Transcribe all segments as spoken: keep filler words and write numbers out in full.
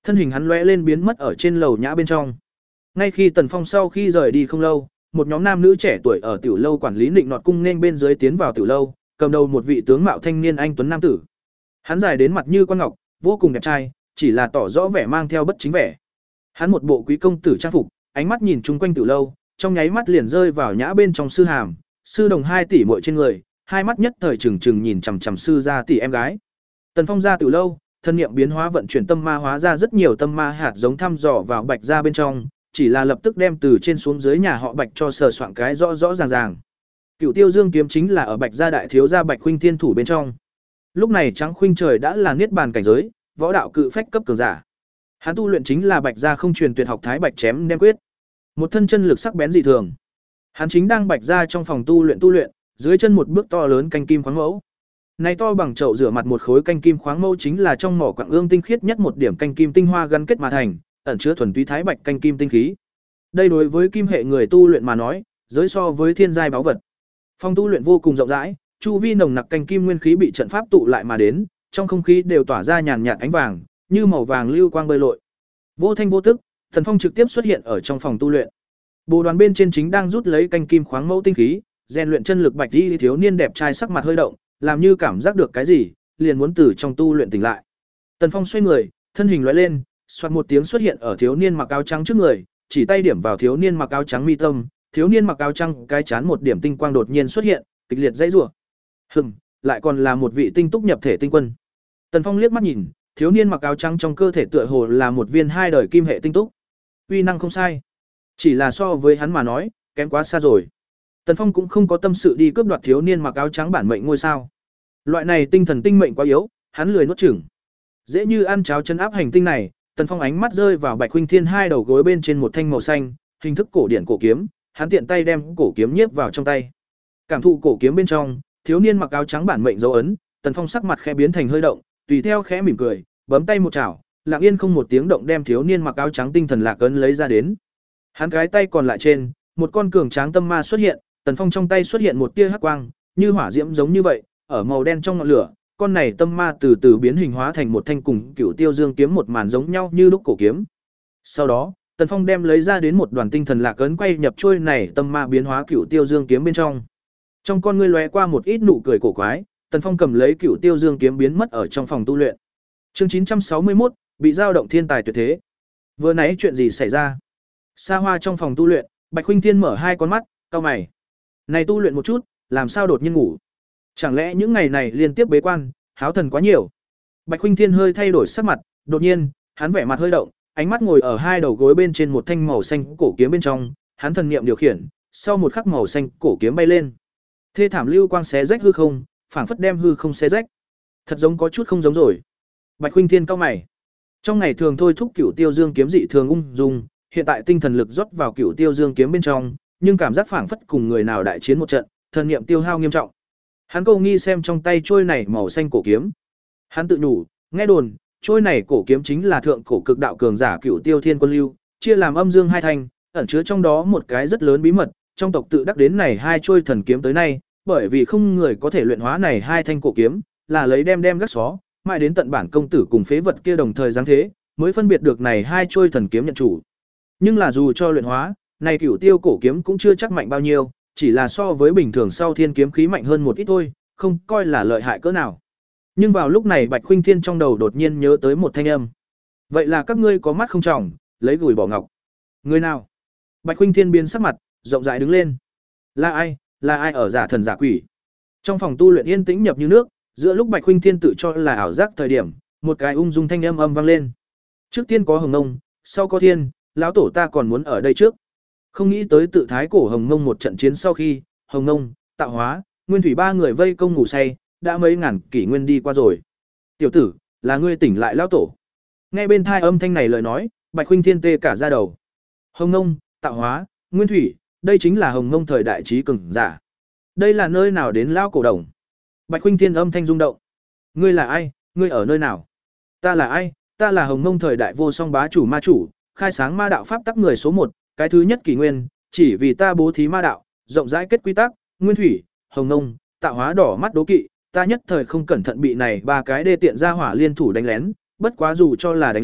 Thân hình hắn lóe lên biến mất ở trên lầu nhã bên trong. Ngay khi Tần Phong sau khi rời đi không lâu, một nhóm nam nữ trẻ tuổi ở tiểu lâu quản lý định nọt cung nên bên dưới tiến vào tiểu lâu, cầm đầu một vị tướng mạo thanh niên anh tuấn nam tử. Hắn dài đến mặt như con ngọc, vô cùng đẹp trai, chỉ là tỏ rõ vẻ mang theo bất chính vẻ. Hắn một bộ quý công tử trang phục, ánh mắt nhìn chung quanh tiểu lâu, trong nháy mắt liền rơi vào nhã bên trong sư hàm, sư đồng hai tỷ muội trên người, hai mắt nhất thời trừng trừng nhìn chằm chằm sư gia tỷ em gái. Tần Phong ra tiểu lâu, thân niệm biến hóa vận chuyển tâm ma hóa ra rất nhiều tâm ma hạt giống thăm dò vào Bạch gia bên trong, chỉ là lập tức đem từ trên xuống dưới nhà họ Bạch cho sờ soạn cái rõ rõ ràng ràng. Cửu Tiêu Dương kiếm chính là ở Bạch gia đại thiếu gia Bạch Khuynh Thiên thủ bên trong. Lúc này Trắng Khuynh trời đã là niết bàn cảnh giới, võ đạo cự phách cấp cường giả. Hắn tu luyện chính là Bạch gia không truyền tuyệt học Thái Bạch chém đem quyết. Một thân chân lực sắc bén dị thường. Hắn chính đang Bạch gia trong phòng tu luyện tu luyện, dưới chân một bước to lớn canh kim khoáng mẫu. Này to bằng chậu rửa mặt một khối canh kim khoáng mẫu chính là trong mỏ quặng ương tinh khiết nhất một điểm canh kim tinh hoa gắn kết mà thành, ẩn chứa thuần túy thái bạch canh kim tinh khí. Đây đối với kim hệ người tu luyện mà nói, giới so với thiên giai báu vật. Phòng tu luyện vô cùng rộng rãi, chu vi nồng nặc canh kim nguyên khí bị trận pháp tụ lại mà đến, trong không khí đều tỏa ra nhàn nhạt ánh vàng, như màu vàng lưu quang bơi lội. Vô thanh vô tức, Thần Phong trực tiếp xuất hiện ở trong phòng tu luyện. Bồ đoàn bên trên chính đang rút lấy canh kim khoáng mẫu tinh khí, rèn luyện chân lực Bạch y thiếu niên đẹp trai sắc mặt hơi động, làm như cảm giác được cái gì, liền muốn từ trong tu luyện tỉnh lại. Tần Phong xoay người, thân hình lóe lên, xoạt một tiếng xuất hiện ở thiếu niên mặc áo trắng trước người, chỉ tay điểm vào thiếu niên mặc áo trắng mi tâm, thiếu niên mặc áo trắng cái chán một điểm tinh quang đột nhiên xuất hiện, kịch liệt dãy rủa. Hừm, lại còn là một vị tinh túc nhập thể tinh quân. Tần Phong liếc mắt nhìn, thiếu niên mặc áo trắng trong cơ thể tựa hồ là một viên hai đời kim hệ tinh túc. Uy năng không sai, chỉ là so với hắn mà nói, kém quá xa rồi. Tần Phong cũng không có tâm sự đi cướp đoạt thiếu niên mặc áo trắng bản mệnh ngôi sao. Loại này tinh thần tinh mệnh quá yếu, hắn lười nuốt chửng. Dễ như ăn cháo chân áp hành tinh này, Tần Phong ánh mắt rơi vào Bạch Khuynh Thiên hai đầu gối bên trên một thanh màu xanh, hình thức cổ điển cổ kiếm, hắn tiện tay đem cổ kiếm nhiếp vào trong tay. Cảm thụ cổ kiếm bên trong, thiếu niên mặc áo trắng bản mệnh dấu ấn, Tần Phong sắc mặt khẽ biến thành hơi động, tùy theo khẽ mỉm cười, bấm tay một chảo, lặng yên không một tiếng động đem thiếu niên mặc áo trắng tinh thần lạc ấn lấy ra đến. Hắn cái tay còn lại trên, một con cường tráng tâm ma xuất hiện, Tần Phong trong tay xuất hiện một tia hắc quang, như hỏa diễm giống như vậy, ở màu đen trong ngọn lửa, con này tâm ma từ từ biến hình hóa thành một thanh cùng Cửu Tiêu Dương kiếm một màn giống nhau như lúc cổ kiếm. Sau đó, Tần Phong đem lấy ra đến một đoàn tinh thần lạc ấn quay nhập trôi này tâm ma biến hóa Cửu Tiêu Dương kiếm bên trong. Trong con ngươi lóe qua một ít nụ cười cổ quái, Tần Phong cầm lấy Cửu Tiêu Dương kiếm biến mất ở trong phòng tu luyện. Chương chín trăm sáu mươi mốt, bị dao động thiên tài tuyệt thế. Vừa nãy chuyện gì xảy ra? Xa hoa trong phòng tu luyện, Bạch Khuynh Thiên mở hai con mắt, cau mày. Này tu luyện một chút, làm sao đột nhiên ngủ? Chẳng lẽ những ngày này liên tiếp bế quan, háo thần quá nhiều? Bạch Khuynh Thiên hơi thay đổi sắc mặt, đột nhiên, hắn vẻ mặt hơi động, ánh mắt ngồi ở hai đầu gối bên trên một thanh màu xanh cổ kiếm bên trong, hắn thần niệm điều khiển, sau một khắc màu xanh cổ kiếm bay lên. Thê thảm lưu quang xé rách hư không, phảng phất đem hư không xé rách. Thật giống có chút không giống rồi. Bạch Khuynh Thiên cau mày. Trong ngày thường thôi thúc Cửu Tiêu Dương kiếm dị thường ung dung, hiện tại tinh thần lực rót vào Cửu Tiêu Dương kiếm bên trong, nhưng cảm giác phảng phất cùng người nào đại chiến một trận, thần niệm tiêu hao nghiêm trọng. Hắn câu nghi xem trong tay trôi này màu xanh cổ kiếm. Hắn tự nhủ, nghe đồn, trôi này cổ kiếm chính là thượng cổ cực đạo cường giả Cửu Tiêu Thiên Quân Lưu, chia làm âm dương hai thành, ẩn chứa trong đó một cái rất lớn bí mật, trong tộc tự đắc đến này hai trôi thần kiếm tới nay, bởi vì không người có thể luyện hóa này hai thanh cổ kiếm, là lấy đem đem gác xó, mãi đến tận bản công tử cùng phế vật kia đồng thời giáng thế, mới phân biệt được này hai trôi thần kiếm nhận chủ. Nhưng là dù cho luyện hóa, này Cửu Tiêu cổ kiếm cũng chưa chắc mạnh bao nhiêu, chỉ là so với bình thường sau thiên kiếm khí mạnh hơn một ít thôi, không coi là lợi hại cỡ nào. Nhưng vào lúc này Bạch Khuynh Thiên trong đầu đột nhiên nhớ tới một thanh âm. Vậy là các ngươi có mắt không tròng, lấy gùi bỏ ngọc. Người nào? Bạch Khuynh Thiên biến sắc mặt, rộng rãi đứng lên. Là ai? Là ai ở giả thần giả quỷ? Trong phòng tu luyện yên tĩnh nhập như nước, giữa lúc Bạch Khuynh Thiên tự cho là ảo giác thời điểm, một cái ung dung thanh âm âm vang lên. Trước tiên có Hồng Nông, sau có Thiên, lão tổ ta còn muốn ở đây trước. Không nghĩ tới tự thái cổ Hồng Nông một trận chiến sau khi, Hồng Nông, Tạo Hóa, Nguyên Thủy ba người vây công ngủ say, đã mấy ngàn kỷ nguyên đi qua rồi. Tiểu tử, là ngươi tỉnh lại lão tổ. Nghe bên thai âm thanh này lời nói, Bạch Khuynh Thiên tê cả da đầu. Hồng Nông, Tạo Hóa, Nguyên Thủy, đây chính là Hồng Nông thời đại trí cường giả. Đây là nơi nào đến lão cổ đồng? Bạch Khuynh Thiên âm thanh rung động. Ngươi là ai? Ngươi ở nơi nào? Ta là ai? Ta là Hồng Nông thời đại vô song bá chủ ma chủ, khai sáng ma đạo pháp tắc người số một, cái thứ nhất kỷ nguyên, chỉ vì ta bố thí ma đạo, rộng rãi kết quy tắc, Nguyên Thủy, Hồng Nông, Tạo Hóa đỏ mắt đố kỵ, ta nhất thời không cẩn thận bị này ba cái đê tiện ra hỏa liên thủ đánh lén, bất quá dù cho là đánh lén,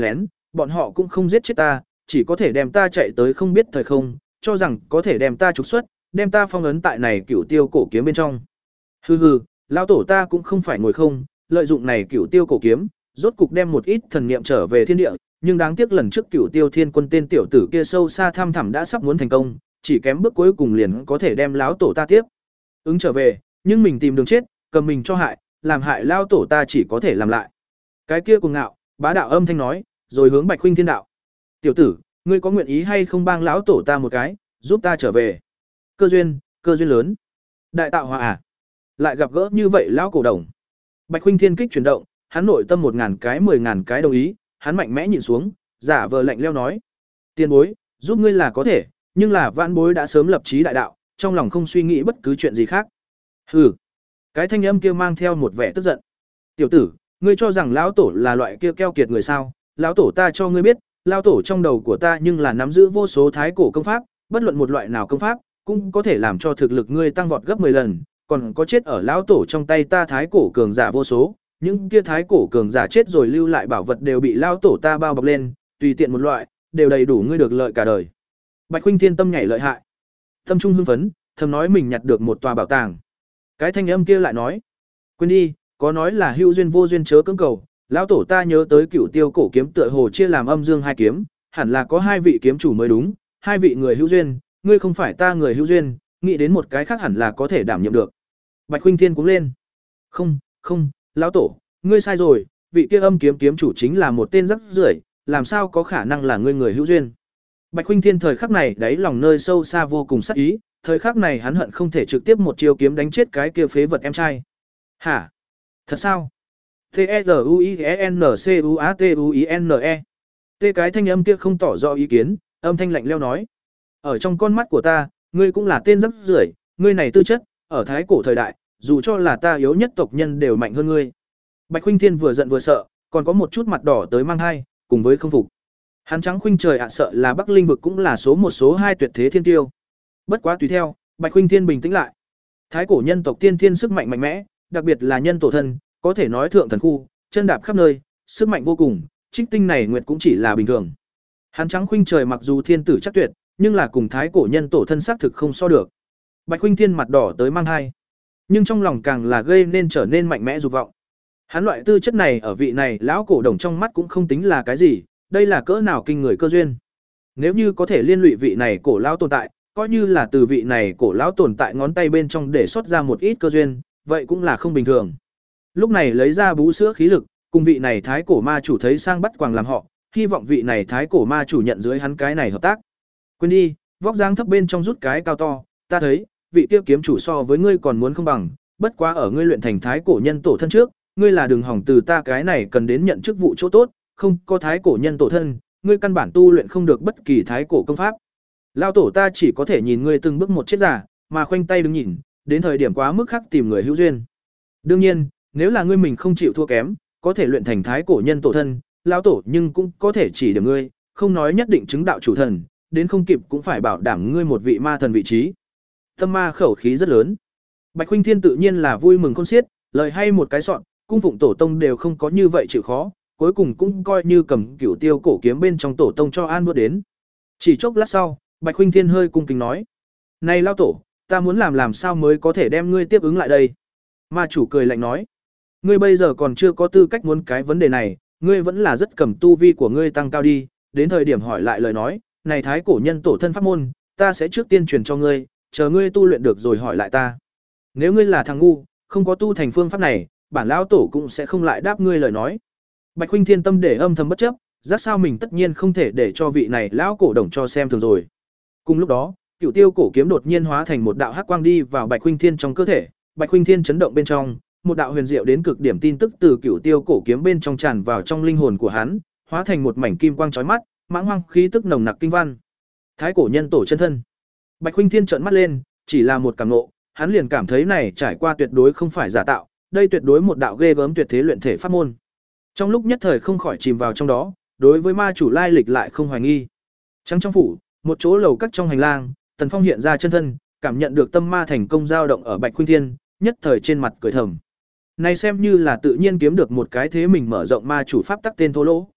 bọn họ cũng không giết chết ta, chỉ có thể đem ta chạy tới không biết thời không, cho rằng có thể đem ta trục xuất, đem ta phong ấn tại này Cửu Tiêu cổ kiếm bên trong. Hừ hừ, lão tổ ta cũng không phải ngồi không, lợi dụng này Cửu Tiêu cổ kiếm, rốt cục đem một ít thần niệm trở về thiên địa, nhưng đáng tiếc lần trước Cửu Tiêu Thiên Quân tên tiểu tử kia sâu xa tham thẳm đã sắp muốn thành công, chỉ kém bước cuối cùng liền có thể đem lão tổ ta tiếp ứng trở về, nhưng mình tìm đường chết, cầm mình cho hại, làm hại lão tổ ta chỉ có thể làm lại. Cái kia cuồng ngạo, bá đạo âm thanh nói, rồi hướng Bạch Khuynh Thiên đạo: "Tiểu tử, ngươi có nguyện ý hay không bang lão tổ ta một cái, giúp ta trở về?" Cơ duyên, cơ duyên lớn. Đại tạo hóa à? Lại gặp gỡ như vậy lão cổ đồng. Bạch Khuynh Thiên kích chuyển động, hắn nội tâm một ngàn cái mười ngàn cái đồng ý, hắn mạnh mẽ nhìn xuống, giả vờ lạnh lẽo nói: "Tiền bối, giúp ngươi là có thể, nhưng là vãn bối đã sớm lập chí đại đạo, trong lòng không suy nghĩ bất cứ chuyện gì khác." Hừ. Cái thanh âm kia mang theo một vẻ tức giận. "Tiểu tử, ngươi cho rằng lão tổ là loại kia keo kiệt người sao? Lão tổ ta cho ngươi biết, lão tổ trong đầu của ta nhưng là nắm giữ vô số thái cổ công pháp, bất luận một loại nào công pháp cũng có thể làm cho thực lực ngươi tăng vọt gấp mười lần, còn có chết ở lão tổ trong tay ta thái cổ cường giả vô số, những kia thái cổ cường giả chết rồi lưu lại bảo vật đều bị lão tổ ta bao bọc lên, tùy tiện một loại, đều đầy đủ ngươi được lợi cả đời." Bạch Khuynh Thiên tâm nhảy lợi hại, tâm trung hưng phấn, thầm nói mình nhặt được một tòa bảo tàng. Cái thanh âm kia lại nói: "Quên đi, có nói là hữu duyên vô duyên chớ cưỡng cầu, lão tổ ta nhớ tới Cửu Tiêu cổ kiếm tựa hồ chia làm âm dương hai kiếm, hẳn là có hai vị kiếm chủ mới đúng, hai vị người hữu duyên, ngươi không phải ta người hữu duyên, nghĩ đến một cái khác hẳn là có thể đảm nhiệm được." Bạch Khuynh Thiên cũng lên: "Không, không, lão tổ, ngươi sai rồi, vị kia âm kiếm kiếm chủ chính là một tên rắc rưởi, làm sao có khả năng là ngươi người hữu duyên." Bạch Khuynh Thiên thời khắc này đáy lòng nơi sâu xa vô cùng sắc ý, thời khắc này hắn hận không thể trực tiếp một chiêu kiếm đánh chết cái kia phế vật em trai. "Hả? Thật sao?" T E R U I E N C U A T U I N E. T cái thanh âm kia không tỏ rõ ý kiến, âm thanh lạnh lẽo nói: "Ở trong con mắt của ta, ngươi cũng là tên rắc rưởi, ngươi này tư chất, ở thái cổ thời đại, dù cho là ta yếu nhất tộc nhân đều mạnh hơn ngươi." Bạch Khuynh Thiên vừa giận vừa sợ, còn có một chút mặt đỏ tới mang hai, cùng với không phục. Hắn trắng khuynh trời ạ sợ là Bắc Linh vực cũng là số một số hai tuyệt thế thiên tiêu. Bất quá tùy theo, Bạch Khuynh Thiên bình tĩnh lại. Thái cổ nhân tộc tiên thiên sức mạnh mạnh mẽ, đặc biệt là nhân tổ thân, có thể nói thượng thần khu, chân đạp khắp nơi, sức mạnh vô cùng, Trích Tinh này nguyệt cũng chỉ là bình thường. Hắn trắng khuynh trời mặc dù thiên tử chắc tuyệt, nhưng là cùng thái cổ nhân tổ thân xác thực không so được. Bạch Khuynh Thiên mặt đỏ tới mang hai, nhưng trong lòng càng là gây nên trở nên mạnh mẽ dục vọng. Hắn loại tư chất này ở vị này lão cổ đồng trong mắt cũng không tính là cái gì, đây là cỡ nào kinh người cơ duyên. Nếu như có thể liên lụy vị này cổ lão tồn tại, coi như là từ vị này cổ lão tồn tại ngón tay bên trong để xuất ra một ít cơ duyên, vậy cũng là không bình thường. Lúc này lấy ra bú sữa khí lực, cùng vị này thái cổ ma chủ thấy sang bắt quàng làm họ, hy vọng vị này thái cổ ma chủ nhận dưới hắn cái này hợp tác. Quên đi, vóc dáng thấp bên trong rút cái cao to, ta thấy, vị kia kiếm chủ so với ngươi còn muốn không bằng, bất quá ở ngươi luyện thành thái cổ nhân tổ thân trước, ngươi là đường hỏng từ ta cái này cần đến nhận chức vụ chỗ tốt, không có thái cổ nhân tổ thân, ngươi căn bản tu luyện không được bất kỳ thái cổ công pháp. Lao tổ ta chỉ có thể nhìn ngươi từng bước một chết giả, mà khoanh tay đứng nhìn, đến thời điểm quá mức khắc tìm người hữu duyên. Đương nhiên, nếu là ngươi mình không chịu thua kém, có thể luyện thành thái cổ nhân tổ thân, lão tổ nhưng cũng có thể chỉ điểm ngươi, không nói nhất định chứng đạo chủ thần, đến không kịp cũng phải bảo đảm ngươi một vị ma thần vị trí. Tâm ma khẩu khí rất lớn. Bạch Khuynh Thiên tự nhiên là vui mừng khôn xiết, lời hay một cái soạn, cung phụng tổ tông đều không có như vậy chịu khó, cuối cùng cũng coi như cầm Cửu Tiêu cổ kiếm bên trong tổ tông cho an bước đến. Chỉ chốc lát sau, Bạch Khuynh Thiên hơi cung kính nói: "Này lão tổ, ta muốn làm làm sao mới có thể đem ngươi tiếp ứng lại đây?" Ma chủ cười lạnh nói: "Ngươi bây giờ còn chưa có tư cách muốn cái vấn đề này, ngươi vẫn là rất cầm tu vi của ngươi tăng cao đi, đến thời điểm hỏi lại lời nói, này thái cổ nhân tổ thân pháp môn, ta sẽ trước tiên truyền cho ngươi, chờ ngươi tu luyện được rồi hỏi lại ta. Nếu ngươi là thằng ngu, không có tu thành phương pháp này, bản lão tổ cũng sẽ không lại đáp ngươi lời nói." Bạch Khuynh Thiên tâm để âm thầm bất chấp, giác sao mình tất nhiên không thể để cho vị này lão cổ đồng cho xem thường rồi. Cùng lúc đó, Cửu Tiêu cổ kiếm đột nhiên hóa thành một đạo hắc quang đi vào Bạch Khuynh Thiên trong cơ thể, Bạch Khuynh Thiên chấn động bên trong, một đạo huyền diệu đến cực điểm tin tức từ Cửu Tiêu cổ kiếm bên trong tràn vào trong linh hồn của hắn, hóa thành một mảnh kim quang chói mắt, mãng hoang khí tức nồng nặc kinh văn. Thái cổ nhân tổ chân thân. Bạch Khuynh Thiên trợn mắt lên, chỉ là một cảm ngộ, hắn liền cảm thấy này trải qua tuyệt đối không phải giả tạo, đây tuyệt đối một đạo ghê gớm tuyệt thế luyện thể pháp môn. Trong lúc nhất thời không khỏi chìm vào trong đó, đối với ma chủ lai lịch lại không hoài nghi. Trắng trong phủ, một chỗ lầu các trong hành lang, Tần Phong hiện ra chân thân, cảm nhận được tâm ma thành công dao động ở Bạch Khuynh Thiên, nhất thời trên mặt cười thầm. Này xem như là tự nhiên kiếm được một cái thế mình mở rộng ma chủ pháp tắc tên thô lỗ.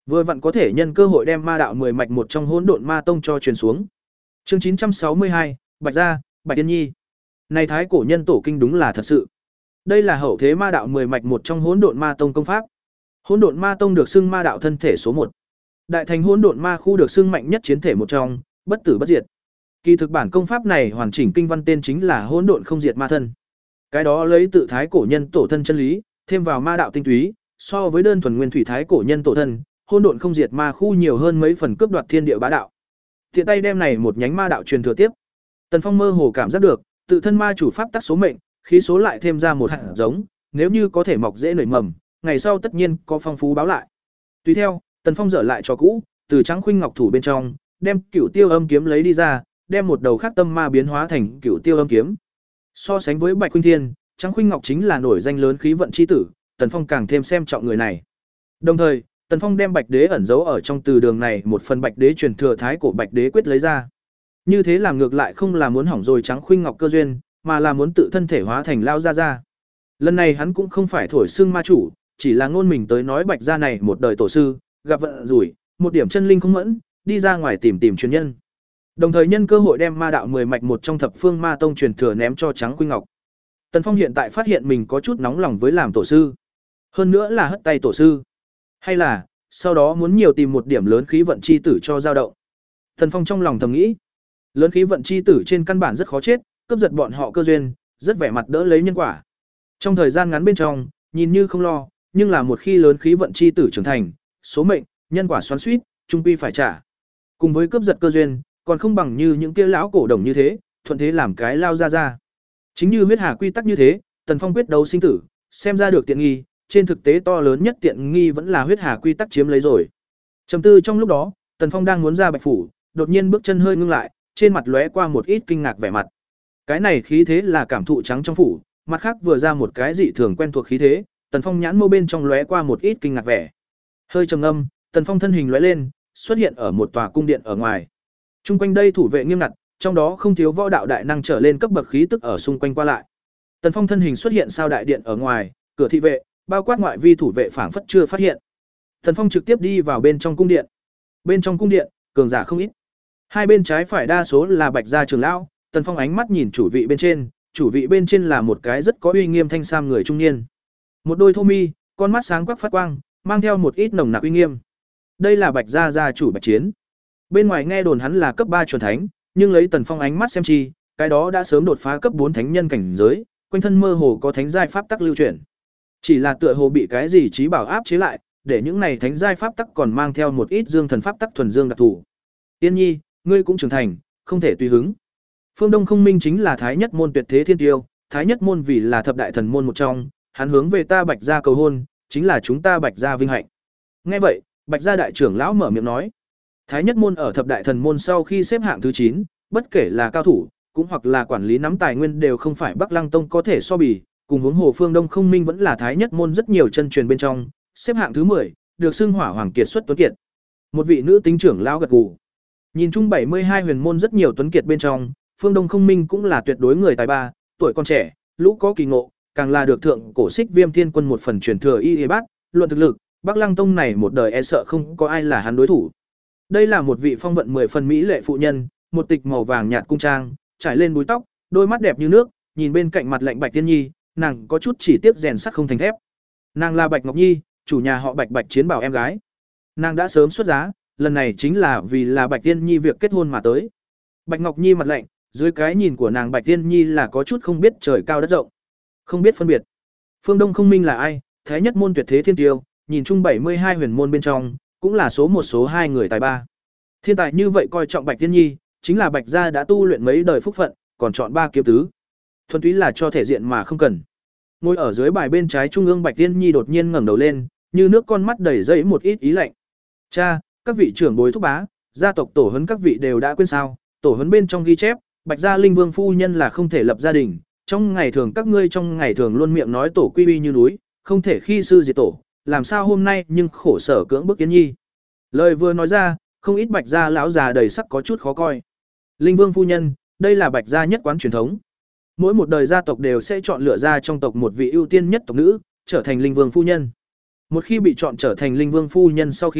Vừa vặn có thể nhân cơ hội đem ma đạo mười mạch một trong hỗn độn ma tông cho truyền xuống. Chương chín trăm sáu mươi hai, Bạch gia, Bạch Tiên Nhi. Này thái cổ nhân tổ kinh đúng là thật sự. Đây là hậu thế ma đạo mười mạch một trong hỗn độn ma tông công pháp. Hỗn độn ma tông được xưng ma đạo thân thể số một. Đại thành hỗn độn ma khu được xưng mạnh nhất chiến thể một trong, bất tử bất diệt. Kỳ thực bản công pháp này hoàn chỉnh kinh văn tên chính là hỗn độn không diệt ma thân. Cái đó lấy tự thái cổ nhân tổ thân chân lý, thêm vào ma đạo tinh túy, so với đơn thuần nguyên thủy thái cổ nhân tổ thân, hỗn độn không diệt ma khu nhiều hơn mấy phần cướp đoạt thiên địa bá đạo. Tiện tay đem này một nhánh ma đạo truyền thừa tiếp. Tần Phong mơ hồ cảm giác được, tự thân ma chủ pháp tắc số mệnh, khí số lại thêm ra một hạt giống, nếu như có thể mọc dễ nảy mầm, ngày sau tất nhiên có phong phú báo lại. Tùy theo, Tần Phong dở lại cho cũ, từ trắng khuynh ngọc thủ bên trong, đem Cửu Tiêu Âm kiếm lấy đi ra, đem một đầu khác tâm ma biến hóa thành Cửu Tiêu Âm kiếm. So sánh với Bạch Khuynh Thiên, trắng khuynh ngọc chính là nổi danh lớn khí vận chi tử, Tần Phong càng thêm xem trọng người này. Đồng thời, Tần Phong đem Bạch Đế ẩn giấu ở trong từ đường này một phần Bạch Đế truyền thừa thái cổ Bạch Đế quyết lấy ra. Như thế làm ngược lại không là muốn hỏng rồi trắng khuynh ngọc cơ duyên, mà là muốn tự thân thể hóa thành lao ra ra. Lần này hắn cũng không phải thổi xưng ma chủ, chỉ là ngôn mình tới nói Bạch gia này một đời tổ sư, gặp vận rủi, một điểm chân linh không mẫn, đi ra ngoài tìm tìm truyền nhân. Đồng thời nhân cơ hội đem ma đạo mười mạch một trong thập phương ma tông truyền thừa ném cho trắng khuynh ngọc. Tần Phong hiện tại phát hiện mình có chút nóng lòng với làm tổ sư, hơn nữa là hất tay tổ sư, hay là sau đó muốn nhiều tìm một điểm lớn khí vận chi tử cho dao động. Tần Phong trong lòng thầm nghĩ, lớn khí vận chi tử trên căn bản rất khó chết, cướp giật bọn họ cơ duyên, rất vẻ mặt đỡ lấy nhân quả. Trong thời gian ngắn bên trong, nhìn như không lo, nhưng là một khi lớn khí vận chi tử trưởng thành, số mệnh, nhân quả xoắn xuýt, trung quy phải trả. Cùng với cướp giật cơ duyên, còn không bằng như những kia lão cổ đồng như thế, thuận thế làm cái lao ra ra. Chính như huyết hà quy tắc như thế, Tần Phong quyết đấu sinh tử, xem ra được tiện nghi, trên thực tế to lớn nhất tiện nghi vẫn là huyết hà quy tắc chiếm lấy rồi. Trầm tư trong lúc đó, Tần Phong đang muốn ra Bạch phủ, đột nhiên bước chân hơi ngưng lại, trên mặt lóe qua một ít kinh ngạc vẻ mặt. Cái này khí thế là cảm thụ trắng trong phủ, mặt khác vừa ra một cái dị thường quen thuộc khí thế, Tần Phong nhãn mâu bên trong lóe qua một ít kinh ngạc vẻ. Hơi trầm ngâm, Tần Phong thân hình lóe lên, xuất hiện ở một tòa cung điện ở ngoài. Trung quanh đây thủ vệ nghiêm ngặt, trong đó không thiếu võ đạo đại năng trở lên cấp bậc khí tức ở xung quanh qua lại. Tần Phong thân hình xuất hiện sau đại điện ở ngoài, cửa thị vệ, bao quát ngoại vi thủ vệ phảng phất chưa phát hiện. Tần Phong trực tiếp đi vào bên trong cung điện. Bên trong cung điện, cường giả không ít. Hai bên trái phải đa số là Bạch gia trưởng lão, Tần Phong ánh mắt nhìn chủ vị bên trên, chủ vị bên trên là một cái rất có uy nghiêm thanh sam người trung niên. Một đôi thô mi, con mắt sáng quắc phát quang, mang theo một ít nồng nặc uy nghiêm. Đây là Bạch gia gia chủ Bạch Chiến. Bên ngoài nghe đồn hắn là cấp ba chuẩn thánh, nhưng lấy Tần Phong ánh mắt xem chi, cái đó đã sớm đột phá cấp bốn thánh nhân cảnh giới, quanh thân mơ hồ có thánh giai pháp tắc lưu chuyển. Chỉ là tựa hồ bị cái gì trí bảo áp chế lại, để những này thánh giai pháp tắc còn mang theo một ít dương thần pháp tắc thuần dương đặc thù. Tiên Nhi, ngươi cũng trưởng thành, không thể tùy hứng. Phương Đông Không Minh chính là thái nhất môn tuyệt thế thiên tiêu, thái nhất môn vì là thập đại thần môn một trong, hắn hướng về ta Bạch gia cầu hôn, chính là chúng ta Bạch gia vinh hạnh. Nghe vậy, Bạch gia đại trưởng lão mở miệng nói, thái nhất môn ở thập đại thần môn sau khi xếp hạng thứ chín, bất kể là cao thủ, cũng hoặc là quản lý nắm tài nguyên đều không phải Bắc Lăng Tông có thể so bì, cùng huống hồ Phương Đông Không Minh vẫn là thái nhất môn rất nhiều chân truyền bên trong, xếp hạng thứ mười, được xưng hỏa hoàng kiệt xuất tuấn kiệt. Một vị nữ tính trưởng lão gật gù. Nhìn chung bảy mươi hai huyền môn rất nhiều tuấn kiệt bên trong, Phương Đông Không Minh cũng là tuyệt đối người tài ba, tuổi còn trẻ, lũ có kỳ ngộ, càng là được thượng cổ xích Viêm Thiên Quân một phần truyền thừa y y bát, luận thực lực, Bắc Lăng Tông này một đời e sợ không có ai là hắn đối thủ. Đây là một vị phong vận mười phần mỹ lệ phụ nhân, một tịch màu vàng nhạt cung trang, trải lên búi tóc, đôi mắt đẹp như nước, nhìn bên cạnh mặt lạnh Bạch Tiên Nhi, nàng có chút chỉ tiếc rèn sắt không thành thép. Nàng là Bạch Ngọc Nhi, chủ nhà họ Bạch Bạch Chiến Bảo em gái. Nàng đã sớm xuất giá, lần này chính là vì là Bạch Tiên Nhi việc kết hôn mà tới. Bạch Ngọc Nhi mặt lạnh, dưới cái nhìn của nàng Bạch Tiên Nhi là có chút không biết trời cao đất rộng, không biết phân biệt. Phương Đông Không Minh là ai? Thái nhất môn tuyệt thế thiên tiêu, nhìn chung bảy mươi hai huyền môn bên trong, cũng là số một số hai người tài ba. Thiên tài như vậy coi trọng Bạch Tiên Nhi, chính là Bạch gia đã tu luyện mấy đời phúc phận, còn chọn ba kiếm tứ. Thuần túy là cho thể diện mà không cần. Ngồi ở dưới bài bên trái trung ương Bạch Tiên Nhi đột nhiên ngẩng đầu lên, như nước con mắt đầy dẫy một ít ý lạnh. Cha, các vị trưởng bối thúc bá, gia tộc tổ huấn các vị đều đã quên sao? Tổ huấn bên trong ghi chép, Bạch gia Linh Vương phu nhân là không thể lập gia đình, trong ngày thường các ngươi trong ngày thường luôn miệng nói tổ quy uy như núi, không thể khi sư diệt tổ, làm sao hôm nay nhưng khổ sở cưỡng bức Yến Nhi. Lời vừa nói ra, không ít Bạch gia lão già đầy sắc có chút khó coi. Linh Vương phu nhân, đây là Bạch gia nhất quán truyền thống. Mỗi một đời gia tộc đều sẽ chọn lựa ra trong tộc một vị ưu tiên nhất tộc nữ, trở thành Linh Vương phu nhân. Một khi bị chọn trở thành Linh Vương phu nhân sau khi,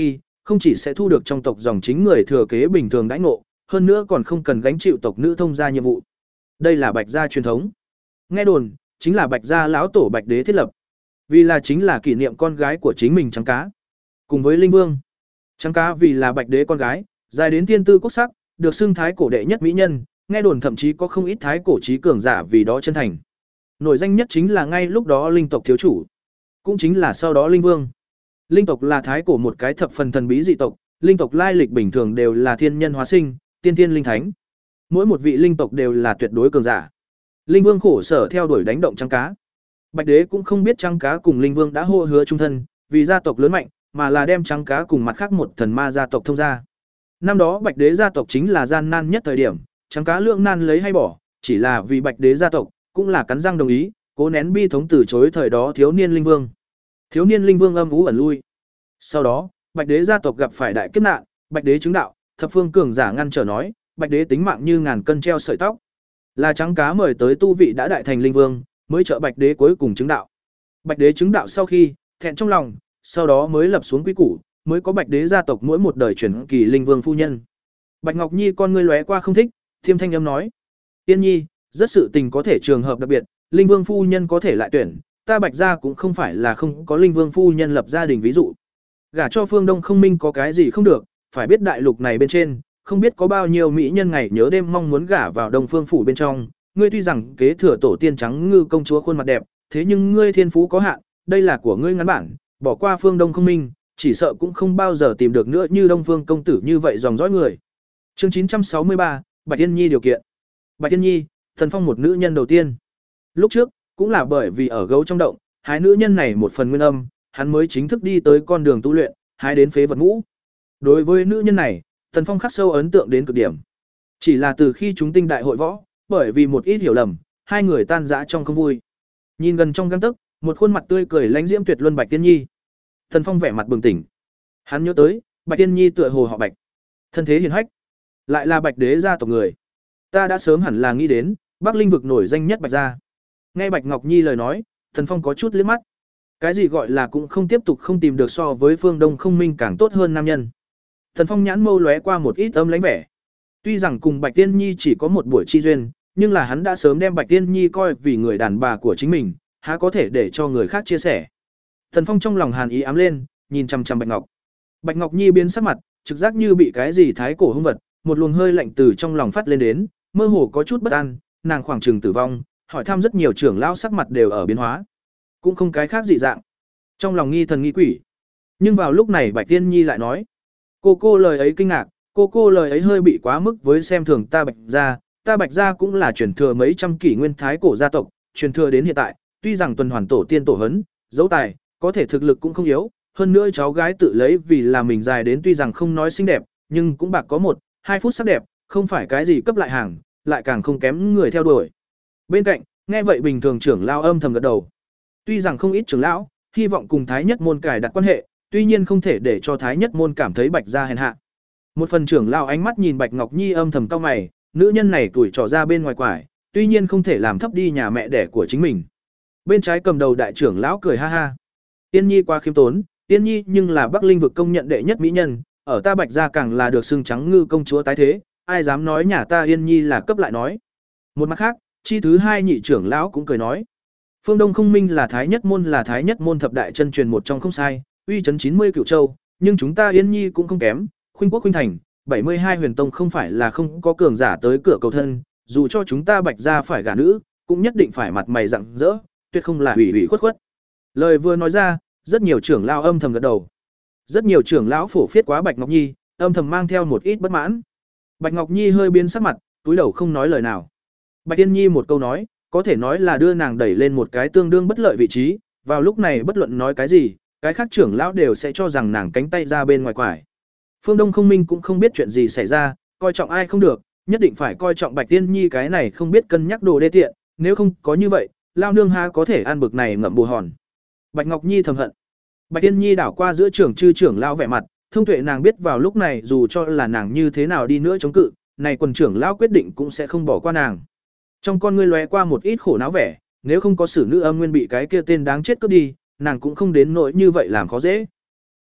không chỉ sẽ thu được trong tộc dòng chính người thừa kế bình thường đãi ngộ, hơn nữa còn không cần gánh chịu tộc nữ thông gia nhiệm vụ. Đây là Bạch gia truyền thống. Nghe đồn, chính là Bạch gia lão tổ Bạch Đế thiết lập. Vì là chính là kỷ niệm con gái của chính mình Trắng Cá. Cùng với Linh Vương. Trắng Cá vì là Bạch Đế con gái, dài đến tiên tư quốc sắc, được xưng thái cổ đệ nhất mỹ nhân, nghe đồn thậm chí có không ít thái cổ trí cường giả vì đó chân thành. Nổi danh nhất chính là ngay lúc đó linh tộc thiếu chủ, cũng chính là sau đó Linh Vương. Linh tộc là thái cổ một cái thập phần thần bí dị tộc, linh tộc lai lịch bình thường đều là thiên nhân hóa sinh, tiên tiên linh thánh. Mỗi một vị linh tộc đều là tuyệt đối cường giả. Linh Vương khổ sở theo đuổi đánh động Trắng Cá. Bạch Đế cũng không biết Trắng Cá cùng Linh Vương đã hô hứa chung thân, vì gia tộc lớn mạnh, mà là đem Trắng Cá cùng mặt khác một thần ma gia tộc thông gia. Năm đó Bạch Đế gia tộc chính là gian nan nhất thời điểm, Trắng Cá lượng nan lấy hay bỏ, chỉ là vì Bạch Đế gia tộc, cũng là cắn răng đồng ý, cố nén bi thống từ chối thời đó thiếu niên Linh Vương. Thiếu niên Linh Vương âm ú ẩn lui. Sau đó, Bạch Đế gia tộc gặp phải đại kiếp nạn, Bạch Đế chứng đạo, thập phương cường giả ngăn trở nói, Bạch Đế tính mạng như ngàn cân treo sợi tóc. Là Trắng Cá mời tới tu vị đã đại thành Linh Vương, mới trợ Bạch Đế cuối cùng chứng đạo. Bạch Đế chứng đạo sau khi, thẹn trong lòng, sau đó mới lập xuống quy củ, mới có Bạch Đế gia tộc mỗi một đời chuyển kỳ Linh Vương phu nhân. Bạch Ngọc Nhi con ngươi lóe qua không thích, thiêm thanh âm nói: "Tiên Nhi, rất sự tình có thể trường hợp đặc biệt, Linh Vương phu nhân có thể lại tuyển, ta Bạch gia cũng không phải là không có Linh Vương phu nhân lập gia đình ví dụ. Gả cho Phương Đông Không Minh có cái gì không được, phải biết đại lục này bên trên, không biết có bao nhiêu mỹ nhân ngày nhớ đêm mong muốn gả vào Đông Phương phủ bên trong, ngươi tuy rằng kế thừa tổ tiên Trắng Ngư công chúa khuôn mặt đẹp, thế nhưng ngươi thiên phú có hạn, đây là của ngươi ngắn bản, bỏ qua Phương Đông Không Minh, chỉ sợ cũng không bao giờ tìm được nữa như Đông Phương công tử như vậy dòng dõi người." Chương chín trăm sáu mươi ba, Bạch Yên Nhi điều kiện. Bạch Yên Nhi, Thần Phong một nữ nhân đầu tiên. Lúc trước, cũng là bởi vì ở gấu trong động, hai nữ nhân này một phần nguyên âm, hắn mới chính thức đi tới con đường tu luyện, hái đến phế vật ngũ. Đối với nữ nhân này, Thần Phong khắc sâu ấn tượng đến cực điểm. Chỉ là từ khi chúng tinh đại hội võ, bởi vì một ít hiểu lầm, hai người tan rã trong không vui. Nhìn gần trong gang tấc, một khuôn mặt tươi cười lãnh diễm tuyệt luân Bạch Tiên Nhi. Thần Phong vẻ mặt bừng tỉnh. Hắn nhớ tới, Bạch Tiên Nhi tựa hồ họ Bạch, thân thế hiền hách, lại là Bạch Đế gia tộc người. Ta đã sớm hẳn là nghĩ đến, Bắc Linh vực nổi danh nhất Bạch gia. Nghe Bạch Ngọc Nhi lời nói, Thần Phong có chút liếc mắt. Cái gì gọi là cũng không tiếp tục không tìm được so với Phương Đông Không Minh càng tốt hơn nam nhân. Thần Phong nhãn mâu lóe qua một ít âm lãnh vẻ. Tuy rằng cùng Bạch Tiên Nhi chỉ có một buổi chi duyên, nhưng là hắn đã sớm đem Bạch Tiên Nhi coi vì người đàn bà của chính mình, há có thể để cho người khác chia sẻ. Thần Phong trong lòng hàn ý ám lên, nhìn chằm chằm Bạch Ngọc. Bạch Ngọc Nhi biến sắc mặt, trực giác như bị cái gì thái cổ hung vật, một luồng hơi lạnh từ trong lòng phát lên đến, mơ hồ có chút bất an, nàng khoảng chừng tử vong, hỏi thăm rất nhiều trưởng lão sắc mặt đều ở biến hóa, cũng không cái khác dị dạng. Trong lòng nghi thần nghi quỷ. Nhưng vào lúc này Bạch Tiên Nhi lại nói: "Cô cô lời ấy kinh ngạc, cô cô lời ấy hơi bị quá mức với xem thường ta Bạch gia, ta Bạch gia cũng là truyền thừa mấy trăm kỷ nguyên thái cổ gia tộc, truyền thừa đến hiện tại, tuy rằng tuần hoàn tổ tiên tổ hấn, dấu tài, có thể thực lực cũng không yếu, hơn nữa cháu gái tự lấy vì là mình dài đến tuy rằng không nói xinh đẹp, nhưng cũng bạc có một, hai phút sắc đẹp, không phải cái gì cấp lại hàng, lại càng không kém người theo đuổi." Bên cạnh, nghe vậy bình thường trưởng lão âm thầm gật đầu. Tuy rằng không ít trưởng lão hy vọng cùng Thái Nhất môn cài đặt quan hệ, tuy nhiên không thể để cho Thái Nhất môn cảm thấy Bạch gia hèn hạ. Một phần trưởng lão ánh mắt nhìn Bạch Ngọc Nhi âm thầm cau mày, nữ nhân này tuổi trò ra bên ngoài quải, tuy nhiên không thể làm thấp đi nhà mẹ đẻ của chính mình. Bên trái cầm đầu đại trưởng lão cười ha ha. Tiên Nhi quá khiêm tốn, Tiên Nhi nhưng là Bắc Linh vực công nhận đệ nhất mỹ nhân, ở ta Bạch gia càng là được xưng Trắng Ngư công chúa tái thế, ai dám nói nhà ta Yên Nhi là cấp lại nói. Một mặt khác, chi thứ hai nhị trưởng lão cũng cười nói: Phương Đông Không Minh là Thái Nhất môn là Thái Nhất môn thập đại chân truyền một trong không sai, uy chấn chín mươi cửu châu, nhưng chúng ta Yên Nhi cũng không kém, khuynh quốc khuynh thành, bảy mươi hai huyền tông không phải là không có cường giả tới cửa cầu thân, dù cho chúng ta Bạch gia phải gả nữ, cũng nhất định phải mặt mày rạng rỡ, tuyệt không là ủy ủy khuất khuất. Lời vừa nói ra, rất nhiều trưởng lão âm thầm gật đầu. Rất nhiều trưởng lão phổ phiết quá Bạch Ngọc Nhi, âm thầm mang theo một ít bất mãn. Bạch Ngọc Nhi hơi biến sắc mặt, túi đầu không nói lời nào. Bạch Tiên Nhi một câu nói, có thể nói là đưa nàng đẩy lên một cái tương đương bất lợi vị trí, vào lúc này bất luận nói cái gì, cái khác trưởng lão đều sẽ cho rằng nàng cánh tay ra bên ngoài quải. Phương Đông Không Minh cũng không biết chuyện gì xảy ra, coi trọng ai không được, nhất định phải coi trọng Bạch Tiên Nhi cái này không biết cân nhắc đồ đê tiện, nếu không có như vậy, lao nương ha có thể ăn bực này ngậm bù hòn. Bạch Ngọc Nhi thầm hận. Bạch Tiên Nhi đảo qua giữa trưởng chư trưởng lão vẻ mặt, thông tuệ nàng biết vào lúc này dù cho là nàng như thế nào đi nữa chống cự, này quần trưởng lão quyết định cũng sẽ không bỏ qua nàng. Trong con ngươi lóe qua một ít khổ não vẻ, nếu không có sử nữ âm nguyên bị cái kia tên đáng chết cướp đi, nàng cũng không đến nỗi như vậy làm khó dễ.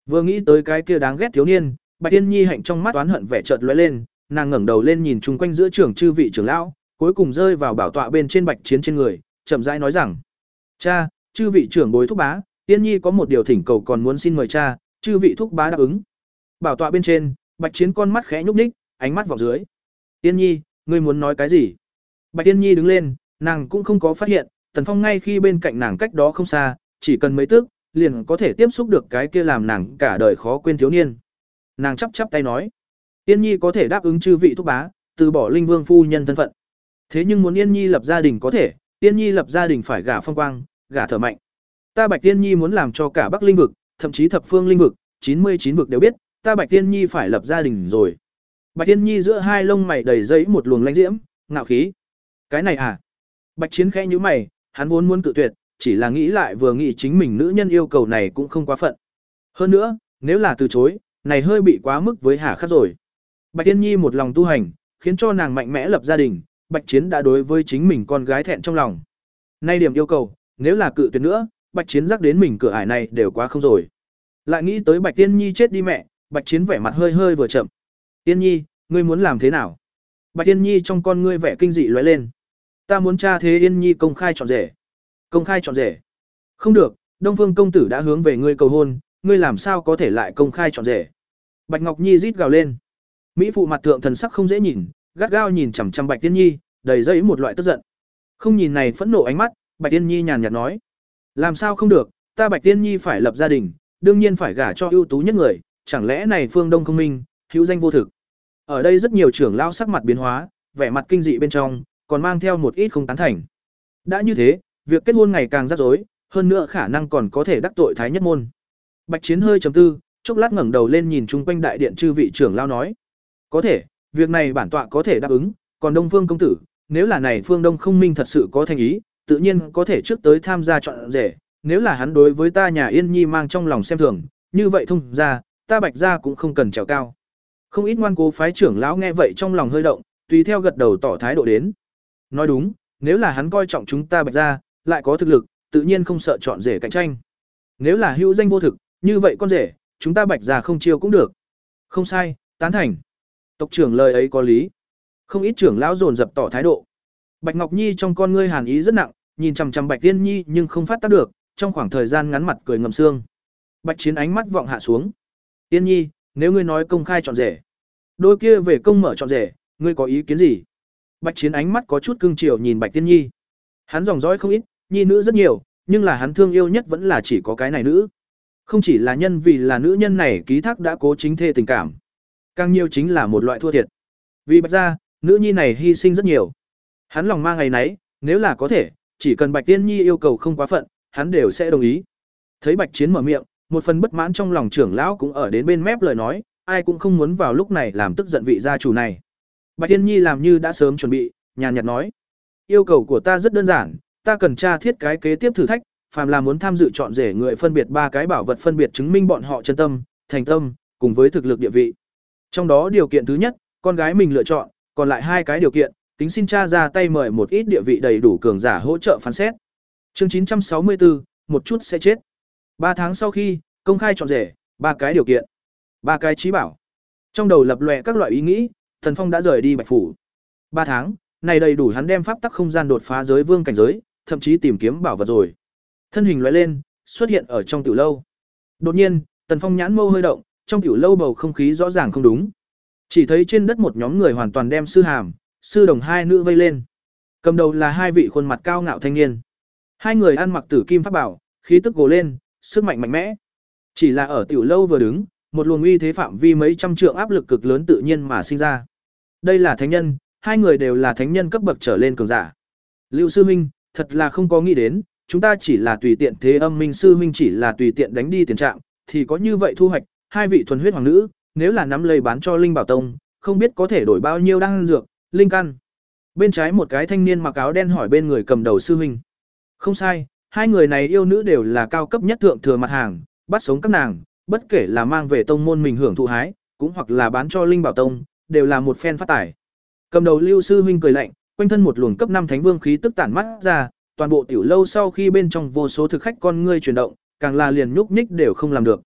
Vừa nghĩ tới cái kia đáng ghét thiếu niên, Bạch Tiên Nhi hạnh trong mắt oán hận vẻ chợt lóe lên, nàng ngẩng đầu lên nhìn chung quanh giữa trưởng chư vị trưởng lão, cuối cùng rơi vào bảo tọa bên trên Bạch Chiến trên người, chậm rãi nói rằng: "Cha, chư vị trưởng bối thúc bá, Tiên Nhi có một điều thỉnh cầu còn muốn xin mời cha." Chư vị thúc bá đáp ứng. Bảo tọa bên trên, Bạch Chiến con mắt khẽ nhúc nhích, ánh mắt vọng dưới. "Tiên Nhi, ngươi muốn nói cái gì?" Bạch Tiên Nhi đứng lên, nàng cũng không có phát hiện, Tần Phong ngay khi bên cạnh nàng cách đó không xa, chỉ cần mấy tức, liền có thể tiếp xúc được cái kia làm nàng cả đời khó quên thiếu niên. Nàng chắp chắp tay nói: "Tiên Nhi có thể đáp ứng chư vị thúc bá, từ bỏ Linh Vương phu nhân thân phận. Thế nhưng muốn Yên Nhi lập gia đình có thể, Tiên Nhi lập gia đình phải gả phong quang, gả thở mạnh. Ta Bạch Tiên Nhi muốn làm cho cả Bắc Linh vực, thậm chí thập phương linh vực, chín mươi chín vực đều biết, ta Bạch Tiên Nhi phải lập gia đình rồi." Bạch Tiên Nhi giữa hai lông mày đầy giấy một luồng lãnh diễm, ngạo khí. "Cái này à?" Bạch Chiến khẽ nhíu mày, hắn vốn muốn cự tuyệt, chỉ là nghĩ lại vừa nghĩ chính mình nữ nhân yêu cầu này cũng không quá phận. Hơn nữa, nếu là từ chối, này hơi bị quá mức với Hà Khắc rồi. Bạch Tiên Nhi một lòng tu hành, khiến cho nàng mạnh mẽ lập gia đình, Bạch Chiến đã đối với chính mình con gái thẹn trong lòng. Nay điểm yêu cầu, nếu là cự tuyệt nữa, Bạch Chiến rắc đến mình cửa ải này đều quá không rồi. Lại nghĩ tới Bạch Tiên Nhi chết đi mẹ, Bạch Chiến vẻ mặt hơi hơi vừa chậm. "Tiên Nhi, ngươi muốn làm thế nào?" Bạch Tiên Nhi trong con ngươi vẻ kinh dị lóe lên. "Ta muốn cha thế Yên Nhi công khai chọn rể." "Công khai chọn rể?" "Không được, Đông Phương công tử đã hướng về ngươi cầu hôn, ngươi làm sao có thể lại công khai chọn rể?" Bạch Ngọc Nhi rít gào lên. Mỹ phụ mặt thượng thần sắc không dễ nhìn, gắt gao nhìn chằm chằm Bạch Tiên Nhi, đầy dẫy một loại tức giận. Không nhìn này phẫn nộ ánh mắt, Bạch Tiên Nhi nhàn nhạt nói: "Làm sao không được, ta Bạch Tiên Nhi phải lập gia đình, đương nhiên phải gả cho ưu tú nhất người, chẳng lẽ này phương Đông không minh, hữu danh vô thực." Ở đây rất nhiều trưởng lão sắc mặt biến hóa, vẻ mặt kinh dị bên trong, còn mang theo một ít không tán thành. Đã như thế, việc kết hôn ngày càng rắc rối, hơn nữa khả năng còn có thể đắc tội thái nhất môn. Bạch Chiến hơi trầm tư, chốc lát ngẩng đầu lên nhìn chung quanh đại điện chư vị trưởng lão nói: "Có thể, việc này bản tọa có thể đáp ứng, còn Đông Phương công tử, nếu là này phương Đông không minh thật sự có thành ý, tự nhiên có thể trước tới tham gia chọn rể, nếu là hắn đối với ta nhà Yên Nhi mang trong lòng xem thường, như vậy thông ra, ta Bạch gia cũng không cần trèo cao." Không ít ngoan cố phái trưởng lão nghe vậy trong lòng hơi động, tùy theo gật đầu tỏ thái độ đến. Nói đúng, nếu là hắn coi trọng chúng ta Bạch gia, lại có thực lực, tự nhiên không sợ chọn rể cạnh tranh. Nếu là hữu danh vô thực, như vậy con rể, chúng ta Bạch gia không chiêu cũng được. Không sai, tán thành. Tộc trưởng lời ấy có lý. Không ít trưởng lão dồn dập tỏ thái độ. Bạch Ngọc Nhi trong con ngươi hàn ý rất nặng, nhìn chằm chằm Bạch Tiên Nhi nhưng không phát tác được, trong khoảng thời gian ngắn mặt cười ngầm xương. Bạch Chiến ánh mắt vọng hạ xuống. "Tiên Nhi, nếu ngươi nói công khai chọn rể, đôi kia về công mở chọn rể, ngươi có ý kiến gì?" Bạch Chiến ánh mắt có chút cương triều nhìn Bạch Tiên Nhi. Hắn dòng dõi không ít, nhi nữ rất nhiều, nhưng là hắn thương yêu nhất vẫn là chỉ có cái này nữ. Không chỉ là nhân vì là nữ nhân này ký thác đã cố chính thê tình cảm, càng nhiều chính là một loại thua thiệt. Vì Bạch gia, nữ nhi này hy sinh rất nhiều. Hắn lòng mang ngày nấy, nếu là có thể, chỉ cần Bạch Tiên Nhi yêu cầu không quá phận, hắn đều sẽ đồng ý. Thấy Bạch Chiến mở miệng, một phần bất mãn trong lòng trưởng lão cũng ở đến bên mép lời nói, ai cũng không muốn vào lúc này làm tức giận vị gia chủ này. Bạch Tiên Nhi làm như đã sớm chuẩn bị, nhàn nhạt nói: "Yêu cầu của ta rất đơn giản, ta cần tra thiết cái kế tiếp thử thách, phàm là muốn tham dự chọn rể người phân biệt ba cái bảo vật phân biệt chứng minh bọn họ chân tâm, thành tâm, cùng với thực lực địa vị. Trong đó điều kiện thứ nhất, con gái mình lựa chọn, còn lại hai cái điều kiện, tính xin cha ra tay mời một ít địa vị đầy đủ cường giả hỗ trợ phán xét." Chương chín trăm sáu mươi tư, một chút sẽ chết. Ba tháng sau khi công khai chọn rể, ba cái điều kiện, ba cái trí bảo. Trong đầu lập lòe các loại ý nghĩ, Thần Phong đã rời đi Bạch phủ. Ba tháng, này đầy đủ hắn đem pháp tắc không gian đột phá giới vương cảnh giới, thậm chí tìm kiếm bảo vật rồi. Thân hình lóe lên, xuất hiện ở trong tiểu lâu. Đột nhiên, Tần Phong nhãn mâu hơi động, trong tiểu lâu bầu không khí rõ ràng không đúng. Chỉ thấy trên đất một nhóm người hoàn toàn đem sư hàm, sư đồng hai nữ vây lên. Cầm đầu là hai vị khuôn mặt cao ngạo thanh niên. Hai người ăn mặc tử kim pháp bảo, khí tức gồ lên, sức mạnh mạnh mẽ. Chỉ là ở tiểu lâu vừa đứng, một luồng uy thế phạm vi mấy trăm trượng áp lực cực lớn tự nhiên mà sinh ra. Đây là thánh nhân, hai người đều là thánh nhân cấp bậc trở lên cường giả. Lưu sư huynh, thật là không có nghĩ đến, chúng ta chỉ là tùy tiện thế âm minh sư huynh chỉ là tùy tiện đánh đi tiền trạng, thì có như vậy thu hoạch, hai vị thuần huyết hoàng nữ, nếu là nắm lấy bán cho Linh Bảo Tông, không biết có thể đổi bao nhiêu đan dược, linh căn. Bên trái một cái thanh niên mặc áo đen hỏi bên người cầm đầu sư huynh. Không sai, hai người này yêu nữ đều là cao cấp nhất thượng thừa mặt hàng, bắt sống các nàng, bất kể là mang về tông môn mình hưởng thụ hái, cũng hoặc là bán cho Linh Bảo Tông, đều là một phen phát tài. Cầm đầu Lưu sư huynh cười lạnh, quanh thân một luồng cấp năm thánh vương khí tức tản mắt ra, toàn bộ tiểu lâu sau khi bên trong vô số thực khách con ngươi chuyển động, càng là liền nhúc nhích đều không làm được.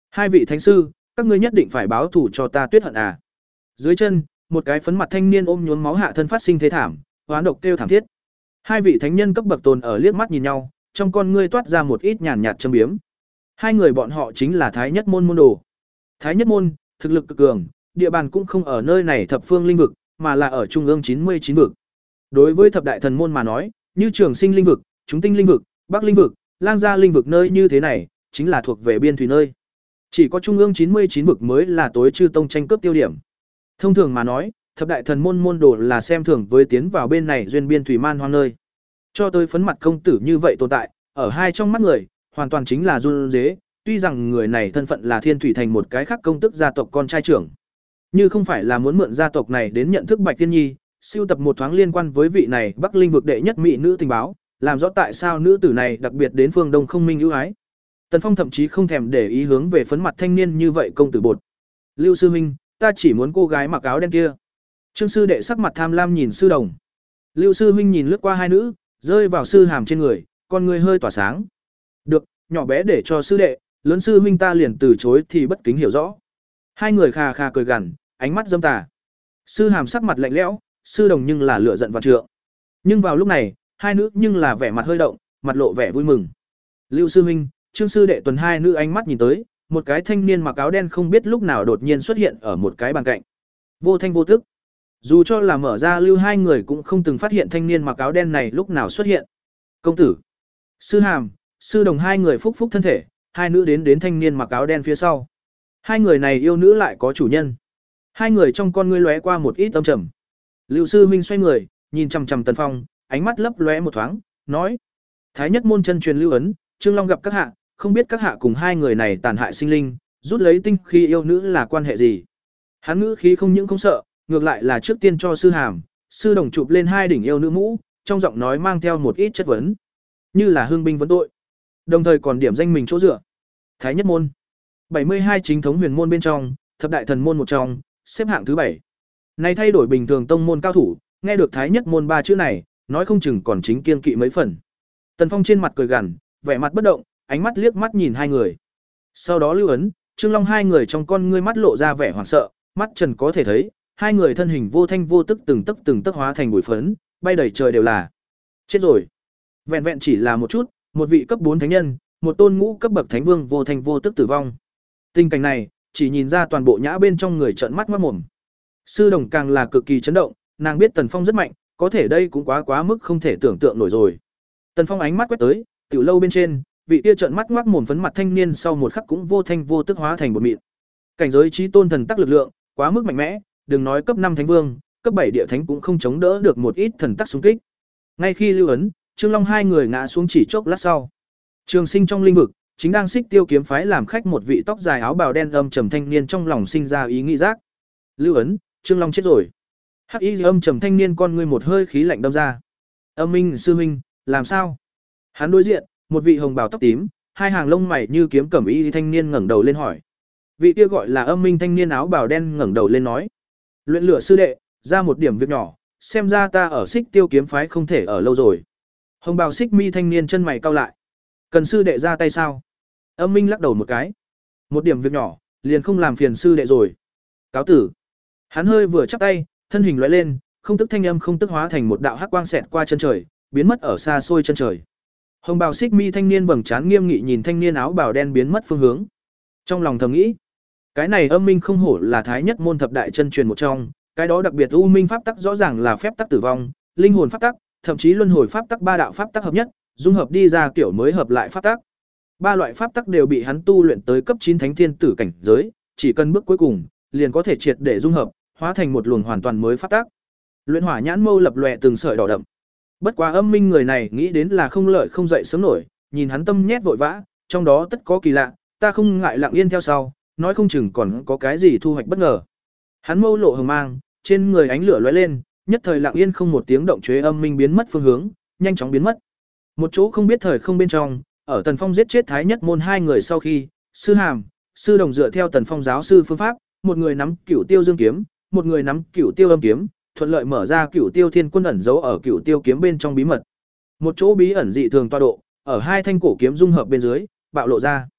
Hai vị thánh sư, các ngươi nhất định phải báo thù cho ta Tuyết Hận à? Dưới chân, một cái phấn mặt thanh niên ôm nhuốm máu hạ thân phát sinh thế thảm, oán độc kêu thảm thiết. Hai vị thánh nhân cấp bậc tồn ở liếc mắt nhìn nhau, trong con ngươi toát ra một ít nhàn nhạt châm biếm. Hai người bọn họ chính là Thái Nhất môn môn đồ. Thái Nhất môn, thực lực cực cường, địa bàn cũng không ở nơi này thập phương linh vực, mà là ở trung ương chín mươi chín vực. Đối với thập đại thần môn mà nói, như Trường Sinh linh vực, Chúng Tinh linh vực, Bắc linh vực, Lang Gia linh vực nơi như thế này, chính là thuộc về biên thủy nơi. Chỉ có trung ương chín mươi chín vực mới là tối chư tông tranh cướp tiêu điểm. Thông thường mà nói, thập đại thần môn môn đồ là xem thường với tiến vào bên này duyên biên thủy man hoang nơi. Cho tới phấn mặt công tử như vậy tồn tại, ở hai trong mắt người, hoàn toàn chính là run dế, tuy rằng người này thân phận là Thiên Thủy Thành một cái khác công tức gia tộc con trai trưởng. Như không phải là muốn mượn gia tộc này đến nhận thức Bạch Tiên Nhi, siêu tập một thoáng liên quan với vị này Bắc Linh vực đệ nhất mỹ nữ tình báo, làm rõ tại sao nữ tử này đặc biệt đến phương Đông không minh ưu ái. Tần Phong thậm chí không thèm để ý hướng về phấn mặt thanh niên như vậy công tử bột. Lưu sư huynh, ta chỉ muốn cô gái mặc áo đen kia. Trương sư đệ sắc mặt tham lam nhìn sư đồng. Lưu sư huynh nhìn lướt qua hai nữ, rơi vào sư hàm trên người, con người hơi tỏa sáng. Được, nhỏ bé để cho sư đệ, lớn sư huynh ta liền từ chối thì bất kính hiểu rõ. Hai người khà khà cười gằn, ánh mắt dâm tà. Sư hàm sắc mặt lạnh lẽo, sư đồng nhưng là lửa giận vạn trượng. Nhưng vào lúc này, hai nữ nhưng là vẻ mặt hơi động, mặt lộ vẻ vui mừng. Lưu sư huynh, Trương sư đệ tuần hai nữ ánh mắt nhìn tới, một cái thanh niên mặc áo đen không biết lúc nào đột nhiên xuất hiện ở một cái bàn cạnh. Vô thanh vô tức. Dù cho là mở ra lưu hai người cũng không từng phát hiện thanh niên mặc áo đen này lúc nào xuất hiện. Công tử, sư hàm, sư đồng hai người phúc phúc thân thể, hai nữ đến đến thanh niên mặc áo đen phía sau. Hai người này yêu nữ lại có chủ nhân. Hai người trong con ngươi lóe qua một ít âm trầm. Lưu sư huynh xoay người, nhìn chằm chằm Tần Phong, ánh mắt lấp lóe một thoáng, nói: Thái Nhất môn chân truyền lưu ấn, Trương Long gặp các hạ, không biết các hạ cùng hai người này tàn hại sinh linh, rút lấy tinh khí yêu nữ là quan hệ gì? Hắn ngữ khí không những không sợ, ngược lại là trước tiên cho sư hàm, sư đồng chụp lên hai đỉnh yêu nữ mũ, trong giọng nói mang theo một ít chất vấn, như là hương binh vấn tội. Đồng thời còn điểm danh mình chỗ dựa. Thái Nhất môn, bảy mươi hai chính thống huyền môn bên trong, thập đại thần môn một trong, xếp hạng thứ bảy. Này thay đổi bình thường tông môn cao thủ, nghe được Thái Nhất môn ba chữ này, nói không chừng còn chính kiên kỵ mấy phần. Tần Phong trên mặt cười gằn, vẻ mặt bất động, ánh mắt liếc mắt nhìn hai người. Sau đó lưu ấn, Trương Long hai người trong con ngươi mắt lộ ra vẻ hoảng sợ, mắt trần có thể thấy, hai người thân hình vô thanh vô tức từng tấc từng tấc hóa thành bụi phấn, bay đầy trời đều là. Chết rồi. Vẹn vẹn chỉ là một chút, một vị cấp bốn thánh nhân, một tôn ngũ cấp bậc thánh vương vô thanh vô tức tử vong. Tình cảnh này, chỉ nhìn ra toàn bộ nhã bên trong người trợn mắt ngoác mồm. Sư đồng càng là cực kỳ chấn động, nàng biết Tần Phong rất mạnh, có thể đây cũng quá quá mức không thể tưởng tượng nổi rồi. Tần Phong ánh mắt quét tới, tiểu lâu bên trên, vị kia trợn mắt ngoác mồm phấn mặt thanh niên sau một khắc cũng vô thanh vô tức hóa thành bột mịn. Cảnh giới chí tôn thần tắc lực lượng, quá mức mạnh mẽ, đừng nói cấp năm thánh vương, cấp bảy địa thánh cũng không chống đỡ được một ít thần tắc xung kích. Ngay khi lưu ấn, Trương Long hai người ngã xuống chỉ chốc lát sau. Trường Sinh trong linh vực, chính đang Xích Tiêu kiếm phái làm khách một vị tóc dài áo bào đen âm trầm thanh niên trong lòng sinh ra ý nghĩ giác. Lưu ấn, Trương Long chết rồi. Hắc Y âm trầm thanh niên con ngươi một hơi khí lạnh đâm ra. Âm Minh sư huynh, làm sao? Hắn đối diện, một vị hồng bào tóc tím, hai hàng lông mày như kiếm cẩm y thanh niên ngẩng đầu lên hỏi. Vị kia gọi là Âm Minh thanh niên áo bào đen ngẩng đầu lên nói: Luyện lửa sư đệ, ra một điểm việc nhỏ, xem ra ta ở Xích Tiêu kiếm phái không thể ở lâu rồi. Hồng bào xích mi thanh niên chân mày cau lại. Cần sư đệ ra tay sao? Âm Minh lắc đầu một cái. Một điểm việc nhỏ, liền không làm phiền sư đệ rồi. Cáo tử. Hắn hơi vừa chắp tay, thân hình lóe lên, không tức thanh âm không tức hóa thành một đạo hắc quang xẹt qua chân trời, biến mất ở xa xôi chân trời. Hồng bào xích mi thanh niên vầng trán nghiêm nghị nhìn thanh niên áo bào đen biến mất phương hướng. Trong lòng thầm nghĩ, cái này Âm Minh không hổ là Thái Nhất môn thập đại chân truyền một trong, cái đó đặc biệt u minh pháp tắc rõ ràng là phép tắc tử vong, linh hồn pháp tắc, thậm chí luân hồi pháp tắc ba đạo pháp tắc hợp nhất, dung hợp đi ra kiểu mới hợp lại pháp tắc. Ba loại pháp tắc đều bị hắn tu luyện tới cấp chín thánh thiên tử cảnh giới, chỉ cần bước cuối cùng, liền có thể triệt để dung hợp, hóa thành một luồng hoàn toàn mới pháp tắc. Luyện hỏa nhãn mâu lập lòe từng sợi đỏ đậm. Bất quá Âm Minh người này nghĩ đến là không lợi không dậy sớm nổi, nhìn hắn tâm nhét vội vã, trong đó tất có kỳ lạ, ta không ngại lặng yên theo sau, nói không chừng còn có cái gì thu hoạch bất ngờ. Hắn mâu lộ hừng mang, trên người ánh lửa lóe lên, nhất thời lặng yên không một tiếng động chế Âm Minh biến mất phương hướng, nhanh chóng biến mất. Một chỗ không biết thời không bên trong, ở Tần Phong giết chết Thái Nhất môn hai người sau khi, sư hàm, sư đồng dựa theo Tần Phong giáo sư phương pháp, một người nắm Cửu Tiêu Dương kiếm, một người nắm Cửu Tiêu Âm kiếm, thuận lợi mở ra Cửu Tiêu Thiên Quân ẩn giấu ở Cửu Tiêu kiếm bên trong bí mật. Một chỗ bí ẩn dị thường tọa độ, ở hai thanh cổ kiếm dung hợp bên dưới, bạo lộ ra.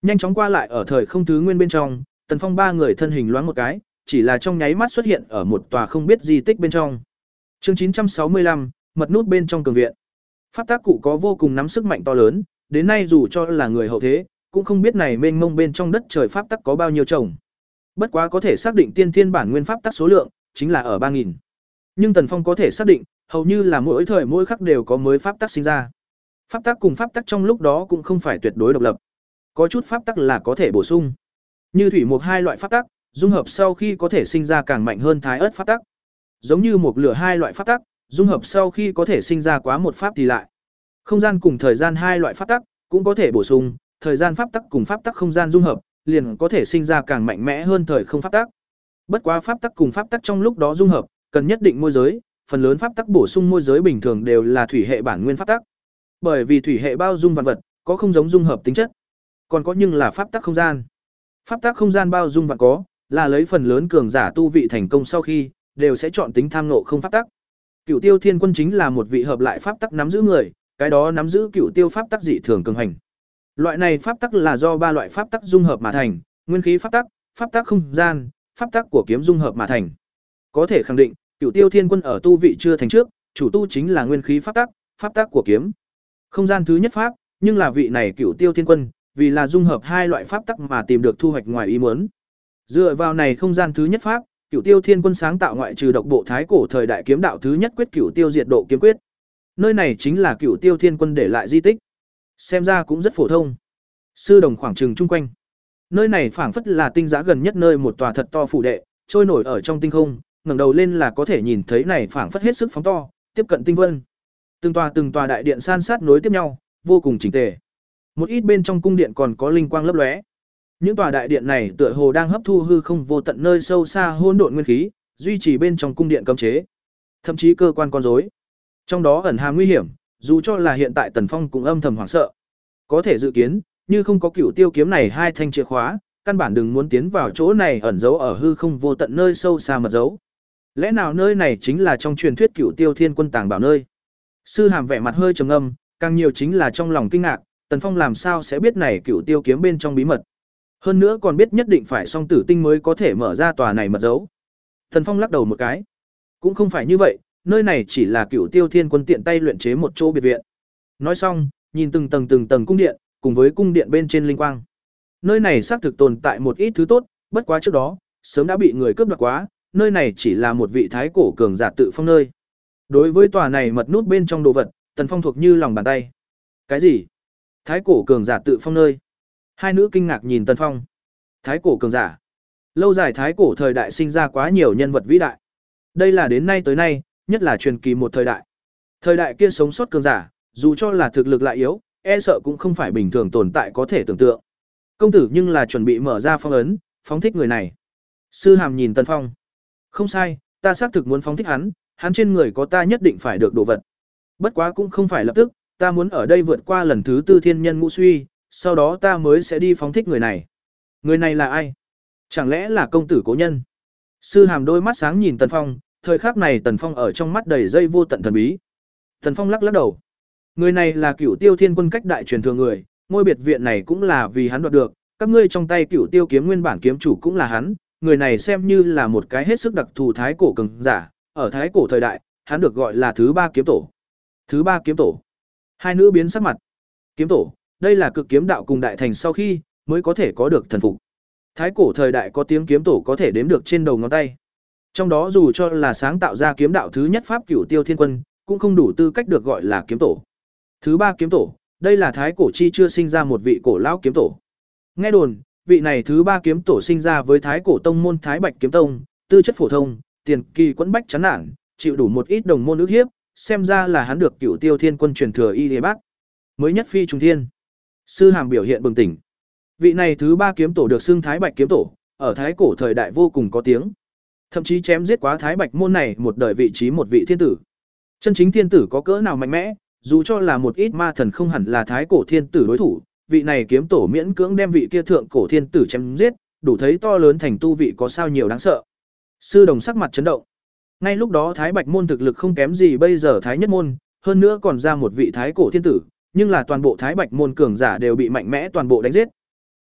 Nhanh chóng qua lại ở thời không thứ nguyên bên trong, Tần Phong ba người thân hình loáng một cái, chỉ là trong nháy mắt xuất hiện ở một tòa không biết di tích bên trong. Chương chín trăm sáu mươi lăm, mật nút bên trong cường viện. Pháp tác cụ có vô cùng nắm sức mạnh to lớn, đến nay dù cho là người hậu thế, cũng không biết này mênh mông bên trong đất trời pháp tắc có bao nhiêu chồng. Bất quá có thể xác định tiên thiên bản nguyên pháp tắc số lượng chính là ở ba nghìn. Nhưng Tần Phong có thể xác định, hầu như là mỗi thời mỗi khắc đều có mới pháp tắc sinh ra. Pháp tắc cùng pháp tắc trong lúc đó cũng không phải tuyệt đối độc lập. Có chút pháp tắc là có thể bổ sung. Như thủy mộc hai loại pháp tắc, dung hợp sau khi có thể sinh ra càng mạnh hơn thái ớt pháp tắc. Giống như một lửa hai loại pháp tắc, dung hợp sau khi có thể sinh ra quá một pháp thì lại. Không gian cùng thời gian hai loại pháp tắc cũng có thể bổ sung, thời gian pháp tắc cùng pháp tắc không gian dung hợp, liền có thể sinh ra càng mạnh mẽ hơn thời không pháp tắc. Bất quá pháp tắc cùng pháp tắc trong lúc đó dung hợp, cần nhất định môi giới, phần lớn pháp tắc bổ sung môi giới bình thường đều là thủy hệ bản nguyên pháp tắc. Bởi vì thủy hệ bao dung vạn vật, có không giống dung hợp tính chất. Còn có nhưng là pháp tắc không gian. Pháp tắc không gian bao dung vạn có, là lấy phần lớn cường giả tu vị thành công sau khi, đều sẽ chọn tính tham ngộ không pháp tắc. Cửu Tiêu Thiên Quân chính là một vị hợp lại pháp tắc nắm giữ người, cái đó nắm giữ Cửu Tiêu pháp tắc dị thường cường hành. Loại này pháp tắc là do ba loại pháp tắc dung hợp mà thành, nguyên khí pháp tắc, pháp tắc không gian, pháp tắc của kiếm dung hợp mà thành. Có thể khẳng định, Cửu Tiêu Thiên Quân ở tu vị chưa thành trước, chủ tu chính là nguyên khí pháp tắc, pháp tắc của kiếm. Không gian thứ nhất pháp, nhưng là vị này Cửu Tiêu Thiên Quân, vì là dung hợp hai loại pháp tắc mà tìm được thu hoạch ngoài ý muốn. Dựa vào này không gian thứ nhất pháp, Cửu Tiêu Thiên Quân sáng tạo ngoại trừ độc bộ thái cổ thời đại kiếm đạo thứ nhất quyết Cửu Tiêu diệt độ kiếm quyết. Nơi này chính là Cửu Tiêu Thiên Quân để lại di tích. Xem ra cũng rất phổ thông. Sư đồng khoảng trừng chung quanh. Nơi này phảng phất là tinh giá gần nhất nơi một tòa thật to phủ đệ, trôi nổi ở trong tinh không, ngẩng đầu lên là có thể nhìn thấy này phảng phất hết sức phóng to, tiếp cận tinh vân. Từng tòa từng tòa đại điện san sát nối tiếp nhau, vô cùng chỉnh tề. Một ít bên trong cung điện còn có linh quang lấp lóe. Những tòa đại điện này tựa hồ đang hấp thu hư không vô tận nơi sâu xa hỗn độn nguyên khí, duy trì bên trong cung điện cấm chế, thậm chí cơ quan con rối. Trong đó ẩn hàm nguy hiểm, dù cho là hiện tại Tần Phong cũng âm thầm hoảng sợ. Có thể dự kiến, như không có Cửu Tiêu kiếm này hai thanh chìa khóa, căn bản đừng muốn tiến vào chỗ này ẩn giấu ở hư không vô tận nơi sâu xa mật giấu. Lẽ nào nơi này chính là trong truyền thuyết Cửu Tiêu Thiên Quân tàng bảo nơi? Sư Hàm vẻ mặt hơi trầm ngâm, càng nhiều chính là trong lòng kinh ngạc, Tần Phong làm sao sẽ biết này Cửu Tiêu kiếm bên trong bí mật? Hơn nữa còn biết nhất định phải song tử tinh mới có thể mở ra tòa này mật dấu. Tần Phong lắc đầu một cái. Cũng không phải như vậy, nơi này chỉ là Cửu Tiêu Thiên Quân tiện tay luyện chế một chỗ biệt viện. Nói xong, nhìn từng tầng từng tầng cung điện, cùng với cung điện bên trên linh quang. Nơi này xác thực tồn tại một ít thứ tốt, bất quá trước đó, sớm đã bị người cướp đoạt quá, nơi này chỉ là một vị thái cổ cường giả tự phong nơi. Đối với tòa này mật nút bên trong đồ vật, Tần Phong thuộc như lòng bàn tay. Cái gì? Thái cổ cường giả tự phong nơi? Hai nữ kinh ngạc nhìn Tần Phong. Thái cổ cường giả. Lâu dài thái cổ thời đại sinh ra quá nhiều nhân vật vĩ đại. Đây là đến nay tới nay, nhất là truyền kỳ một thời đại. Thời đại kia sống sót cường giả, dù cho là thực lực lại yếu, e sợ cũng không phải bình thường tồn tại có thể tưởng tượng. Công tử nhưng là chuẩn bị mở ra phong ấn, phóng thích người này. Sư Hàm nhìn Tần Phong. Không sai, ta xác thực muốn phóng thích hắn, hắn trên người có ta nhất định phải được đồ vật. Bất quá cũng không phải lập tức, ta muốn ở đây vượt qua lần thứ tư thiên nhân ngũ suy, sau đó ta mới sẽ đi phóng thích người này. Người này là ai? Chẳng lẽ là công tử cố nhân? Sư Hàm đôi mắt sáng nhìn Tần Phong, thời khắc này Tần Phong ở trong mắt đầy dây vô tận thần bí. Tần Phong lắc lắc đầu. Người này là Cửu Tiêu Thiên Quân cách đại truyền thừa người, ngôi biệt viện này cũng là vì hắn đoạt được, các ngươi trong tay Cửu Tiêu kiếm nguyên bản kiếm chủ cũng là hắn, người này xem như là một cái hết sức đặc thù thái cổ cường giả, ở thái cổ thời đại, hắn được gọi là thứ ba kiếm tổ. Thứ ba kiếm tổ. Hai nữ biến sắc mặt. Kiếm tổ, đây là cực kiếm đạo cùng đại thành sau khi mới có thể có được thần phục. Thái cổ thời đại có tiếng kiếm tổ có thể đếm được trên đầu ngón tay. Trong đó dù cho là sáng tạo ra kiếm đạo thứ nhất pháp Cửu Tiêu Thiên Quân, cũng không đủ tư cách được gọi là kiếm tổ. Thứ ba kiếm tổ, đây là thái cổ chi chưa sinh ra một vị cổ lão kiếm tổ. Nghe đồn, vị này thứ ba kiếm tổ sinh ra với thái cổ tông môn Thái Bạch kiếm tông, tư chất phổ thông, tiền kỳ quẫn bách chán nản, chịu đủ một ít đồng môn ức hiếp, xem ra là hắn được Cửu Tiêu Thiên Quân truyền thừa y lý bác. Mới nhất phi trùng thiên. Sư Hàm biểu hiện bừng tỉnh. Vị này thứ ba kiếm tổ được xưng Thái Bạch kiếm tổ, ở thái cổ thời đại vô cùng có tiếng. Thậm chí chém giết quá Thái Bạch môn này một đời vị trí một vị thiên tử. Chân chính thiên tử có cỡ nào mạnh mẽ, dù cho là một ít ma thần không hẳn là thái cổ thiên tử đối thủ, vị này kiếm tổ miễn cưỡng đem vị kia thượng cổ thiên tử chém giết, đủ thấy to lớn thành tu vị có sao nhiều đáng sợ. Sư Đồng sắc mặt chấn động. Ngay lúc đó Thái Bạch môn thực lực không kém gì bây giờ Thái Nhất môn, hơn nữa còn ra một vị thái cổ thiên tử, nhưng là toàn bộ Thái Bạch môn cường giả đều bị mạnh mẽ toàn bộ đánh giết.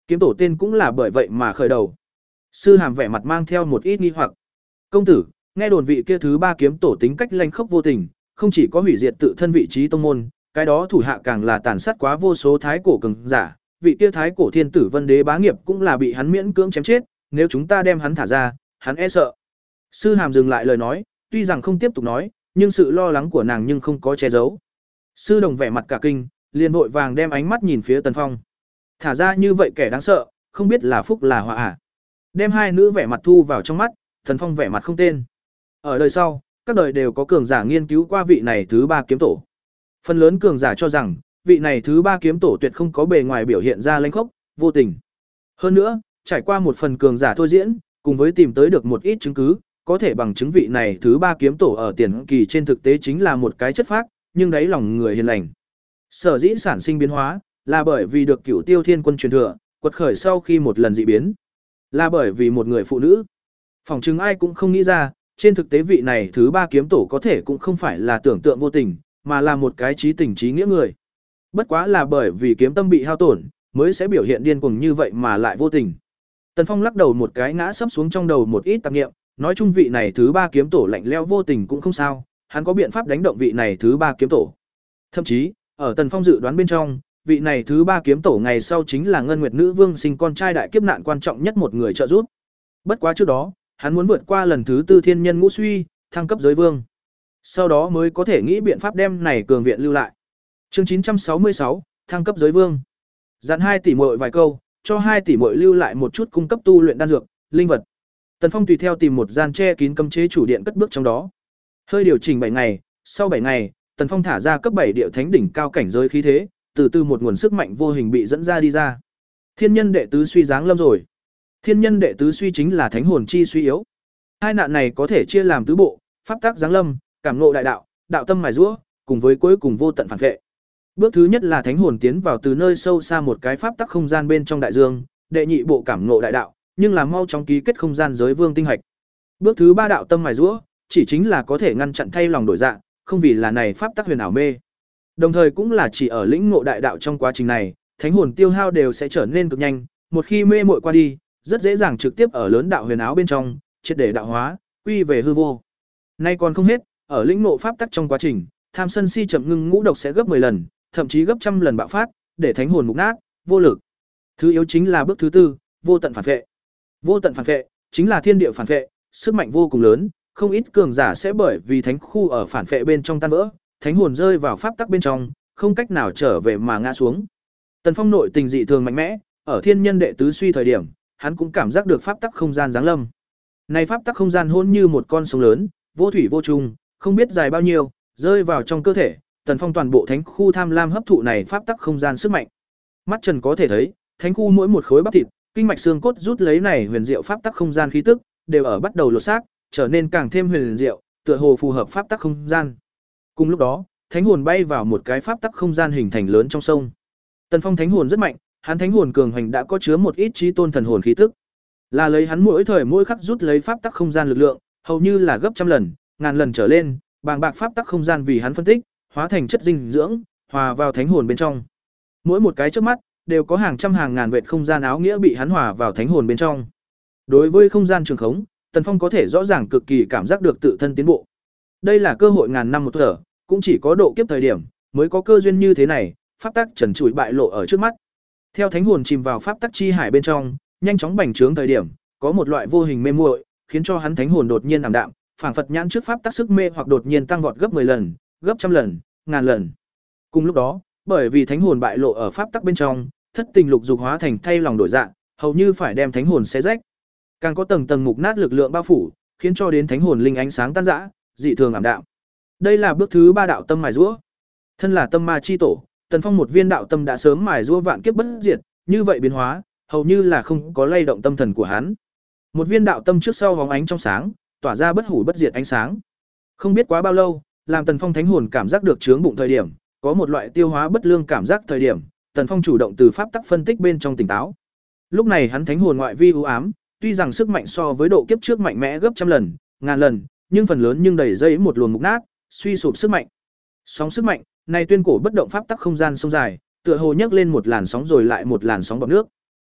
Kiếm tổ tên cũng là bởi vậy mà khởi đầu. Sư Hàm vẻ mặt mang theo một ít nghi hoặc. Công tử, nghe đồn vị kia thứ ba kiếm tổ tính cách lanh khốc vô tình, không chỉ có hủy diệt tự thân vị trí tông môn, cái đó thủ hạ càng là tàn sát quá vô số thái cổ cường giả, vị kia thái cổ thiên tử Vân Đế bá nghiệp cũng là bị hắn miễn cưỡng chém chết, nếu chúng ta đem hắn thả ra, hắn e sợ. Sư Hàm dừng lại lời nói, tuy rằng không tiếp tục nói, nhưng sự lo lắng của nàng nhưng không có che giấu. Sư Đồng vẻ mặt cả kinh, liền vội vàng đem ánh mắt nhìn phía Tần Phong. Thả ra như vậy kẻ đáng sợ, không biết là phúc là họa à? Đem hai nữ vẻ mặt thu vào trong mắt, Tần Phong vẻ mặt không tên. Ở đời sau, các đời đều có cường giả nghiên cứu qua vị này thứ ba kiếm tổ. Phần lớn cường giả cho rằng, vị này thứ ba kiếm tổ tuyệt không có bề ngoài biểu hiện ra lanh khốc, vô tình. Hơn nữa, trải qua một phần cường giả thôi diễn, cùng với tìm tới được một ít chứng cứ, có thể bằng chứng vị này thứ ba kiếm tổ ở tiền kỳ trên thực tế chính là một cái chất phác, nhưng đáy lòng người hiền lành. Sở dĩ sản sinh biến hóa, là bởi vì được Cửu Tiêu Thiên Quân truyền thừa, quật khởi sau khi một lần dị biến, là bởi vì một người phụ nữ. Phỏng chừng ai cũng không nghĩ ra, trên thực tế vị này thứ ba kiếm tổ có thể cũng không phải là tưởng tượng vô tình, mà là một cái trí tình trí nghĩa người. Bất quá là bởi vì kiếm tâm bị hao tổn, mới sẽ biểu hiện điên cuồng như vậy mà lại vô tình. Tần Phong lắc đầu một cái ngã sấp xuống trong đầu một ít tạp niệm, nói chung vị này thứ ba kiếm tổ lạnh lẽo vô tình cũng không sao, hắn có biện pháp đánh động vị này thứ ba kiếm tổ. Thậm chí, ở Tần Phong dự đoán bên trong, vị này thứ ba kiếm tổ ngày sau chính là Ngân Nguyệt Nữ Vương sinh con trai đại kiếp nạn quan trọng nhất một người trợ giúp. Bất quá trước đó, hắn muốn vượt qua lần thứ tư thiên nhân ngũ suy, thăng cấp giới vương. Sau đó mới có thể nghĩ biện pháp đem này cường viện lưu lại. Chương chín trăm sáu mươi sáu, thăng cấp giới vương. Dặn hai tỷ muội vài câu, cho hai tỷ muội lưu lại một chút cung cấp tu luyện đan dược, linh vật. Tần Phong tùy theo tìm một gian che kín cấm chế chủ điện cất bước trong đó. Hơi điều chỉnh bảy ngày, sau bảy ngày, Tần Phong thả ra cấp bảy điệu thánh đỉnh cao cảnh giới khí thế, từ từ một nguồn sức mạnh vô hình bị dẫn ra đi ra. Thiên nhân đệ tứ suy giáng lâm rồi. Thiên nhân đệ tứ suy chính là thánh hồn chi suy yếu. Hai nạn này có thể chia làm tứ bộ, pháp tác giáng lâm, cảm ngộ đại đạo, đạo tâm mài giũa, cùng với cuối cùng vô tận phản vệ. Bước thứ nhất là thánh hồn tiến vào từ nơi sâu xa một cái pháp tắc không gian bên trong đại dương, đệ nhị bộ cảm ngộ đại đạo, nhưng là mau chóng ký kết không gian giới vương tinh hạch. Bước thứ ba đạo tâm mài giũa, chỉ chính là có thể ngăn chặn thay lòng đổi dạng, không vì là này pháp tắc huyền ảo mê. Đồng thời cũng là chỉ ở lĩnh ngộ đại đạo trong quá trình này, thánh hồn tiêu hao đều sẽ trở nên cực nhanh, một khi mê muội qua đi, rất dễ dàng trực tiếp ở lớn đạo huyền áo bên trong, triệt để đạo hóa, quy về hư vô. Nay còn không hết, ở lĩnh ngộ pháp tắc trong quá trình, tham sân si chậm ngưng ngũ độc sẽ gấp mười lần, thậm chí gấp trăm lần bạo phát, để thánh hồn mục nát, vô lực. Thứ yếu chính là bước thứ tư, vô tận phản vệ. Vô tận phản vệ chính là thiên địa phản vệ, sức mạnh vô cùng lớn, không ít cường giả sẽ bởi vì thánh khu ở phản vệ bên trong tan vỡ, thánh hồn rơi vào pháp tắc bên trong, không cách nào trở về mà ngã xuống. Tần Phong nội tình dị thường mạnh mẽ, ở thiên nhân đệ tứ suy thời điểm, hắn cũng cảm giác được pháp tắc không gian giáng lâm. Này pháp tắc không gian hôn như một con sông lớn, vô thủy vô trùng, không biết dài bao nhiêu, rơi vào trong cơ thể, Tần Phong toàn bộ thánh khu tham lam hấp thụ này pháp tắc không gian sức mạnh. Mắt trần có thể thấy, thánh khu mỗi một khối bắp thịt, kinh mạch xương cốt rút lấy này huyền diệu pháp tắc không gian khí tức, đều ở bắt đầu lột xác, trở nên càng thêm huyền diệu, tựa hồ phù hợp pháp tắc không gian. Cùng lúc đó, thánh hồn bay vào một cái pháp tắc không gian hình thành lớn trong sông. Tần Phong thánh hồn rất mạnh, hắn thánh hồn cường hành đã có chứa một ít chí tôn thần hồn khí tức. Là lấy hắn mỗi thời mỗi khắc rút lấy pháp tắc không gian lực lượng, hầu như là gấp trăm lần, ngàn lần trở lên, bàng bạc pháp tắc không gian vì hắn phân tích, hóa thành chất dinh dưỡng, hòa vào thánh hồn bên trong. Mỗi một cái trước mắt, đều có hàng trăm hàng ngàn vệt không gian áo nghĩa bị hắn hòa vào thánh hồn bên trong. Đối với không gian trường khống, Tần Phong có thể rõ ràng cực kỳ cảm giác được tự thân tiến bộ. Đây là cơ hội ngàn năm một thở, cũng chỉ có độ kiếp thời điểm mới có cơ duyên như thế này, pháp tắc trần trụi bại lộ ở trước mắt. Theo thánh hồn chìm vào pháp tắc chi hải bên trong, nhanh chóng bành trướng thời điểm, có một loại vô hình mê muội, khiến cho hắn thánh hồn đột nhiên ảm đạm, phảng phật nhãn trước pháp tắc sức mê hoặc đột nhiên tăng vọt gấp mười lần, gấp trăm lần, ngàn lần. Cùng lúc đó, bởi vì thánh hồn bại lộ ở pháp tắc bên trong, thất tình lục dục hóa thành thay lòng đổi dạng, hầu như phải đem thánh hồn xé rách. Càng có tầng tầng mục nát lực lượng bao phủ, khiến cho đến thánh hồn linh ánh sáng tan rã, dị thường ảm đạm. Đây là bước thứ ba đạo tâm mài giũa. Thân là tâm ma chi tổ, Tần Phong một viên đạo tâm đã sớm mài giũa vạn kiếp bất diệt, như vậy biến hóa, hầu như là không có lay động tâm thần của hắn. Một viên đạo tâm trước sau vóng ánh trong sáng, tỏa ra bất hủ bất diệt ánh sáng. Không biết quá bao lâu, làm Tần Phong thánh hồn cảm giác được chướng bụng thời điểm, có một loại tiêu hóa bất lương cảm giác thời điểm, Tần Phong chủ động từ pháp tắc phân tích bên trong tỉnh táo. Lúc này hắn thánh hồn ngoại vi u ám, tuy rằng sức mạnh so với độ kiếp trước mạnh mẽ gấp trăm lần, ngàn lần, nhưng phần lớn nhưng đầy dây một luồng mục nát, suy sụp sức mạnh. Sóng sức mạnh, này tuyên cổ bất động pháp tắc không gian sông dài, tựa hồ nhấc lên một làn sóng rồi lại một làn sóng bọt nước.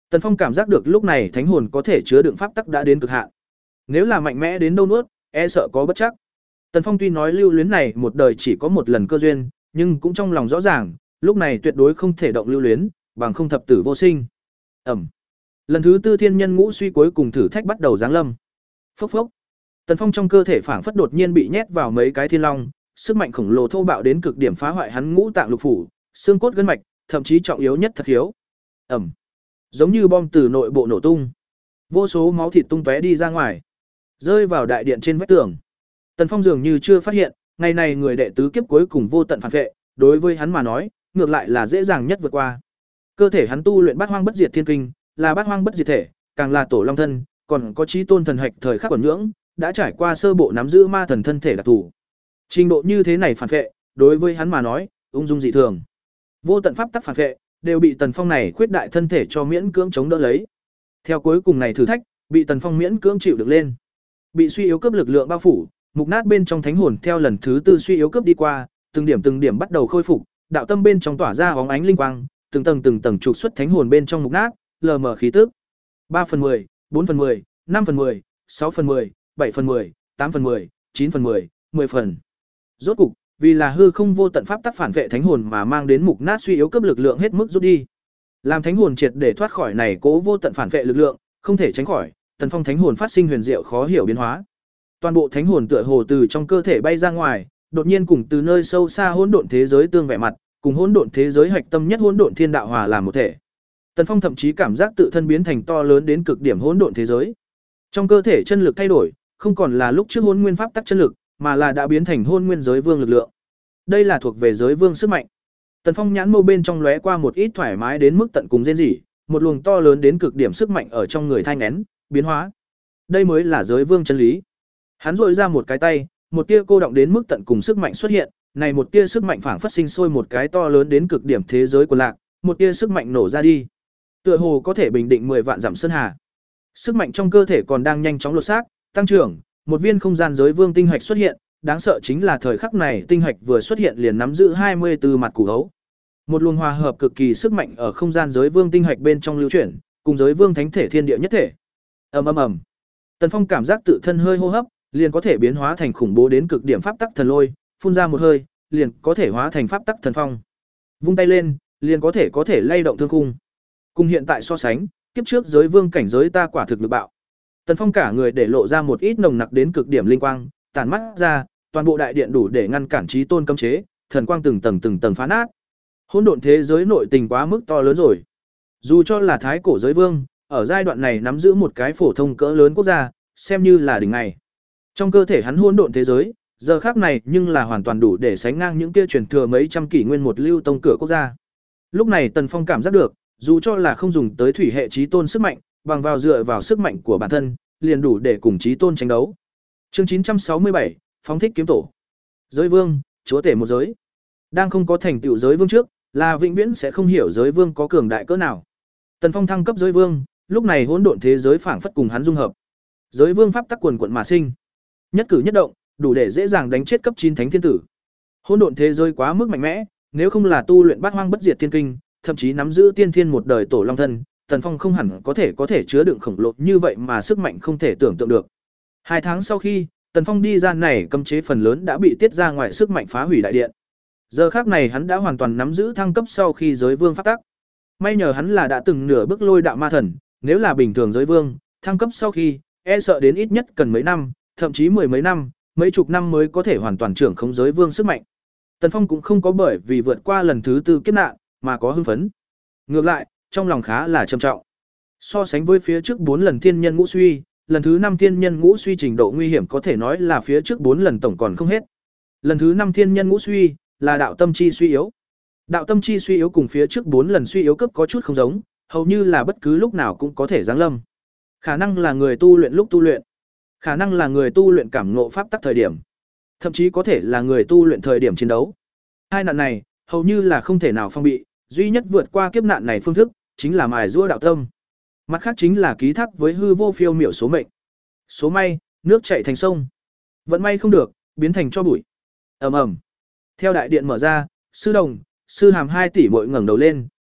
Tần Phong cảm giác được lúc này thánh hồn có thể chứa đựng pháp tắc đã đến cực hạn. Nếu là mạnh mẽ đến đâu nuốt, e sợ có bất chắc. Tần Phong tuy nói lưu luyến này một đời chỉ có một lần cơ duyên, nhưng cũng trong lòng rõ ràng, lúc này tuyệt đối không thể động lưu luyến, bằng không thập tử vô sinh. Ẩm. Lần thứ tư thiên nhân ngũ suy cuối cùng thử thách bắt đầu giáng lâm. Phốc phốc. Tần Phong trong cơ thể phảng phất đột nhiên bị nhét vào mấy cái thiên long, sức mạnh khổng lồ thô bạo đến cực điểm phá hoại hắn ngũ tạng lục phủ, xương cốt gân mạch, thậm chí trọng yếu nhất thật hiếu. Ẩm. Giống như bom từ nội bộ nổ tung. Vô số máu thịt tung tóe đi ra ngoài, rơi vào đại điện trên vách tường. Tần Phong dường như chưa phát hiện, ngày này người đệ tứ kiếp cuối cùng vô tận phản vệ, đối với hắn mà nói, ngược lại là dễ dàng nhất vượt qua. Cơ thể hắn tu luyện Bát Hoang Bất Diệt Thiên Kinh, là Bát Hoang Bất Diệt thể, càng là Tổ Long thân, còn có Chí Tôn thần hạch thời khắc quẩn nhưỡng, đã trải qua sơ bộ nắm giữ ma thần thân thể đặc thù. Trình độ như thế này phản vệ, đối với hắn mà nói, ung dung dị thường. Vô tận pháp tắc phản vệ, đều bị Tần Phong này khuyết đại thân thể cho miễn cưỡng chống đỡ lấy. Theo cuối cùng này thử thách, bị Tần Phong miễn cưỡng chịu được lên. Bị suy yếu cấp lực lượng bao phủ, mục nát bên trong thánh hồn theo lần thứ tư suy yếu cấp đi qua, từng điểm từng điểm bắt đầu khôi phục, đạo tâm bên trong tỏa ra óng ánh linh quang, từng tầng từng tầng trục xuất thánh hồn bên trong mục nát, lờ mờ khí tức. ba phần mười, bốn phần mười, năm phần mười, sáu phần mười, bảy phần mười, tám phần mười, chín phần mười, mười phần. Rốt cục, vì là hư không vô tận pháp tắc phản vệ thánh hồn mà mang đến mục nát suy yếu cấp lực lượng hết mức rút đi. Làm thánh hồn triệt để thoát khỏi này cố vô tận phản vệ lực lượng, không thể tránh khỏi, Tần Phong thánh hồn phát sinh huyền diệu khó hiểu biến hóa. Toàn bộ thánh hồn tựa hồ từ trong cơ thể bay ra ngoài, đột nhiên cùng từ nơi sâu xa hỗn độn thế giới tương vẻ mặt, cùng hỗn độn thế giới hạch tâm nhất hỗn độn thiên đạo hòa làm một thể. Tần Phong thậm chí cảm giác tự thân biến thành to lớn đến cực điểm hỗn độn thế giới. Trong cơ thể chân lực thay đổi, không còn là lúc trước hỗn nguyên pháp tắc chân lực, mà là đã biến thành hỗn nguyên giới vương lực lượng. Đây là thuộc về giới vương sức mạnh. Tần Phong nhãn mâu bên trong lóe qua một ít thoải mái đến mức tận cùng rên rỉ, một luồng to lớn đến cực điểm sức mạnh ở trong người thanh nén, biến hóa. Đây mới là giới vương chân lý. Hắn rội ra một cái tay, một tia cô động đến mức tận cùng sức mạnh xuất hiện, này một tia sức mạnh phảng phất sinh sôi một cái to lớn đến cực điểm thế giới của lạc, một tia sức mạnh nổ ra đi. Tựa hồ có thể bình định mười vạn dặm sơn hà. Sức mạnh trong cơ thể còn đang nhanh chóng lột xác, tăng trưởng, một viên không gian giới vương tinh hạch xuất hiện, đáng sợ chính là thời khắc này tinh hạch vừa xuất hiện liền nắm giữ hai mươi tư mặt củ hấu. Một luồng hòa hợp cực kỳ sức mạnh ở không gian giới vương tinh hạch bên trong lưu chuyển, cùng giới vương thánh thể thiên địa nhất thể. Ầm ầm ầm. Tần Phong cảm giác tự thân hơi hô hấp, liền có thể biến hóa thành khủng bố đến cực điểm pháp tắc thần lôi, phun ra một hơi, liền có thể hóa thành pháp tắc thần phong. Vung tay lên, liền có thể có thể lay động thương khung. Cùng hiện tại so sánh, kiếp trước giới vương cảnh giới ta quả thực lực bạo. Tần Phong cả người để lộ ra một ít nồng nặc đến cực điểm linh quang, tản mắt ra, toàn bộ đại điện đủ để ngăn cản Chí Tôn cấm chế, thần quang từng tầng từng tầng phá nát. Hỗn độn thế giới nội tình quá mức to lớn rồi. Dù cho là thái cổ giới vương, ở giai đoạn này nắm giữ một cái phổ thông cỡ lớn quốc gia, xem như là đỉnh ngày. Trong cơ thể hắn hỗn độn thế giới, giờ khác này nhưng là hoàn toàn đủ để sánh ngang những kia truyền thừa mấy trăm kỷ nguyên một lưu tông cửa quốc gia. Lúc này Tần Phong cảm giác được, dù cho là không dùng tới thủy hệ Chí Tôn sức mạnh, bằng vào dựa vào sức mạnh của bản thân, liền đủ để cùng Chí Tôn tranh đấu. Chương chín trăm sáu mươi bảy, phóng thích kiếm tổ. Giới vương, chúa tể một giới. Đang không có thành tựu giới vương trước, là vĩnh viễn sẽ không hiểu giới vương có cường đại cỡ nào. Tần Phong thăng cấp giới vương, lúc này hỗn độn thế giới phảng phất cùng hắn dung hợp. Giới vương pháp tắc quần quần mà sinh, nhất cử nhất động, đủ để dễ dàng đánh chết cấp chín thánh thiên tử. Hỗn độn thế giới quá mức mạnh mẽ, nếu không là tu luyện Bát Hoang Bất Diệt Thiên Kinh, thậm chí nắm giữ tiên thiên một đời tổ long thân, Tần Phong không hẳn có thể có thể chứa đựng khổng lồ như vậy mà sức mạnh không thể tưởng tượng được. Hai tháng sau khi, Tần Phong đi ra này cấm chế phần lớn đã bị tiết ra ngoài sức mạnh phá hủy đại điện. Giờ khác này hắn đã hoàn toàn nắm giữ thăng cấp sau khi giới vương pháp tắc. May nhờ hắn là đã từng nửa bước lôi đạo ma thần, nếu là bình thường giới vương, thăng cấp sau khi, e sợ đến ít nhất cần mấy năm, thậm chí mười mấy năm, mấy chục năm mới có thể hoàn toàn trưởng khống giới vương sức mạnh. Tần Phong cũng không có bởi vì vượt qua lần thứ tư kiếp nạn mà có hưng phấn. Ngược lại, trong lòng khá là trầm trọng. So sánh với phía trước bốn lần thiên nhân ngũ suy, lần thứ năm thiên nhân ngũ suy trình độ nguy hiểm có thể nói là phía trước bốn lần tổng còn không hết. Lần thứ năm thiên nhân ngũ suy là đạo tâm chi suy yếu. Đạo tâm chi suy yếu cùng phía trước bốn lần suy yếu cấp có chút không giống, hầu như là bất cứ lúc nào cũng có thể giáng lâm. Khả năng là người tu luyện lúc tu luyện, khả năng là người tu luyện cảm ngộ pháp tắc thời điểm, thậm chí có thể là người tu luyện thời điểm chiến đấu. Hai nạn này hầu như là không thể nào phong bị, duy nhất vượt qua kiếp nạn này phương thức chính là mài giũa đạo tâm. Mặt khác chính là ký thác với hư vô phiêu miểu số mệnh. Số may, nước chảy thành sông. Vận may không được, biến thành cho bụi. Ầm ầm. Theo đại điện mở ra, sư đồng, sư hàm hai tỷ muội ngẩng đầu lên,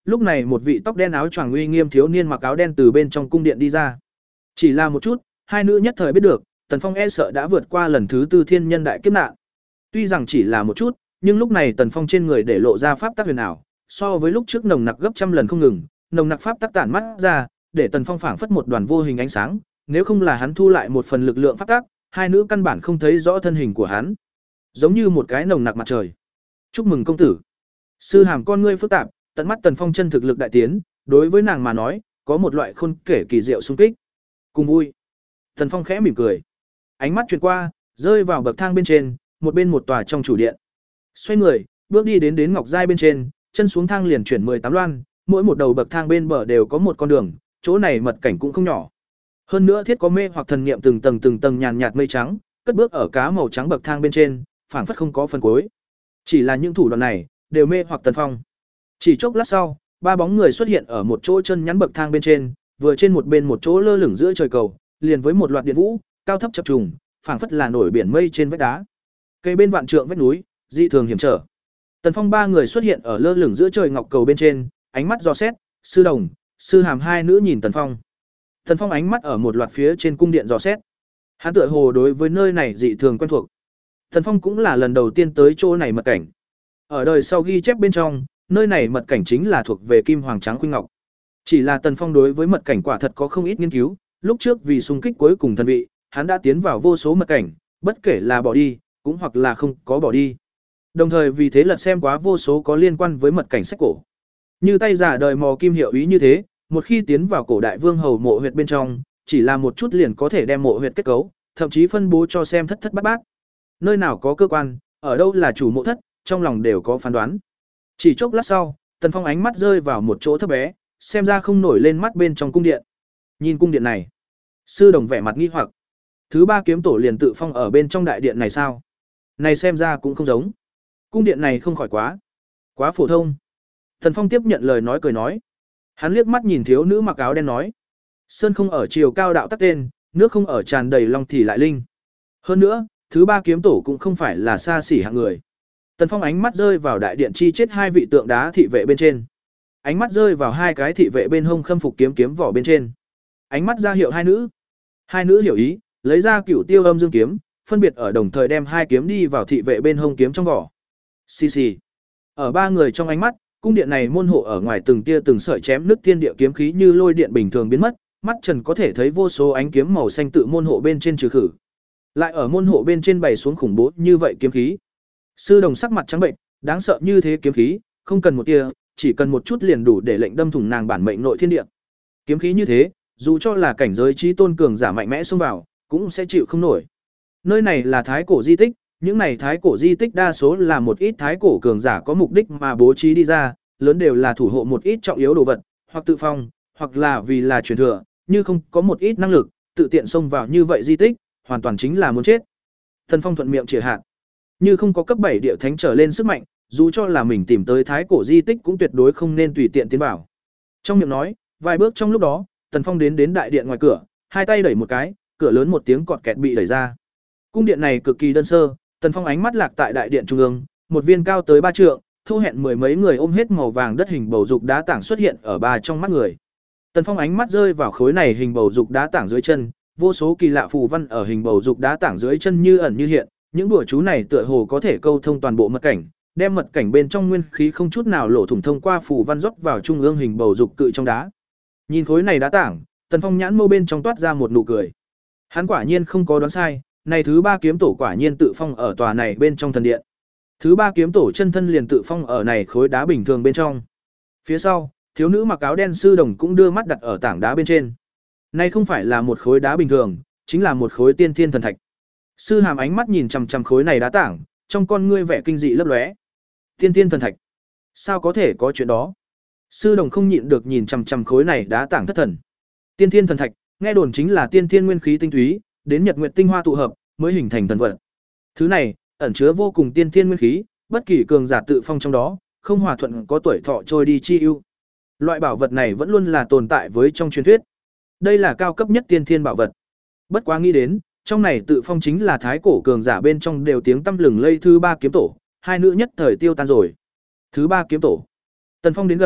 lúc này một vị tóc đen áo choàng uy nghiêm thiếu niên mặc áo đen từ bên trong cung điện đi ra. Chỉ là một chút, hai nữ nhất thời biết được, Tần Phong e sợ đã vượt qua lần thứ tư thiên nhân đại kiếp nạn. Tuy rằng chỉ là một chút, nhưng lúc này Tần Phong trên người để lộ ra pháp tắc huyền ảo, so với lúc trước nồng nặc gấp trăm lần không ngừng, nồng nặc pháp tắc tản mắt ra, để Tần Phong phảng phất một đoàn vô hình ánh sáng, nếu không là hắn thu lại một phần lực lượng pháp tắc, hai nữ căn bản không thấy rõ thân hình của hắn, giống như một cái nồng nặc mặt trời. Chúc mừng công tử. Sư Hàm con ngươi phức tạp, tận mắt Tần Phong chân thực lực đại tiến, đối với nàng mà nói, có một loại khôn kể kỳ diệu xung kích. Cùng vui. Tần Phong khẽ mỉm cười, ánh mắt truyền qua, rơi vào bậc thang bên trên, một bên một tòa trong chủ điện. Xoay người, bước đi đến đến ngọc giai bên trên, chân xuống thang liền chuyển mười tám loan, mỗi một đầu bậc thang bên bờ đều có một con đường, chỗ này mật cảnh cũng không nhỏ. Hơn nữa thiết có mê hoặc thần niệm từng tầng từng tầng nhàn nhạt mây trắng, cất bước ở cá màu trắng bậc thang bên trên, phảng phất không có phần cuối. Chỉ là những thủ đoạn này, đều mê hoặc Tần Phong. Chỉ chốc lát sau, ba bóng người xuất hiện ở một chỗ chân nhắn bậc thang bên trên, vừa trên một bên một chỗ lơ lửng giữa trời cầu, liền với một loạt điện vũ, cao thấp chập trùng, phảng phất là nổi biển mây trên vách đá. Cây bên vạn trượng vách núi, dị thường hiểm trở. Tần Phong ba người xuất hiện ở lơ lửng giữa trời ngọc cầu bên trên, ánh mắt dò xét, Sư Đồng, Sư Hàm hai nữ nhìn Tần Phong. Tần Phong ánh mắt ở một loạt phía trên cung điện dò xét. Hắn tựa hồ đối với nơi này dị thường quen thuộc. Tần Phong cũng là lần đầu tiên tới chỗ này mật cảnh. Ở đời sau ghi chép bên trong, nơi này mật cảnh chính là thuộc về Kim Hoàng Trắng Khuynh Ngọc. Chỉ là Tần Phong đối với mật cảnh quả thật có không ít nghiên cứu, lúc trước vì xung kích cuối cùng thần vị, hắn đã tiến vào vô số mật cảnh, bất kể là bỏ đi, cũng hoặc là không có bỏ đi. Đồng thời vì thế lật xem quá vô số có liên quan với mật cảnh sách cổ. Như tay giả đời mò kim hiệu ý như thế, một khi tiến vào cổ đại vương hầu mộ huyệt bên trong, chỉ là một chút liền có thể đem mộ huyệt kết cấu, thậm chí phân bố cho xem thất thất bát bát. Nơi nào có cơ quan, ở đâu là chủ mộ thất, trong lòng đều có phán đoán. Chỉ chốc lát sau, Tần Phong ánh mắt rơi vào một chỗ thấp bé, xem ra không nổi lên mắt bên trong cung điện. Nhìn cung điện này, Sư Đồng vẻ mặt nghi hoặc. Thứ ba kiếm tổ liền tự phong ở bên trong đại điện này sao? Này xem ra cũng không giống. Cung điện này không khỏi quá, quá phổ thông. Tần Phong tiếp nhận lời nói cười nói. Hắn liếc mắt nhìn thiếu nữ mặc áo đen nói: Sơn không ở chiều cao đạo tắc tên, nước không ở tràn đầy long thì lại linh. Hơn nữa, thứ ba kiếm tổ cũng không phải là xa xỉ hạng người. Tần Phong ánh mắt rơi vào đại điện chi chết hai vị tượng đá thị vệ bên trên. Ánh mắt rơi vào hai cái thị vệ bên hông khâm phục kiếm kiếm vỏ bên trên. Ánh mắt ra hiệu hai nữ. Hai nữ hiểu ý, lấy ra Cửu Tiêu Âm Dương kiếm, phân biệt ở đồng thời đem hai kiếm đi vào thị vệ bên hông kiếm trong vỏ. Xì xì. Ở ba người trong ánh mắt, cung điện này môn hộ ở ngoài từng tia từng sợi chém nứt thiên địa kiếm khí như lôi điện bình thường biến mất, mắt Trần có thể thấy vô số ánh kiếm màu xanh tự môn hộ bên trên trừ khử. Lại ở môn hộ bên trên bày xuống khủng bố như vậy kiếm khí. Sư Đồng sắc mặt trắng bệnh, đáng sợ như thế kiếm khí, không cần một tia, chỉ cần một chút liền đủ để lệnh đâm thủng nàng bản mệnh nội thiên địa. Kiếm khí như thế, dù cho là cảnh giới chí tôn cường giả mạnh mẽ xông vào, cũng sẽ chịu không nổi. Nơi này là thái cổ di tích, những này thái cổ di tích đa số là một ít thái cổ cường giả có mục đích mà bố trí đi ra, lớn đều là thủ hộ một ít trọng yếu đồ vật, hoặc tự phong, hoặc là vì là truyền thừa, như không có một ít năng lực, tự tiện xông vào như vậy di tích, hoàn toàn chính là muốn chết. Tần Phong thuận miệng chìa hạt. Như không có cấp bảy địa thánh trở lên sức mạnh, dù cho là mình tìm tới thái cổ di tích cũng tuyệt đối không nên tùy tiện tiến vào. Trong miệng nói, vài bước trong lúc đó, Tần Phong đến đến đại điện ngoài cửa, hai tay đẩy một cái, cửa lớn một tiếng cọt kẹt bị đẩy ra. Cung điện này cực kỳ đơn sơ, Tần Phong ánh mắt lạc tại đại điện trung ương, một viên cao tới ba trượng, thu hẹn mười mấy người ôm hết màu vàng đất hình bầu dục đá tảng xuất hiện ở ba trong mắt người. Tần Phong ánh mắt rơi vào khối này hình bầu dục đá tảng dưới chân, vô số kỳ lạ phù văn ở hình bầu dục đá tảng dưới chân như ẩn như hiện, những đùa chú này tựa hồ có thể câu thông toàn bộ mật cảnh, đem mật cảnh bên trong nguyên khí không chút nào lỗ thủng thông qua phù văn rót vào trung ương hình bầu dục cự trong đá. Nhìn khối này đá tảng, Tần Phong nhãn mâu bên trong toát ra một nụ cười. Hắn quả nhiên không có đoán sai, này thứ ba kiếm tổ quả nhiên tự phong ở tòa này bên trong thần điện. Thứ ba kiếm tổ chân thân liền tự phong ở này khối đá bình thường bên trong. Phía sau, thiếu nữ mặc áo đen Sư Đồng cũng đưa mắt đặt ở tảng đá bên trên. Này không phải là một khối đá bình thường, chính là một khối tiên thiên thần thạch. Sư Hàm ánh mắt nhìn chằm chằm khối này đá tảng, trong con ngươi vẻ kinh dị lấp lóe. Tiên thiên thần thạch? Sao có thể có chuyện đó? Sư Đồng không nhịn được nhìn chằm chằm khối này đá tảng thất thần. Tiên thiên thần thạch, nghe đồn chính là tiên thiên nguyên khí tinh túy, đến nhật nguyệt tinh hoa tụ hợp mới hình thành thần vật. Thứ này ẩn chứa vô cùng tiên thiên nguyên khí, bất kỳ cường giả tự phong trong đó, không hòa thuận có tuổi thọ trôi đi chi ưu. Loại bảo vật này vẫn luôn là tồn tại với trong truyền thuyết. Đây là cao cấp nhất tiên thiên bảo vật. Bất quá nghĩ đến, trong này tự phong chính là thái cổ cường giả bên trong đều tiếng tăm lừng lây thứ ba kiếm tổ, hai nữ nhất thời tiêu tan rồi. Thứ ba kiếm tổ. Tần Phong đến gần,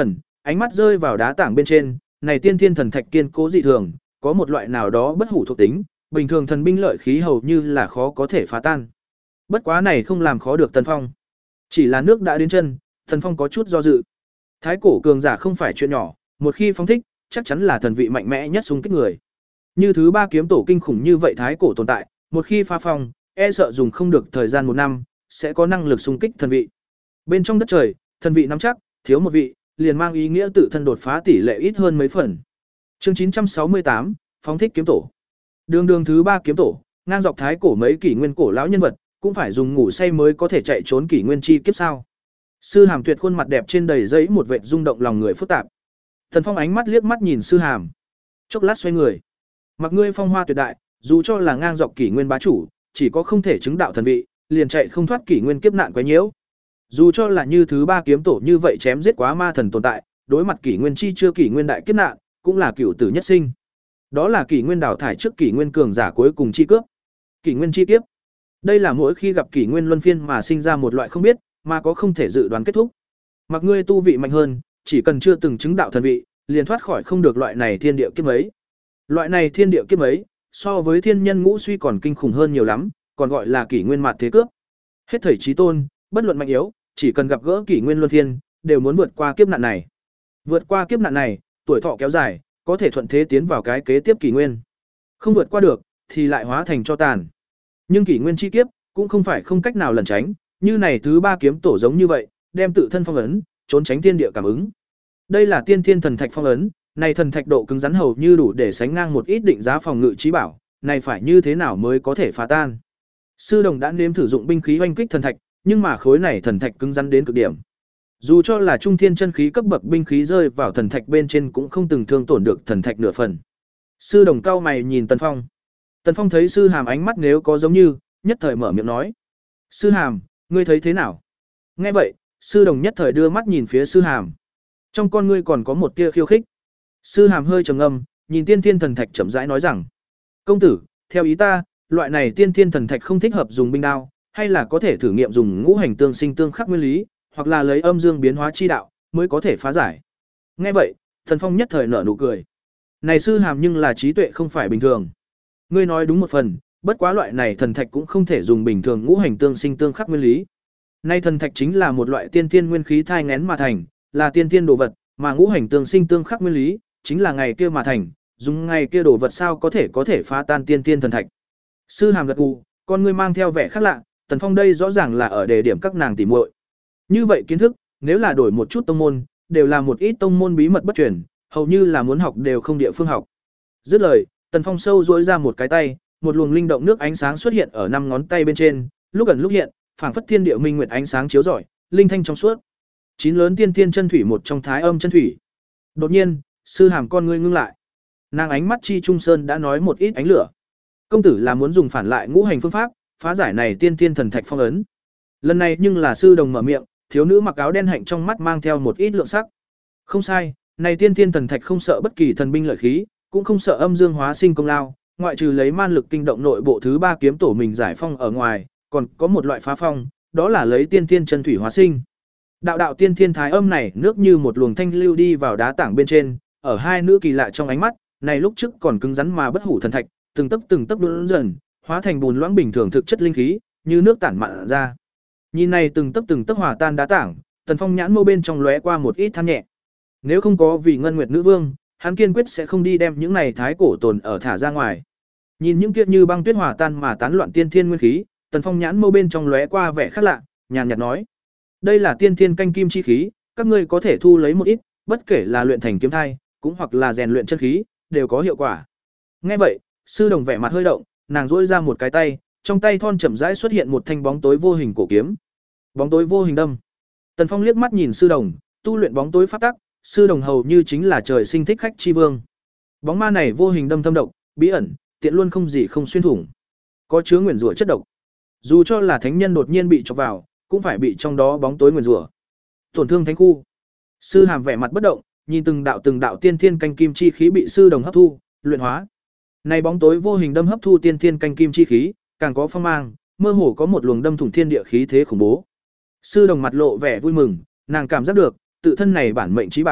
ánh mắt rơi vào đá tảng bên trên, này tiên thiên thần thạch kiên cố dị thường, có một loại nào đó bất hủ thuộc tính, bình thường thần binh lợi khí hầu như là khó có thể phá tan. Bất quá này không làm khó được Tần Phong. Chỉ là nước đã đến chân, Tần Phong có chút do dự. Thái cổ cường giả không phải chuyện nhỏ, một khi phóng thích, chắc chắn là thần vị mạnh mẽ nhất xung kích người. Như thứ ba kiếm tổ kinh khủng như vậy thái cổ tồn tại, một khi phá phong, e sợ dùng không được thời gian một năm, sẽ có năng lực xung kích thần vị. Bên trong đất trời, thần vị nắm chắc, thiếu một vị, liền mang ý nghĩa tự thân đột phá tỷ lệ ít hơn mấy phần. Chương chín trăm sáu mươi tám, phóng thích kiếm tổ. Đường đường thứ ba kiếm tổ, ngang dọc thái cổ mấy kỷ nguyên cổ lão nhân vật, cũng phải dùng ngủ say mới có thể chạy trốn kỷ nguyên chi kiếp sao? Sư Hàm Tuyệt khuôn mặt đẹp trên đầy giấy một vệt rung động lòng người phức tạp. Thần Phong ánh mắt liếc mắt nhìn Sư Hàm, chốc lát xoay người. Mặc ngươi phong hoa tuyệt đại, dù cho là ngang dọc kỷ nguyên bá chủ, chỉ có không thể chứng đạo thần vị, liền chạy không thoát kỷ nguyên kiếp nạn quấy nhiễu. Dù cho là như thứ ba kiếm tổ như vậy chém giết quá ma thần tồn tại, đối mặt kỷ nguyên chi chưa kỷ nguyên đại kiếp nạn, cũng là cửu tử nhất sinh. Đó là kỷ nguyên đào thải trước kỷ nguyên cường giả cuối cùng chi cướp. Kỷ nguyên chi kiếp. Đây là mỗi khi gặp kỷ nguyên luân phiên mà sinh ra một loại không biết, mà có không thể dự đoán kết thúc. Mặc ngươi tu vị mạnh hơn, chỉ cần chưa từng chứng đạo thần vị, liền thoát khỏi không được loại này thiên địa kiếp ấy. Loại này thiên địa kiếp ấy, so với thiên nhân ngũ suy còn kinh khủng hơn nhiều lắm, còn gọi là kỷ nguyên mạt thế cướp. Hết thảy chí tôn, bất luận mạnh yếu, chỉ cần gặp gỡ kỷ nguyên luân phiên, đều muốn vượt qua kiếp nạn này. Vượt qua kiếp nạn này, tuổi thọ kéo dài, có thể thuận thế tiến vào cái kế tiếp kỷ nguyên. Không vượt qua được, thì lại hóa thành cho tàn. Nhưng kỷ nguyên chi kiếp, cũng không phải không cách nào lẩn tránh, như này thứ ba kiếm tổ giống như vậy, đem tự thân phong ấn, trốn tránh thiên địa cảm ứng. Đây là tiên thiên thần thạch phong ấn, này thần thạch độ cứng rắn hầu như đủ để sánh ngang một ít định giá phòng ngự trí bảo, này phải như thế nào mới có thể phá tan. Sư Đồng đã nếm thử dụng binh khí oanh kích thần thạch, nhưng mà khối này thần thạch cứng rắn đến cực điểm. Dù cho là trung thiên chân khí cấp bậc binh khí rơi vào thần thạch bên trên cũng không từng thương tổn được thần thạch nửa phần. Sư Đồng cao mày nhìn Tần Phong. Tần Phong thấy Sư Hàm ánh mắt nếu có giống như, nhất thời mở miệng nói: "Sư Hàm, ngươi thấy thế nào?" Nghe vậy, Sư Đồng nhất thời đưa mắt nhìn phía Sư Hàm. Trong con ngươi còn có một tia khiêu khích. Sư Hàm hơi trầm ngâm, nhìn Tiên Thiên thần thạch chậm rãi nói rằng: "Công tử, theo ý ta, loại này Tiên Thiên thần thạch không thích hợp dùng binh đao, hay là có thể thử nghiệm dùng ngũ hành tương sinh tương khắc nguyên lý, hoặc là lấy âm dương biến hóa chi đạo mới có thể phá giải." Nghe vậy, Thần Phong nhất thời nở nụ cười. Này Sư Hàm nhưng là trí tuệ không phải bình thường. Ngươi nói đúng một phần, bất quá loại này thần thạch cũng không thể dùng bình thường ngũ hành tương sinh tương khắc nguyên lý. Nay thần thạch chính là một loại tiên tiên nguyên khí thai nghén mà thành, là tiên tiên đồ vật, mà ngũ hành tương sinh tương khắc nguyên lý chính là ngày kia mà thành, dùng ngày kia đồ vật sao có thể có thể phá tan tiên tiên thần thạch. Sư Hàm gật gù, con ngươi mang theo vẻ khác lạ, Tần Phong đây rõ ràng là ở đề điểm các nàng tỉ muội. Như vậy kiến thức, nếu là đổi một chút tông môn, đều là một ít tông môn bí mật bất truyền, hầu như là muốn học đều không địa phương học. Dứt lời, Tần Phong sâu duỗi ra một cái tay, một luồng linh động nước ánh sáng xuất hiện ở năm ngón tay bên trên, lúc gần lúc hiện, phảng phất thiên địa minh nguyệt ánh sáng chiếu rọi, linh thanh trong suốt. Chín lớn tiên thiên chân thủy một trong thái âm chân thủy. Đột nhiên, Sư Hàm con ngươi ngưng lại. Nàng ánh mắt chi trung sơn đã nói một ít ánh lửa. Công tử là muốn dùng phản lại ngũ hành phương pháp, phá giải này tiên thiên thần thạch phong ấn. Lần này nhưng là Sư Đồng mở miệng, thiếu nữ mặc áo đen hạnh trong mắt mang theo một ít lượng sắc. Không sai, này tiên thiên thần thạch không sợ bất kỳ thần binh lợi khí, cũng không sợ âm dương hóa sinh công lao, ngoại trừ lấy man lực kinh động nội bộ thứ ba kiếm tổ mình giải phong ở ngoài, còn có một loại phá phong, đó là lấy tiên thiên chân thủy hóa sinh. Đạo đạo tiên thiên thái âm này nước như một luồng thanh lưu đi vào đá tảng bên trên, ở hai nữ kỳ lạ trong ánh mắt, này lúc trước còn cứng rắn mà bất hủ thần thạch, từng tấc từng tấc đun dần, hóa thành bùn loãng bình thường thực chất linh khí, như nước tản mạn ra. Nhìn này từng tấc từng tấc hòa tan đá tảng, Tần Phong nhãn mâu bên trong lóe qua một ít than nhẹ. Nếu không có vì Ngân Nguyệt nữ vương, hắn kiên quyết sẽ không đi đem những này thái cổ tồn ở thả ra ngoài. Nhìn những kia như băng tuyết hòa tan mà tán loạn tiên thiên nguyên khí, Tần Phong nhãn mâu bên trong lóe qua vẻ khác lạ, nhàn nhạt nói: "Đây là tiên thiên canh kim chi khí, các ngươi có thể thu lấy một ít, bất kể là luyện thành kiếm thai, cũng hoặc là rèn luyện chân khí, đều có hiệu quả." Nghe vậy, Sư Đồng vẻ mặt hơi động, nàng duỗi ra một cái tay, trong tay thon chậm rãi xuất hiện một thanh bóng tối vô hình cổ kiếm. Bóng tối vô hình đâm. Tần Phong liếc mắt nhìn Sư Đồng, tu luyện bóng tối pháp tắc, Sư Đồng hầu như chính là trời sinh thích khách chi vương. Bóng ma này vô hình đâm thâm độc, bí ẩn, tiện luôn không gì không xuyên thủng. Có chứa nguyền rủa chất độc. Dù cho là thánh nhân đột nhiên bị chọc vào, cũng phải bị trong đó bóng tối nguyền rủa. Tổn thương thánh khu. Sư Hàm vẻ mặt bất động, nhìn từng đạo từng đạo tiên thiên canh kim chi khí bị Sư Đồng hấp thu, luyện hóa. Này bóng tối vô hình đâm hấp thu tiên thiên canh kim chi khí, càng có phong mang, mơ hồ có một luồng đâm thủng thiên địa khí thế khủng bố. Sư Đồng mặt lộ vẻ vui mừng, nàng cảm giác được, tự thân này bản mệnh trí bảo,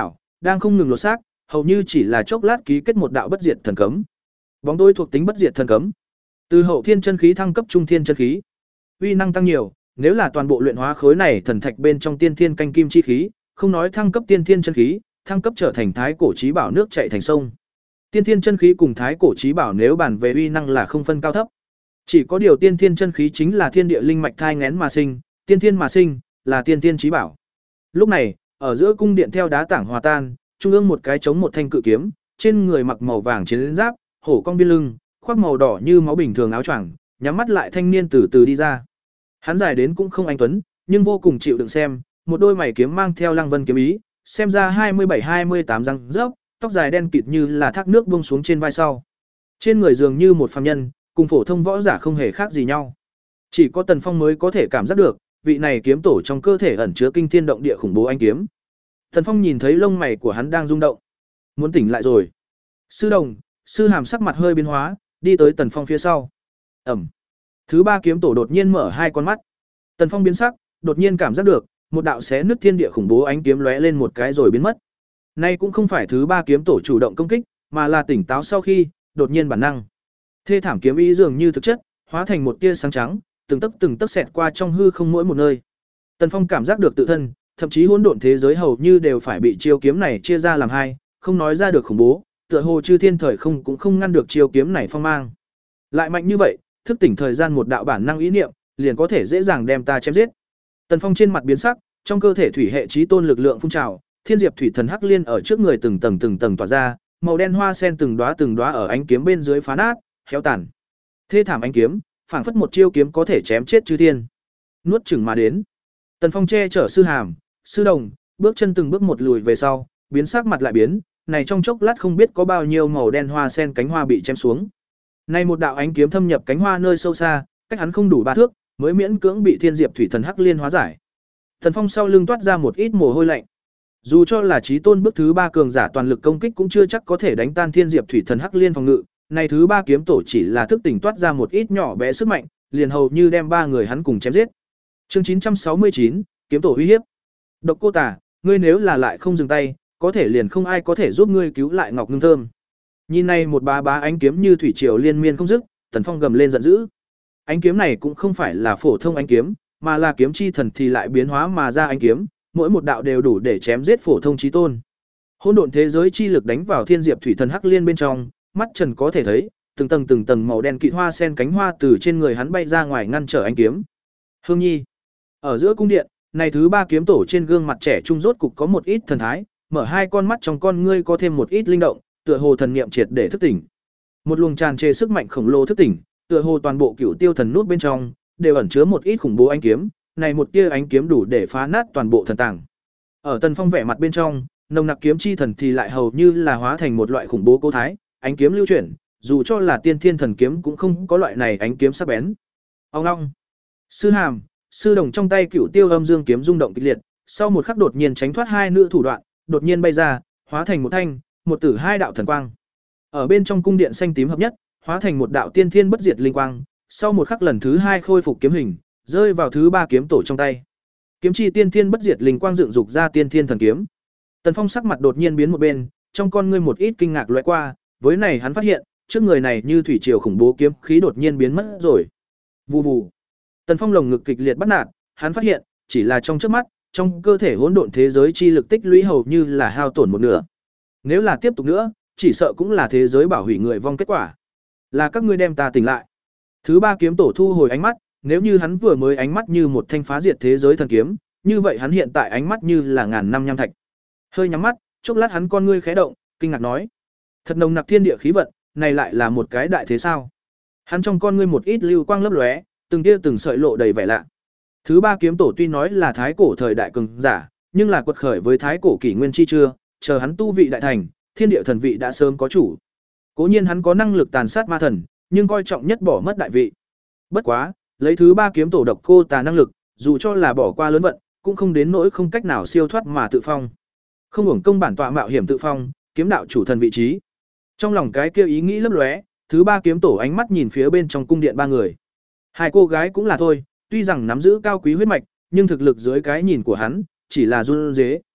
đang không ngừng lột xác, hầu như chỉ là chốc lát ký kết một đạo bất diệt thần cấm. Bóng tối thuộc tính bất diệt thần cấm. Từ hậu thiên chân khí thăng cấp trung thiên chân khí. Uy năng tăng nhiều, nếu là toàn bộ luyện hóa khối này thần thạch bên trong tiên thiên canh kim chi khí, không nói thăng cấp tiên thiên chân khí, thăng cấp trở thành thái cổ chí bảo nước chảy thành sông. Tiên thiên chân khí cùng thái cổ chí bảo nếu bàn về uy năng là không phân cao thấp. Chỉ có điều tiên thiên chân khí chính là thiên địa linh mạch thai nghén mà sinh, tiên thiên mà sinh, là tiên thiên chí bảo. Lúc này, ở giữa cung điện theo đá tảng hòa tan, trung ương một cái chống một thanh cự kiếm, trên người mặc màu vàng chiến giáp, hổ cong viên lưng, khoác màu đỏ như máu bình thường áo choàng, nhắm mắt lại thanh niên từ từ đi ra. Hắn dài đến cũng không anh tuấn, nhưng vô cùng chịu đựng xem, một đôi mày kiếm mang theo lăng vân kiếm ý, xem ra hai mươi bảy hai mươi tám răng rớp, tóc dài đen kịt như là thác nước buông xuống trên vai sau. Trên người dường như một phàm nhân, cùng phổ thông võ giả không hề khác gì nhau. Chỉ có Tần Phong mới có thể cảm giác được, vị này kiếm tổ trong cơ thể ẩn chứa kinh thiên động địa khủng bố anh kiếm. Tần Phong nhìn thấy lông mày của hắn đang rung động, muốn tỉnh lại rồi. Sư Đồng, Sư Hàm sắc mặt hơi biến hóa, đi tới Tần Phong phía sau. Ẩm. Thứ ba kiếm tổ đột nhiên mở hai con mắt. Tần Phong biến sắc, đột nhiên cảm giác được, một đạo xé nứt thiên địa khủng bố ánh kiếm lóe lên một cái rồi biến mất. Nay cũng không phải thứ ba kiếm tổ chủ động công kích, mà là tỉnh táo sau khi, đột nhiên bản năng. Thê thảm kiếm ý dường như thực chất, hóa thành một tia sáng trắng, từng tấc từng tấc xẹt qua trong hư không mỗi một nơi. Tần Phong cảm giác được tự thân, thậm chí hỗn độn thế giới hầu như đều phải bị chiêu kiếm này chia ra làm hai, không nói ra được khủng bố, tựa hồ chư thiên thời không cũng không ngăn được chiêu kiếm này phong mang. Lại mạnh như vậy, thức tỉnh thời gian một đạo bản năng ý niệm, liền có thể dễ dàng đem ta chém giết. Tần Phong trên mặt biến sắc, trong cơ thể thủy hệ chí tôn lực lượng phun trào, thiên diệp thủy thần hắc liên ở trước người từng tầng từng tầng tỏa ra, màu đen hoa sen từng đóa từng đóa ở ánh kiếm bên dưới phá nát, héo tàn. Thê thảm ánh kiếm, phảng phất một chiêu kiếm có thể chém chết chư thiên. Nuốt chửng mà đến. Tần Phong che chở Sư Hàm, Sư Đồng, bước chân từng bước một lùi về sau, biến sắc mặt lại biến, này trong chốc lát không biết có bao nhiêu màu đen hoa sen cánh hoa bị chém xuống. Này một đạo ánh kiếm thâm nhập cánh hoa nơi sâu xa, cách hắn không đủ ba thước, mới miễn cưỡng bị thiên diệp thủy thần hắc liên hóa giải. Tần Phong sau lưng toát ra một ít mồ hôi lạnh. Dù cho là chí tôn bước thứ ba cường giả toàn lực công kích cũng chưa chắc có thể đánh tan thiên diệp thủy thần hắc liên phòng ngự, này thứ ba kiếm tổ chỉ là thức tỉnh toát ra một ít nhỏ bé sức mạnh, liền hầu như đem ba người hắn cùng chém giết. Chương chín trăm sáu mươi chín, kiếm tổ uy hiếp. Độc Cô Tả, ngươi nếu là lại không dừng tay, có thể liền không ai có thể giúp ngươi cứu lại Ngọc Ngưng Thơm. Nhìn này một bá bá ánh kiếm như thủy triều liên miên không dứt, Tần Phong gầm lên giận dữ. Ánh kiếm này cũng không phải là phổ thông ánh kiếm, mà là kiếm chi thần thì lại biến hóa mà ra ánh kiếm, mỗi một đạo đều đủ để chém giết phổ thông chí tôn. Hỗn độn thế giới chi lực đánh vào thiên diệp thủy thần hắc liên bên trong, mắt trần có thể thấy, từng tầng từng tầng màu đen kịt hoa sen cánh hoa từ trên người hắn bay ra ngoài ngăn trở ánh kiếm. Hương Nhi, ở giữa cung điện, này thứ ba kiếm tổ trên gương mặt trẻ trung rốt cục có một ít thần thái, mở hai con mắt trong con ngươi có thêm một ít linh động, tựa hồ thần niệm triệt để thức tỉnh. Một luồng tràn trề sức mạnh khổng lồ thức tỉnh, tựa hồ toàn bộ cửu tiêu thần nút bên trong đều ẩn chứa một ít khủng bố ánh kiếm, này một tia ánh kiếm đủ để phá nát toàn bộ thần tàng. Ở Tần Phong vẻ mặt bên trong, nồng nặc kiếm chi thần thì lại hầu như là hóa thành một loại khủng bố cố thái, ánh kiếm lưu chuyển, dù cho là tiên thiên thần kiếm cũng không có loại này ánh kiếm sắc bén. Ông long. Sư Hàm, Sư Đồng trong tay cửu tiêu âm dương kiếm rung động kịch liệt, sau một khắc đột nhiên tránh thoát hai nữ thủ đoạn, đột nhiên bay ra, hóa thành một thanh, một tử hai đạo thần quang. Ở bên trong cung điện xanh tím hợp nhất, hóa thành một đạo tiên thiên bất diệt linh quang, sau một khắc lần thứ hai khôi phục kiếm hình, rơi vào thứ ba kiếm tổ trong tay. Kiếm chi tiên thiên bất diệt linh quang dựng dục ra tiên thiên thần kiếm. Tần Phong sắc mặt đột nhiên biến một bên, trong con ngươi một ít kinh ngạc lóe qua, với này hắn phát hiện, trước người này như thủy triều khủng bố kiếm khí đột nhiên biến mất rồi. Vù vù. Tần Phong lồng ngực kịch liệt bắt nạt, hắn phát hiện, chỉ là trong chớp mắt, trong cơ thể hỗn độn thế giới chi lực tích lũy hầu như là hao tổn một nửa. Nếu là tiếp tục nữa, chỉ sợ cũng là thế giới bảo hủy người vong kết quả. Là các ngươi đem ta tỉnh lại. Thứ ba kiếm tổ thu hồi ánh mắt, nếu như hắn vừa mới ánh mắt như một thanh phá diệt thế giới thần kiếm, như vậy hắn hiện tại ánh mắt như là ngàn năm nham thạch. Hơi nhắm mắt, chốc lát hắn con ngươi khẽ động, kinh ngạc nói: "Thật nồng nặc thiên địa khí vận, này lại là một cái đại thế sao?" Hắn trong con ngươi một ít lưu quang lấp lóe, từng tia từng sợi lộ đầy vẻ lạ. Thứ ba kiếm tổ tuy nói là thái cổ thời đại cường giả, nhưng là quật khởi với thái cổ kỷ nguyên chi chưa, chờ hắn tu vị đại thành, thiên địa thần vị đã sớm có chủ. Cố nhiên hắn có năng lực tàn sát ma thần, nhưng coi trọng nhất bỏ mất đại vị. Bất quá, lấy thứ ba kiếm tổ Độc Cô Tà năng lực, dù cho là bỏ qua lớn vận, cũng không đến nỗi không cách nào siêu thoát mà tự phong. Không hưởng công bản tọa mạo hiểm tự phong, kiếm đạo chủ thần vị trí. Trong lòng cái kia ý nghĩ lấp lóe, thứ ba kiếm tổ ánh mắt nhìn phía bên trong cung điện ba người. Hai cô gái cũng là thôi, tuy rằng nắm giữ cao quý huyết mạch, nhưng thực lực dưới cái nhìn của hắn, chỉ là run rế.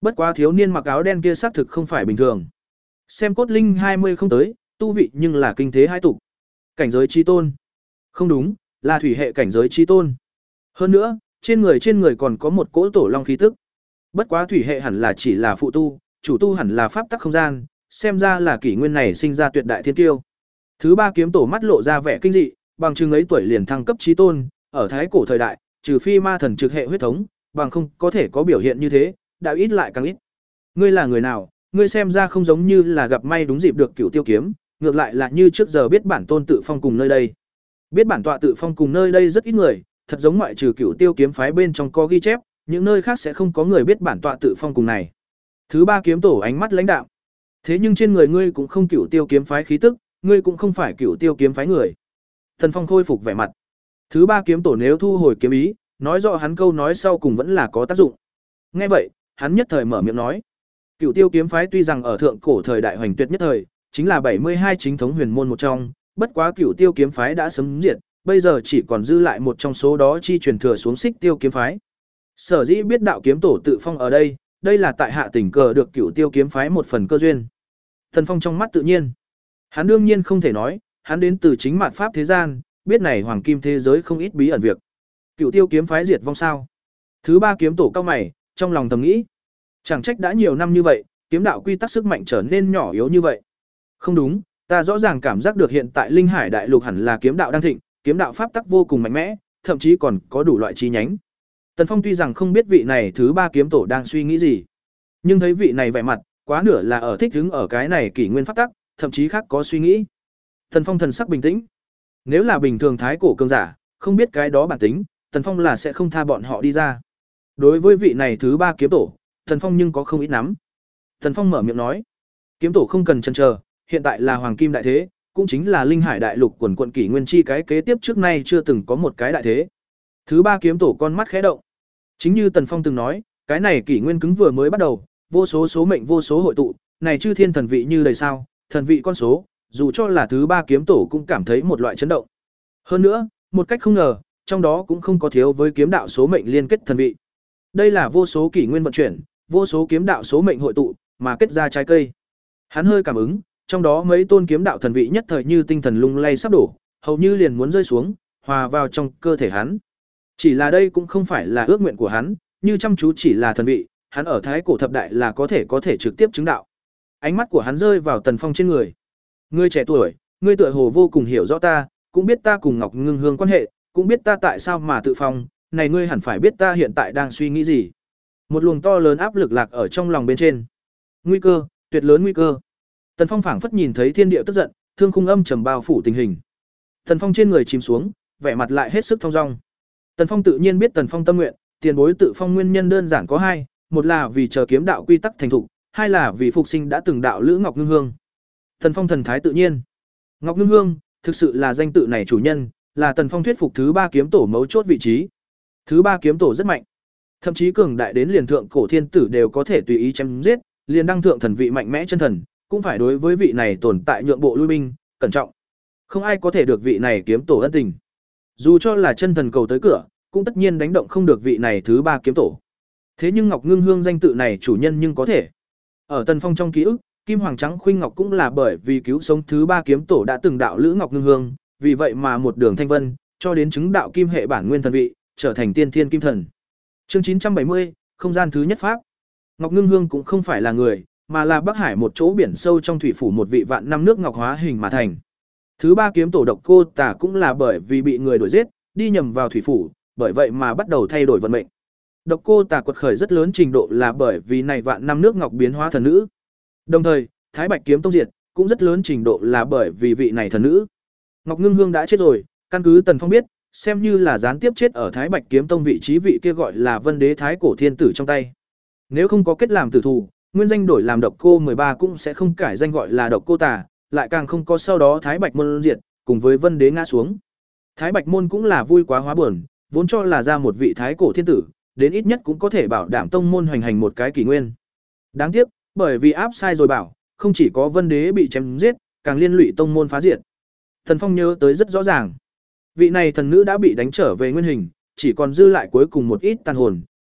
Bất quá thiếu niên mặc áo đen kia xác thực không phải bình thường. Xem cốt linh hai mươi không tới, tu vị nhưng là kinh thế hai tục. Cảnh giới chi tôn. Không đúng, là thủy hệ cảnh giới chi tôn. Hơn nữa, trên người trên người còn có một cỗ tổ long khí tức. Bất quá thủy hệ hẳn là chỉ là phụ tu, chủ tu hẳn là pháp tắc không gian, xem ra là kỷ nguyên này sinh ra tuyệt đại thiên kiêu. Thứ ba kiếm tổ mắt lộ ra vẻ kinh dị, bằng chừng ấy tuổi liền thăng cấp chí tôn, ở thái cổ thời đại, trừ phi ma thần trực hệ huyết thống, bằng không có thể có biểu hiện như thế, đã ít lại càng ít. Ngươi là người nào? Ngươi xem ra không giống như là gặp may đúng dịp được Cửu Tiêu kiếm, ngược lại là như trước giờ biết bản tôn tự phong cùng nơi đây. Biết bản tọa tự phong cùng nơi đây rất ít người, thật giống ngoại trừ Cửu Tiêu kiếm phái bên trong có ghi chép, những nơi khác sẽ không có người biết bản tọa tự phong cùng này. Thứ ba kiếm tổ ánh mắt lãnh đạm. Thế nhưng trên người ngươi cũng không Cửu Tiêu kiếm phái khí tức, ngươi cũng không phải Cửu Tiêu kiếm phái người. Thần Phong khôi phục vẻ mặt. Thứ ba kiếm tổ nếu thu hồi kiếm ý, nói rõ hắn câu nói sau cùng vẫn là có tác dụng. Nghe vậy, hắn nhất thời mở miệng nói: Cửu Tiêu kiếm phái tuy rằng ở thượng cổ thời đại hoành tuyệt nhất thời, chính là bảy mươi hai chính thống huyền môn một trong, bất quá Cửu Tiêu kiếm phái đã sớm diệt, bây giờ chỉ còn dư lại một trong số đó chi truyền thừa xuống Xích Tiêu kiếm phái. Sở dĩ biết đạo kiếm tổ tự phong ở đây, đây là tại hạ tình cờ được Cửu Tiêu kiếm phái một phần cơ duyên. Thần Phong trong mắt tự nhiên, hắn đương nhiên không thể nói, hắn đến từ chính mạt pháp thế gian, biết này hoàng kim thế giới không ít bí ẩn việc. Cửu Tiêu kiếm phái diệt vong sao? Thứ ba kiếm tổ cao mày, trong lòng thầm nghĩ, chẳng trách đã nhiều năm như vậy, kiếm đạo quy tắc sức mạnh trở nên nhỏ yếu như vậy. Không đúng, ta rõ ràng cảm giác được hiện tại Linh Hải đại lục hẳn là kiếm đạo đang thịnh, kiếm đạo pháp tắc vô cùng mạnh mẽ, thậm chí còn có đủ loại chi nhánh. Tần Phong tuy rằng không biết vị này thứ ba kiếm tổ đang suy nghĩ gì, nhưng thấy vị này vẻ mặt, quá nửa là ở thích hứng ở cái này kỷ nguyên pháp tắc, thậm chí khác có suy nghĩ. Tần Phong thần sắc bình tĩnh. Nếu là bình thường thái cổ cường giả, không biết cái đó bản tính, Tần Phong là sẽ không tha bọn họ đi ra. Đối với vị này thứ ba kiếm tổ, Tần Phong nhưng có không ít nắm. Tần Phong mở miệng nói, kiếm tổ không cần chần chờ, hiện tại là hoàng kim đại thế, cũng chính là Linh Hải đại lục quần quận kỷ nguyên chi cái kế tiếp trước nay chưa từng có một cái đại thế. Thứ ba kiếm tổ con mắt khẽ động. Chính như Tần Phong từng nói, cái này kỷ nguyên cứng vừa mới bắt đầu, vô số số mệnh vô số hội tụ, này chư thiên thần vị như đầy sao, thần vị con số, dù cho là thứ ba kiếm tổ cũng cảm thấy một loại chấn động. Hơn nữa, một cách không ngờ, trong đó cũng không có thiếu với kiếm đạo số mệnh liên kết thần vị. Đây là vô số kỷ nguyên vận chuyển, vô số kiếm đạo số mệnh hội tụ, mà kết ra trái cây. Hắn hơi cảm ứng, trong đó mấy tôn kiếm đạo thần vị nhất thời như tinh thần lung lay sắp đổ, hầu như liền muốn rơi xuống, hòa vào trong cơ thể hắn. Chỉ là đây cũng không phải là ước nguyện của hắn, như chăm chú chỉ là thần vị, hắn ở thái cổ thập đại là có thể có thể trực tiếp chứng đạo. Ánh mắt của hắn rơi vào Tần Phong trên người. Ngươi trẻ tuổi, ngươi tựa hồ vô cùng hiểu rõ ta, cũng biết ta cùng Ngọc Ngưng Hương quan hệ, cũng biết ta tại sao mà tự phong, này ngươi hẳn phải biết ta hiện tại đang suy nghĩ gì. Một luồng to lớn áp lực lạc ở trong lòng bên trên. Nguy cơ, tuyệt lớn nguy cơ. Tần Phong phảng phất nhìn thấy thiên địa tức giận, thương khung âm trầm bao phủ tình hình. Tần Phong trên người chìm xuống, vẻ mặt lại hết sức thong dong. Tần Phong tự nhiên biết Tần Phong tâm nguyện, tiền bối tự phong nguyên nhân đơn giản có hai, một là vì chờ kiếm đạo quy tắc thành thục, hai là vì phục sinh đã từng đạo lữ Ngọc Ngưng Hương. Tần Phong thần thái tự nhiên. Ngọc Ngưng Hương, thực sự là danh tự này chủ nhân, là Tần Phong thuyết phục thứ ba kiếm tổ mấu chốt vị trí. Thứ ba kiếm tổ rất mạnh, thậm chí cường đại đến liền thượng cổ thiên tử đều có thể tùy ý chém giết, liền đăng thượng thần vị mạnh mẽ chân thần, cũng phải đối với vị này tồn tại nhượng bộ lui binh, cẩn trọng. Không ai có thể được vị này kiếm tổ ân tình. Dù cho là chân thần cầu tới cửa, cũng tất nhiên đánh động không được vị này thứ ba kiếm tổ. Thế nhưng Ngọc Ngưng Hương danh tự này chủ nhân nhưng có thể. Ở Tần Phong trong ký ức, Kim Hoàng Trắng Khuynh Ngọc cũng là bởi vì cứu sống thứ ba kiếm tổ đã từng đạo lữ Ngọc Ngưng Hương, vì vậy mà một đường thanh vân, cho đến chứng đạo kim hệ bản nguyên thần vị, trở thành tiên thiên kim thần. Chương chín trăm bảy mươi, không gian thứ nhất pháp. Ngọc Ngưng Hương cũng không phải là người, mà là Bắc Hải một chỗ biển sâu trong thủy phủ một vị vạn năm nước ngọc hóa hình mà thành. Thứ ba kiếm tổ Độc Cô Tả cũng là bởi vì bị người đuổi giết, đi nhầm vào thủy phủ, bởi vậy mà bắt đầu thay đổi vận mệnh. Độc Cô Tả quật khởi rất lớn trình độ là bởi vì này vạn năm nước ngọc biến hóa thần nữ. Đồng thời, Thái Bạch kiếm tông diệt, cũng rất lớn trình độ là bởi vì vị này thần nữ. Ngọc Ngưng Hương đã chết rồi, căn cứ Tần Phong biết, xem như là gián tiếp chết ở Thái Bạch kiếm tông vị trí vị kia gọi là Vân Đế Thái cổ thiên tử trong tay. Nếu không có kết làm tử thù, nguyên danh đổi làm Độc Cô mười ba cũng sẽ không cải danh gọi là Độc Cô Tả, lại càng không có sau đó Thái Bạch môn diệt, cùng với Vân Đế ngã xuống. Thái Bạch môn cũng là vui quá hóa buồn, vốn cho là ra một vị thái cổ thiên tử, đến ít nhất cũng có thể bảo đảm tông môn hoành hành một cái kỷ nguyên. Đáng tiếc, bởi vì áp sai rồi bảo, không chỉ có Vân Đế bị chém giết, càng liên lụy tông môn phá diệt. Thần Phong nhớ tới rất rõ ràng. Vị này thần nữ đã bị đánh trở về nguyên hình, chỉ còn dư lại cuối cùng một ít tàn hồn,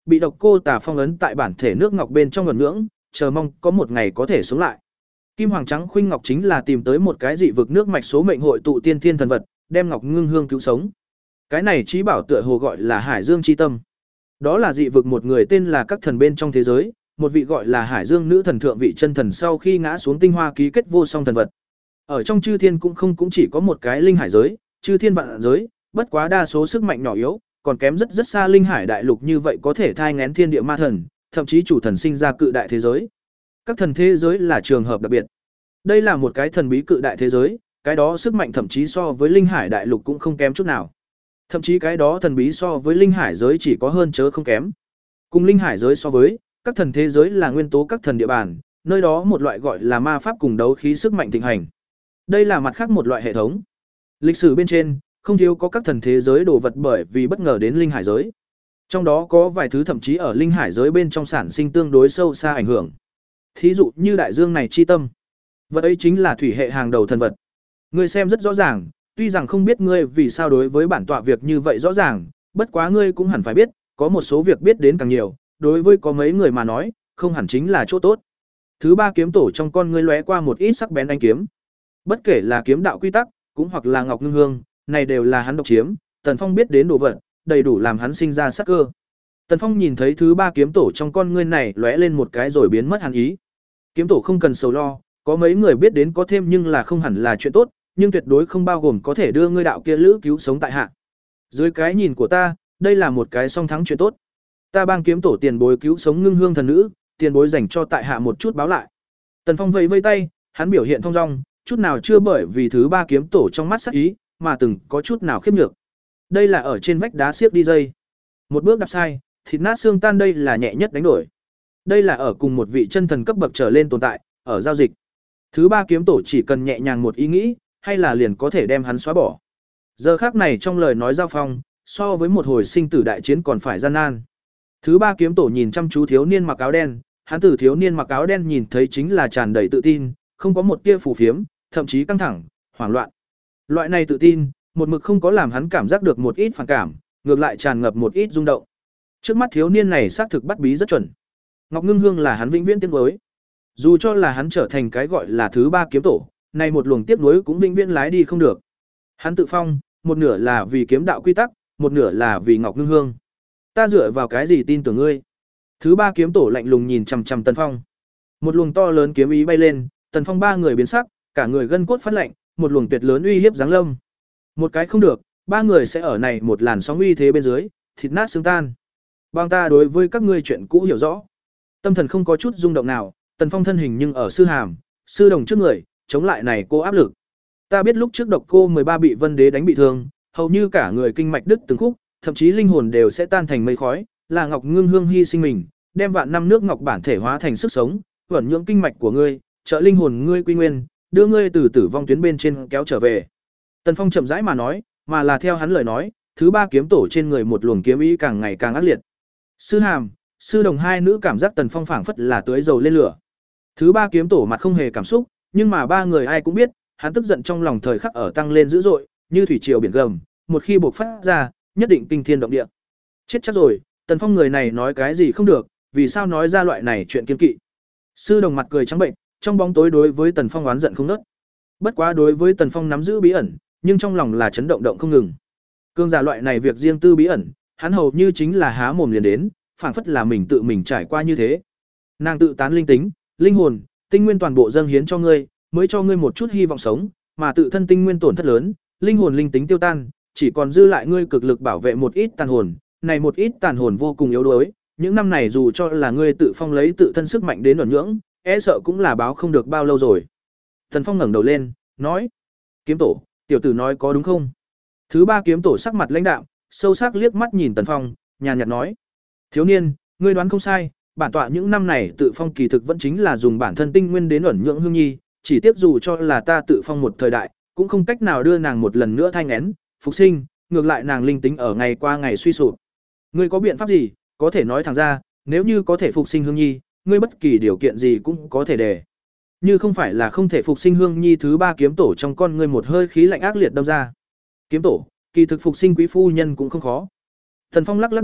bị độc cô tà phong ấn tại bản thể nước ngọc bên trong ẩn nhưỡng, chờ mong có một ngày có thể sống lại. Kim Hoàng Trắng Khuynh Ngọc chính là tìm tới một cái dị vực nước mạch số mệnh hội tụ tiên thiên thần vật, đem Ngọc Ngưng Hương cứu sống. Cái này trí bảo tựa hồ gọi là Hải Dương chi tâm. Đó là dị vực một người tên là các thần bên trong thế giới, một vị gọi là Hải Dương nữ thần thượng vị chân thần sau khi ngã xuống tinh hoa ký kết vô song thần vật. Ở trong chư thiên cũng không cũng chỉ có một cái linh hải giới, chư thiên vạn giới, bất quá đa số sức mạnh nhỏ yếu, còn kém rất rất xa linh hải đại lục như vậy có thể thai nghén thiên địa ma thần, thậm chí chủ thần sinh ra cự đại thế giới. Các thần thế giới là trường hợp đặc biệt. Đây là một cái thần bí cự đại thế giới, cái đó sức mạnh thậm chí so với linh hải đại lục cũng không kém chút nào. Thậm chí cái đó thần bí so với linh hải giới chỉ có hơn chớ không kém. Cùng linh hải giới so với, các thần thế giới là nguyên tố các thần địa bàn, nơi đó một loại gọi là ma pháp cùng đấu khí sức mạnh thịnh hành. Đây là mặt khác một loại hệ thống. Lịch sử bên trên, không thiếu có các thần thế giới đồ vật bởi vì bất ngờ đến linh hải giới. Trong đó có vài thứ thậm chí ở linh hải giới bên trong sản sinh tương đối sâu xa ảnh hưởng. Thí dụ như đại dương này chi tâm. Vật ấy chính là thủy hệ hàng đầu thần vật. Ngươi xem rất rõ ràng, tuy rằng không biết ngươi vì sao đối với bản tọa việc như vậy rõ ràng, bất quá ngươi cũng hẳn phải biết, có một số việc biết đến càng nhiều, đối với có mấy người mà nói, không hẳn chính là chỗ tốt. Thứ ba kiếm tổ trong con ngươi lóe qua một ít sắc bén ánh kiếm. Bất kể là kiếm đạo quy tắc, cũng hoặc là Ngọc Ngưng Hương, này đều là hắn độc chiếm, Tần Phong biết đến đồ vật, đầy đủ làm hắn sinh ra sắc cơ. Tần Phong nhìn thấy thứ ba kiếm tổ trong con ngươi này lóe lên một cái rồi biến mất hẳn ý. Kiếm tổ không cần sầu lo, có mấy người biết đến có thêm nhưng là không hẳn là chuyện tốt, nhưng tuyệt đối không bao gồm có thể đưa ngươi đạo kia lữ cứu sống tại hạ. Dưới cái nhìn của ta, đây là một cái song thắng chuyện tốt. Ta bang kiếm tổ tiền bối cứu sống Ngưng Hương thần nữ, tiền bối dành cho tại hạ một chút báo lại. Tần Phong vẫy vây tay, hắn biểu hiện thong dong, chút nào chưa bởi vì thứ ba kiếm tổ trong mắt sắc ý, mà từng có chút nào khiếp nhược. Đây là ở trên vách đá xiếc đi dây. Một bước đạp sai, thịt nát xương tan, đây là nhẹ nhất đánh đổi. Đây là ở cùng một vị chân thần cấp bậc trở lên tồn tại, ở giao dịch. Thứ ba kiếm tổ chỉ cần nhẹ nhàng một ý nghĩ, hay là liền có thể đem hắn xóa bỏ. Giờ khác này trong lời nói giao phong, so với một hồi sinh tử đại chiến còn phải gian nan. Thứ ba kiếm tổ nhìn chăm chú thiếu niên mặc áo đen, hắn từ thiếu niên mặc áo đen nhìn thấy chính là tràn đầy tự tin, không có một tia phù phiếm, thậm chí căng thẳng, hoảng loạn. Loại này tự tin, một mực không có làm hắn cảm giác được một ít phản cảm, ngược lại tràn ngập một ít rung động. Trước mắt thiếu niên này xác thực bắt bí rất chuẩn. Ngọc Ngưng Hương là hắn vĩnh viễn tiếc nuối. Dù cho là hắn trở thành cái gọi là thứ ba kiếm tổ, này một luồng tiếc nuối cũng vĩnh viễn lái đi không được. Hắn tự phong, một nửa là vì kiếm đạo quy tắc, một nửa là vì Ngọc Ngưng Hương. Ta dựa vào cái gì tin tưởng ngươi? Thứ ba kiếm tổ lạnh lùng nhìn chằm chằm Tần Phong. Một luồng to lớn kiếm ý bay lên, Tần Phong ba người biến sắc, cả người gân cốt phát lạnh, một luồng tuyệt lớn uy hiếp giáng lâm. Một cái không được, ba người sẽ ở này một làn sóng uy thế bên dưới, thịt nát xương tan. Bang ta đối với các ngươi chuyện cũ hiểu rõ. Tâm thần không có chút rung động nào, Tần Phong thân hình nhưng ở sư hàm, sư đồng trước người, chống lại này cô áp lực. Ta biết lúc trước độc cô mười ba bị Vân Đế đánh bị thương, hầu như cả người kinh mạch đứt từng khúc, thậm chí linh hồn đều sẽ tan thành mây khói, là Ngọc Ngưng Hương hy sinh mình, đem vạn năm nước ngọc bản thể hóa thành sức sống, vận nhưỡng kinh mạch của ngươi, trợ linh hồn ngươi quy nguyên, đưa ngươi từ tử vong tuyến bên trên kéo trở về. Tần Phong chậm rãi mà nói, mà là theo hắn lời nói, thứ ba kiếm tổ trên người một luồng kiếm ý càng ngày càng ác liệt. Sư hàm, sư đồng hai nữ cảm giác Tần Phong phảng phất là tưới dầu lên lửa. Thứ ba kiếm tổ mặt không hề cảm xúc, nhưng mà ba người ai cũng biết, hắn tức giận trong lòng thời khắc ở tăng lên dữ dội, như thủy triều biển gầm, một khi bộc phát ra, nhất định kinh thiên động địa. Chết chắc rồi, Tần Phong người này nói cái gì không được, vì sao nói ra loại này chuyện kiêng kỵ. Sư đồng mặt cười trắng bệnh, trong bóng tối đối với Tần Phong oán giận không ngớt. Bất quá đối với Tần Phong nắm giữ bí ẩn, nhưng trong lòng là chấn động động không ngừng. Cương giả loại này việc riêng tư bí ẩn, hắn hầu như chính là há mồm liền đến, phảng phất là mình tự mình trải qua như thế. Nàng tự tán linh tính, linh hồn, tinh nguyên toàn bộ dâng hiến cho ngươi, mới cho ngươi một chút hy vọng sống, mà tự thân tinh nguyên tổn thất lớn, linh hồn linh tính tiêu tan, chỉ còn dư lại ngươi cực lực bảo vệ một ít tàn hồn, này một ít tàn hồn vô cùng yếu đuối, những năm này dù cho là ngươi tự phong lấy tự thân sức mạnh đến ổn nhưỡng, e sợ cũng là báo không được bao lâu rồi. Tần Phong ngẩng đầu lên, nói: "Kiếm tổ, tiểu tử nói có đúng không?" Thứ ba kiếm tổ sắc mặt lãnh đạm, sâu sắc liếc mắt nhìn Tần Phong, nhàn nhạt nói: "Thiếu niên, ngươi đoán không sai, bản tọa những năm này tự phong kỳ thực vẫn chính là dùng bản thân tinh nguyên đến ẩn nhưỡng Hương Nhi, chỉ tiếc dù cho là ta tự phong một thời đại, cũng không cách nào đưa nàng một lần nữa thai nghén, phục sinh, ngược lại nàng linh tính ở ngày qua ngày suy sụp. Ngươi có biện pháp gì, có thể nói thẳng ra, nếu như có thể phục sinh Hương Nhi, ngươi bất kỳ điều kiện gì cũng có thể đề. Như không phải là không thể phục sinh Hương Nhi." Thứ ba kiếm tổ trong con ngươi một hơi khí lạnh ác liệt đâm ra. "Kiếm tổ, kỳ thực phục sinh quý phu nhân cũng không khó." Thần Phong lắc lắc đầu,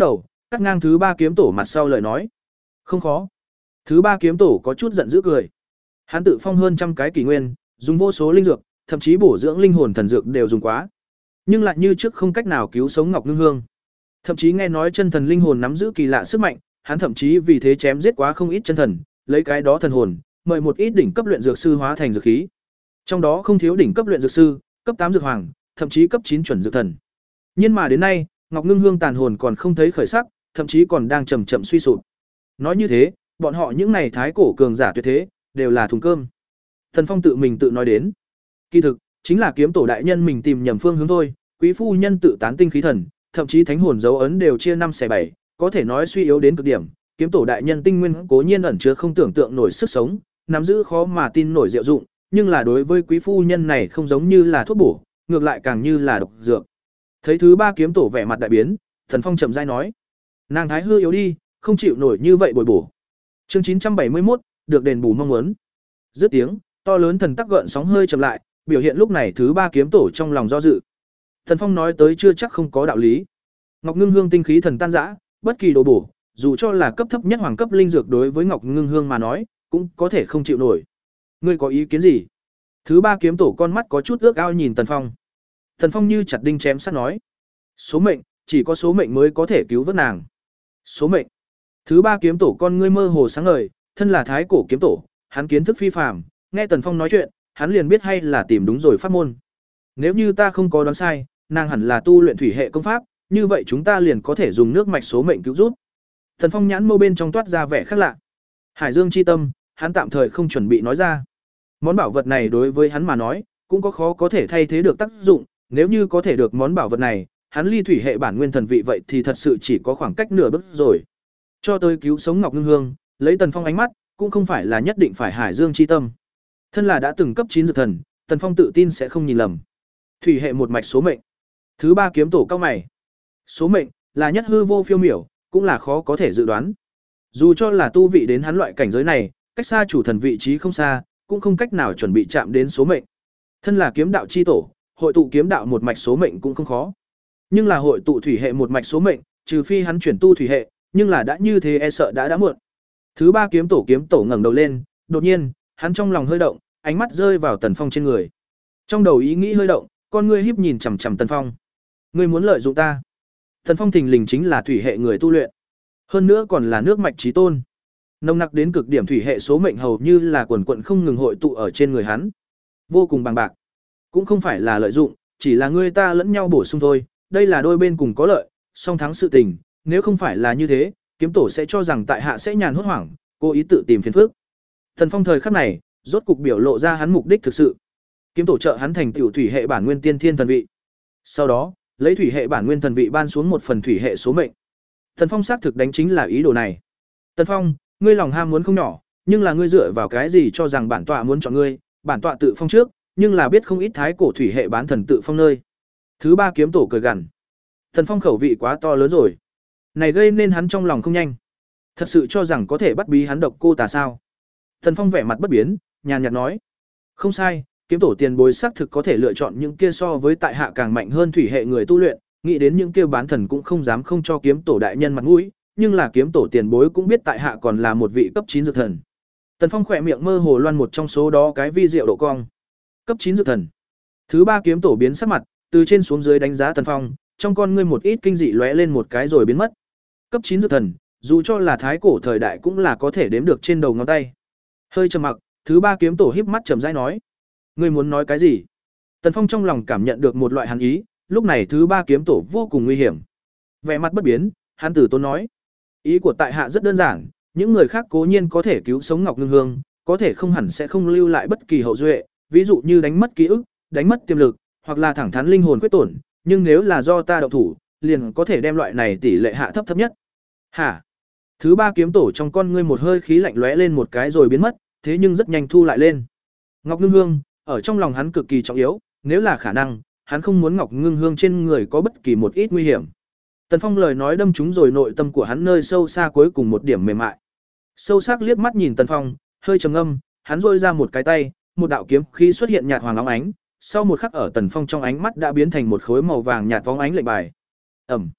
cắt ngang thứ ba kiếm tổ mặt sau lời nói. Không khó. Thứ ba kiếm tổ có chút giận dữ cười. Hắn tự phong hơn trăm cái kỷ nguyên, dùng vô số linh dược, thậm chí bổ dưỡng linh hồn thần dược đều dùng quá. Nhưng lại như trước không cách nào cứu sống Ngọc Ngưng Hương. Thậm chí nghe nói chân thần linh hồn nắm giữ kỳ lạ sức mạnh, hắn thậm chí vì thế chém giết quá không ít chân thần, lấy cái đó thần hồn, mời một ít đỉnh cấp luyện dược sư hóa thành dược khí. Trong đó không thiếu đỉnh cấp luyện dược sư, cấp tám dược hoàng, thậm chí cấp chín chuẩn dược thần. Nhưng mà đến nay, Ngọc Ngưng Hương tàn hồn còn không thấy khởi sắc, thậm chí còn đang chậm chậm suy sụp. Nói như thế, bọn họ những này thái cổ cường giả tuyệt thế, đều là thùng cơm. Thần Phong tự mình tự nói đến. Kỳ thực, chính là kiếm tổ đại nhân mình tìm nhầm phương hướng thôi, quý phu nhân tự tán tinh khí thần, thậm chí thánh hồn dấu ấn đều chia năm xẻ bảy, có thể nói suy yếu đến cực điểm. Kiếm tổ đại nhân tinh nguyên cố nhiên ẩn chứa không tưởng tượng nổi sức sống, nắm giữ khó mà tin nổi diệu dụng, nhưng là đối với quý phu nhân này không giống như là thuốc bổ, ngược lại càng như là độc dược. Thấy thứ ba kiếm tổ vẻ mặt đại biến, Thần Phong chậm rãi nói: "Nàng thái hư yếu đi, không chịu nổi như vậy bồi bổ." Chương chín trăm bảy mươi mốt, được đền bù mong muốn. Dứt tiếng, to lớn thần tắc gợn sóng hơi chậm lại, biểu hiện lúc này thứ ba kiếm tổ trong lòng do dự. Thần Phong nói tới chưa chắc không có đạo lý. Ngọc Ngưng Hương tinh khí thần tan rã, bất kỳ đồ bổ, dù cho là cấp thấp nhất hoàng cấp linh dược đối với Ngọc Ngưng Hương mà nói, cũng có thể không chịu nổi. Ngươi có ý kiến gì? Thứ ba kiếm tổ con mắt có chút ước ao nhìn Tần Phong. Tần Phong như chặt đinh chém sắt nói: "Số mệnh, chỉ có số mệnh mới có thể cứu vớt nàng." Số mệnh? Thứ ba kiếm tổ con ngươi mơ hồ sáng ngời, thân là thái cổ kiếm tổ, hắn kiến thức phi phàm, nghe Tần Phong nói chuyện, hắn liền biết hay là tìm đúng rồi pháp môn. Nếu như ta không có đoán sai, nàng hẳn là tu luyện thủy hệ công pháp, như vậy chúng ta liền có thể dùng nước mạch số mệnh cứu giúp. Tần Phong nhãn mâu bên trong toát ra vẻ khác lạ. Hải Dương chi tâm, hắn tạm thời không chuẩn bị nói ra. Món bảo vật này đối với hắn mà nói, cũng có khó có thể thay thế được tác dụng, nếu như có thể được món bảo vật này, hắn ly thủy hệ bản nguyên thần vị vậy thì thật sự chỉ có khoảng cách nửa bước rồi. Cho tới cứu sống Ngọc Ngưng Hương, lấy Tần Phong ánh mắt, cũng không phải là nhất định phải Hải Dương chi tâm. Thân là đã từng cấp chín dược thần, Tần Phong tự tin sẽ không nhìn lầm. Thủy hệ một mạch số mệnh. Thứ ba kiếm tổ cao mày. Số mệnh là nhất hư vô phiêu miểu, cũng là khó có thể dự đoán. Dù cho là tu vị đến hắn loại cảnh giới này, cách xa chủ thần vị trí không xa, cũng không cách nào chuẩn bị chạm đến số mệnh. Thân là kiếm đạo chi tổ, hội tụ kiếm đạo một mạch số mệnh cũng không khó. Nhưng là hội tụ thủy hệ một mạch số mệnh, trừ phi hắn chuyển tu thủy hệ, nhưng là đã như thế e sợ đã đã muộn. Thứ ba kiếm tổ kiếm tổ ngẩng đầu lên, đột nhiên, hắn trong lòng hơi động, ánh mắt rơi vào Tần Phong trên người. Trong đầu ý nghĩ hơi động, con ngươi híp nhìn chằm chằm Tần Phong. Ngươi muốn lợi dụng ta? Tần Phong thình lình chính là thủy hệ người tu luyện, hơn nữa còn là nước mạch chí tôn. Nồng nặc đến cực điểm thủy hệ số mệnh hầu như là quần quần không ngừng hội tụ ở trên người hắn, vô cùng bằng bạc. Cũng không phải là lợi dụng, chỉ là ngươi ta lẫn nhau bổ sung thôi, đây là đôi bên cùng có lợi, song thắng sự tình, nếu không phải là như thế, kiếm tổ sẽ cho rằng tại hạ sẽ nhàn hốt hoảng, cố ý tự tìm phiền phức. Thần Phong thời khắc này, rốt cục biểu lộ ra hắn mục đích thực sự. Kiếm tổ trợ hắn thành tiểu thủy hệ bản nguyên tiên thiên thần vị. Sau đó, lấy thủy hệ bản nguyên thần vị ban xuống một phần thủy hệ số mệnh. Thần Phong xác thực đánh chính là ý đồ này. Tần Phong, ngươi lòng ham muốn không nhỏ, nhưng là ngươi dựa vào cái gì cho rằng bản tọa muốn chọn ngươi, bản tọa tự phong trước, nhưng là biết không ít thái cổ thủy hệ bán thần tự phong nơi. Thứ ba kiếm tổ cười gằn. Tần Phong khẩu vị quá to lớn rồi. Này gây nên hắn trong lòng không nhanh. Thật sự cho rằng có thể bắt bí hắn độc cô tà sao? Tần Phong vẻ mặt bất biến, nhàn nhạt nói: "Không sai, kiếm tổ tiền bối xác thực có thể lựa chọn những kia so với tại hạ càng mạnh hơn thủy hệ người tu luyện, nghĩ đến những kia bán thần cũng không dám không cho kiếm tổ đại nhân mặt mũi, nhưng là kiếm tổ tiền bối cũng biết tại hạ còn là một vị cấp chín dược thần." Tần Phong khỏe miệng mơ hồ loan một trong số đó cái vi diệu độ cong. Cấp chín dược thần. Thứ ba kiếm tổ biến sắc mặt, từ trên xuống dưới đánh giá Tần Phong, trong con ngươi một ít kinh dị lóe lên một cái rồi biến mất. Cấp chín dược thần, dù cho là thái cổ thời đại cũng là có thể đếm được trên đầu ngón tay. Hơi trầm mặc, thứ ba kiếm tổ híp mắt trầm rãi nói: "Ngươi muốn nói cái gì?" Tần Phong trong lòng cảm nhận được một loại hàn ý, lúc này thứ ba kiếm tổ vô cùng nguy hiểm. Vẻ mặt bất biến, hắn tử tốn nói: "Ý của tại hạ rất đơn giản, những người khác cố nhiên có thể cứu sống Ngọc Ngưng Hương, có thể không hẳn sẽ không lưu lại bất kỳ hậu duệ, ví dụ như đánh mất ký ức, đánh mất tiềm lực, hoặc là thẳng thắn linh hồn quyết tổn, nhưng nếu là do ta động thủ, liền có thể đem loại này tỷ lệ hạ thấp thấp nhất." Hả? Thứ ba kiếm tổ trong con ngươi một hơi khí lạnh lóe lên một cái rồi biến mất, thế nhưng rất nhanh thu lại lên. Ngọc Ngưng Hương, ở trong lòng hắn cực kỳ trọng yếu, nếu là khả năng, hắn không muốn Ngọc Ngưng Hương trên người có bất kỳ một ít nguy hiểm. Tần Phong lời nói đâm trúng rồi nội tâm của hắn nơi sâu xa cuối cùng một điểm mềm mại. Sâu sắc liếc mắt nhìn Tần Phong, hơi trầm ngâm, hắn rôi ra một cái tay, một đạo kiếm khí xuất hiện nhạt hoàng óng ánh, sau một khắc ở Tần Phong trong ánh mắt đã biến thành một khối màu vàng nhạt vóng ánh lệnh bài. Ầm.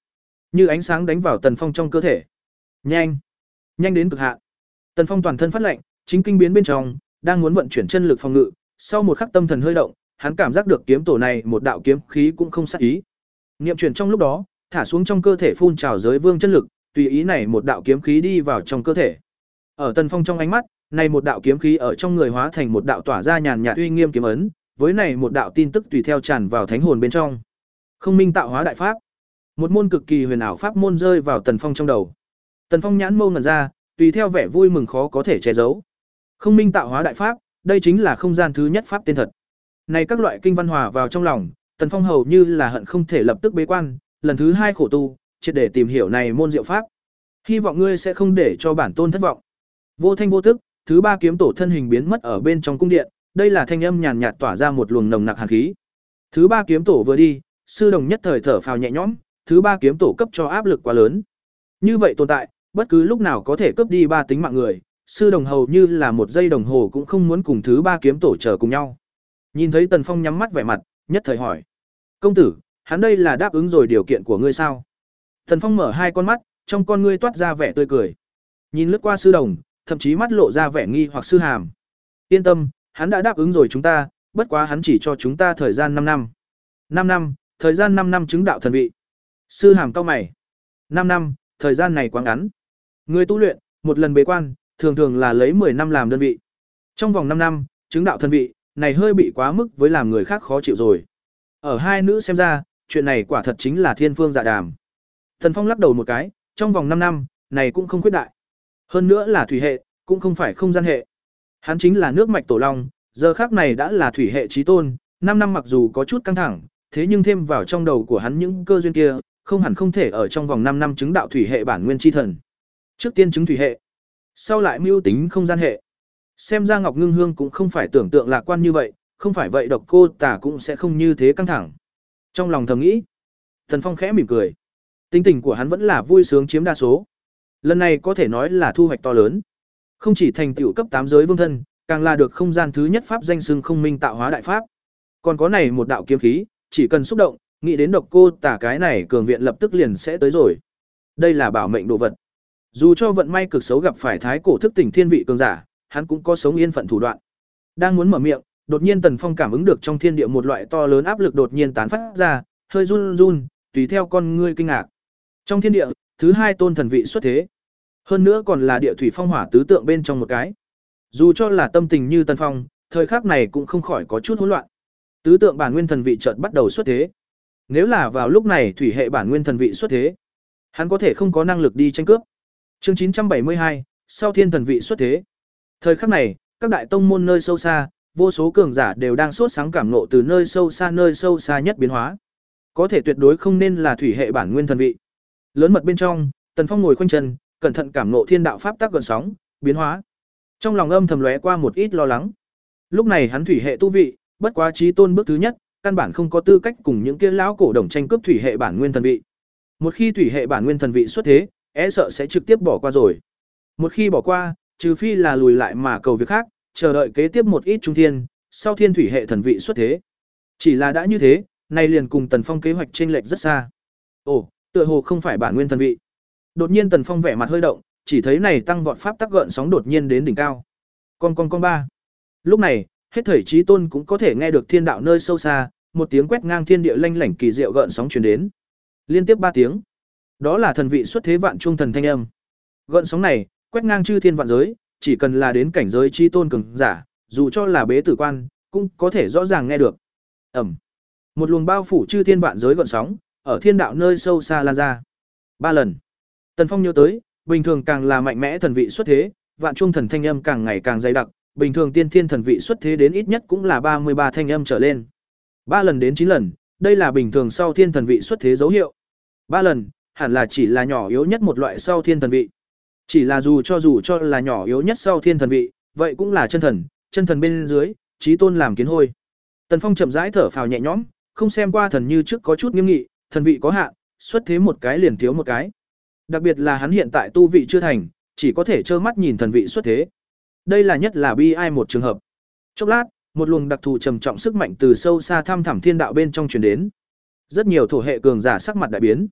như ánh sáng đánh vào Tần Phong trong cơ thể. Nhanh, nhanh đến cực hạn. Tần Phong toàn thân phát lạnh, chính kinh biến bên trong, đang muốn vận chuyển chân lực phòng ngự, sau một khắc tâm thần hơi động, hắn cảm giác được kiếm tổ này một đạo kiếm khí cũng không sát ý. Niệm chuyển trong lúc đó, thả xuống trong cơ thể phun trào giới vương chân lực, tùy ý này một đạo kiếm khí đi vào trong cơ thể. Ở Tần Phong trong ánh mắt, này một đạo kiếm khí ở trong người hóa thành một đạo tỏa ra nhàn nhạt uy nghiêm kiếm ấn, với này một đạo tin tức tùy theo tràn vào thánh hồn bên trong. Không minh tạo hóa đại pháp, một môn cực kỳ huyền ảo pháp môn rơi vào Tần Phong trong đầu. Tần Phong nhãn mâu ngẩn ra, tùy theo vẻ vui mừng khó có thể che giấu. Không minh tạo hóa đại pháp, đây chính là không gian thứ nhất pháp tên thật. Này các loại kinh văn hòa vào trong lòng, Tần Phong hầu như là hận không thể lập tức bế quan, lần thứ hai khổ tu, triệt để tìm hiểu này môn diệu pháp. Hy vọng ngươi sẽ không để cho bản tôn thất vọng. Vô thanh vô tức, thứ ba kiếm tổ thân hình biến mất ở bên trong cung điện, đây là thanh âm nhàn nhạt tỏa ra một luồng nồng nặc hàn khí. Thứ ba kiếm tổ vừa đi, sư đồng nhất thời thở phào nhẹ nhõm, thứ ba kiếm tổ cấp cho áp lực quá lớn. Như vậy tồn tại, bất cứ lúc nào có thể cướp đi ba tính mạng người, sư đồng hầu như là một giây đồng hồ cũng không muốn cùng thứ ba kiếm tổ chờ cùng nhau. Nhìn thấy Tần Phong nhắm mắt vẻ mặt, nhất thời hỏi: "Công tử, hắn đây là đáp ứng rồi điều kiện của ngươi sao?" Tần Phong mở hai con mắt, trong con ngươi toát ra vẻ tươi cười. Nhìn lướt qua sư đồng, thậm chí mắt lộ ra vẻ nghi hoặc sư hàm. "Yên tâm, hắn đã đáp ứng rồi chúng ta, bất quá hắn chỉ cho chúng ta thời gian năm năm." năm năm, thời gian năm năm chứng đạo thần vị. Sư hàm cau mày. năm năm, thời gian này quá ngắn. Người tu luyện, một lần bế quan, thường thường là lấy mười năm làm đơn vị. Trong vòng năm năm, chứng đạo thần vị, này hơi bị quá mức với làm người khác khó chịu rồi. Ở hai nữ xem ra, chuyện này quả thật chính là thiên phương dạ đàm. Thần Phong lắc đầu một cái, trong vòng năm năm, này cũng không khuyết đại. Hơn nữa là thủy hệ, cũng không phải không gian hệ. Hắn chính là nước mạch tổ long, giờ khác này đã là thủy hệ chí tôn, năm năm mặc dù có chút căng thẳng, thế nhưng thêm vào trong đầu của hắn những cơ duyên kia, không hẳn không thể ở trong vòng năm năm chứng đạo thủy hệ bản nguyên chi thần. Trước tiên chứng thủy hệ, sau lại mưu tính không gian hệ. Xem ra Ngọc Ngưng Hương cũng không phải tưởng tượng lạc quan như vậy, không phải vậy Độc Cô Tả cũng sẽ không như thế căng thẳng. Trong lòng thầm nghĩ, Thần Phong khẽ mỉm cười. Tính tình của hắn vẫn là vui sướng chiếm đa số. Lần này có thể nói là thu hoạch to lớn. Không chỉ thành tựu cấp tám giới vương thân, càng là được không gian thứ nhất pháp danh xưng không minh tạo hóa đại pháp. Còn có này một đạo kiếm khí, chỉ cần xúc động, nghĩ đến Độc Cô Tả cái này cường viện lập tức liền sẽ tới rồi. Đây là bảo mệnh đồ vật. Dù cho vận may cực xấu gặp phải thái cổ thức tỉnh thiên vị cường giả, hắn cũng có sống yên phận thủ đoạn. Đang muốn mở miệng, đột nhiên Tần Phong cảm ứng được trong thiên địa một loại to lớn áp lực đột nhiên tán phát ra, hơi run run, tùy theo con ngươi kinh ngạc. Trong thiên địa, thứ hai tôn thần vị xuất thế. Hơn nữa còn là địa thủy phong hỏa tứ tượng bên trong một cái. Dù cho là tâm tình như Tần Phong, thời khắc này cũng không khỏi có chút hỗn loạn. Tứ tượng bản nguyên thần vị chợt bắt đầu xuất thế. Nếu là vào lúc này thủy hệ bản nguyên thần vị xuất thế, hắn có thể không có năng lực đi tranh cướp. Chương chín trăm bảy mươi hai, sau thiên thần vị xuất thế. Thời khắc này, các đại tông môn nơi sâu xa, vô số cường giả đều đang sốt sáng cảm ngộ từ nơi sâu xa nơi sâu xa nhất biến hóa. Có thể tuyệt đối không nên là thủy hệ bản nguyên thần vị. Lớn mật bên trong, Tần Phong ngồi khoanh chân, cẩn thận cảm ngộ thiên đạo pháp tắc gợn sóng, biến hóa. Trong lòng âm thầm lóe qua một ít lo lắng. Lúc này hắn thủy hệ tu vị, bất quá chí tôn bước thứ nhất, căn bản không có tư cách cùng những kia lão cổ đồng tranh cướp thủy hệ bản nguyên thần vị. Một khi thủy hệ bản nguyên thần vị xuất thế, e sợ sẽ trực tiếp bỏ qua rồi. Một khi bỏ qua, trừ phi là lùi lại mà cầu việc khác, chờ đợi kế tiếp một ít trung thiên, sau thiên thủy hệ thần vị xuất thế. Chỉ là đã như thế, này liền cùng Tần Phong kế hoạch chênh lệch rất xa. Ồ, tựa hồ không phải bản nguyên thần vị. Đột nhiên Tần Phong vẻ mặt hơi động, chỉ thấy này tăng vọt pháp tắc gợn sóng đột nhiên đến đỉnh cao. Con con con ba. Lúc này, hết thảy chí tôn cũng có thể nghe được thiên đạo nơi sâu xa, một tiếng quét ngang thiên địa lanh lảnh kỳ diệu gợn sóng truyền đến. Liên tiếp ba tiếng. Đó là thần vị xuất thế vạn trung thần thanh âm. Gợn sóng này, quét ngang chư thiên vạn giới, chỉ cần là đến cảnh giới chi tôn cường giả, dù cho là bế tử quan, cũng có thể rõ ràng nghe được. Ầm. Một luồng bao phủ chư thiên vạn giới gợn sóng, ở thiên đạo nơi sâu xa lan ra. Ba lần. Tần Phong nhớ tới, bình thường càng là mạnh mẽ thần vị xuất thế, vạn trung thần thanh âm càng ngày càng dày đặc, bình thường tiên thiên thần vị xuất thế đến ít nhất cũng là ba mươi ba thanh âm trở lên. Ba lần đến chín lần, đây là bình thường sau thiên thần vị xuất thế dấu hiệu. Ba lần, hẳn là chỉ là nhỏ yếu nhất một loại sau thiên thần vị. Chỉ là dù cho dù cho là nhỏ yếu nhất sau thiên thần vị, vậy cũng là chân thần, chân thần bên dưới, chí tôn làm kiến hôi. Tần Phong chậm rãi thở phào nhẹ nhõm, không xem qua thần như trước có chút nghiêm nghị, thần vị có hạn, xuất thế một cái liền thiếu một cái. Đặc biệt là hắn hiện tại tu vị chưa thành, chỉ có thể trơ mắt nhìn thần vị xuất thế. Đây là nhất là bi ai một trường hợp. Chốc lát, một luồng đặc thù trầm trọng sức mạnh từ sâu xa thăm thẳm thiên đạo bên trong truyền đến. Rất nhiều thổ hệ cường giả sắc mặt đại biến.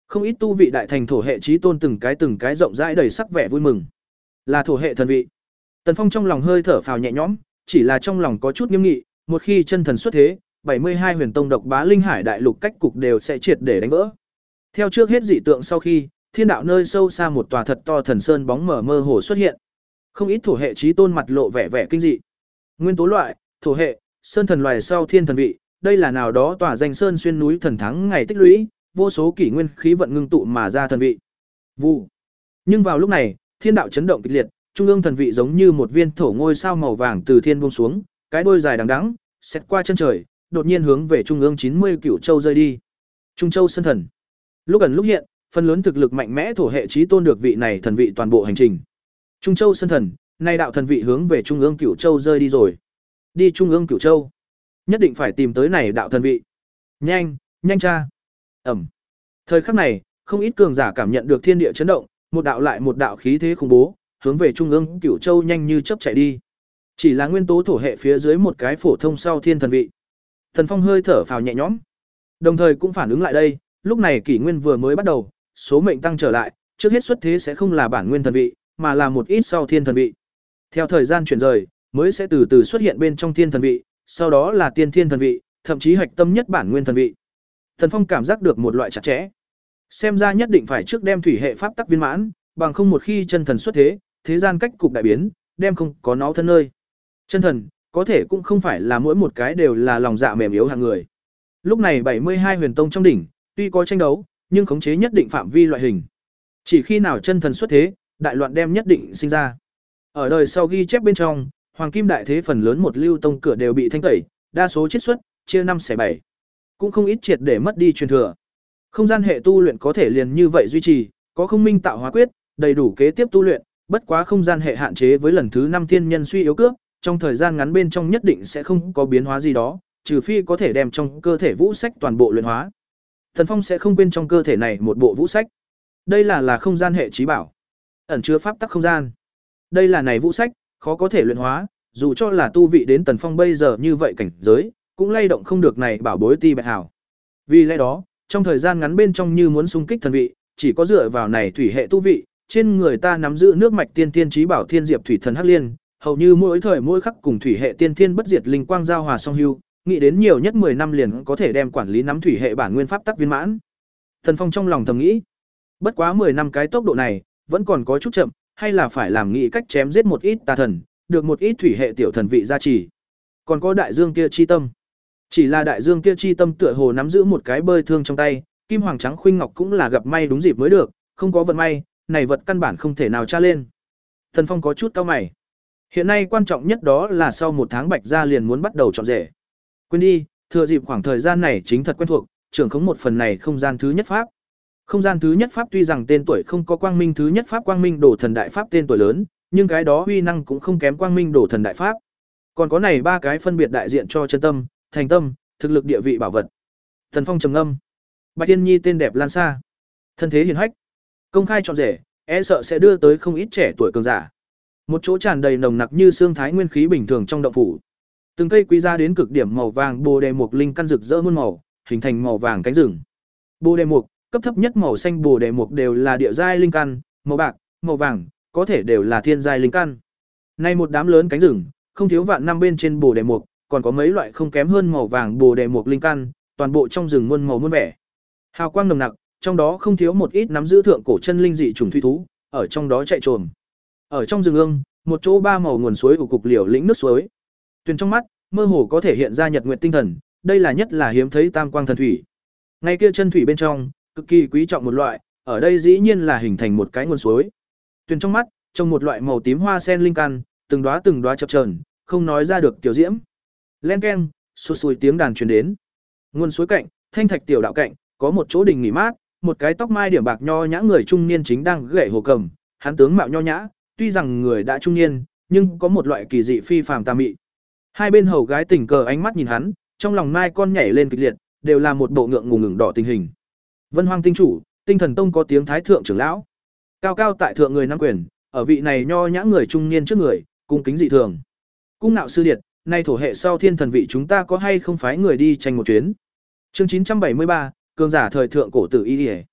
Không ít tu vị đại thành thổ hệ chí tôn từng cái từng cái rộng rãi đầy sắc vẻ vui mừng. Là thổ hệ thần vị. Tần Phong trong lòng hơi thở phào nhẹ nhõm, chỉ là trong lòng có chút nghiêm nghị, một khi chân thần xuất thế, bảy mươi hai huyền tông độc bá linh hải đại lục cách cục đều sẽ triệt để đánh vỡ. Theo trước hết dị tượng sau khi, thiên đạo nơi sâu xa một tòa thật to thần sơn bóng mờ mơ hồ xuất hiện. Không ít thổ hệ chí tôn mặt lộ vẻ vẻ kinh dị. Nguyên tố loại, thổ hệ, sơn thần loài sau thiên thần vị, đây là nào đó tòa danh sơn xuyên núi thần thắng ngày tích lũy, vô số kỷ nguyên khí vận ngưng tụ mà ra thần vị. Vụ. Nhưng vào lúc này, thiên đạo chấn động kịch liệt, trung ương thần vị giống như một viên thổ ngôi sao màu vàng từ thiên buông xuống, cái đuôi dài đằng đẵng, xét qua chân trời, đột nhiên hướng về trung ương chín mươi cửu châu rơi đi. Trung châu sơn thần. Lúc ẩn lúc hiện, phần lớn thực lực mạnh mẽ thổ hệ chí tôn được vị này thần vị toàn bộ hành trình. Trung châu sơn thần, nay đạo thần vị hướng về trung ương cửu châu rơi đi rồi. Đi trung ương cửu châu, nhất định phải tìm tới này đạo thần vị. Nhanh, nhanh cha. Ẩm. Thời khắc này, không ít cường giả cảm nhận được thiên địa chấn động, một đạo lại một đạo khí thế khủng bố, hướng về trung ương cửu châu nhanh như chớp chạy đi. Chỉ là nguyên tố thổ hệ phía dưới một cái phổ thông sau thiên thần vị. Thần Phong hơi thở phào nhẹ nhõm, đồng thời cũng phản ứng lại đây, lúc này kỷ nguyên vừa mới bắt đầu, số mệnh tăng trở lại, trước hết xuất thế sẽ không là bản nguyên thần vị, mà là một ít sau thiên thần vị. Theo thời gian chuyển rời, mới sẽ từ từ xuất hiện bên trong thiên thần vị, sau đó là tiên thiên thần vị, thậm chí hạch tâm nhất bản nguyên thần vị. Thần Phong cảm giác được một loại chặt chẽ. Xem ra nhất định phải trước đem thủy hệ pháp tắc viên mãn, bằng không một khi chân thần xuất thế, thế gian cách cục đại biến, đem không có nó thân nơi. Chân thần, có thể cũng không phải là mỗi một cái đều là lòng dạ mềm yếu hạng người. Lúc này bảy mươi hai huyền tông trong đỉnh, tuy có tranh đấu, nhưng khống chế nhất định phạm vi loại hình. Chỉ khi nào chân thần xuất thế, đại loạn đem nhất định sinh ra. Ở đời sau ghi chép bên trong, hoàng kim đại thế phần lớn một lưu tông cửa đều bị thanh tẩy, đa số chiết xuất, chia năm xẻ bảy. Cũng không ít triệt để mất đi truyền thừa. Không gian hệ tu luyện có thể liền như vậy duy trì, có không minh tạo hóa quyết, đầy đủ kế tiếp tu luyện, bất quá không gian hệ hạn chế với lần thứ năm thiên nhân suy yếu cướp, trong thời gian ngắn bên trong nhất định sẽ không có biến hóa gì đó, trừ phi có thể đem trong cơ thể vũ sách toàn bộ luyện hóa. Thần Phong sẽ không quên trong cơ thể này một bộ vũ sách. Đây là là không gian hệ trí bảo, ẩn chứa pháp tắc không gian. Đây là này vũ sách, khó có thể luyện hóa, dù cho là tu vị đến Tần Phong bây giờ như vậy cảnh giới, cũng lay động không được này bảo bối ti bạch hảo. Vì lẽ đó, trong thời gian ngắn bên trong như muốn xung kích thần vị, chỉ có dựa vào này thủy hệ tu vị, trên người ta nắm giữ nước mạch tiên tiên trí bảo thiên diệp thủy thần hắc liên, hầu như mỗi thời mỗi khắc cùng thủy hệ tiên thiên bất diệt linh quang giao hòa song hưu, nghĩ đến nhiều nhất mười năm liền có thể đem quản lý nắm thủy hệ bản nguyên pháp tắc viên mãn. Thần Phong trong lòng thầm nghĩ, bất quá mười năm cái tốc độ này, vẫn còn có chút chậm, hay là phải làm nghĩ cách chém giết một ít tà thần, được một ít thủy hệ tiểu thần vị gia trì. Còn có đại dương kia chi tâm. Chỉ là đại dương kia chi tâm tựa hồ nắm giữ một cái bơi thương trong tay, kim hoàng trắng khuynh ngọc cũng là gặp may đúng dịp mới được, không có vận may, này vật căn bản không thể nào tra lên. Thần Phong có chút cau mày. Hiện nay quan trọng nhất đó là sau một tháng Bạch Gia liền muốn bắt đầu chọn rể. Quên đi, thừa dịp khoảng thời gian này chính thật quen thuộc, trưởng khống một phần này không gian thứ nhất pháp. Không gian thứ nhất pháp tuy rằng tên tuổi không có quang minh thứ nhất pháp quang minh đổ thần đại pháp tên tuổi lớn, nhưng cái đó uy năng cũng không kém quang minh đổ thần đại pháp. Còn có này ba cái phân biệt đại diện cho chân tâm, thành tâm, thực lực địa vị bảo vật. Thần Phong trầm ngâm. Bạch Tiên Nhi tên đẹp lan xa, thân thế hiền hách, công khai chọn rể, e sợ sẽ đưa tới không ít trẻ tuổi cường giả. Một chỗ tràn đầy nồng nặc như xương thái nguyên khí bình thường trong động phủ. Từng cây quý giá đến cực điểm màu vàng bồ đề mục linh căn rực rỡ muôn màu, hình thành màu vàng cánh rừng. Bồ đề mục, cấp thấp nhất màu xanh bồ đề mục đều là địa giai linh căn, màu bạc, màu vàng, có thể đều là thiên giai linh căn. Nay một đám lớn cánh rừng, không thiếu vạn năm bên trên bồ đề mục, còn có mấy loại không kém hơn màu vàng bồ đề mục linh căn, toàn bộ trong rừng muôn màu muôn vẻ. Hào quang nồng nặc, trong đó không thiếu một ít nắm giữ thượng cổ chân linh dị trùng thủy thú, ở trong đó chạy trồm. Ở trong rừng ương, một chỗ ba màu nguồn suối ủ cục liều lĩnh nước suối. Tuyền trong mắt, mơ hồ có thể hiện ra nhật nguyệt tinh thần, đây là nhất là hiếm thấy tam quang thần thủy. Ngay kia chân thủy bên trong, cực kỳ quý trọng một loại, ở đây dĩ nhiên là hình thành một cái nguồn suối. Tuyền trong mắt, trông một loại màu tím hoa sen linh căn, từng đóa từng đóa chập chờn, không nói ra được tiểu diễm. Len keng, sụt sùi tiếng đàn truyền đến. Nguồn suối cạnh, thanh thạch tiểu đạo cạnh, có một chỗ đình nghỉ mát, một cái tóc mai điểm bạc nho nhã người trung niên chính đang gậy hồ cầm, hắn tướng mạo nho nhã, tuy rằng người đã trung niên, nhưng có một loại kỳ dị phi phàm tà mị. Hai bên hầu gái tình cờ ánh mắt nhìn hắn, trong lòng mai con nhảy lên kịch liệt, đều là một bộ ngượng ngùng ngừng đỏ tình hình. Vân Hoang tinh chủ, Tinh Thần Tông có tiếng thái thượng trưởng lão, cao cao tại thượng người nắm quyền, ở vị này nho nhã người trung niên trước người, cung kính dị thường. Cung nạo sư điệt, nay thổ hệ sau thiên thần vị chúng ta có hay không phái người đi tranh một chuyến? Chương chín trăm bảy mươi ba, cường giả thời thượng cổ tử y.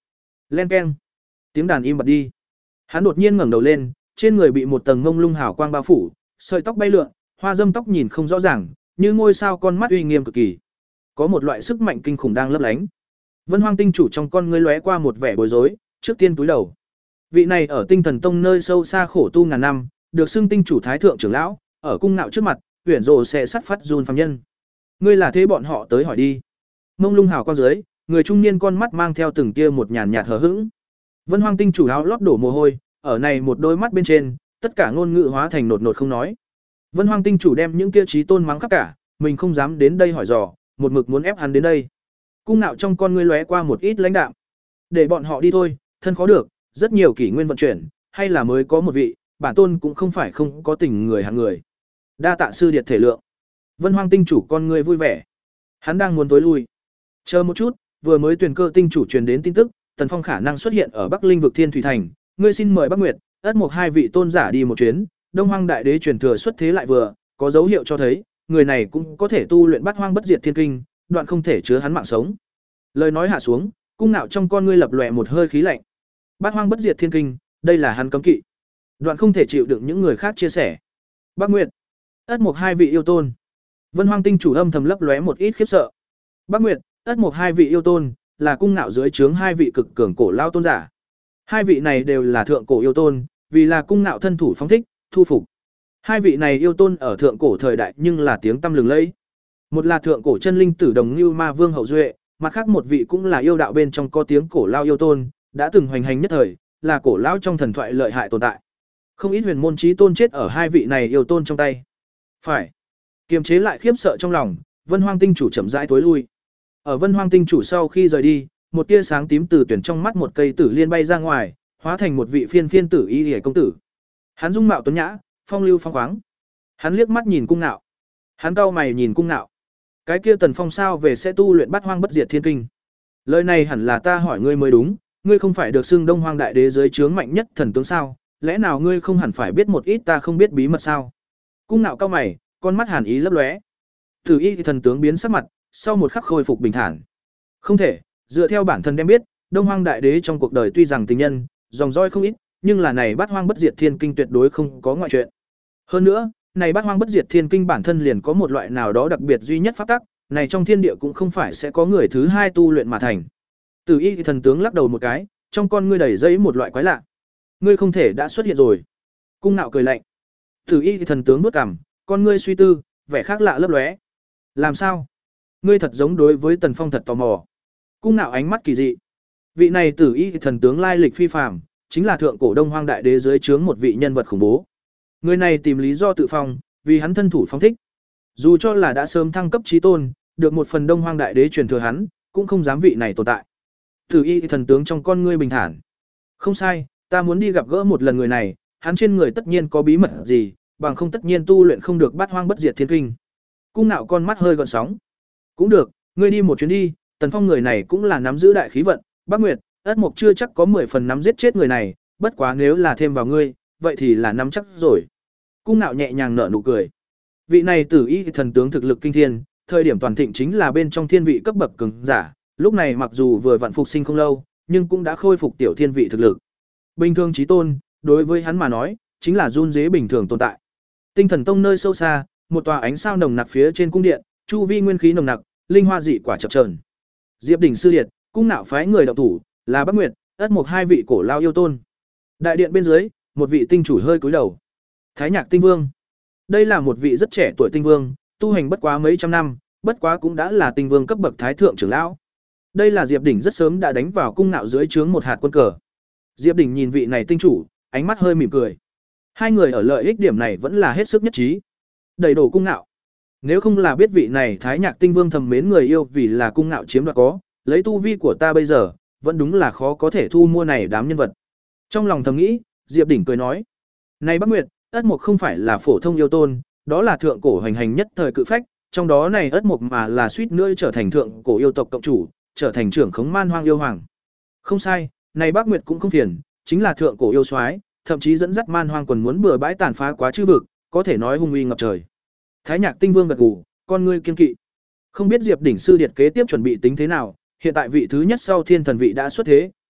Len keng. Tiếng đàn im bặt đi. Hắn đột nhiên ngẩng đầu lên, trên người bị một tầng ngông lung hào quang bao phủ, sợi tóc bay lượn, hoa dâm tóc nhìn không rõ ràng, như ngôi sao con mắt uy nghiêm cực kỳ. Có một loại sức mạnh kinh khủng đang lấp lánh. Vân Hoang tinh chủ trong con ngươi lóe qua một vẻ bối rối, trước tiên túi đầu. Vị này ở Tinh Thần Tông nơi sâu xa khổ tu ngàn năm, được xưng tinh chủ thái thượng trưởng lão, ở cung nạo trước mặt, huyền rồ sẽ sắt phát run phàm nhân. Ngươi là thế bọn họ tới hỏi đi. Mông lung hào quang dưới, người trung niên con mắt mang theo từng tia một nhàn nhạt hờ hững. Vân Hoang tinh chủ áo lót đổ mồ hôi, ở này một đôi mắt bên trên, tất cả ngôn ngữ hóa thành nột nột không nói. Vân Hoang tinh chủ đem những kia trí tôn mắng khắp cả, mình không dám đến đây hỏi dò, một mực muốn ép hắn đến đây. Cung nạo trong con ngươi lóe qua một ít lãnh đạm. Để bọn họ đi thôi, thân khó được, rất nhiều kỷ nguyên vận chuyển, hay là mới có một vị, bản tôn cũng không phải không có tình người hạng người. Đa tạ sư điệt thể lượng. Vân Hoang tinh chủ con ngươi vui vẻ. Hắn đang muốn tối lui. Chờ một chút, vừa mới tuyển cơ tinh chủ truyền đến tin tức, Tần Phong khả năng xuất hiện ở Bắc Linh vực Thiên Thủy Thành, ngươi xin mời Bắc Nguyệt, Ất Mộc hai vị tôn giả đi một chuyến, Đông Hoang đại đế truyền thừa xuất thế lại vừa, có dấu hiệu cho thấy, người này cũng có thể tu luyện Bát Hoang Bất Diệt Thiên Kinh, đoạn không thể chứa hắn mạng sống. Lời nói hạ xuống, cung nạo trong con ngươi lập lòe một hơi khí lạnh. Bát Hoang Bất Diệt Thiên Kinh, đây là hắn cấm kỵ. Đoạn không thể chịu đựng những người khác chia sẻ. Bắc Nguyệt, Ất Mộc hai vị yêu tôn. Vân Hoang tinh chủ âm thầm lấp lóe một ít khiếp sợ. Bắc Nguyệt, Ất Mộc hai vị yêu tôn, là cung nạo dưới trướng hai vị cực cường cổ lao tôn giả. Hai vị này đều là thượng cổ yêu tôn, vì là cung nạo thân thủ phóng thích, thu phục. Hai vị này yêu tôn ở thượng cổ thời đại nhưng là tiếng tăm lừng lẫy. Một là thượng cổ chân linh tử đồng Nưu Ma Vương hậu duệ, mặt khác một vị cũng là yêu đạo bên trong có tiếng cổ lao yêu tôn, đã từng hoành hành nhất thời, là cổ lao trong thần thoại lợi hại tồn tại. Không ít huyền môn chí tôn chết ở hai vị này yêu tôn trong tay. Phải kiềm chế lại khiếp sợ trong lòng, Vân Hoang tinh chủ chậm rãi tối lui. Ở Vân Hoang tinh chủ sau khi rời đi, một tia sáng tím từ tuyển trong mắt một cây tử liên bay ra ngoài, hóa thành một vị phiên phiên tử y liễu công tử. Hắn dung mạo tuấn nhã, phong lưu phong khoáng. Hắn liếc mắt nhìn cung nạo. Hắn cau mày nhìn cung nạo. Cái kia Tần Phong sao về sẽ tu luyện Bát Hoang Bất Diệt Thiên Kinh? Lời này hẳn là ta hỏi ngươi mới đúng, ngươi không phải được xưng Đông Hoang đại đế dưới trướng mạnh nhất thần tướng sao? Lẽ nào ngươi không hẳn phải biết một ít ta không biết bí mật sao? Cung nạo cau mày, con mắt hàn ý lấp lóe. Tử y thần tướng biến sắc mặt, sau một khắc khôi phục bình thản. Không thể, dựa theo bản thân đem biết, Đông Hoang đại đế trong cuộc đời tuy rằng tình nhân, dòng dõi không ít, nhưng là này Bát Hoang Bất Diệt Thiên Kinh tuyệt đối không có ngoại chuyện. Hơn nữa, này Bát Hoang Bất Diệt Thiên Kinh bản thân liền có một loại nào đó đặc biệt duy nhất pháp tắc, này trong thiên địa cũng không phải sẽ có người thứ hai tu luyện mà thành. Tử y thần tướng lắc đầu một cái, trong con ngươi đầy dẫy một loại quái lạ. Ngươi không thể đã xuất hiện rồi. Cung nạo cười lạnh. Tử y thần tướng nuốt cằm, con ngươi suy tư, vẻ khác lạ lấp lóe. Làm sao? Ngươi thật giống đối với Tần Phong thật tò mò. Cung nạo ánh mắt kỳ dị. Vị này tử y thần tướng lai lịch phi phàm, chính là thượng cổ Đông Hoang đại đế dưới trướng một vị nhân vật khủng bố. Người này tìm lý do tự phong, vì hắn thân thủ phóng thích. Dù cho là đã sớm thăng cấp chí tôn, được một phần Đông Hoang đại đế truyền thừa hắn, cũng không dám vị này tồn tại. Tử y thần tướng trong con ngươi bình thản. Không sai, ta muốn đi gặp gỡ một lần người này, hắn trên người tất nhiên có bí mật gì, bằng không tất nhiên tu luyện không được Bát Hoang Bất Diệt Thiên Kinh. Cung nạo con mắt hơi gợn sóng. Cũng được, ngươi đi một chuyến đi, Tần Phong người này cũng là nắm giữ đại khí vận, Bắc Nguyệt, Ất Mộc chưa chắc có mười phần nắm giết chết người này, bất quá nếu là thêm vào ngươi, vậy thì là nắm chắc rồi. Cung nạo nhẹ nhàng nở nụ cười. Vị này tử y thần tướng thực lực kinh thiên, thời điểm toàn thịnh chính là bên trong thiên vị cấp bậc cường giả, lúc này mặc dù vừa vặn phục sinh không lâu, nhưng cũng đã khôi phục tiểu thiên vị thực lực. Bình thường chí tôn, đối với hắn mà nói, chính là run rế bình thường tồn tại. Tinh Thần Tông nơi sâu xa, một tòa ánh sao nồng nặc phía trên cung điện, chu vi nguyên khí nồng nặc, linh hoa dị quả chập chờn. Diệp đỉnh sư điệt, cung nạo phái người động thủ, là Bắc Nguyệt, Ất Mộc hai vị cổ lao yêu tôn. Đại điện bên dưới, một vị tinh chủ hơi cúi đầu. Thái Nhạc Tinh Vương. Đây là một vị rất trẻ tuổi tinh vương, tu hành bất quá mấy trăm năm, bất quá cũng đã là tinh vương cấp bậc thái thượng trưởng lão. Đây là Diệp đỉnh rất sớm đã đánh vào cung nạo dưới trướng một hạt quân cờ. Diệp đỉnh nhìn vị này tinh chủ, ánh mắt hơi mỉm cười. Hai người ở lợi ích điểm này vẫn là hết sức nhất trí. Đầy đủ cung nạo. Nếu không là biết vị này Thái Nhạc Tinh Vương thầm mến người yêu vì là cung nạo chiếm đoạt có, lấy tu vi của ta bây giờ, vẫn đúng là khó có thể thu mua này đám nhân vật. Trong lòng thầm nghĩ, Diệp đỉnh cười nói: "Này Bắc Nguyệt, Ất Mộc không phải là phổ thông yêu tôn, đó là thượng cổ hành hành nhất thời cự phách, trong đó này Ất Mộc mà là suýt nữa trở thành thượng cổ yêu tộc cộng chủ, trở thành trưởng khống man hoang yêu hoàng." Không sai, này Bắc Nguyệt cũng không phiền, chính là thượng cổ yêu soái, thậm chí dẫn dắt man hoang quần muốn bừa bãi tàn phá quá chư vực, có thể nói hung uy ngập trời. Thái Nhạc Tinh Vương gật gù, con ngươi kiên kỵ. Không biết Diệp đỉnh sư điệt kế tiếp chuẩn bị tính thế nào, hiện tại vị thứ nhất sau thiên thần vị đã xuất thế,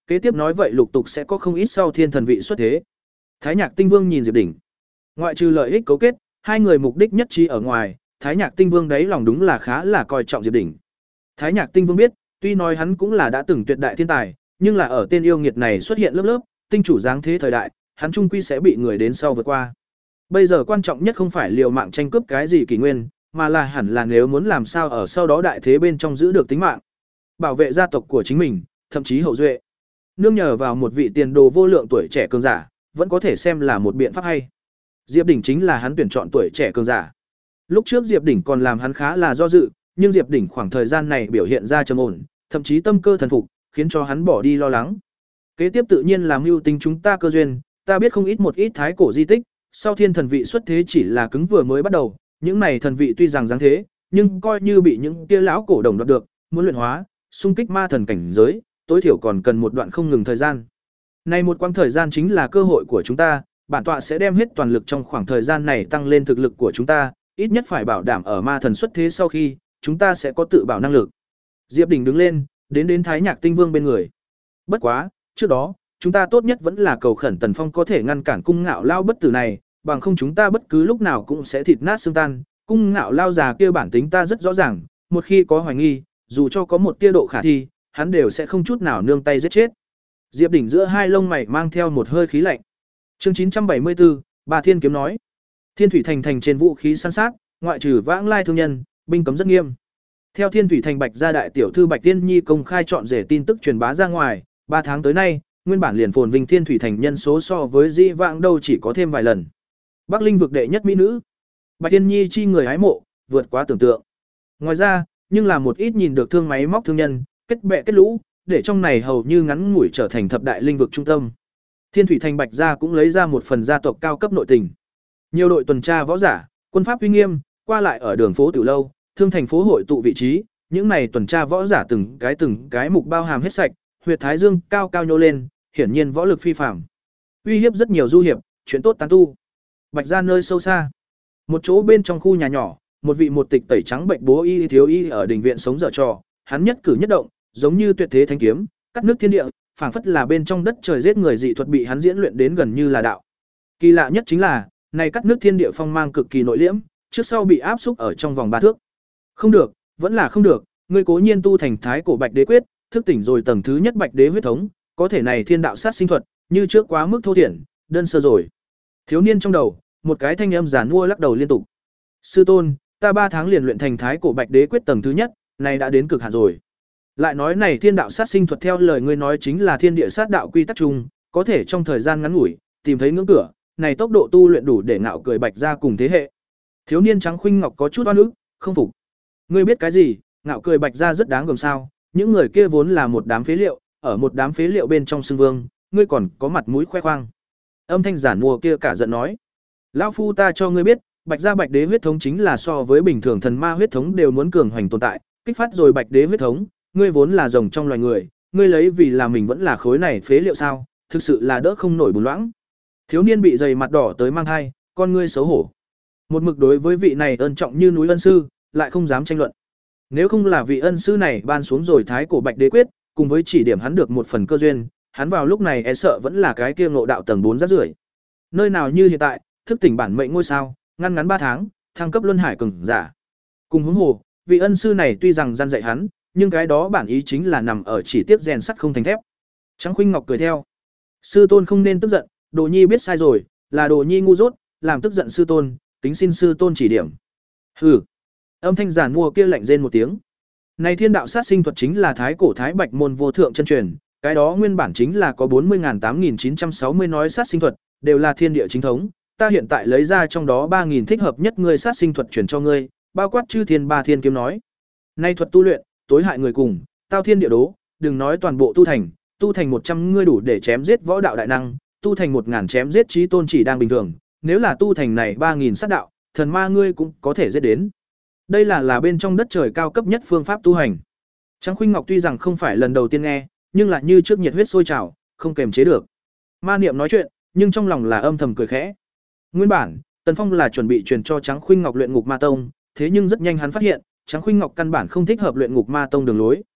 Kế tiếp nói vậy lục tục sẽ có không ít sau thiên thần vị xuất thế. Thái Nhạc Tinh Vương nhìn Diệp Đỉnh. Ngoại trừ lợi ích cấu kết, hai người mục đích nhất trí ở ngoài, Thái Nhạc Tinh Vương đấy lòng đúng là khá là coi trọng Diệp Đỉnh. Thái Nhạc Tinh Vương biết, tuy nói hắn cũng là đã từng tuyệt đại thiên tài, nhưng là ở tên yêu nghiệt này xuất hiện lớp lớp, tinh chủ dáng thế thời đại, hắn trung quy sẽ bị người đến sau vượt qua. Bây giờ quan trọng nhất không phải liều mạng tranh cướp cái gì kỷ nguyên, mà là hẳn là nếu muốn làm sao ở sau đó đại thế bên trong giữ được tính mạng, bảo vệ gia tộc của chính mình, thậm chí hậu duệ. Nương nhờ vào một vị tiền đồ vô lượng tuổi trẻ cường giả, vẫn có thể xem là một biện pháp hay. Diệp Đỉnh chính là hắn tuyển chọn tuổi trẻ cường giả. Lúc trước Diệp Đỉnh còn làm hắn khá là do dự, nhưng Diệp Đỉnh khoảng thời gian này biểu hiện ra trầm ổn, thậm chí tâm cơ thần phục, khiến cho hắn bỏ đi lo lắng. Kế tiếp tự nhiên là mưu tính chúng ta cơ duyên, ta biết không ít một ít thái cổ di tích, sau thiên thần vị xuất thế chỉ là cứng vừa mới bắt đầu, những này thần vị tuy rằng dáng thế, nhưng coi như bị những kia lão cổ đồng đoạt được, muốn luyện hóa, xung kích ma thần cảnh giới, tối thiểu còn cần một đoạn không ngừng thời gian. Này một quãng thời gian chính là cơ hội của chúng ta, bản tọa sẽ đem hết toàn lực trong khoảng thời gian này tăng lên thực lực của chúng ta, ít nhất phải bảo đảm ở ma thần xuất thế sau khi, chúng ta sẽ có tự bảo năng lực. Diệp Đỉnh đứng lên, đến đến Thái Nhạc Tinh Vương bên người. Bất quá, trước đó, chúng ta tốt nhất vẫn là cầu khẩn Tần Phong có thể ngăn cản cung ngạo lao bất tử này, bằng không chúng ta bất cứ lúc nào cũng sẽ thịt nát xương tan. Cung ngạo lao già kia bản tính ta rất rõ ràng, một khi có hoài nghi, dù cho có một tia độ khả thi, hắn đều sẽ không chút nào nương tay giết chết. Diệp Đỉnh giữa hai lông mày mang theo một hơi khí lạnh. Chương chín trăm bảy mươi tư, Bà Thiên kiếm nói. Thiên Thủy Thành thành trên vũ khí săn sát, ngoại trừ vãng lai thương nhân, binh cấm rất nghiêm. Theo Thiên Thủy Thành Bạch gia đại tiểu thư Bạch Tiên Nhi công khai chọn rể tin tức truyền bá ra ngoài, ba tháng tới nay, nguyên bản liền phồn vinh Thiên Thủy Thành nhân số so với di vãng đâu chỉ có thêm vài lần. Bắc Linh vực đệ nhất mỹ nữ, Bạch Tiên Nhi chi người hái mộ, vượt quá tưởng tượng. Ngoài ra, nhưng là một ít nhìn được thương máy móc thương nhân, kết bè kết lũ, để trong này hầu như ngắn ngủi trở thành thập đại linh vực trung tâm. Thiên Thủy Thành Bạch gia cũng lấy ra một phần gia tộc cao cấp nội tình. Nhiều đội tuần tra võ giả, quân pháp uy nghiêm, qua lại ở đường phố tiểu lâu, thương thành phố hội tụ vị trí, những này tuần tra võ giả từng cái từng cái mục bao hàm hết sạch, huyệt thái dương cao cao nhô lên, hiển nhiên võ lực phi phàm. Uy hiếp rất nhiều du hiệp, chuyện tốt tán tu. Bạch gia nơi sâu xa, một chỗ bên trong khu nhà nhỏ, một vị một tịch tẩy trắng bệnh bố y thiếu y ở đình viện sống dở trò, hắn nhất cử nhất động, giống như tuyệt thế thánh kiếm, cắt nước thiên địa, phảng phất là bên trong đất trời giết người dị thuật bị hắn diễn luyện đến gần như là đạo. Kỳ lạ nhất chính là, này cắt nước thiên địa phong mang cực kỳ nội liễm, trước sau bị áp xúc ở trong vòng ba thước. Không được, vẫn là không được, ngươi cố nhiên tu thành thái cổ Bạch Đế quyết, thức tỉnh rồi tầng thứ nhất Bạch Đế huyết thống, có thể này thiên đạo sát sinh thuật, như trước quá mức thô thiển, đơn sơ rồi. Thiếu niên trong đầu, một cái thanh âm giản mua lắc đầu liên tục. Sư tôn, ta ba tháng liền luyện thành thái cổ Bạch Đế quyết tầng thứ nhất, này đã đến cực hạn rồi. Lại nói này thiên đạo sát sinh thuật theo lời ngươi nói chính là thiên địa sát đạo quy tắc chung, có thể trong thời gian ngắn ngủi tìm thấy ngưỡng cửa, này tốc độ tu luyện đủ để ngạo cười Bạch gia cùng thế hệ. Thiếu niên trắng khuynh ngọc có chút oan ức, không phục. Ngươi biết cái gì, ngạo cười Bạch gia rất đáng gờm sao? Những người kia vốn là một đám phế liệu, ở một đám phế liệu bên trong xưng vương, ngươi còn có mặt mũi khoe khoang. Âm thanh giản mua kia cả giận nói: "Lão phu ta cho ngươi biết, Bạch gia Bạch Đế huyết thống chính là so với bình thường thần ma huyết thống đều muốn cường hoành tồn tại, kích phát rồi Bạch Đế huyết thống, ngươi vốn là rồng trong loài người, ngươi lấy vì là mình vẫn là khối này phế liệu sao? Thực sự là đỡ không nổi bùn loãng." Thiếu niên bị dày mặt đỏ tới mang hai, con ngươi xấu hổ. Một mực đối với vị này ân trọng như núi ân sư, lại không dám tranh luận. Nếu không là vị ân sư này ban xuống rồi thái cổ Bạch Đế quyết, cùng với chỉ điểm hắn được một phần cơ duyên, hắn vào lúc này e sợ vẫn là cái kia ngộ đạo tầng bốn rác rưởi. Nơi nào như hiện tại, thức tỉnh bản mệnh ngôi sao, ngăn ngắn ba tháng, thăng cấp luân hải cường giả. Cùng huống hồ, vị ân sư này tuy rằng gian dạy hắn, nhưng cái đó bản ý chính là nằm ở chỉ tiếp rèn sắt không thành thép. Trắng Khuynh Ngọc cười theo. Sư tôn không nên tức giận, Đồ Nhi biết sai rồi, là Đồ Nhi ngu dốt, làm tức giận sư tôn, kính xin sư tôn chỉ điểm. Hừ. Âm thanh giản mua kia lạnh rên một tiếng. Này thiên đạo sát sinh thuật chính là thái cổ thái bạch môn vô thượng chân truyền, cái đó nguyên bản chính là có bốn mươi tám nghìn chín trăm sáu mươi nói sát sinh thuật, đều là thiên địa chính thống, ta hiện tại lấy ra trong đó ba nghìn thích hợp nhất ngươi sát sinh thuật truyền cho ngươi, bao quát chư thiên ba thiên kiếm nói. Nay thuật tu luyện, tối hại người cùng, tao thiên địa đố, đừng nói toàn bộ tu thành, tu thành một trăm ngươi đủ để chém giết võ đạo đại năng, tu thành một ngàn chém giết chí tôn chỉ đang bình thường, nếu là tu thành này ba nghìn sát đạo, thần ma ngươi cũng có thể giết đến. Đây là là bên trong đất trời cao cấp nhất phương pháp tu hành. Trắng Khuynh Ngọc tuy rằng không phải lần đầu tiên nghe, nhưng lại như trước nhiệt huyết sôi trào, không kềm chế được. Ma niệm nói chuyện, nhưng trong lòng là âm thầm cười khẽ. Nguyên bản, Tần Phong là chuẩn bị truyền cho Trắng Khuynh Ngọc luyện ngục ma tông, thế nhưng rất nhanh hắn phát hiện, Trắng Khuynh Ngọc căn bản không thích hợp luyện ngục ma tông đường lối.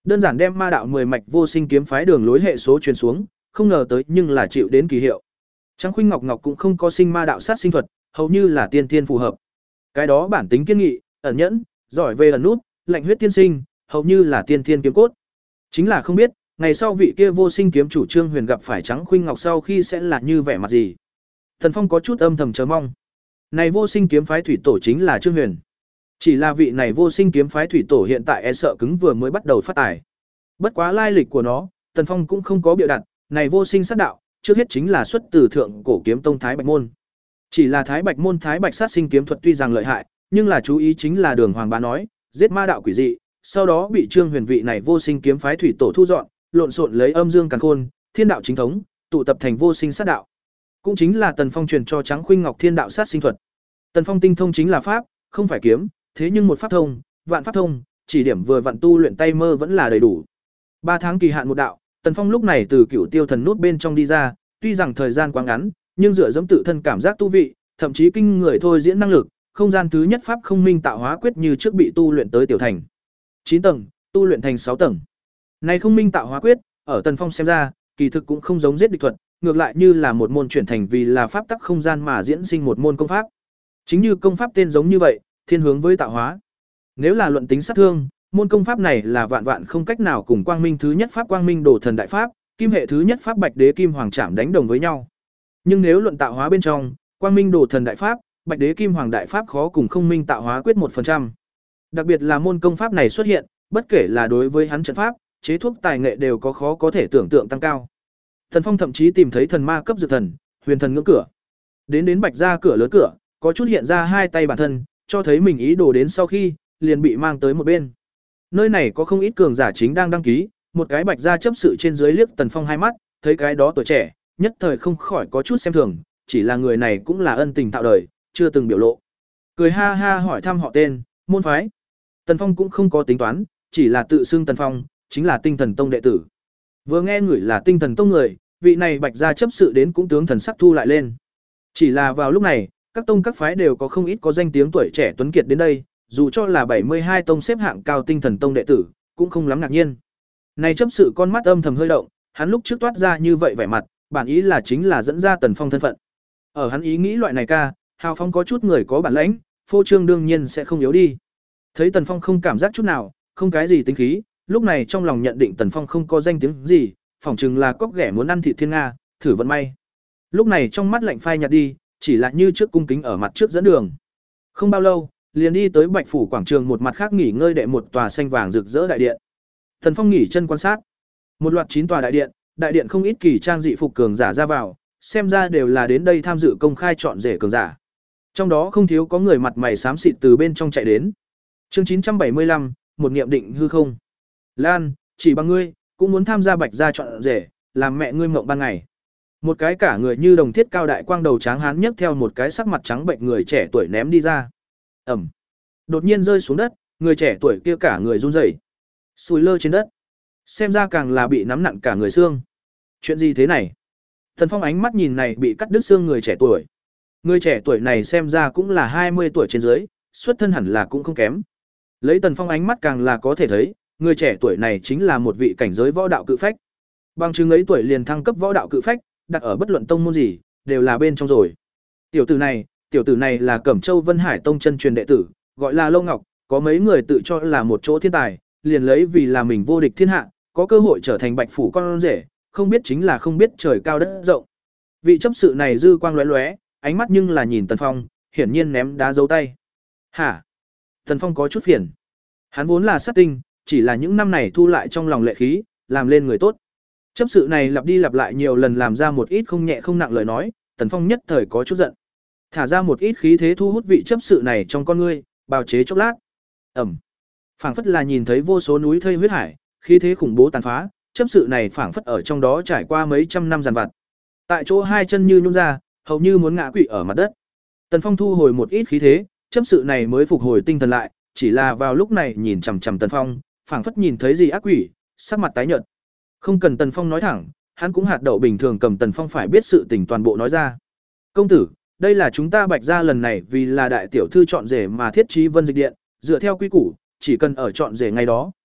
Đơn giản đem ma đạo mười mạch vô sinh kiếm phái đường lối hệ số truyền xuống, không ngờ tới nhưng là chịu đến kỳ hiệu. Trắng Khuynh Ngọc Ngọc cũng không có sinh ma đạo sát sinh thuật, hầu như là tiên tiên phù hợp. Cái đó bản tính kiên nghị, ẩn nhẫn, giỏi về ẩn nút, lạnh huyết tiên sinh, hầu như là tiên tiên kiếm cốt. Chính là không biết, ngày sau vị kia vô sinh kiếm chủ Trương Huyền gặp phải Trắng Khuynh Ngọc sau khi sẽ là như vẻ mặt gì. Thần Phong có chút âm thầm chờ mong. Này vô sinh kiếm phái thủy tổ chính là Trương Huyền. Chỉ là vị này vô sinh kiếm phái thủy tổ hiện tại e sợ cứng vừa mới bắt đầu phát tài. Bất quá lai lịch của nó, Tần Phong cũng không có bịa đặt, này vô sinh sát đạo, trước hết chính là xuất từ thượng cổ kiếm tông Thái Bạch môn. Chỉ là Thái Bạch môn Thái Bạch sát sinh kiếm thuật tuy rằng lợi hại, nhưng là chú ý chính là Đường Hoàng Bá nói, giết ma đạo quỷ dị, sau đó bị Trương Huyền vị này vô sinh kiếm phái thủy tổ thu dọn, lộn xộn lấy âm dương càn khôn, thiên đạo chính thống, tụ tập thành vô sinh sát đạo. Cũng chính là Tần Phong truyền cho Trắng Khuynh Ngọc thiên đạo sát sinh thuật. Tần Phong tinh thông chính là pháp, không phải kiếm, thế nhưng một pháp thông, vạn pháp thông, chỉ điểm vừa vặn tu luyện tay mơ vẫn là đầy đủ. Ba tháng kỳ hạn một đạo, Tần Phong lúc này từ Cửu Tiêu Thần nút bên trong đi ra, tuy rằng thời gian quá ngắn, nhưng dựa dẫm tự thân cảm giác tu vị, thậm chí kinh người thôi diễn năng lực, không gian thứ nhất pháp không minh tạo hóa quyết như trước bị tu luyện tới tiểu thành. chín tầng, tu luyện thành sáu tầng. Này không minh tạo hóa quyết, ở Tần Phong xem ra, kỳ thực cũng không giống giết địch thuật, ngược lại như là một môn chuyển thành vì là pháp tắc không gian mà diễn sinh một môn công pháp. Chính như công pháp tên giống như vậy, thiên hướng với tạo hóa. Nếu là luận tính sát thương, môn công pháp này là vạn vạn không cách nào cùng Quang Minh thứ nhất pháp Quang Minh Đồ Thần đại pháp, Kim hệ thứ nhất pháp Bạch Đế Kim Hoàng Trảm đánh đồng với nhau. Nhưng nếu luận tạo hóa bên trong, Quang Minh Đồ Thần đại pháp, Bạch Đế Kim Hoàng đại pháp khó cùng không minh tạo hóa quyết một phần trăm. Đặc biệt là môn công pháp này xuất hiện, bất kể là đối với hắn trận pháp, chế thuốc tài nghệ đều có khó có thể tưởng tượng tăng cao. Thần Phong thậm chí tìm thấy thần ma cấp dược thần, huyền thần ngưỡng cửa. Đến đến Bạch gia cửa lớn cửa, có chút hiện ra hai tay bản thân, cho thấy mình ý đồ đến sau khi, liền bị mang tới một bên. Nơi này có không ít cường giả chính đang đăng ký, một cái Bạch gia chấp sự trên dưới liếc Tần Phong hai mắt, thấy cái đó tuổi trẻ, nhất thời không khỏi có chút xem thường, chỉ là người này cũng là ân tình tạo đời, chưa từng biểu lộ. Cười ha ha hỏi thăm họ tên, môn phái. Tần Phong cũng không có tính toán, chỉ là tự xưng Tần Phong, chính là Tinh Thần Tông đệ tử. Vừa nghe người là Tinh Thần Tông người, vị này Bạch gia chấp sự đến cũng tướng thần sắc thu lại lên. Chỉ là vào lúc này, các tông các phái đều có không ít có danh tiếng tuổi trẻ tuấn kiệt đến đây, dù cho là bảy mươi hai tông xếp hạng cao Tinh Thần Tông đệ tử, cũng không lắm ngạc nhiên. Này chấp sự con mắt âm thầm hơi động, hắn lúc trước toát ra như vậy vẻ mặt, bản ý là chính là dẫn ra Tần Phong thân phận. Ở hắn ý nghĩ loại này ca, hào phong có chút người có bản lãnh, phô trương đương nhiên sẽ không yếu đi. Thấy Tần Phong không cảm giác chút nào, không cái gì tính khí, lúc này trong lòng nhận định Tần Phong không có danh tiếng gì, phỏng chừng là cóc ghẻ muốn ăn thịt thiên nga, thử vận may. Lúc này trong mắt lạnh phai nhạt đi, chỉ là như trước cung kính ở mặt trước dẫn đường. Không bao lâu, liền đi tới Bạch phủ quảng trường một mặt khác nghỉ ngơi đệ một tòa xanh vàng rực rỡ đại điện. Tần Phong nghỉ chân quan sát. Một loạt chín tòa đại điện, đại điện không ít kỳ trang dị phục cường giả ra vào, xem ra đều là đến đây tham dự công khai chọn rể cường giả. Trong đó không thiếu có người mặt mày xám xịt từ bên trong chạy đến. Chương chín trăm bảy mươi lăm, một niệm định hư không. Lan, chỉ bằng ngươi, cũng muốn tham gia Bạch gia chọn rể, làm mẹ ngươi mộng ban ngày. Một cái cả người như đồng thiết cao đại quang đầu tráng hán nhấc theo một cái sắc mặt trắng bệnh người trẻ tuổi ném đi ra. Ẩm. Đột nhiên rơi xuống đất, người trẻ tuổi kia cả người run rẩy, sùi lơ trên đất. Xem ra càng là bị nắm nặn cả người xương. Chuyện gì thế này? Thần Phong ánh mắt nhìn này bị cắt đứt xương người trẻ tuổi. Người trẻ tuổi này xem ra cũng là hai mươi tuổi trên dưới, xuất thân hẳn là cũng không kém. Lấy Tần Phong ánh mắt càng là có thể thấy, người trẻ tuổi này chính là một vị cảnh giới võ đạo cự phách. Bằng chứng ấy tuổi liền thăng cấp võ đạo cự phách, đặt ở bất luận tông môn gì, đều là bên trong rồi. Tiểu tử này, tiểu tử này là Cẩm Châu Vân Hải Tông chân truyền đệ tử, gọi là Lâu Ngọc, có mấy người tự cho là một chỗ thiên tài, liền lấy vì là mình vô địch thiên hạ, có cơ hội trở thành Bạch phủ con rể, không biết chính là không biết trời cao đất rộng. Vị chấp sự này dư quang lóe lóe, ánh mắt nhưng là nhìn Tần Phong, hiển nhiên ném đá dấu tay. Hả? Tần Phong có chút phiền. Hắn vốn là sát tinh, chỉ là những năm này thu lại trong lòng lệ khí, làm lên người tốt. Chấp sự này lặp đi lặp lại nhiều lần làm ra một ít không nhẹ không nặng lời nói, Tần Phong nhất thời có chút giận. Thả ra một ít khí thế thu hút vị chấp sự này trong con ngươi, bào chế chốc lát. Ẩm. Phảng phất là nhìn thấy vô số núi thây huyết hải, khí thế khủng bố tàn phá, chấp sự này phảng phất ở trong đó trải qua mấy trăm năm giàn vặt. Tại chỗ hai chân như nhũn ra, hầu như muốn ngã quỵ ở mặt đất. Tần Phong thu hồi một ít khí thế, chấp sự này mới phục hồi tinh thần lại, chỉ là vào lúc này nhìn chằm chằm Tần Phong, phảng phất nhìn thấy gì ác quỷ, sắc mặt tái nhợt. Không cần Tần Phong nói thẳng, hắn cũng hạt đậu bình thường cầm Tần Phong phải biết sự tình toàn bộ nói ra. Công tử, đây là chúng ta Bạch gia lần này vì là đại tiểu thư chọn rể mà thiết trí Vân Dịch Điện, dựa theo quy củ, chỉ cần ở chọn rể ngày đó,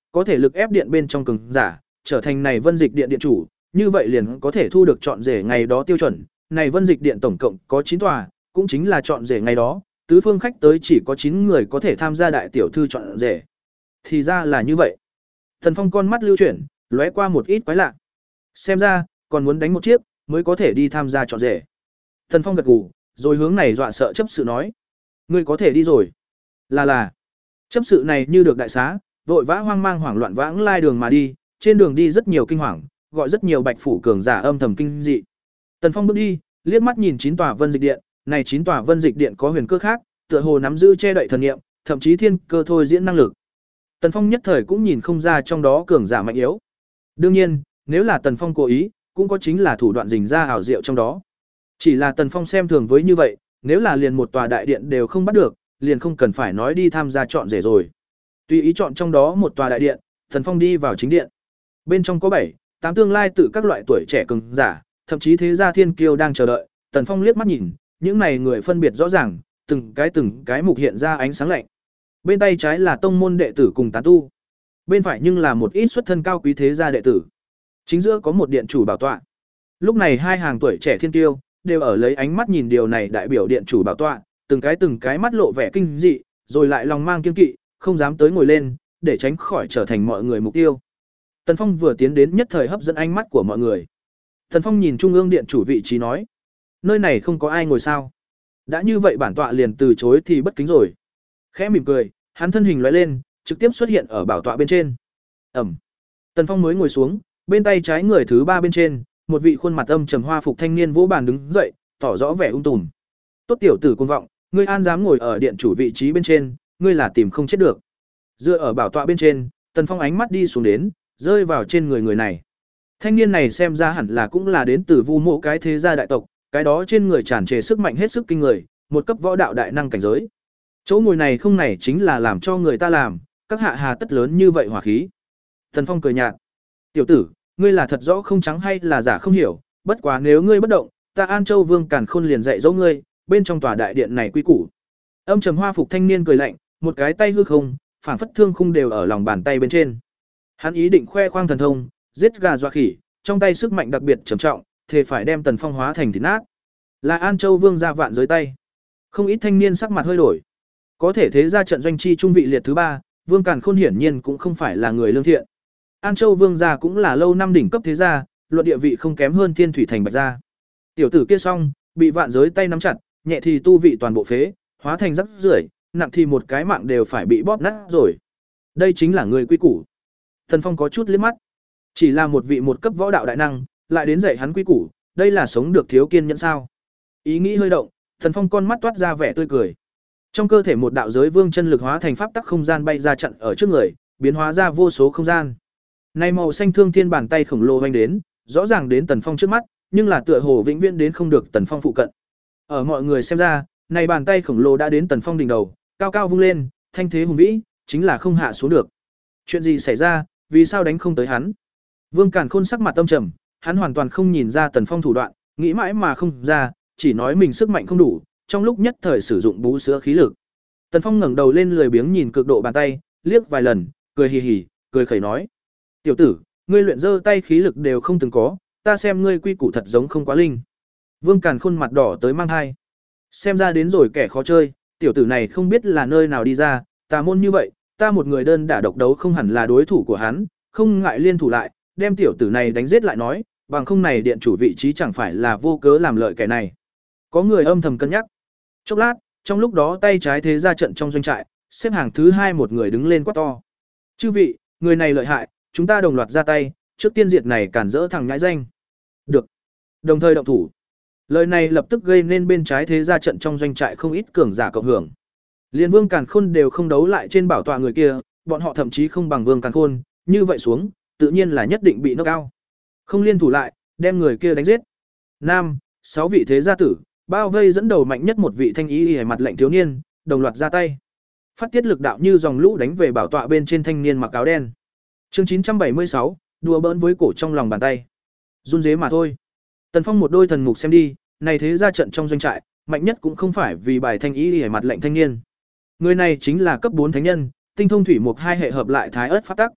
có thể lực ép điện bên trong cường giả, trở thành này Vân Dịch Điện điện chủ, như vậy liền có thể thu được chọn rể ngày đó tiêu chuẩn. Này Vân Dịch Điện tổng cộng có chín tòa, cũng chính là chọn rể ngày đó, tứ phương khách tới chỉ có chín người có thể tham gia đại tiểu thư chọn rể. Thì ra là như vậy. Tần Phong con mắt lưu chuyển, lóe qua một ít quái lạ. Xem ra, còn muốn đánh một chiếc mới có thể đi tham gia chọn rể. Tần Phong gật gù, rồi hướng này dọa sợ chấp sự nói: "Ngươi có thể đi rồi." Là là. Chấp sự này như được đại xá, vội vã hoang mang hoảng loạn vãng lai đường mà đi, trên đường đi rất nhiều kinh hoàng, gọi rất nhiều Bạch phủ cường giả âm thầm kinh dị. Tần Phong bước đi, liếc mắt nhìn chín tòa Vân Dịch Điện, này chín tòa Vân Dịch Điện có huyền cơ khác, tựa hồ nắm giữ che đậy thần niệm, thậm chí thiên cơ thôi diễn năng lực. Tần Phong nhất thời cũng nhìn không ra trong đó cường giả mạnh yếu. Đương nhiên, nếu là Tần Phong cố ý, cũng có chính là thủ đoạn rình ra ảo diệu trong đó. Chỉ là Tần Phong xem thường với như vậy, nếu là liền một tòa đại điện đều không bắt được, liền không cần phải nói đi tham gia chọn rể rồi. Tùy ý chọn trong đó một tòa đại điện, Tần Phong đi vào chính điện. Bên trong có bảy, tám tương lai tự các loại tuổi trẻ cường giả, thậm chí thế gia thiên kiêu đang chờ đợi. Tần Phong liếc mắt nhìn, những này người phân biệt rõ ràng, từng cái từng cái mục hiện ra ánh sáng lạnh. Bên tay trái là tông môn đệ tử cùng tán tu, bên phải nhưng là một ít xuất thân cao quý thế gia đệ tử. Chính giữa có một điện chủ bảo tọa. Lúc này hai hàng tuổi trẻ thiên kiêu đều ở lấy ánh mắt nhìn điều này đại biểu điện chủ bảo tọa, từng cái từng cái mắt lộ vẻ kinh dị, rồi lại lòng mang kiêng kỵ, không dám tới ngồi lên, để tránh khỏi trở thành mọi người mục tiêu. Tần Phong vừa tiến đến nhất thời hấp dẫn ánh mắt của mọi người. Tần Phong nhìn trung ương điện chủ vị trí nói: "Nơi này không có ai ngồi sao? Đã như vậy bản tọa liền từ chối thì bất kính rồi." Khẽ mỉm cười, hắn thân hình lóe lên, trực tiếp xuất hiện ở bảo tọa bên trên. Ẩm. Tần Phong mới ngồi xuống, bên tay trái người thứ ba bên trên, một vị khuôn mặt âm trầm hoa phục thanh niên vỗ bàn đứng dậy, tỏ rõ vẻ ung tùm. "Tốt tiểu tử cuồng vọng, ngươi an dám ngồi ở điện chủ vị trí bên trên, ngươi là tìm không chết được." Dựa ở bảo tọa bên trên, Tần Phong ánh mắt đi xuống đến, rơi vào trên người người này. Thanh niên này xem ra hẳn là cũng là đến từ Vu Mộ cái thế gia đại tộc, cái đó trên người tràn trề sức mạnh hết sức kinh người, một cấp võ đạo đại năng cảnh giới. Chỗ ngồi này không này chính là làm cho người ta làm, các hạ hà tất lớn như vậy hỏa khí. Tần Phong cười nhạt: "Tiểu tử, ngươi là thật rõ không trắng hay là giả không hiểu, bất quá nếu ngươi bất động, ta An Châu Vương Càn Khôn liền dạy dỗ ngươi, bên trong tòa đại điện này quy củ." Âm trầm hoa phục thanh niên cười lạnh, một cái tay hư không, phảng phất thương khung đều ở lòng bàn tay bên trên. Hắn ý định khoe khoang thần thông, giết gà dọa khỉ, trong tay sức mạnh đặc biệt trầm trọng, thề phải đem Tần Phong hóa thành thịt nát. Là An Châu Vương ra vạn giới tay. Không ít thanh niên sắc mặt hơi đổi. Có thể thế ra trận doanh chi trung vị liệt thứ ba, Vương Càn Khôn hiển nhiên cũng không phải là người lương thiện. An Châu Vương gia cũng là lâu năm đỉnh cấp thế gia, luận địa vị không kém hơn Thiên Thủy Thành Bạch gia. Tiểu tử kia xong, bị vạn giới tay nắm chặt, nhẹ thì tu vị toàn bộ phế, hóa thành rắc rưởi, nặng thì một cái mạng đều phải bị bóp nát rồi. Đây chính là người quy củ. Tần Phong có chút liếc mắt. Chỉ là một vị một cấp võ đạo đại năng, lại đến dạy hắn quy củ, đây là sống được thiếu kiên nhẫn sao? Ý nghĩ hơi động, Tần Phong con mắt toát ra vẻ tươi cười. Trong cơ thể một đạo giới vương chân lực hóa thành pháp tắc không gian bay ra chặn ở trước người, biến hóa ra vô số không gian. Nay màu xanh thương thiên bàn tay khổng lồ vành đến, rõ ràng đến Tần Phong trước mắt, nhưng là tựa hồ vĩnh viễn đến không được Tần Phong phụ cận. Ở mọi người xem ra, này bàn tay khổng lồ đã đến Tần Phong đỉnh đầu, cao cao vung lên, thanh thế hùng vĩ, chính là không hạ xuống được. Chuyện gì xảy ra, vì sao đánh không tới hắn? Vương Càn Khôn sắc mặt âm trầm, hắn hoàn toàn không nhìn ra Tần Phong thủ đoạn, nghĩ mãi mà không ra, chỉ nói mình sức mạnh không đủ, trong lúc nhất thời sử dụng bú sữa khí lực. Tần Phong ngẩng đầu lên lười biếng nhìn cực độ bàn tay, liếc vài lần, cười hì hì, cười khẩy nói: "Tiểu tử, ngươi luyện giơ tay khí lực đều không từng có, ta xem ngươi quy củ thật giống không quá linh." Vương Càn Khôn mặt đỏ tới mang hai. Xem ra đến rồi kẻ khó chơi, tiểu tử này không biết là nơi nào đi ra, tà môn như vậy, ta một người đơn đả độc đấu không hẳn là đối thủ của hắn, không ngại liên thủ lại, đem tiểu tử này đánh giết lại nói, bằng không này điện chủ vị trí chẳng phải là vô cớ làm lợi kẻ này. Có người âm thầm cân nhắc. Chốc lát, trong lúc đó tay trái thế ra trận trong doanh trại, xếp hàng thứ hai một người đứng lên quát to: "Chư vị, người này lợi hại, chúng ta đồng loạt ra tay, trước tiên diệt này cản rỡ thằng nhãi danh." Được. Đồng thời động thủ. Lời này lập tức gây nên bên trái thế ra trận trong doanh trại không ít cường giả cộng hưởng. Liên Vương Càn Khôn đều không đấu lại trên bảo tọa người kia, bọn họ thậm chí không bằng Vương Càn Khôn, như vậy xuống, tự nhiên là nhất định bị knock out. Không liên thủ lại, đem người kia đánh giết. Nam, sáu vị thế gia tử, bao vây dẫn đầu mạnh nhất một vị thanh ý y mặt lạnh thiếu niên, đồng loạt ra tay. Phát tiết lực đạo như dòng lũ đánh về bảo tọa bên trên thanh niên mặc áo đen. Chương chín trăm bảy mươi sáu, đùa bỡn với cổ trong lòng bàn tay. Run rế mà thôi. Tần Phong một đôi thần mục xem đi, này thế gia trận trong doanh trại, mạnh nhất cũng không phải vì bài thanh ý y mặt lạnh thanh niên. Người này chính là cấp bốn thánh nhân, tinh thông thủy mục hai hệ hợp lại thái ớt pháp tắc.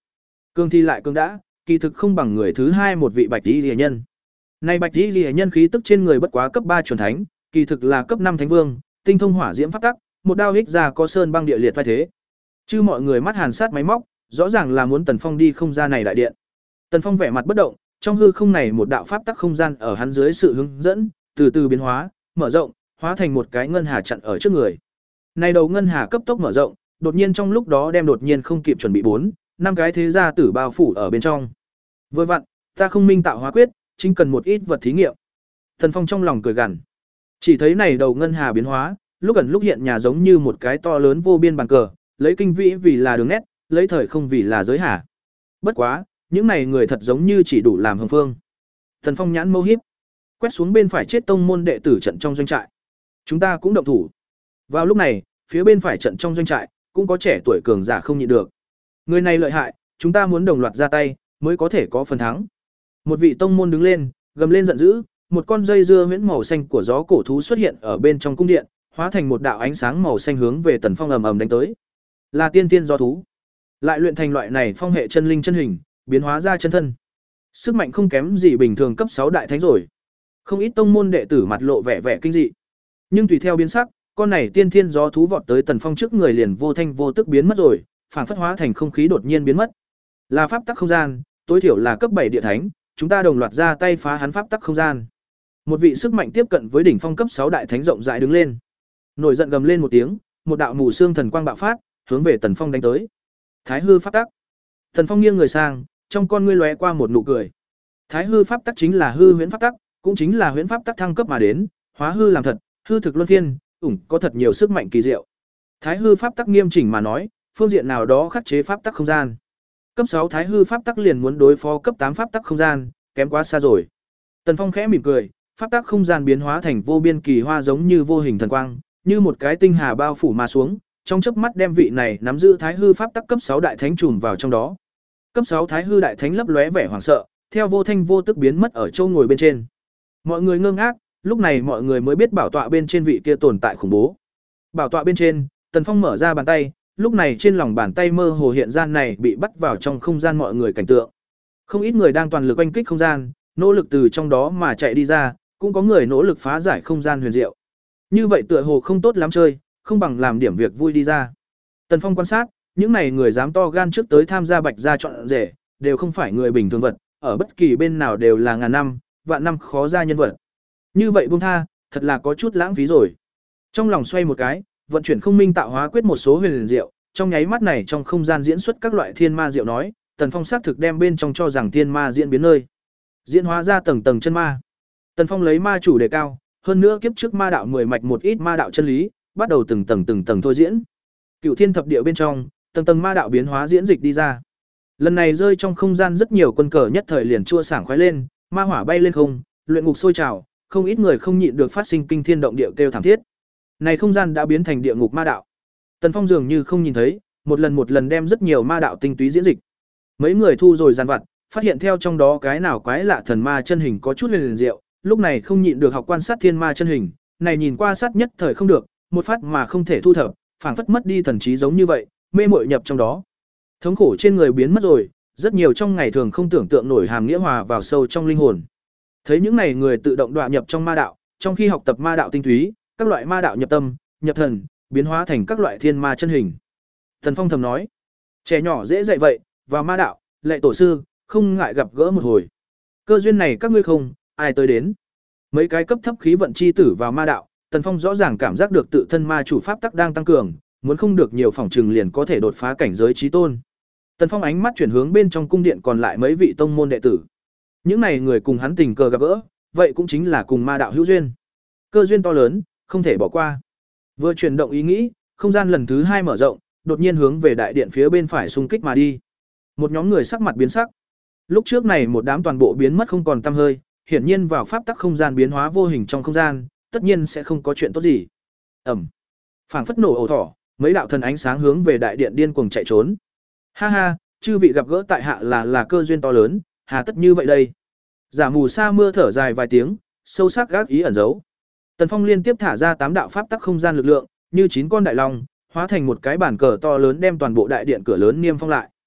Cường thì lại cường đã, kỳ thực không bằng người thứ hai một vị Bạch Y Liễu nhân. Này Bạch Y Liễu nhân khí tức trên người bất quá cấp ba chuẩn thánh, kỳ thực là cấp năm thánh vương, tinh thông hỏa diễm pháp tắc, một đao hích ra có sơn băng địa liệt vai thế. Chứ mọi người mắt hàn sát máy móc, rõ ràng là muốn Tần Phong đi không ra này đại điện. Tần Phong vẻ mặt bất động, trong hư không này một đạo pháp tắc không gian ở hắn dưới sự hướng dẫn, từ từ biến hóa, mở rộng, hóa thành một cái ngân hà chặn ở trước người. Này đầu ngân hà cấp tốc mở rộng, đột nhiên trong lúc đó đem đột nhiên không kịp chuẩn bị bốn, năm cái thế gia tử bao phủ ở bên trong. Vừa vặn, ta không minh tạo hóa quyết, chính cần một ít vật thí nghiệm. Tần Phong trong lòng cười gằn. Chỉ thấy này đầu ngân hà biến hóa, lúc ẩn lúc hiện nhà giống như một cái to lớn vô biên bàn cờ, lấy kinh vĩ vì là đường nét, lấy thời không vì là giới hà. Bất quá, những này người thật giống như chỉ đủ làm hưng phương. Tần Phong nhãn mâu híp, quét xuống bên phải chết tông môn đệ tử trận trong doanh trại. Chúng ta cũng động thủ. Vào lúc này, phía bên phải trận trong doanh trại cũng có trẻ tuổi cường giả không nhịn được. Người này lợi hại, chúng ta muốn đồng loạt ra tay mới có thể có phần thắng. Một vị tông môn đứng lên, gầm lên giận dữ, một con dây dưa huyễn màu xanh của gió cổ thú xuất hiện ở bên trong cung điện, hóa thành một đạo ánh sáng màu xanh hướng về Tần Phong ầm ầm đánh tới. Là tiên tiên gió thú. Lại luyện thành loại này phong hệ chân linh chân hình, biến hóa ra chân thân. Sức mạnh không kém gì bình thường cấp sáu đại thánh rồi. Không ít tông môn đệ tử mặt lộ vẻ vẻ kinh dị. Nhưng tùy theo biến sắc, con này tiên thiên gió thú vọt tới Tần Phong trước người liền vô thanh vô tức biến mất rồi, phản phất hóa thành không khí đột nhiên biến mất. Là pháp tắc không gian, tối thiểu là cấp bảy địa thánh, chúng ta đồng loạt ra tay phá hắn pháp tắc không gian. Một vị sức mạnh tiếp cận với đỉnh phong cấp sáu đại thánh rộng rãi đứng lên. Nổi giận gầm lên một tiếng, một đạo mù xương thần quang bạo phát, hướng về Tần Phong đánh tới. Thái hư pháp tắc. Tần Phong nghiêng người sang, trong con ngươi lóe qua một nụ cười. Thái hư pháp tắc chính là hư huyễn pháp tắc, cũng chính là huyễn pháp tắc thăng cấp mà đến, hóa hư làm thật, hư thực luân phiên, ủng có thật nhiều sức mạnh kỳ diệu. Thái hư pháp tắc nghiêm chỉnh mà nói, phương diện nào đó khắc chế pháp tắc không gian. Cấp sáu thái hư pháp tắc liền muốn đối phó cấp tám pháp tắc không gian, kém quá xa rồi. Tần Phong khẽ mỉm cười, pháp tắc không gian biến hóa thành vô biên kỳ hoa giống như vô hình thần quang, như một cái tinh hà bao phủ mà xuống, trong chớp mắt đem vị này nắm giữ thái hư pháp tắc cấp sáu đại thánh trùm vào trong đó. Cấp sáu thái hư đại thánh lấp lóe vẻ hoảng sợ, theo vô thanh vô tức biến mất ở châu ngồi bên trên. Mọi người ngơ ngác, lúc này mọi người mới biết bảo tọa bên trên vị kia tồn tại khủng bố. Bảo tọa bên trên, Tần Phong mở ra bàn tay, lúc này trên lòng bàn tay mơ hồ hiện gian này bị bắt vào trong không gian mọi người cảnh tượng. Không ít người đang toàn lực oanh kích không gian, nỗ lực từ trong đó mà chạy đi ra, cũng có người nỗ lực phá giải không gian huyền diệu. Như vậy tựa hồ không tốt lắm chơi, không bằng làm điểm việc vui đi ra. Tần Phong quan sát, những này người dám to gan trước tới tham gia Bạch gia chọn rể, đều không phải người bình thường vật, ở bất kỳ bên nào đều là ngàn năm, vạn năm khó ra nhân vật. Như vậy buông tha, thật là có chút lãng phí rồi. Trong lòng xoay một cái, vận chuyển không minh tạo hóa quyết một số huyền diệu, trong nháy mắt này trong không gian diễn xuất các loại thiên ma diệu nói, Tần Phong xác thực đem bên trong cho rằng thiên ma diễn biến nơi. Diễn hóa ra tầng tầng chân ma. Tần Phong lấy ma chủ đề cao, hơn nữa kiếp trước ma đạo mười mạch một ít ma đạo chân lý, bắt đầu từng tầng từng tầng thôi diễn. Cửu thiên thập địa bên trong, tầng tầng ma đạo biến hóa diễn dịch đi ra. Lần này rơi trong không gian rất nhiều quân cờ nhất thời liền chua sảng khoái lên, ma hỏa bay lên không, luyện ngục sôi trào, không ít người không nhịn được phát sinh kinh thiên động địa kêu thảm thiết. Này không gian đã biến thành địa ngục ma đạo. Tần Phong dường như không nhìn thấy, một lần một lần đem rất nhiều ma đạo tinh túy diễn dịch. Mấy người thu rồi giàn vặt, phát hiện theo trong đó cái nào quái lạ thần ma chân hình có chút huyền diệu, lúc này không nhịn được học quan sát thiên ma chân hình, này nhìn qua sát nhất thời không được, một phát mà không thể thu thập, phảng phất mất đi thần trí giống như vậy, mê muội nhập trong đó. Thống khổ trên người biến mất rồi, rất nhiều trong ngày thường không tưởng tượng nổi hàm nghĩa hòa vào sâu trong linh hồn. Thấy những này người tự động đọa nhập trong ma đạo, trong khi học tập ma đạo tinh túy, các loại ma đạo nhập tâm, nhập thần, biến hóa thành các loại thiên ma chân hình. Tần Phong thầm nói, trẻ nhỏ dễ dạy vậy, vào ma đạo, lệ tổ sư, không ngại gặp gỡ một hồi. Cơ duyên này các ngươi không, ai tới đến. Mấy cái cấp thấp khí vận chi tử vào ma đạo, Tần Phong rõ ràng cảm giác được tự thân ma chủ pháp tắc đang tăng cường, muốn không được nhiều phòng trừng liền có thể đột phá cảnh giới chí tôn. Tần Phong ánh mắt chuyển hướng bên trong cung điện còn lại mấy vị tông môn đệ tử. Những này người cùng hắn tình cờ gặp gỡ, vậy cũng chính là cùng ma đạo hữu duyên. Cơ duyên to lớn, không thể bỏ qua. Vừa chuyển động ý nghĩ, không gian lần thứ hai mở rộng, đột nhiên hướng về đại điện phía bên phải xung kích mà đi. Một nhóm người sắc mặt biến sắc. Lúc trước này một đám toàn bộ biến mất không còn tăm hơi, hiển nhiên vào pháp tắc không gian biến hóa vô hình trong không gian, tất nhiên sẽ không có chuyện tốt gì. Ầm. Phảng phất nổ ồ thỏ, mấy đạo thần ánh sáng hướng về đại điện điên cuồng chạy trốn. Ha ha, chư vị gặp gỡ tại hạ là là cơ duyên to lớn, hà tất như vậy đây. Giả mù sa mưa thở dài vài tiếng, sâu sắc gác ý ẩn giấu. Tần Phong liên tiếp thả ra tám đạo pháp tắc không gian lực lượng, như chín con đại long, hóa thành một cái bàn cờ to lớn đem toàn bộ đại điện cửa lớn niêm phong lại.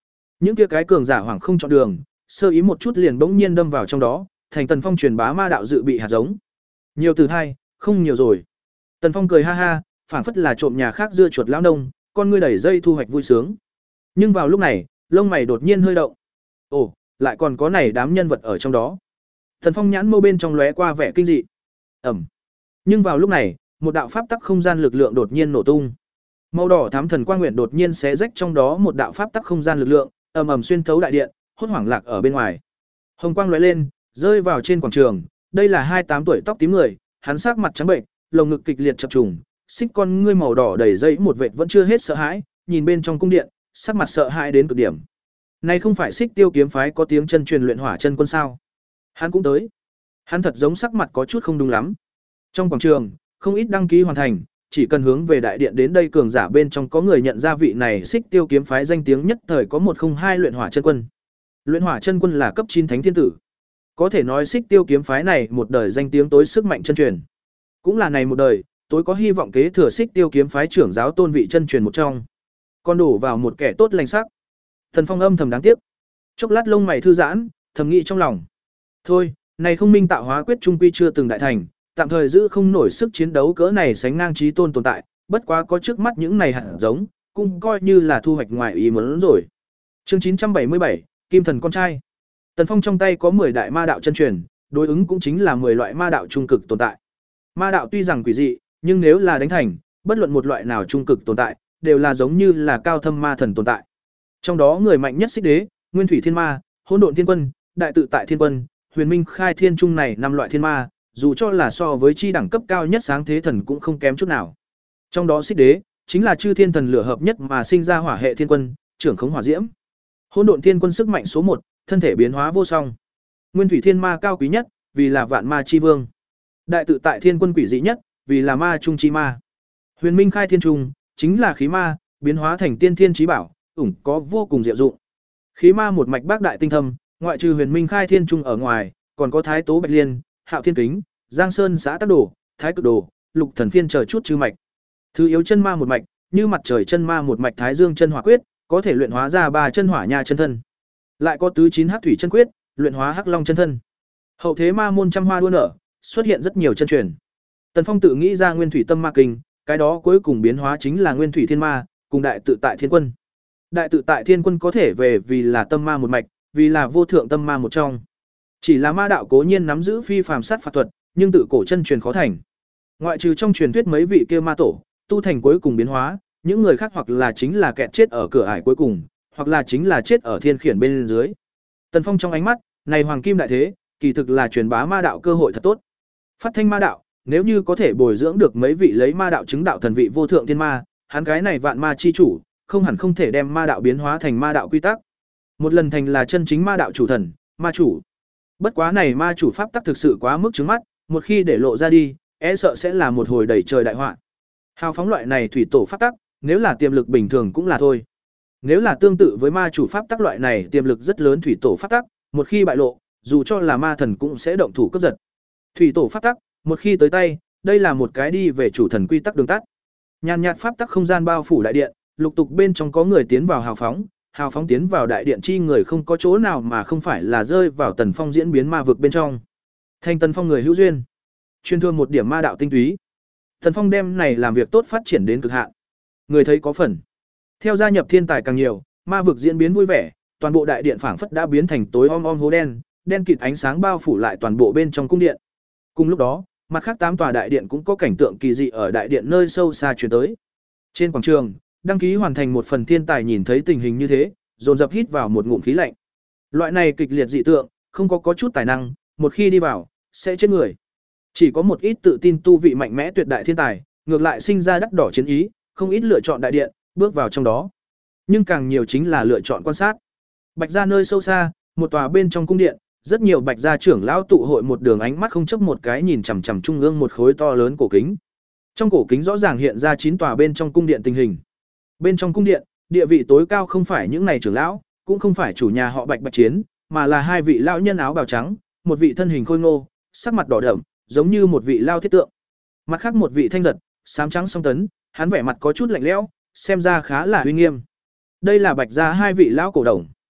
Những kia cái cường giả hoảng không chọn đường, sơ ý một chút liền bỗng nhiên đâm vào trong đó, thành Tần Phong truyền bá ma đạo dự bị hạt giống. Nhiều từ hai, không nhiều rồi. Tần Phong cười ha ha, phảng phất là trộm nhà khác dưa chuột lão nông, con ngươi đẩy dây thu hoạch vui sướng. Nhưng vào lúc này, lông mày đột nhiên hơi động. Ồ, lại còn có này đám nhân vật ở trong đó. Tần Phong nhãn mâu bên trong lóe qua vẻ kinh dị. Ẩm. Nhưng vào lúc này, một đạo pháp tắc không gian lực lượng đột nhiên nổ tung. Màu đỏ thám thần quang nguyện đột nhiên xé rách trong đó một đạo pháp tắc không gian lực lượng, ầm ầm xuyên thấu đại điện, hốt hoảng lạc ở bên ngoài. Hồng quang lóe lên, rơi vào trên quảng trường, đây là hai mươi tám tuổi tóc tím người, hắn sắc mặt trắng bệnh, lồng ngực kịch liệt chập trùng, xích con ngươi màu đỏ đầy dây một vệt vẫn chưa hết sợ hãi, nhìn bên trong cung điện, sắc mặt sợ hãi đến cực điểm. Này không phải Xích Tiêu kiếm phái có tiếng chân truyền luyện hỏa chân quân sao? Hắn cũng tới. Hắn thật giống sắc mặt có chút không đúng lắm. Trong quảng trường, không ít đăng ký hoàn thành, chỉ cần hướng về đại điện đến đây cường giả bên trong có người nhận ra vị này Xích Tiêu kiếm phái danh tiếng nhất thời có một không hai luyện hỏa chân quân. Luyện hỏa chân quân là cấp chín thánh thiên tử. Có thể nói Xích Tiêu kiếm phái này một đời danh tiếng tối sức mạnh chân truyền. Cũng là này một đời, tối có hy vọng kế thừa Xích Tiêu kiếm phái trưởng giáo tôn vị chân truyền một trong. Còn đổ vào một kẻ tốt lành sắc. Thần Phong âm thầm đáng tiếc. Chốc lát lông mày thư giãn, thầm nghĩ trong lòng. Thôi, này không minh tạo hóa quyết trung quy chưa từng đại thành, tạm thời giữ không nổi sức chiến đấu cỡ này sánh ngang chí tôn tồn tại, bất quá có trước mắt những này hạt giống, cũng coi như là thu hoạch ngoài ý muốn rồi. Chương chín trăm bảy mươi bảy, Kim thần con trai. Tần Phong trong tay có mười đại ma đạo chân truyền, đối ứng cũng chính là mười loại ma đạo trung cực tồn tại. Ma đạo tuy rằng quỷ dị, nhưng nếu là đánh thành, bất luận một loại nào trung cực tồn tại, đều là giống như là cao thâm ma thần tồn tại. Trong đó người mạnh nhất Xích Đế, Nguyên Thủy Thiên Ma, Hỗn Độn Thiên Quân, Đại Tự Tại Thiên Quân, Huyền Minh Khai Thiên Trung này năm loại thiên ma, dù cho là so với chi đẳng cấp cao nhất Sáng Thế Thần cũng không kém chút nào. Trong đó Xích Đế chính là chư thiên thần lửa hợp nhất mà sinh ra hỏa hệ thiên quân, trưởng khống hỏa diễm. Hỗn Độn Thiên Quân sức mạnh số một, thân thể biến hóa vô song. Nguyên Thủy Thiên Ma cao quý nhất, vì là vạn ma chi vương. Đại Tự Tại Thiên Quân quỷ dị nhất, vì là ma trung chi ma. Huyền Minh Khai Thiên Trung chính là khí ma, biến hóa thành tiên thiên chí bảo, ủng có vô cùng diệu dụng. Khí ma một mạch bác đại tinh thâm, ngoại trừ Huyền Minh Khai Thiên Trung ở ngoài, còn có Thái Tố Bạch Liên, Hạo Thiên Kính, Giang Sơn Xã Tắc Đồ, Thái Cực Đồ, Lục Thần Phiên chờ chút chư mạch. Thứ yếu chân ma một mạch, như mặt trời chân ma một mạch Thái Dương chân hỏa quyết, có thể luyện hóa ra ba chân hỏa nha chân thân. Lại có tứ chín hắc thủy chân quyết, luyện hóa hắc long chân thân. Hậu thế ma môn trăm hoa đua nở, xuất hiện rất nhiều chân truyền. Tần Phong tự nghĩ ra Nguyên Thủy Tâm Ma Kinh, cái đó cuối cùng biến hóa chính là Nguyên Thủy Thiên Ma, cùng Đại Tự Tại Thiên Quân. Đại Tự Tại Thiên Quân có thể về vì là tâm ma một mạch, vì là vô thượng tâm ma một trong. Chỉ là ma đạo cố nhiên nắm giữ phi phàm sát phạt thuật, nhưng tự cổ chân truyền khó thành. Ngoại trừ trong truyền thuyết mấy vị kia ma tổ, tu thành cuối cùng biến hóa, những người khác hoặc là chính là kẹt chết ở cửa ải cuối cùng, hoặc là chính là chết ở thiên khiển bên dưới. Tần Phong trong ánh mắt, này hoàng kim đại thế, kỳ thực là truyền bá ma đạo cơ hội thật tốt. Phát thanh ma đạo, nếu như có thể bồi dưỡng được mấy vị lấy ma đạo chứng đạo thần vị vô thượng thiên ma, hắn cái này vạn ma chi chủ, không hẳn không thể đem ma đạo biến hóa thành ma đạo quy tắc. Một lần thành là chân chính ma đạo chủ thần, ma chủ. Bất quá này ma chủ pháp tắc thực sự quá mức trứng mắt, một khi để lộ ra đi, e sợ sẽ là một hồi đầy trời đại họa. Hào phóng loại này thủy tổ pháp tắc, nếu là tiềm lực bình thường cũng là thôi. Nếu là tương tự với ma chủ pháp tắc loại này tiềm lực rất lớn thủy tổ pháp tắc, một khi bại lộ, dù cho là ma thần cũng sẽ động thủ cướp giật. Thủy tổ pháp tắc, một khi tới tay, đây là một cái đi về chủ thần quy tắc đường tắt. Nhàn nhạt pháp tắc không gian bao phủ đại điện, lục tục bên trong có người tiến vào hào phóng, hào phóng tiến vào đại điện chi người không có chỗ nào mà không phải là rơi vào Tần Phong diễn biến ma vực bên trong. Thành Tần Phong người hữu duyên, chuyên thương một điểm ma đạo tinh túy. Tần Phong đem này làm việc tốt phát triển đến cực hạn. Người thấy có phần. Theo gia nhập thiên tài càng nhiều, ma vực diễn biến vui vẻ, toàn bộ đại điện phảng phất đã biến thành tối om om hố đen, đen kịt ánh sáng bao phủ lại toàn bộ bên trong cung điện. Cùng lúc đó, mặt khác tám tòa đại điện cũng có cảnh tượng kỳ dị ở đại điện nơi sâu xa truyền tới. Trên quảng trường, đăng ký hoàn thành một phần thiên tài nhìn thấy tình hình như thế, dồn dập hít vào một ngụm khí lạnh. Loại này kịch liệt dị tượng, không có có chút tài năng, một khi đi vào, sẽ chết người. Chỉ có một ít tự tin tu vị mạnh mẽ tuyệt đại thiên tài, ngược lại sinh ra đắt đỏ chiến ý, không ít lựa chọn đại điện, bước vào trong đó. Nhưng càng nhiều chính là lựa chọn quan sát. Bạch gia nơi sâu xa, một tòa bên trong cung điện, rất nhiều Bạch gia trưởng lão tụ hội một đường ánh mắt không chấp một cái nhìn chằm chằm trung ương một khối to lớn cổ kính. Trong cổ kính rõ ràng hiện ra chín tòa bên trong cung điện tình hình. Bên trong cung điện, địa vị tối cao không phải những này trưởng lão, cũng không phải chủ nhà họ Bạch Bạch Chiến, mà là hai vị lão nhân áo bào trắng, một vị thân hình khôi ngô, sắc mặt đỏ đậm, giống như một vị lao thiết tượng. Mặt khác một vị thanh giật, xám trắng song tấn, hắn vẻ mặt có chút lạnh lẽo, xem ra khá là uy nghiêm. Đây là Bạch gia hai vị lão cổ đồng.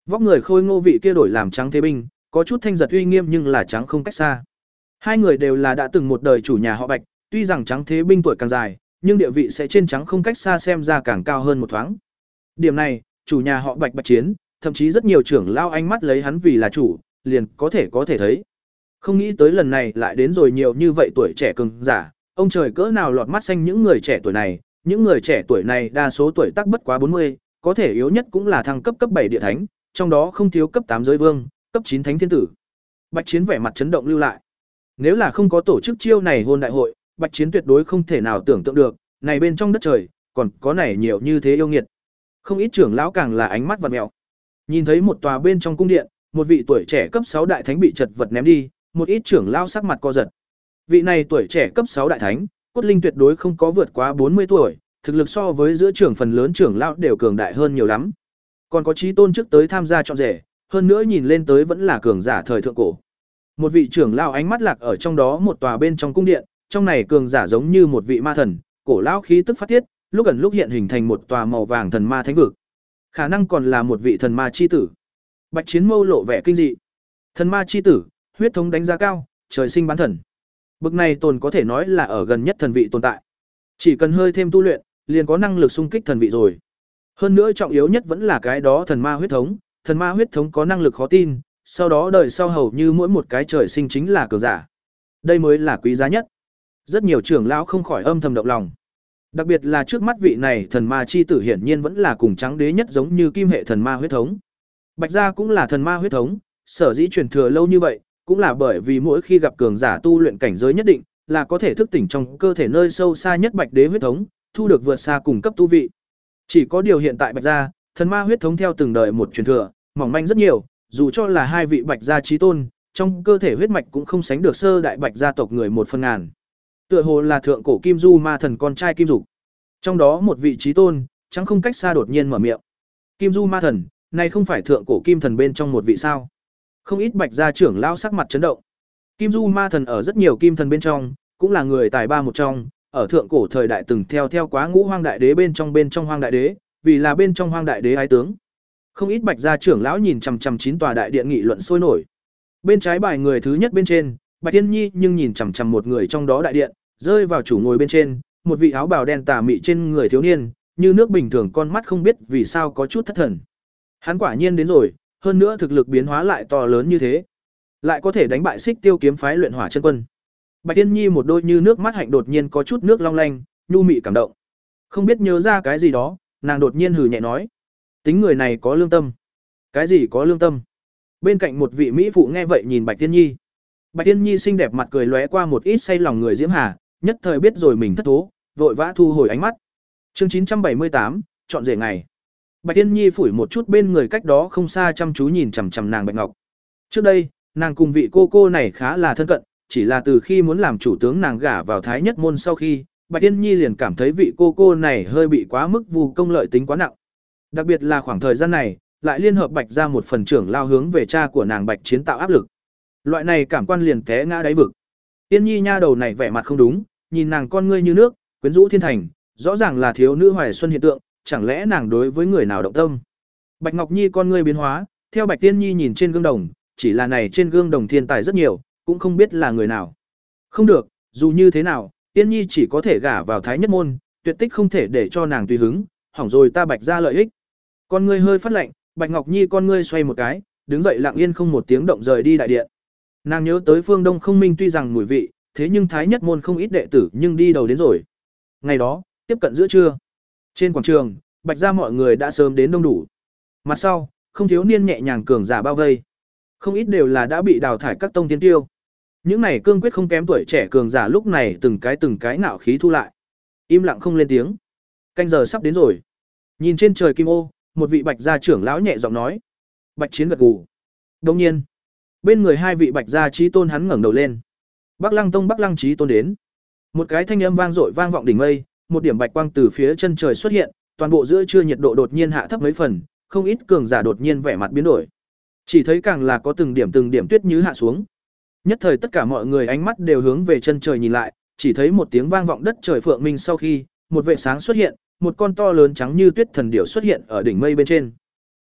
Vóc người khôi ngô vị kia đổi làm trắng thế binh, có chút thanh giật uy nghiêm nhưng là trắng không cách xa. Hai người đều là đã từng một đời chủ nhà họ Bạch, tuy rằng trắng thế binh tuổi càng dài, nhưng địa vị sẽ trên trắng không cách xa xem ra càng cao hơn một thoáng. Điểm này, chủ nhà họ Bạch Bạch Chiến, thậm chí rất nhiều trưởng lao ánh mắt lấy hắn vì là chủ, liền có thể có thể thấy. Không nghĩ tới lần này lại đến rồi nhiều như vậy tuổi trẻ cường giả, ông trời cỡ nào lọt mắt xanh những người trẻ tuổi này, những người trẻ tuổi này đa số tuổi tác bất quá bốn mươi, có thể yếu nhất cũng là thăng cấp cấp bảy địa thánh, trong đó không thiếu cấp tám giới vương, cấp chín thánh thiên tử. Bạch Chiến vẻ mặt chấn động lưu lại. Nếu là không có tổ chức chiêu này hôn đại hội, Bạch Chiến tuyệt đối không thể nào tưởng tượng được, này bên trong đất trời, còn có này nhiều như thế yêu nghiệt. Không ít trưởng lão càng là ánh mắt vặn mèo. Nhìn thấy một tòa bên trong cung điện, một vị tuổi trẻ cấp sáu đại thánh bị chật vật ném đi, một ít trưởng lão sắc mặt co giật. Vị này tuổi trẻ cấp sáu đại thánh, cốt linh tuyệt đối không có vượt quá bốn mươi tuổi, thực lực so với giữa trưởng phần lớn trưởng lão đều cường đại hơn nhiều lắm. Còn có chí tôn trước tới tham gia chọn rể, hơn nữa nhìn lên tới vẫn là cường giả thời thượng cổ. Một vị trưởng lão ánh mắt lạc ở trong đó một tòa bên trong cung điện, trong này cường giả giống như một vị ma thần, cổ lão khí tức phát tiết, lúc ẩn lúc hiện hình thành một tòa màu vàng thần ma thánh vực. Khả năng còn là một vị thần ma chi tử. Bạch Chiến mâu lộ vẻ kinh dị. Thần ma chi tử, huyết thống đánh giá cao, trời sinh bán thần. Bực này tồn có thể nói là ở gần nhất thần vị tồn tại. Chỉ cần hơi thêm tu luyện, liền có năng lực xung kích thần vị rồi. Hơn nữa trọng yếu nhất vẫn là cái đó thần ma huyết thống, thần ma huyết thống có năng lực khó tin, sau đó đời sau hầu như mỗi một cái trời sinh chính là cường giả. Đây mới là quý giá nhất. Rất nhiều trưởng lão không khỏi âm thầm động lòng. Đặc biệt là trước mắt vị này thần ma chi tử hiển nhiên vẫn là cùng trắng đế nhất giống như kim hệ thần ma huyết thống. Bạch gia cũng là thần ma huyết thống, sở dĩ truyền thừa lâu như vậy, cũng là bởi vì mỗi khi gặp cường giả tu luyện cảnh giới nhất định, là có thể thức tỉnh trong cơ thể nơi sâu xa nhất Bạch đế huyết thống, thu được vượt xa cùng cấp tu vị. Chỉ có điều hiện tại Bạch gia, thần ma huyết thống theo từng đời một truyền thừa, mỏng manh rất nhiều, dù cho là hai vị Bạch gia chí tôn, trong cơ thể huyết mạch cũng không sánh được sơ đại Bạch gia tộc người một phần ngàn. Tựa hồ là thượng cổ Kim Du ma thần con trai Kim Dục. Trong đó một vị chí tôn, chẳng không cách xa đột nhiên mở miệng. Kim Du ma thần, này không phải thượng cổ kim thần bên trong một vị sao? Không ít Bạch gia trưởng lão sắc mặt chấn động. Kim Du ma thần ở rất nhiều kim thần bên trong, cũng là người tài ba một trong, ở thượng cổ thời đại từng theo theo quá ngũ hoang đại đế bên trong bên trong hoang đại đế, vì là bên trong hoang đại đế ái tướng. Không ít Bạch gia trưởng lão nhìn chằm chằm chín tòa đại điện nghị luận sôi nổi. Bên trái bài người thứ nhất bên trên, Bạch Tiên Nhi nhưng nhìn chằm chằm một người trong đó đại điện, rơi vào chủ ngồi bên trên, một vị áo bào đen tà mị trên người thiếu niên, như nước bình thường con mắt không biết vì sao có chút thất thần. Hắn quả nhiên đến rồi, hơn nữa thực lực biến hóa lại to lớn như thế, lại có thể đánh bại Xích Tiêu kiếm phái luyện hỏa chân quân. Bạch Tiên Nhi một đôi như nước mắt hạnh đột nhiên có chút nước long lanh, nhu mị cảm động. Không biết nhớ ra cái gì đó, nàng đột nhiên hừ nhẹ nói: "Tính người này có lương tâm." "Cái gì có lương tâm?" Bên cạnh một vị mỹ phụ nghe vậy nhìn Bạch Tiên Nhi. Bạch Tiên Nhi xinh đẹp mặt cười lóe qua một ít say lòng người diễm hà, nhất thời biết rồi mình thất thố, vội vã thu hồi ánh mắt. Chương chín trăm bảy mươi tám, chọn rể ngày. Bạch Tiên Nhi phủi một chút bên người cách đó không xa chăm chú nhìn chằm chằm nàng Bạch Ngọc. Trước đây, nàng cùng vị cô cô này khá là thân cận, chỉ là từ khi muốn làm chủ tướng nàng gả vào Thái Nhất môn sau khi, Bạch Tiên Nhi liền cảm thấy vị cô cô này hơi bị quá mức vu công lợi tính quá nặng. Đặc biệt là khoảng thời gian này, lại liên hợp Bạch ra một phần trưởng lao hướng về cha của nàng Bạch Chiến tạo áp lực. Loại này cảm quan liền té ngã đáy vực. Tiên Nhi nha đầu này vẻ mặt không đúng, nhìn nàng con ngươi như nước, quyến rũ thiên thành, rõ ràng là thiếu nữ hoài xuân hiện tượng, chẳng lẽ nàng đối với người nào động tâm. Bạch Ngọc Nhi con ngươi biến hóa, theo Bạch Tiên Nhi nhìn trên gương đồng, chỉ là này trên gương đồng thiên tài rất nhiều, cũng không biết là người nào. Không được, dù như thế nào, Tiên Nhi chỉ có thể gả vào Thái Nhất môn, tuyệt tích không thể để cho nàng tùy hứng, hỏng rồi ta Bạch ra lợi ích. Con ngươi hơi phát lạnh, Bạch Ngọc Nhi con ngươi xoay một cái, đứng dậy lặng yên không một tiếng động rời đi đại điện. Nàng nhớ tới Phương Đông Không Minh tuy rằng mùi vị, thế nhưng Thái Nhất môn không ít đệ tử nhưng đi đầu đến rồi. Ngày đó, tiếp cận giữa trưa, trên quảng trường, Bạch gia mọi người đã sớm đến đông đủ. Mặt sau, không thiếu niên nhẹ nhàng cường giả bao vây. Không ít đều là đã bị đào thải các tông tiến tiêu. Những này cương quyết không kém tuổi trẻ cường giả lúc này từng cái từng cái ngạo khí thu lại. Im lặng không lên tiếng. Canh giờ sắp đến rồi. Nhìn trên trời kim ô, một vị Bạch gia trưởng lão nhẹ giọng nói. Bạch Chiến gật gù. Đồng nhiên, bên người hai vị Bạch gia chí tôn hắn ngẩng đầu lên. Bắc Lăng Tông Bắc Lăng chí tôn đến. Một cái thanh âm vang dội vang vọng đỉnh mây, một điểm bạch quang từ phía chân trời xuất hiện, toàn bộ giữa trưa nhiệt độ đột nhiên hạ thấp mấy phần, không ít cường giả đột nhiên vẻ mặt biến đổi. Chỉ thấy càng là có từng điểm từng điểm tuyết như hạ xuống. Nhất thời tất cả mọi người ánh mắt đều hướng về chân trời nhìn lại, chỉ thấy một tiếng vang vọng đất trời phượng minh sau khi, một vệt sáng xuất hiện, một con to lớn trắng như tuyết thần điểu xuất hiện ở đỉnh mây bên trên.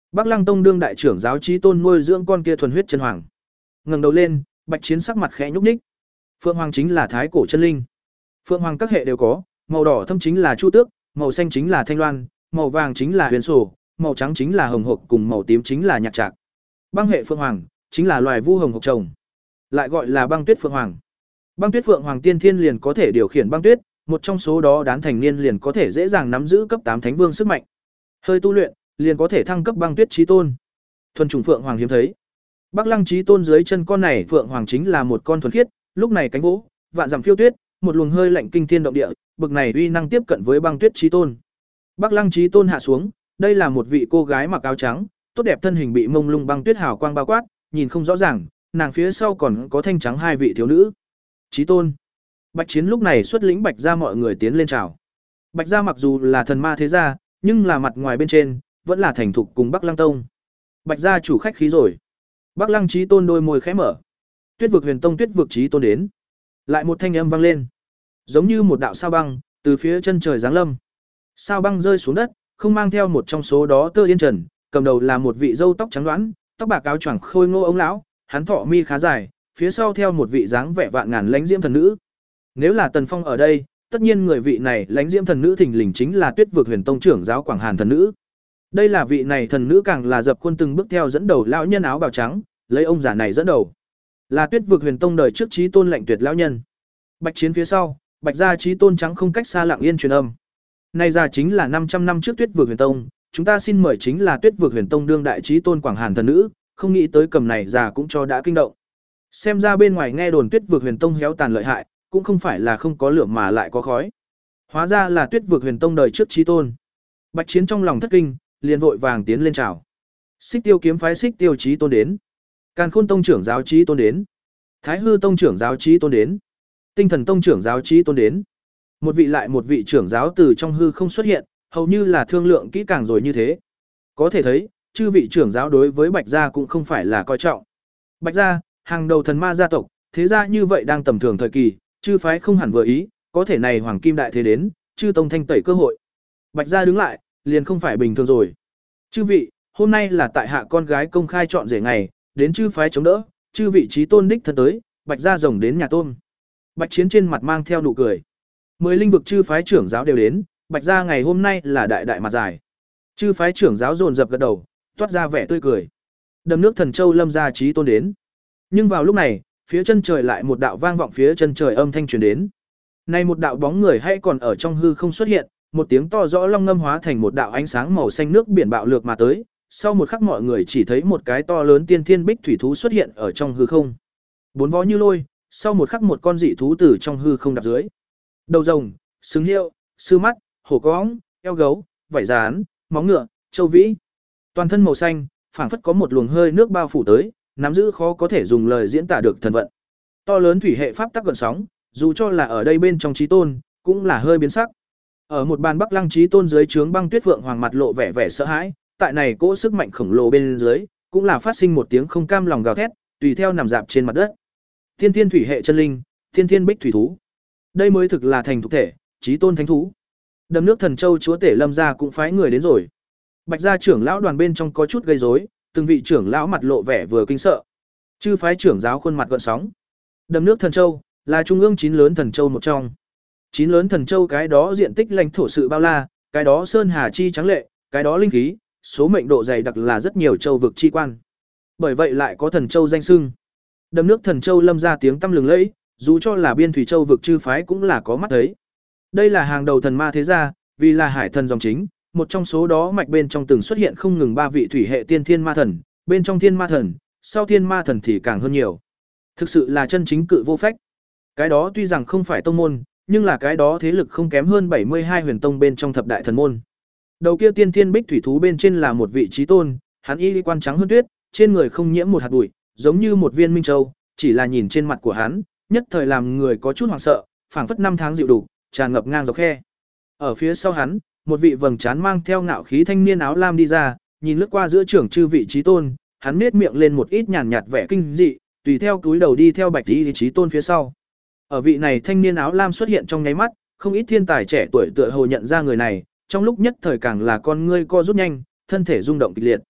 Bắc Lăng Tông đương đại trưởng giáo Chí Tôn nuôi dưỡng con kia thuần huyết chân hoàng. Ngẩng đầu lên, Bạch Chiến sắc mặt khẽ nhúc nhích. Phượng Hoàng chính là thái cổ chân linh. Phượng Hoàng các hệ đều có, màu đỏ thâm chính là Chu Tước, màu xanh chính là Thanh Loan, màu vàng chính là Huyền Sổ, màu trắng chính là Hồng Hộc cùng màu tím chính là Nhạc Trạc. Băng hệ Phượng Hoàng chính là loài vu hồng hộc trồng, lại gọi là Băng Tuyết Phượng Hoàng. Băng Tuyết Phượng Hoàng tiên thiên liền có thể điều khiển băng tuyết, một trong số đó đán thành niên liền có thể dễ dàng nắm giữ cấp tám Thánh Vương sức mạnh. Hơi tu luyện, liền có thể thăng cấp Băng Tuyết Chí Tôn. Thuần chủng Phượng Hoàng hiếm thấy. Bắc Lăng Chí Tôn dưới chân con này Phượng Hoàng chính là một con thuần khiết, lúc này cánh vỗ, vạn dặm phiêu tuyết, một luồng hơi lạnh kinh thiên động địa, bực này uy năng tiếp cận với Băng Tuyết Chí Tôn. Bắc Lăng Chí Tôn hạ xuống, đây là một vị cô gái mặc áo trắng, tốt đẹp thân hình bị mông lung băng tuyết hào quang bao quát, nhìn không rõ ràng, nàng phía sau còn có thanh trắng hai vị thiếu nữ. Chí Tôn. Bạch Chiến lúc này xuất lĩnh Bạch gia mọi người tiến lên chào. Bạch gia mặc dù là thần ma thế gia, nhưng là mặt ngoài bên trên vẫn là thành thục cùng Bắc Lăng Tông. Bạch gia chủ khách khí rồi. Bắc Lăng Chí Tôn đôi môi khẽ mở. Tuyết vực Huyền Tông Tuyết vực Chí Tôn đến. Lại một thanh âm vang lên, giống như một đạo sao băng từ phía chân trời giáng lâm. Sao băng rơi xuống đất, không mang theo một trong số đó Tơ Yên Trần, cầm đầu là một vị râu tóc trắng đoán, tóc bạc áo choàng khôi ngô ống lão, hắn thọ mi khá dài, phía sau theo một vị dáng vẻ vạn ngàn lãnh diễm thần nữ. Nếu là Tần Phong ở đây, tất nhiên người vị này lãnh diễm thần nữ thình lình chính là Tuyết vực Huyền Tông trưởng giáo Quảng Hàn thần nữ. Đây là vị này thần nữ càng là dập khuôn từng bước theo dẫn đầu lão nhân áo bào trắng, lấy ông già này dẫn đầu. Là Tuyết vực Huyền Tông đời trước Chí Tôn lệnh tuyệt lão nhân. Bạch Chiến phía sau, Bạch gia Chí Tôn trắng không cách xa lặng yên truyền âm. Này ra chính là năm trăm năm trước Tuyết vực Huyền Tông, chúng ta xin mời chính là Tuyết vực Huyền Tông đương đại Chí Tôn Quảng Hàn thần nữ, không nghĩ tới cầm này già cũng cho đã kinh động. Xem ra bên ngoài nghe đồn Tuyết vực Huyền Tông héo tàn lợi hại, cũng không phải là không có lửa mà lại có khói. Hóa ra là Tuyết vực Huyền Tông đời trước Chí Tôn. Bạch Chiến trong lòng thất kinh, liền vội vàng tiến lên chào. Xích Tiêu kiếm phái Xích Tiêu Chí Tôn đến. Càn Khôn Tông trưởng giáo Chí Tôn đến. Thái Hư Tông trưởng giáo Chí Tôn đến. Tinh Thần Tông trưởng giáo Chí Tôn đến. Một vị lại một vị trưởng giáo từ trong hư không xuất hiện, hầu như là thương lượng kỹ càng rồi như thế. Có thể thấy, chư vị trưởng giáo đối với Bạch gia cũng không phải là coi trọng. Bạch gia, hàng đầu thần ma gia tộc, thế gia như vậy đang tầm thường thời kỳ, chư phái không hẳn vừa ý, có thể này hoàng kim đại thế đến, chư tông thanh tẩy cơ hội. Bạch gia đứng lại, liền không phải bình thường rồi. Chư vị, hôm nay là tại hạ con gái công khai chọn rể ngày, đến chư phái chống đỡ, chư vị Chí Tôn đích thân tới, Bạch gia rồng đến nhà tôn. Bạch Chiến trên mặt mang theo nụ cười. Mười linh vực chư phái trưởng giáo đều đến, Bạch gia ngày hôm nay là đại đại mặt dài. Chư phái trưởng giáo dồn dập gật đầu, toát ra vẻ tươi cười. Đầm nước Thần Châu Lâm gia Chí Tôn đến. Nhưng vào lúc này, phía chân trời lại một đạo vang vọng phía chân trời âm thanh truyền đến. Này một đạo bóng người hay còn ở trong hư không xuất hiện, một tiếng to rõ long ngâm hóa thành một đạo ánh sáng màu xanh nước biển bạo lược mà tới, sau một khắc mọi người chỉ thấy một cái to lớn tiên thiên bích thủy thú xuất hiện ở trong hư không. Bốn vó như lôi, sau một khắc một con dị thú từ trong hư không đạp dưới. Đầu rồng, xứng hiệu, sư mắt, hổ cóng, eo gấu, vảy rán, móng ngựa, châu vĩ. Toàn thân màu xanh, phảng phất có một luồng hơi nước bao phủ tới, nắm giữ khó có thể dùng lời diễn tả được thần vận. To lớn thủy hệ pháp tắc gợn sóng, dù cho là ở đây bên trong Chí Tôn, cũng là hơi biến sắc. Ở một bàn Bắc Lăng Chí Tôn dưới trướng Băng Tuyết Phượng Hoàng mặt lộ vẻ vẻ sợ hãi, tại này cỗ sức mạnh khổng lồ bên dưới, cũng là phát sinh một tiếng không cam lòng gào thét, tùy theo nằm dạp trên mặt đất. Tiên thiên thủy hệ chân linh, tiên thiên bích thủy thú. Đây mới thực là thành thục thể, Chí Tôn thánh thú. Đầm nước Thần Châu chúa tể Lâm gia cũng phái người đến rồi. Bạch gia trưởng lão đoàn bên trong có chút gây rối, từng vị trưởng lão mặt lộ vẻ vừa kinh sợ. Chư phái trưởng giáo khuôn mặt gợn sóng. Đầm nước Thần Châu là trung ương chín lớn thần châu một trong. Chín lớn thần châu cái đó diện tích lãnh thổ sự bao la, cái đó sơn hà chi trắng lệ, cái đó linh khí, số mệnh độ dày đặc là rất nhiều châu vực chi quan. Bởi vậy lại có thần châu danh xưng. Đầm nước Thần Châu Lâm ra tiếng tăm lừng lẫy, dù cho là biên thủy châu vực chư phái cũng là có mắt thấy. Đây là hàng đầu thần ma thế gia, vì là hải thần dòng chính, một trong số đó mạch bên trong từng xuất hiện không ngừng ba vị thủy hệ tiên thiên ma thần, bên trong thiên ma thần, sau thiên ma thần thì càng hơn nhiều. Thực sự là chân chính cự vô phách. Cái đó tuy rằng không phải tông môn, nhưng là cái đó thế lực không kém hơn bảy mươi hai huyền tông bên trong thập đại thần môn. Đầu kia tiên thiên bích thủy thú bên trên là một vị Chí Tôn, hắn y quan trắng hơn tuyết, trên người không nhiễm một hạt bụi, giống như một viên minh châu, chỉ là nhìn trên mặt của hắn, nhất thời làm người có chút hoảng sợ, phảng phất năm tháng dịu đủ, tràn ngập ngang dọc khe. Ở phía sau hắn, một vị vầng trán mang theo ngạo khí thanh niên áo lam đi ra, nhìn lướt qua giữa trưởng chư vị Chí Tôn, hắn nhếch miệng lên một ít nhàn nhạt vẻ kinh dị, tùy theo túi đầu đi theo Bạch Y Chí Tôn phía sau. Ở vị này thanh niên áo lam xuất hiện trong nháy mắt, không ít thiên tài trẻ tuổi tựa hồ nhận ra người này, trong lúc nhất thời càng là con ngươi co rút nhanh, thân thể rung động kịch liệt.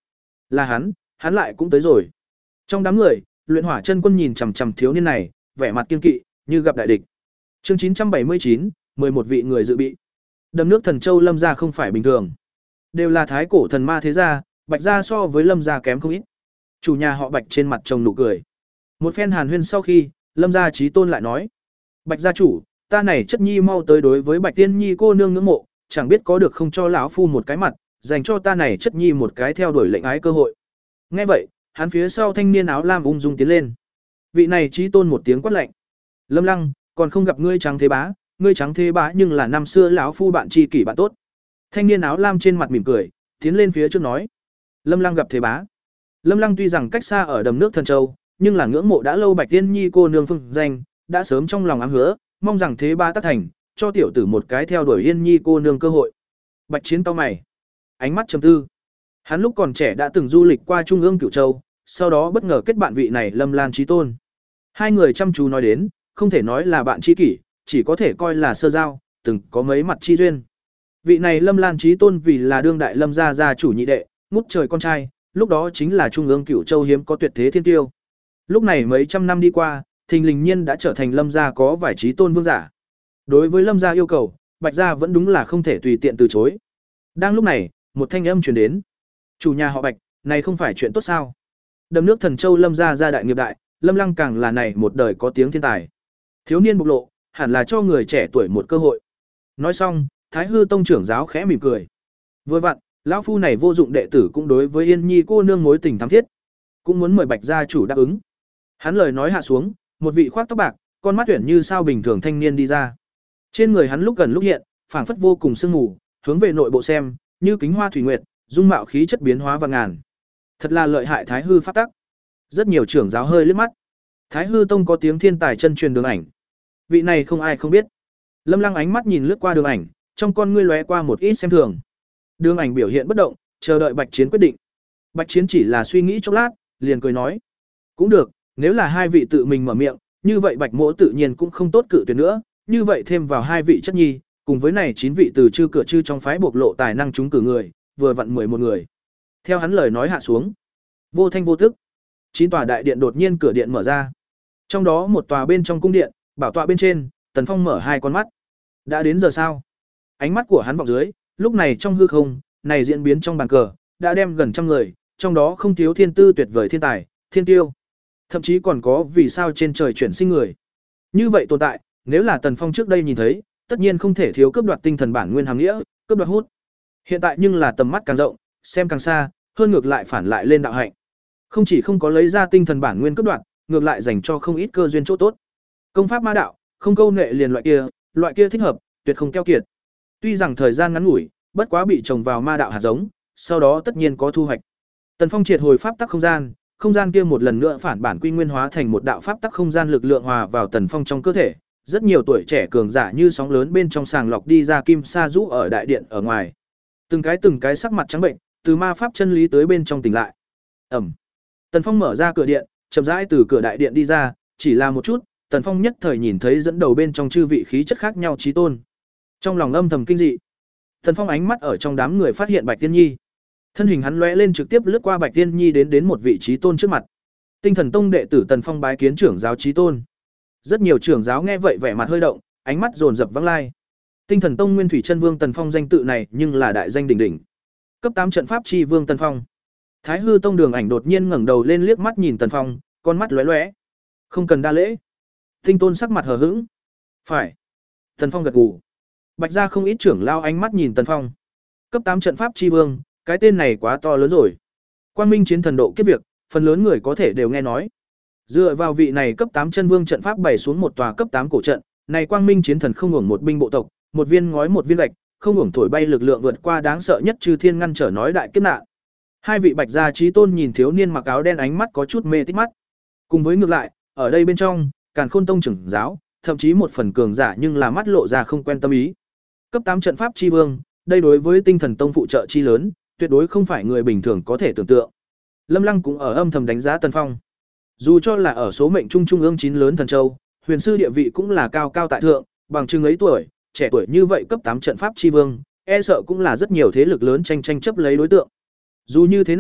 Là hắn, hắn lại cũng tới rồi. Trong đám người, Luyện Hỏa Chân Quân nhìn chằm chằm thiếu niên này, vẻ mặt kiên kỵ, như gặp đại địch. Chương chín trăm bảy mươi chín, mười một vị người dự bị. Đầm nước Thần Châu Lâm gia không phải bình thường, đều là thái cổ thần ma thế gia, Bạch gia so với Lâm gia kém không ít. Chủ nhà họ Bạch trên mặt trồng nụ cười. Một phen hàn huyên sau khi, Lâm gia chí tôn lại nói: "Bạch gia chủ, ta này chất nhi mau tới đối với Bạch Tiên Nhi cô nương ngưỡng mộ, chẳng biết có được không cho lão phu một cái mặt, dành cho ta này chất nhi một cái theo đuổi lệnh ái cơ hội." Nghe vậy, hắn phía sau thanh niên áo lam ung dung tiến lên. Vị này chí tôn một tiếng quát lạnh: "Lâm Lăng, còn không gặp ngươi Trắng Thế Bá, ngươi Trắng Thế Bá nhưng là năm xưa lão phu bạn tri kỷ bạn tốt." Thanh niên áo lam trên mặt mỉm cười, tiến lên phía trước nói: "Lâm Lăng gặp Thế Bá." Lâm Lăng tuy rằng cách xa ở đầm nước Thần Châu, nhưng là ngưỡng mộ đã lâu Bạch Tiên Nhi cô nương phương danh, đã sớm trong lòng ám hứa, mong rằng Thế Bá tác thành, cho tiểu tử một cái theo đuổi Yên Nhi cô nương cơ hội. Bạch Chiến cau mày, ánh mắt trầm tư. Hắn lúc còn trẻ đã từng du lịch qua Trung ương Cửu Châu, sau đó bất ngờ kết bạn vị này Lâm Lan chí tôn. Hai người chăm chú nói đến, không thể nói là bạn tri kỷ, chỉ có thể coi là sơ giao, từng có mấy mặt chi duyên. Vị này Lâm Lan chí tôn vì là đương đại Lâm gia gia chủ nhị đệ, ngút trời con trai, lúc đó chính là Trung ương Cửu Châu hiếm có tuyệt thế thiên tiêu. Lúc này mấy trăm năm đi qua, thình lình nhiên đã trở thành Lâm gia có vài chí tôn vương giả. Đối với Lâm gia yêu cầu, Bạch gia vẫn đúng là không thể tùy tiện từ chối. Đang lúc này, một thanh âm truyền đến. "Chủ nhà họ Bạch, này không phải chuyện tốt sao? Đầm nước Thần Châu Lâm gia gia đại nghiệp đại, Lâm Lăng càng là này một đời có tiếng thiên tài. Thiếu niên bộc lộ, hẳn là cho người trẻ tuổi một cơ hội." Nói xong, Thái Hư tông trưởng giáo khẽ mỉm cười. Vừa vặn, lão phu này vô dụng đệ tử cũng đối với Yên Nhi cô nương mối tình thắm thiết, cũng muốn mời Bạch gia chủ đáp ứng. Hắn lời nói hạ xuống, một vị khoác tóc bạc, con mắt tuyển như sao bình thường thanh niên đi ra. Trên người hắn lúc gần lúc hiện, phảng phất vô cùng sương mù, hướng về nội bộ xem, như kính hoa thủy nguyệt, dung mạo khí chất biến hóa vạn ngàn. Thật là lợi hại Thái Hư pháp tắc. Rất nhiều trưởng giáo hơi liếc mắt. Thái Hư tông có tiếng thiên tài chân truyền Đường Ảnh. Vị này không ai không biết. Lâm Lăng ánh mắt nhìn lướt qua Đường Ảnh, trong con ngươi lóe qua một ít xem thường. Đường Ảnh biểu hiện bất động, chờ đợi Bạch Chiến quyết định. Bạch Chiến chỉ là suy nghĩ chốc lát, liền cười nói: "Cũng được, nếu là hai vị tự mình mở miệng, như vậy Bạch Mỗ tự nhiên cũng không tốt cự tuyệt nữa, như vậy thêm vào hai vị chất nhi, cùng với này chín vị từ chư cửa chư trong phái bộc lộ tài năng chúng cử người, vừa vặn mười một người." Theo hắn lời nói hạ xuống, vô thanh vô tức, chín tòa đại điện đột nhiên cửa điện mở ra. Trong đó một tòa bên trong cung điện, bảo tọa bên trên, Tần Phong mở hai con mắt. Đã đến giờ sao? Ánh mắt của hắn vọng dưới, lúc này trong hư không, này diễn biến trong bàn cờ, đã đem gần trăm người, trong đó không thiếu thiên tư tuyệt vời thiên tài, thiên tiêu, thậm chí còn có vì sao trên trời chuyển sinh người. Như vậy tồn tại, nếu là Tần Phong trước đây nhìn thấy, tất nhiên không thể thiếu cướp đoạt tinh thần bản nguyên hàm nghĩa, cướp đoạt hút. Hiện tại nhưng là tầm mắt càng rộng, xem càng xa, hơn ngược lại phản lại lên đạo hạnh. Không chỉ không có lấy ra tinh thần bản nguyên cướp đoạt, ngược lại dành cho không ít cơ duyên chỗ tốt. Công pháp ma đạo, không câu nệ liền loại kia, loại kia thích hợp, tuyệt không keo kiệt. Tuy rằng thời gian ngắn ngủi, bất quá bị trồng vào ma đạo hạt giống, sau đó tất nhiên có thu hoạch. Tần Phong triệt hồi pháp tắc không gian, không gian kia một lần nữa phản bản quy nguyên hóa thành một đạo pháp tắc không gian lực lượng hòa vào Tần Phong trong cơ thể. Rất nhiều tuổi trẻ cường giả như sóng lớn bên trong sàng lọc đi ra kim sa rũ ở đại điện ở ngoài. Từng cái từng cái sắc mặt trắng bệnh, từ ma pháp chân lý tới bên trong tỉnh lại. Ẩm. Tần Phong mở ra cửa điện, chậm rãi từ cửa đại điện đi ra, chỉ là một chút, Tần Phong nhất thời nhìn thấy dẫn đầu bên trong chư vị khí chất khác nhau chí tôn. Trong lòng âm thầm kinh dị. Tần Phong ánh mắt ở trong đám người phát hiện Bạch Tiên Nhi. Thân hình hắn lóe lên trực tiếp lướt qua Bạch Tiên Nhi đến đến một vị chí tôn trước mặt. Tinh Thần Tông đệ tử Tần Phong bái kiến trưởng giáo chí tôn. Rất nhiều trưởng giáo nghe vậy vẻ mặt hơi động, ánh mắt dồn dập vắng lai. Tinh Thần Tông Nguyên Thủy Chân Vương Tần Phong danh tự này, nhưng là đại danh đỉnh đỉnh. Cấp tám trận pháp chi vương Tần Phong. Thái Hư Tông Đường Ảnh đột nhiên ngẩng đầu lên liếc mắt nhìn Tần Phong, con mắt lóe lóe. Không cần đa lễ. Tinh Tôn sắc mặt hờ hững. Phải. Tần Phong gật gù. Bạch gia không ít trưởng lao ánh mắt nhìn Tần Phong. Cấp tám trận pháp chi vương, cái tên này quá to lớn rồi. Quang Minh chiến thần độ kiếp việc, phần lớn người có thể đều nghe nói. Dựa vào vị này cấp tám chân vương trận pháp bày xuống một tòa cấp tám cổ trận, này Quang Minh chiến thần không hưởng một binh bộ tộc, một viên ngói một viên gạch, không hưởng thổi bay lực lượng vượt qua đáng sợ nhất chư thiên ngăn trở nói đại kiếp nạn. Hai vị Bạch gia chí tôn nhìn thiếu niên mặc áo đen ánh mắt có chút mê tít mắt. Cùng với ngược lại, ở đây bên trong, Càn Khôn Tông trưởng giáo, thậm chí một phần cường giả nhưng là mắt lộ ra không quen tâm ý. Cấp tám trận pháp chi vương, đây đối với Tinh Thần Tông phụ trợ chi lớn, tuyệt đối không phải người bình thường có thể tưởng tượng. Lâm Lăng cũng ở âm thầm đánh giá Tần Phong. Dù cho là ở số mệnh trung trung ương chín lớn thần châu, huyền sư địa vị cũng là cao cao tại thượng, bằng chừng ấy tuổi, trẻ tuổi như vậy cấp tám trận pháp chi vương, e sợ cũng là rất nhiều thế lực lớn tranh tranh chấp lấy đối tượng. Dù như thế nào,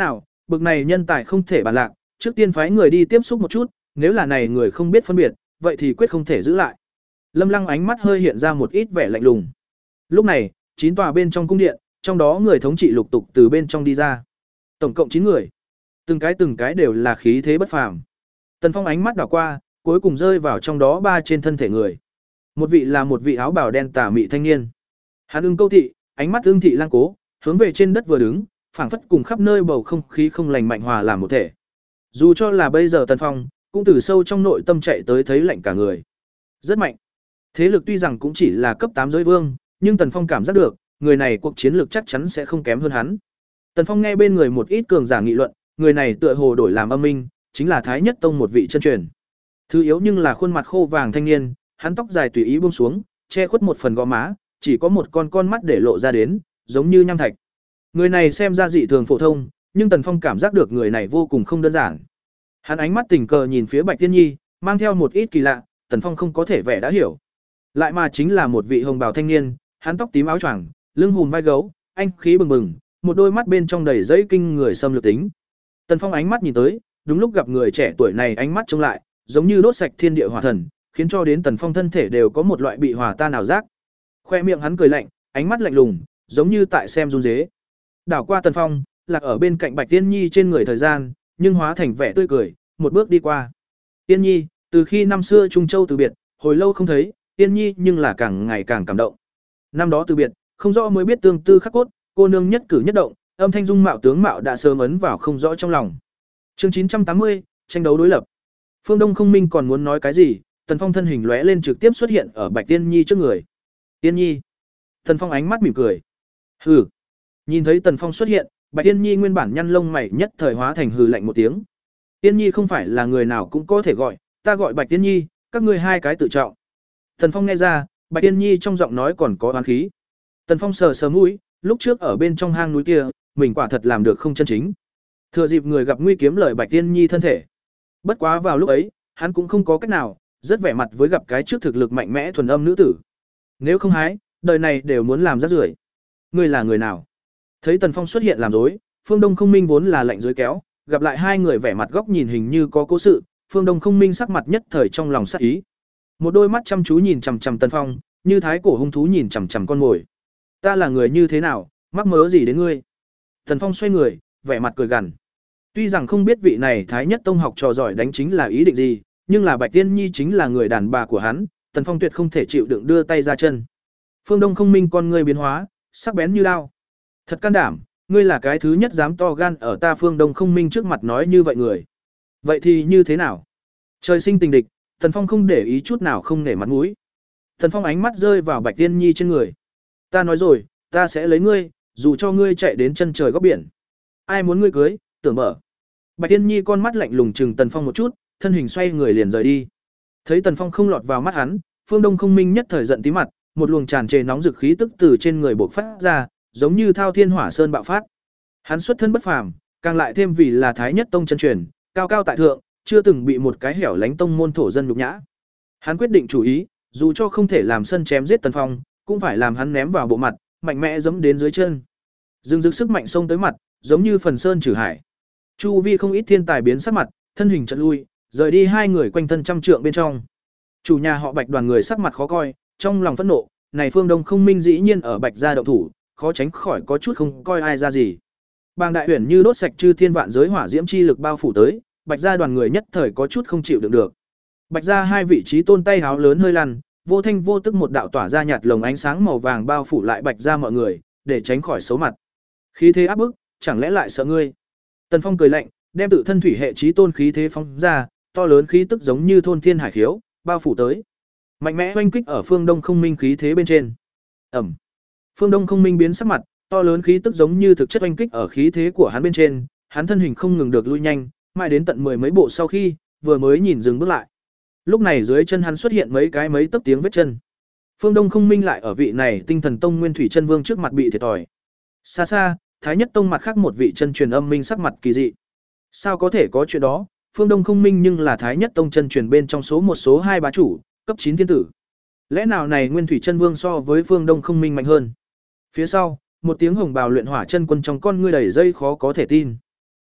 bực này nhân tài không thể bàn lạc, trước tiên phái người đi tiếp xúc một chút, nếu là này người không biết phân biệt, vậy thì quyết không thể giữ lại. Lâm Lăng ánh mắt hơi hiện ra một ít vẻ lạnh lùng. Lúc này, chín tòa bên trong cung điện, trong đó người thống trị lục tục từ bên trong đi ra. Tổng cộng chín người. Từng cái từng cái đều là khí thế bất phàm. Tần Phong ánh mắt đảo qua, cuối cùng rơi vào trong đó ba trên thân thể người. Một vị là một vị áo bào đen tà mị thanh niên. Hắn ưng câu thị, ánh mắt ưng thị lang cố, hướng về trên đất vừa đứng, phảng phất cùng khắp nơi bầu không khí không lành mạnh hòa làm một thể. Dù cho là bây giờ Tần Phong, cũng từ sâu trong nội tâm chạy tới thấy lạnh cả người. Rất mạnh. Thế lực tuy rằng cũng chỉ là cấp tám giới vương, nhưng Tần Phong cảm giác được, người này cuộc chiến lược chắc chắn sẽ không kém hơn hắn. Tần Phong nghe bên người một ít cường giả nghị luận, người này tựa hồ đổi làm âm minh, chính là Thái Nhất Tông một vị chân truyền. Thứ yếu nhưng là khuôn mặt khô vàng thanh niên, hắn tóc dài tùy ý buông xuống, che khuất một phần gò má, chỉ có một con con mắt để lộ ra đến, giống như nham thạch. Người này xem ra dị thường phổ thông, nhưng Tần Phong cảm giác được người này vô cùng không đơn giản. Hắn ánh mắt tình cờ nhìn phía Bạch Tiên Nhi, mang theo một ít kỳ lạ, Tần Phong không có thể vẻ đã hiểu. Lại mà chính là một vị hồng bào thanh niên, hắn tóc tím áo choàng, lưng hùm vai gấu, anh khí bừng bừng, một đôi mắt bên trong đầy dẫy kinh người xâm lược tính. Tần Phong ánh mắt nhìn tới, đúng lúc gặp người trẻ tuổi này ánh mắt trông lại, giống như đốt sạch thiên địa hỏa thần, khiến cho đến Tần Phong thân thể đều có một loại bị hòa tan ảo giác. Khoe miệng hắn cười lạnh, ánh mắt lạnh lùng, giống như tại xem run rế. Đảo qua Tần Phong, lạc ở bên cạnh Bạch Tiên Nhi trên người thời gian, nhưng hóa thành vẻ tươi cười, một bước đi qua. Tiên Nhi, từ khi năm xưa Trung Châu từ biệt, hồi lâu không thấy, Tiên Nhi nhưng là càng ngày càng cảm động. Năm đó từ biệt, không rõ mới biết tương tư khắc cốt, cô nương nhất cử nhất động, âm thanh dung mạo tướng mạo đã sớm ấn vào không rõ trong lòng. Chương chín trăm tám mươi, tranh đấu đối lập. Phương Đông Không Minh còn muốn nói cái gì, Tần Phong thân hình lóe lên trực tiếp xuất hiện ở Bạch Tiên Nhi trước người. Tiên Nhi. Tần Phong ánh mắt mỉm cười. Hừ. Nhìn thấy Tần Phong xuất hiện, Bạch Tiên Nhi nguyên bản nhăn lông mày nhất thời hóa thành hừ lạnh một tiếng. Tiên Nhi không phải là người nào cũng có thể gọi, ta gọi Bạch Tiên Nhi, các ngươi hai cái tự trọng. Tần Phong nghe ra, Bạch Tiên Nhi trong giọng nói còn có oán khí. Tần Phong sờ sờ mũi, lúc trước ở bên trong hang núi kia, mình quả thật làm được không chân chính. Thừa dịp người gặp nguy kiếm lời Bạch Tiên Nhi thân thể. Bất quá vào lúc ấy, hắn cũng không có cách nào, rất vẻ mặt với gặp cái trước thực lực mạnh mẽ thuần âm nữ tử. Nếu không hái, đời này đều muốn làm rác rưởi. Ngươi là người nào? Thấy Tần Phong xuất hiện làm dối, Phương Đông Không Minh vốn là lạnh dưới kéo, gặp lại hai người vẻ mặt góc nhìn hình như có cố sự, Phương Đông Không Minh sắc mặt nhất thời trong lòng sát ý. Một đôi mắt chăm chú nhìn chằm chằm Tần Phong, như thái cổ hung thú nhìn chằm chằm con mồi. Ta là người như thế nào, mắc mớ gì đến ngươi? Tần Phong xoay người, vẻ mặt cười gằn. Tuy rằng không biết vị này Thái Nhất Tông học trò giỏi đánh chính là ý định gì, nhưng là Bạch Tiên Nhi chính là người đàn bà của hắn, Tần Phong tuyệt không thể chịu đựng đưa tay ra chân. Phương Đông Không Minh con ngươi biến hóa, sắc bén như đao. Thật can đảm, ngươi là cái thứ nhất dám to gan ở ta Phương Đông Không Minh trước mặt nói như vậy người. Vậy thì như thế nào? Trời sinh tình địch, Tần Phong không để ý chút nào không nể mặt mũi. Tần Phong ánh mắt rơi vào Bạch Tiên Nhi trên người. Ta nói rồi, ta sẽ lấy ngươi, dù cho ngươi chạy đến chân trời góc biển. Ai muốn ngươi cưới, tưởng mở. Bạch Tiên Nhi con mắt lạnh lùng chừng Tần Phong một chút, thân hình xoay người liền rời đi. Thấy Tần Phong không lọt vào mắt hắn, Phương Đông Không Minh nhất thời giận tí mặt, một luồng tràn trề nóng dực khí tức từ trên người bộc phát ra, giống như thao thiên hỏa sơn bạo phát. Hắn xuất thân bất phàm, càng lại thêm vì là Thái Nhất Tông chân truyền, cao cao tại thượng, chưa từng bị một cái hẻo lánh tông môn thổ dân nhục nhã. Hắn quyết định chủ ý, dù cho không thể làm sân chém giết Tần Phong, cũng phải làm hắn ném vào bộ mặt, mạnh mẽ giẫm đến dưới chân. Dương dực sức mạnh xông tới mặt, giống như phần sơn trừ hải. Chu vi không ít thiên tài biến sắc mặt, thân hình chợt lui, rời đi hai người quanh thân trăm trượng bên trong. Chủ nhà họ Bạch đoàn người sắc mặt khó coi, trong lòng phẫn nộ, này Phương Đông Không Minh dĩ nhiên ở Bạch gia động thủ, khó tránh khỏi có chút không coi ai ra gì. Bàng đại huyền như đốt sạch chư thiên vạn giới hỏa diễm chi lực bao phủ tới, Bạch gia đoàn người nhất thời có chút không chịu đựng được. Bạch gia hai vị trí tôn tay háo lớn hơi lăn, vô thanh vô tức một đạo tỏa ra nhạt lồng ánh sáng màu vàng bao phủ lại Bạch gia mọi người, để tránh khỏi xấu mặt. Khí thế áp bức, chẳng lẽ lại sợ ngươi? Tần Phong cười lạnh, đem tự thân thủy hệ trí tôn khí thế phóng ra, to lớn khí tức giống như thôn thiên hải khiếu, bao phủ tới. Mạnh mẽ oanh kích ở Phương Đông Không Minh khí thế bên trên. Ẩm. Phương Đông Không Minh biến sắc mặt, to lớn khí tức giống như thực chất oanh kích ở khí thế của hắn bên trên, hắn thân hình không ngừng được lui nhanh, mãi đến tận mười mấy bộ sau khi, vừa mới nhìn dừng bước lại. Lúc này dưới chân hắn xuất hiện mấy cái mấy tấc tiếng vết chân. Phương Đông Không Minh lại ở vị này Tinh Thần Tông Nguyên Thủy Chân Vương trước mặt bị thiệt thòi. Xa xa, Thái Nhất Tông mặt khác một vị chân truyền âm minh sắc mặt kỳ dị. Sao có thể có chuyện đó? Phương Đông Không Minh nhưng là Thái Nhất Tông chân truyền bên trong số một số hai bá chủ, cấp chín thiên tử. Lẽ nào này Nguyên Thủy Chân Vương so với Phương Đông Không Minh mạnh hơn? Phía sau, một tiếng hồng bào luyện hỏa chân quân trong con ngươi đầy dây khó có thể tin.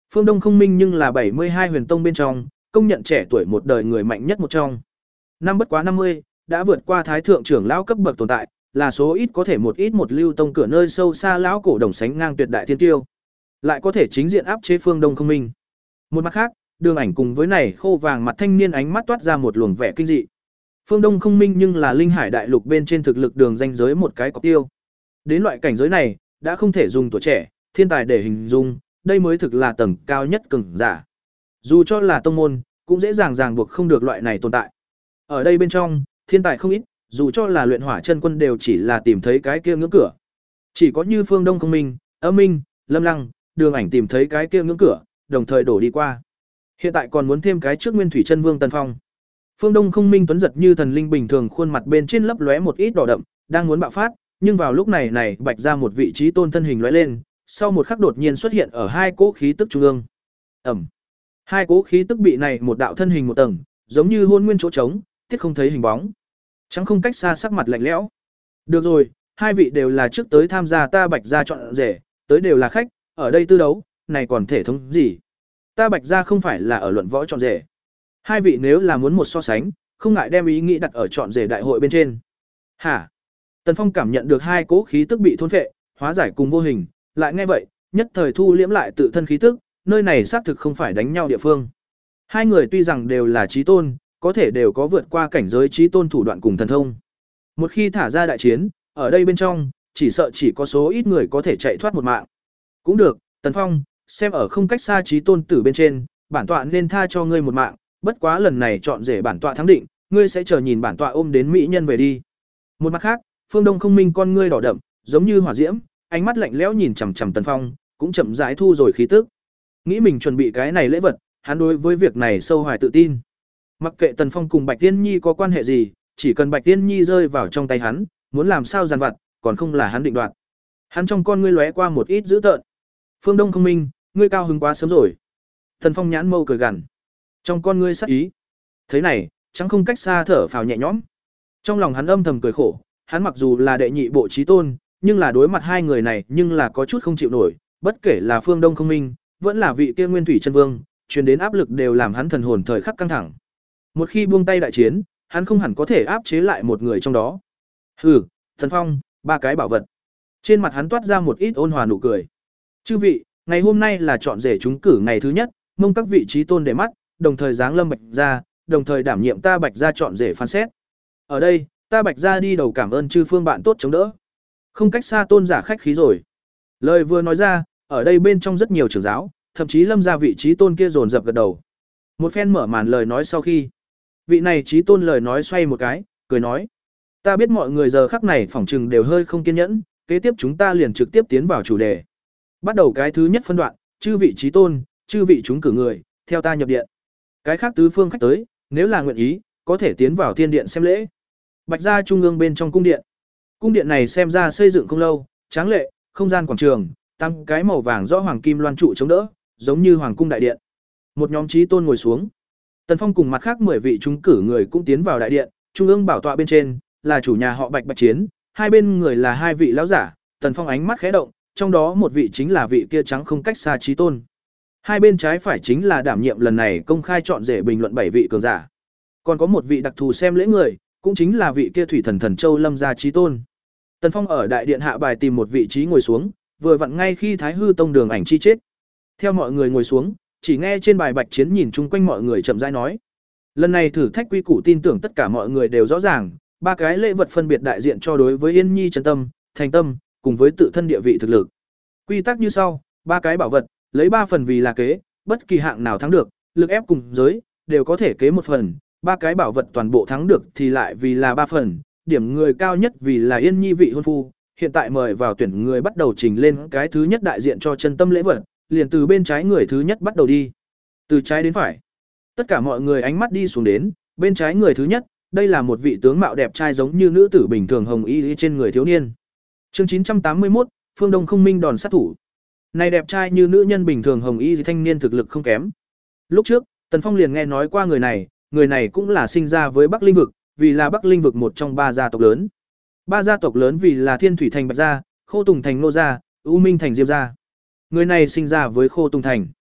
Phương Đông Không Minh nhưng là bảy mươi hai huyền tông bên trong, công nhận trẻ tuổi một đời người mạnh nhất một trong. Năm bất quá năm mươi, đã vượt qua thái thượng trưởng lão cấp bậc tồn tại, là số ít có thể một ít một lưu tông cửa nơi sâu xa lão cổ đồng sánh ngang tuyệt đại thiên tiêu, lại có thể chính diện áp chế Phương Đông Không Minh. Một mặt khác, Đường Ảnh cùng với này khô vàng mặt thanh niên ánh mắt toát ra một luồng vẻ kinh dị. Phương Đông Không Minh nhưng là linh hải đại lục bên trên thực lực đường danh giới một cái cọc tiêu. Đến loại cảnh giới này, đã không thể dùng tuổi trẻ, thiên tài để hình dung, đây mới thực là tầng cao nhất cường giả. Dù cho là tông môn, cũng dễ dàng ràng buộc không được loại này tồn tại. Ở đây bên trong, thiên tài không ít, dù cho là luyện hỏa chân quân đều chỉ là tìm thấy cái kia ngưỡng cửa. Chỉ có như Phương Đông Không Minh, Âm Minh, Lâm Lăng, Đường Ảnh tìm thấy cái kia ngưỡng cửa, đồng thời đổ đi qua. Hiện tại còn muốn thêm cái trước Nguyên Thủy Chân Vương Tần Phong. Phương Đông Không Minh tuấn giật như thần linh bình thường, khuôn mặt bên trên lấp lóe một ít đỏ đậm, đang muốn bạo phát, nhưng vào lúc này này bạch ra một vị trí tôn thân hình lóe lên, sau một khắc đột nhiên xuất hiện ở hai cỗ khí tức trung ương. Ẩm. Hai cỗ khí tức bị này một đạo thân hình một tầng, giống như hôn nguyên chỗ trống, tiết không thấy hình bóng. Chẳng không cách xa, sắc mặt lạnh lẽo. Được rồi, hai vị đều là trước tới tham gia ta bạch ra chọn rể, tới đều là khách, ở đây tư đấu, này còn thể thống gì? Ta bạch ra không phải là ở luận võ chọn rể. Hai vị nếu là muốn một so sánh, không ngại đem ý nghĩ đặt ở chọn rể đại hội bên trên. Hả? Tần Phong cảm nhận được hai cỗ khí tức bị thôn phệ, hóa giải cùng vô hình, lại nghe vậy, nhất thời thu liễm lại tự thân khí tức, nơi này xác thực không phải đánh nhau địa phương. Hai người tuy rằng đều là chí tôn, có thể đều có vượt qua cảnh giới chí tôn thủ đoạn cùng thần thông. Một khi thả ra đại chiến, ở đây bên trong, chỉ sợ chỉ có số ít người có thể chạy thoát một mạng. Cũng được, Tần Phong, xem ở không cách xa chí tôn tử bên trên, bản tọa nên tha cho ngươi một mạng, bất quá lần này chọn rể bản tọa thắng định, ngươi sẽ chờ nhìn bản tọa ôm đến mỹ nhân về đi. Một mặt khác, Phương Đông Không Minh con ngươi đỏ đậm, giống như hỏa diễm, ánh mắt lạnh lẽo nhìn chằm chằm Tần Phong, cũng chậm rãi thu rồi khí tức. Nghĩ mình chuẩn bị cái này lễ vật, hắn đối với việc này sâu hoài tự tin. Mặc kệ Tần Phong cùng Bạch Tiên Nhi có quan hệ gì, chỉ cần Bạch Tiên Nhi rơi vào trong tay hắn, muốn làm sao giàn vặt, còn không là hắn định đoạt. Hắn trong con ngươi lóe qua một ít dữ tợn. Phương Đông Không Minh, ngươi cao hứng quá sớm rồi. Tần Phong nhãn mâu cười gằn. Trong con ngươi sắc ý. Thế này, chẳng không cách xa thở phào nhẹ nhõm. Trong lòng hắn âm thầm cười khổ, hắn mặc dù là đệ nhị bộ chí tôn, nhưng là đối mặt hai người này nhưng là có chút không chịu nổi, bất kể là Phương Đông Không Minh, vẫn là vị kia Nguyên Thủy Chân Vương, truyền đến áp lực đều làm hắn thần hồn thời khắc căng thẳng. Một khi buông tay đại chiến, hắn không hẳn có thể áp chế lại một người trong đó. Hừ, Thần Phong, ba cái bảo vật. Trên mặt hắn toát ra một ít ôn hòa nụ cười. Chư vị, ngày hôm nay là chọn rể trúng cử ngày thứ nhất, mong các vị chí tôn để mắt, đồng thời giáng lâm Bạch gia, đồng thời đảm nhiệm ta Bạch gia chọn rể phán xét. Ở đây, ta Bạch gia đi đầu cảm ơn chư phương bạn tốt chống đỡ. Không cách xa tôn giả khách khí rồi. Lời vừa nói ra, ở đây bên trong rất nhiều trưởng giáo, thậm chí Lâm gia vị trí tôn kia dồn dập gật đầu. Một phen mở màn lời nói sau khi, vị này trí tôn lời nói xoay một cái, cười nói: "Ta biết mọi người giờ khắc này phỏng chừng đều hơi không kiên nhẫn, kế tiếp chúng ta liền trực tiếp tiến vào chủ đề. Bắt đầu cái thứ nhất phân đoạn, chư vị trí tôn, chư vị chúng cử người, theo ta nhập điện. Cái khác tứ phương khách tới, nếu là nguyện ý, có thể tiến vào thiên điện xem lễ." Bạch gia trung ương bên trong cung điện. Cung điện này xem ra xây dựng không lâu, tráng lệ, không gian quảng trường, tăng cái màu vàng rõ hoàng kim loan trụ chống đỡ, giống như hoàng cung đại điện. Một nhóm chí tôn ngồi xuống. Tần Phong cùng mặt khác mười vị chúng cử người cũng tiến vào đại điện, trung ương bảo tọa bên trên là chủ nhà họ Bạch Bạch Chiến, hai bên người là hai vị lão giả. Tần Phong ánh mắt khẽ động, trong đó một vị chính là vị kia trắng không cách xa chí tôn. Hai bên trái phải chính là đảm nhiệm lần này công khai chọn rể bình luận bảy vị cường giả. Còn có một vị đặc thù xem lễ người, cũng chính là vị kia thủy thần thần châu Lâm gia chí tôn. Tần Phong ở đại điện hạ bài tìm một vị trí ngồi xuống, vừa vặn ngay khi Thái Hư Tông Đường Ảnh chi chết. Theo mọi người ngồi xuống, chỉ nghe trên bài Bạch Chiến nhìn chung quanh mọi người chậm rãi nói: "Lần này thử thách quy củ tin tưởng tất cả mọi người đều rõ ràng, ba cái lễ vật phân biệt đại diện cho đối với Yên Nhi chân tâm, thành tâm, cùng với tự thân địa vị thực lực. Quy tắc như sau, ba cái bảo vật, lấy ba phần vì là kế, bất kỳ hạng nào thắng được, lực ép cùng giới đều có thể kế một phần, ba cái bảo vật toàn bộ thắng được thì lại vì là ba phần, điểm người cao nhất vì là Yên Nhi vị hôn phu. Hiện tại mời vào tuyển người bắt đầu trình lên cái thứ nhất đại diện cho chân tâm lễ vật, liền từ bên trái người thứ nhất bắt đầu đi. Từ trái đến phải." Tất cả mọi người ánh mắt đi xuống đến, bên trái người thứ nhất, đây là một vị tướng mạo đẹp trai giống như nữ tử bình thường hồng y trên người thiếu niên. Chương chín trăm tám mươi mốt, Phương Đông Không Minh đòn sát thủ. Này đẹp trai như nữ nhân bình thường hồng y thanh niên thực lực không kém. Lúc trước, Tần Phong liền nghe nói qua người này, người này cũng là sinh ra với Bắc Linh vực, vì là Bắc Linh vực một trong ba gia tộc lớn. Ba gia tộc lớn vì là Thiên Thủy thành Bạch gia, Khô Tùng thành Nô gia, U Minh thành Diêm gia. Người này sinh ra với Khô Tùng thành.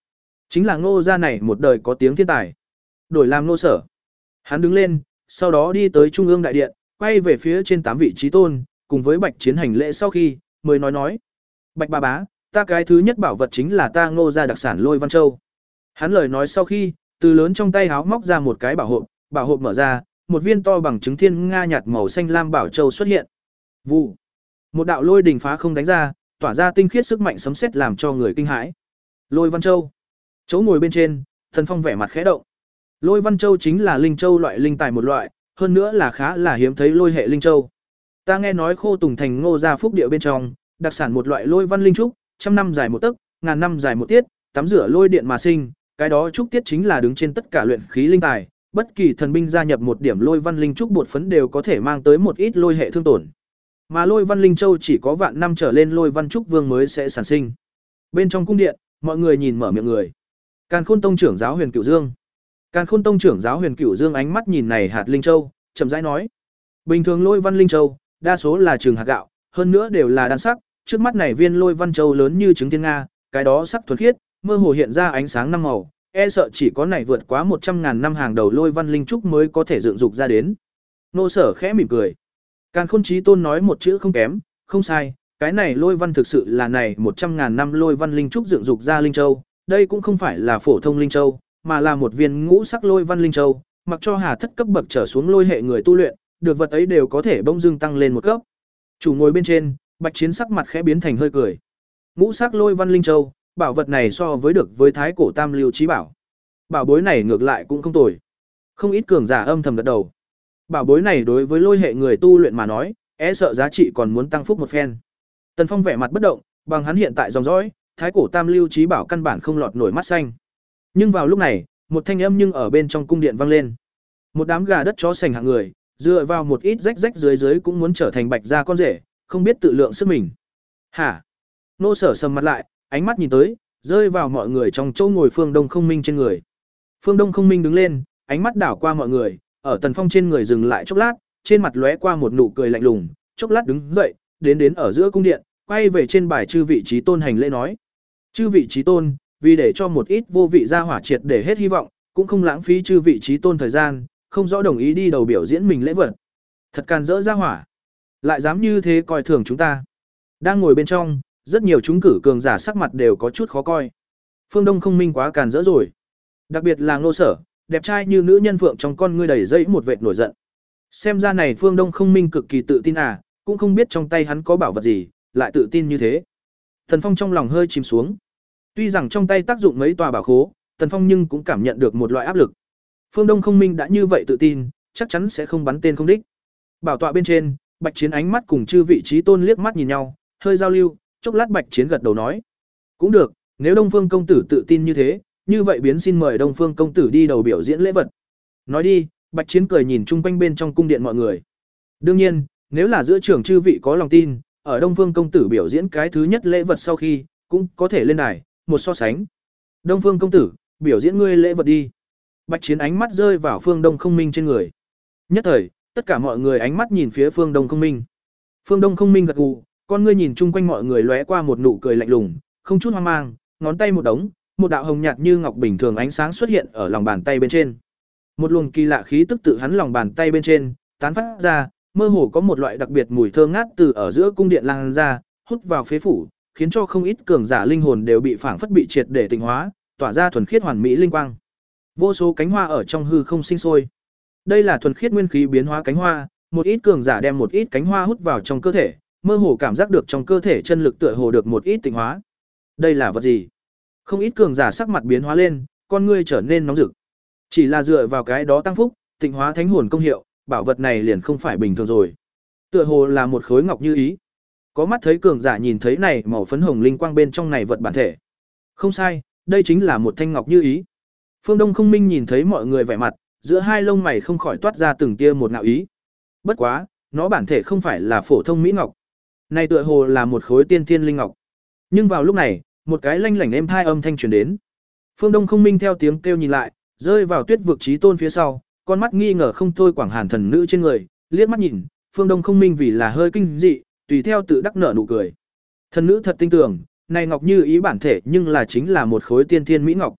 Chính là Ngô gia này một đời có tiếng thiên tài. Đổi làm Ngô Sở. Hắn đứng lên, sau đó đi tới trung ương đại điện, quay về phía trên tám vị trí tôn, cùng với Bạch Chiến hành lễ sau khi, mới nói nói: "Bạch bà bá, ta cái thứ nhất bảo vật chính là ta Ngô gia đặc sản Lôi Văn Châu." Hắn lời nói sau khi, từ lớn trong tay háo móc ra một cái bảo hộp, bảo hộp mở ra, một viên to bằng trứng thiên nga nhạt màu xanh lam bảo châu xuất hiện. Vụ. Một đạo lôi đình phá không đánh ra, tỏa ra tinh khiết sức mạnh sấm sét làm cho người kinh hãi. Lôi Văn Châu. Chỗ ngồi bên trên, Thần Phong vẻ mặt khẽ động. Lôi Văn Châu chính là linh châu loại linh tài một loại, hơn nữa là khá là hiếm thấy lôi hệ linh châu. Ta nghe nói Khô Tùng thành Ngô gia phúc địa bên trong, đặc sản một loại lôi văn linh trúc, trăm năm dài một tấc, ngàn năm dài một tiết, tắm rửa lôi điện mà sinh, cái đó trúc tiết chính là đứng trên tất cả luyện khí linh tài, bất kỳ thần binh gia nhập một điểm lôi văn linh trúc bột phấn đều có thể mang tới một ít lôi hệ thương tổn. Mà lôi văn linh châu chỉ có vạn năm trở lên lôi văn trúc vương mới sẽ sản sinh. Bên trong cung điện, mọi người nhìn mở miệng người. Càn Khôn tông trưởng giáo Huyền Cửu Dương. Càn Khôn tông trưởng giáo Huyền Cửu Dương ánh mắt nhìn này hạt linh châu, chậm rãi nói: "Bình thường lôi văn linh châu, đa số là trường hạt gạo, hơn nữa đều là đan sắc, trước mắt này viên lôi văn châu lớn như trứng thiên nga, cái đó sắc thuần khiết, mơ hồ hiện ra ánh sáng năm màu, e sợ chỉ có này vượt quá một trăm ngàn năm hàng đầu lôi văn linh trúc mới có thể dựng dục ra đến." Nô Sở khẽ mỉm cười. Càn Khôn Chí Tôn nói một chữ không kém, không sai, cái này lôi văn thực sự là này một trăm ngàn năm lôi văn linh trúc dựng dục ra linh châu, đây cũng không phải là phổ thông linh châu, mà là một viên ngũ sắc lôi văn linh châu, mặc cho hà thất cấp bậc trở xuống lôi hệ người tu luyện, được vật ấy đều có thể bỗng dưng tăng lên một cấp. Chủ ngồi bên trên, Bạch Chiến sắc mặt khẽ biến thành hơi cười. Ngũ sắc lôi văn linh châu, bảo vật này so với được với thái cổ tam lưu chí bảo. Bảo bối này ngược lại cũng không tồi. Không ít cường giả âm thầm gật đầu. Bảo bối này đối với lôi hệ người tu luyện mà nói, e sợ giá trị còn muốn tăng phúc một phen. Tần Phong vẻ mặt bất động, bằng hắn hiện tại dòng dõi, thái cổ tam lưu chí bảo căn bản không lọt nổi mắt xanh. Nhưng vào lúc này, một thanh âm nhưng ở bên trong cung điện vang lên. Một đám gà đất chó sành hạng người, dựa vào một ít rách rách dưới dưới cũng muốn trở thành Bạch gia con rể, không biết tự lượng sức mình. Hả? Nô Sở sầm mặt lại, ánh mắt nhìn tới, rơi vào mọi người trong chỗ ngồi Phương Đông Không Minh trên người. Phương Đông Không Minh đứng lên, ánh mắt đảo qua mọi người, ở Tần Phong trên người dừng lại chốc lát, trên mặt lóe qua một nụ cười lạnh lùng, chốc lát đứng dậy, đến đến ở giữa cung điện, quay về trên bài chư vị trí tôn hành lễ nói: "Chư vị trí tôn, vì để cho một ít vô vị gia hỏa triệt để hết hy vọng, cũng không lãng phí chư vị trí tôn thời gian, không rõ đồng ý đi đầu biểu diễn mình lễ vật. Thật can dỡ gia hỏa, lại dám như thế coi thường chúng ta." Đang ngồi bên trong, rất nhiều chúng cử cường giả sắc mặt đều có chút khó coi. Phương Đông Không Minh quá càn rỡ rồi. Đặc biệt là Ngô Sở, đẹp trai như nữ nhân phượng trong con ngươi đầy dẫy một vệt nổi giận. Xem ra này Phương Đông Không Minh cực kỳ tự tin à, cũng không biết trong tay hắn có bảo vật gì, lại tự tin như thế. Tần Phong trong lòng hơi chìm xuống. Tuy rằng trong tay tác dụng mấy tòa bảo khố, Tần Phong nhưng cũng cảm nhận được một loại áp lực. Phương Đông Không Minh đã như vậy tự tin, chắc chắn sẽ không bắn tên không đích. Bảo tọa bên trên, Bạch Chiến ánh mắt cùng chư vị trí tôn liếc mắt nhìn nhau, hơi giao lưu, chốc lát Bạch Chiến gật đầu nói: "Cũng được, nếu Đông Phương công tử tự tin như thế, như vậy biến xin mời Đông Phương công tử đi đầu biểu diễn lễ vật." Nói đi, Bạch Chiến cười nhìn chung quanh bên trong cung điện mọi người. Đương nhiên, nếu là giữa trưởng chư vị có lòng tin, ở Đông Phương công tử biểu diễn cái thứ nhất lễ vật sau khi, cũng có thể lên đài, một so sánh. Đông Phương công tử, biểu diễn ngươi lễ vật đi. Bạch Chiến ánh mắt rơi vào Phương Đông Không Minh trên người. Nhất thời, tất cả mọi người ánh mắt nhìn phía Phương Đông Không Minh. Phương Đông Không Minh gật gù, con ngươi nhìn chung quanh mọi người lóe qua một nụ cười lạnh lùng, không chút hoang mang, ngón tay một đống, một đạo hồng nhạt như ngọc bình thường ánh sáng xuất hiện ở lòng bàn tay bên trên. Một luồng kỳ lạ khí tức tự hắn lòng bàn tay bên trên tán phát ra, mơ hồ có một loại đặc biệt mùi thơm ngát từ ở giữa cung điện lan ra, hút vào phế phủ, khiến cho không ít cường giả linh hồn đều bị phảng phất bị triệt để tịnh hóa, tỏa ra thuần khiết hoàn mỹ linh quang. Vô số cánh hoa ở trong hư không sinh sôi. Đây là thuần khiết nguyên khí biến hóa cánh hoa, một ít cường giả đem một ít cánh hoa hút vào trong cơ thể, mơ hồ cảm giác được trong cơ thể chân lực tựa hồ được một ít tịnh hóa. Đây là vật gì? Không ít cường giả sắc mặt biến hóa lên, con ngươi trở nên nóng rực. Chỉ là dựa vào cái đó tăng phúc, tịnh hóa thánh hồn công hiệu, bảo vật này liền không phải bình thường rồi. Tựa hồ là một khối ngọc như ý. Có mắt thấy cường giả nhìn thấy này màu phấn hồng linh quang bên trong này vật bản thể. Không sai, đây chính là một thanh ngọc như ý. Phương Đông Không Minh nhìn thấy mọi người vẻ mặt, giữa hai lông mày không khỏi toát ra từng tia một ngạo ý. Bất quá, nó bản thể không phải là phổ thông mỹ ngọc. Này tựa hồ là một khối tiên thiên linh ngọc. Nhưng vào lúc này, một cái lanh lảnh êm thai âm thanh truyền đến. Phương Đông Không Minh theo tiếng kêu nhìn lại, rơi vào Tuyết vực chí tôn phía sau, con mắt nghi ngờ không thôi Quảng Hàn thần nữ trên người, liếc mắt nhìn, Phương Đông Không Minh vì là hơi kinh dị, tùy theo tự đắc nở nụ cười. Thần nữ thật tinh tưởng, này ngọc như ý bản thể nhưng là chính là một khối tiên thiên mỹ ngọc.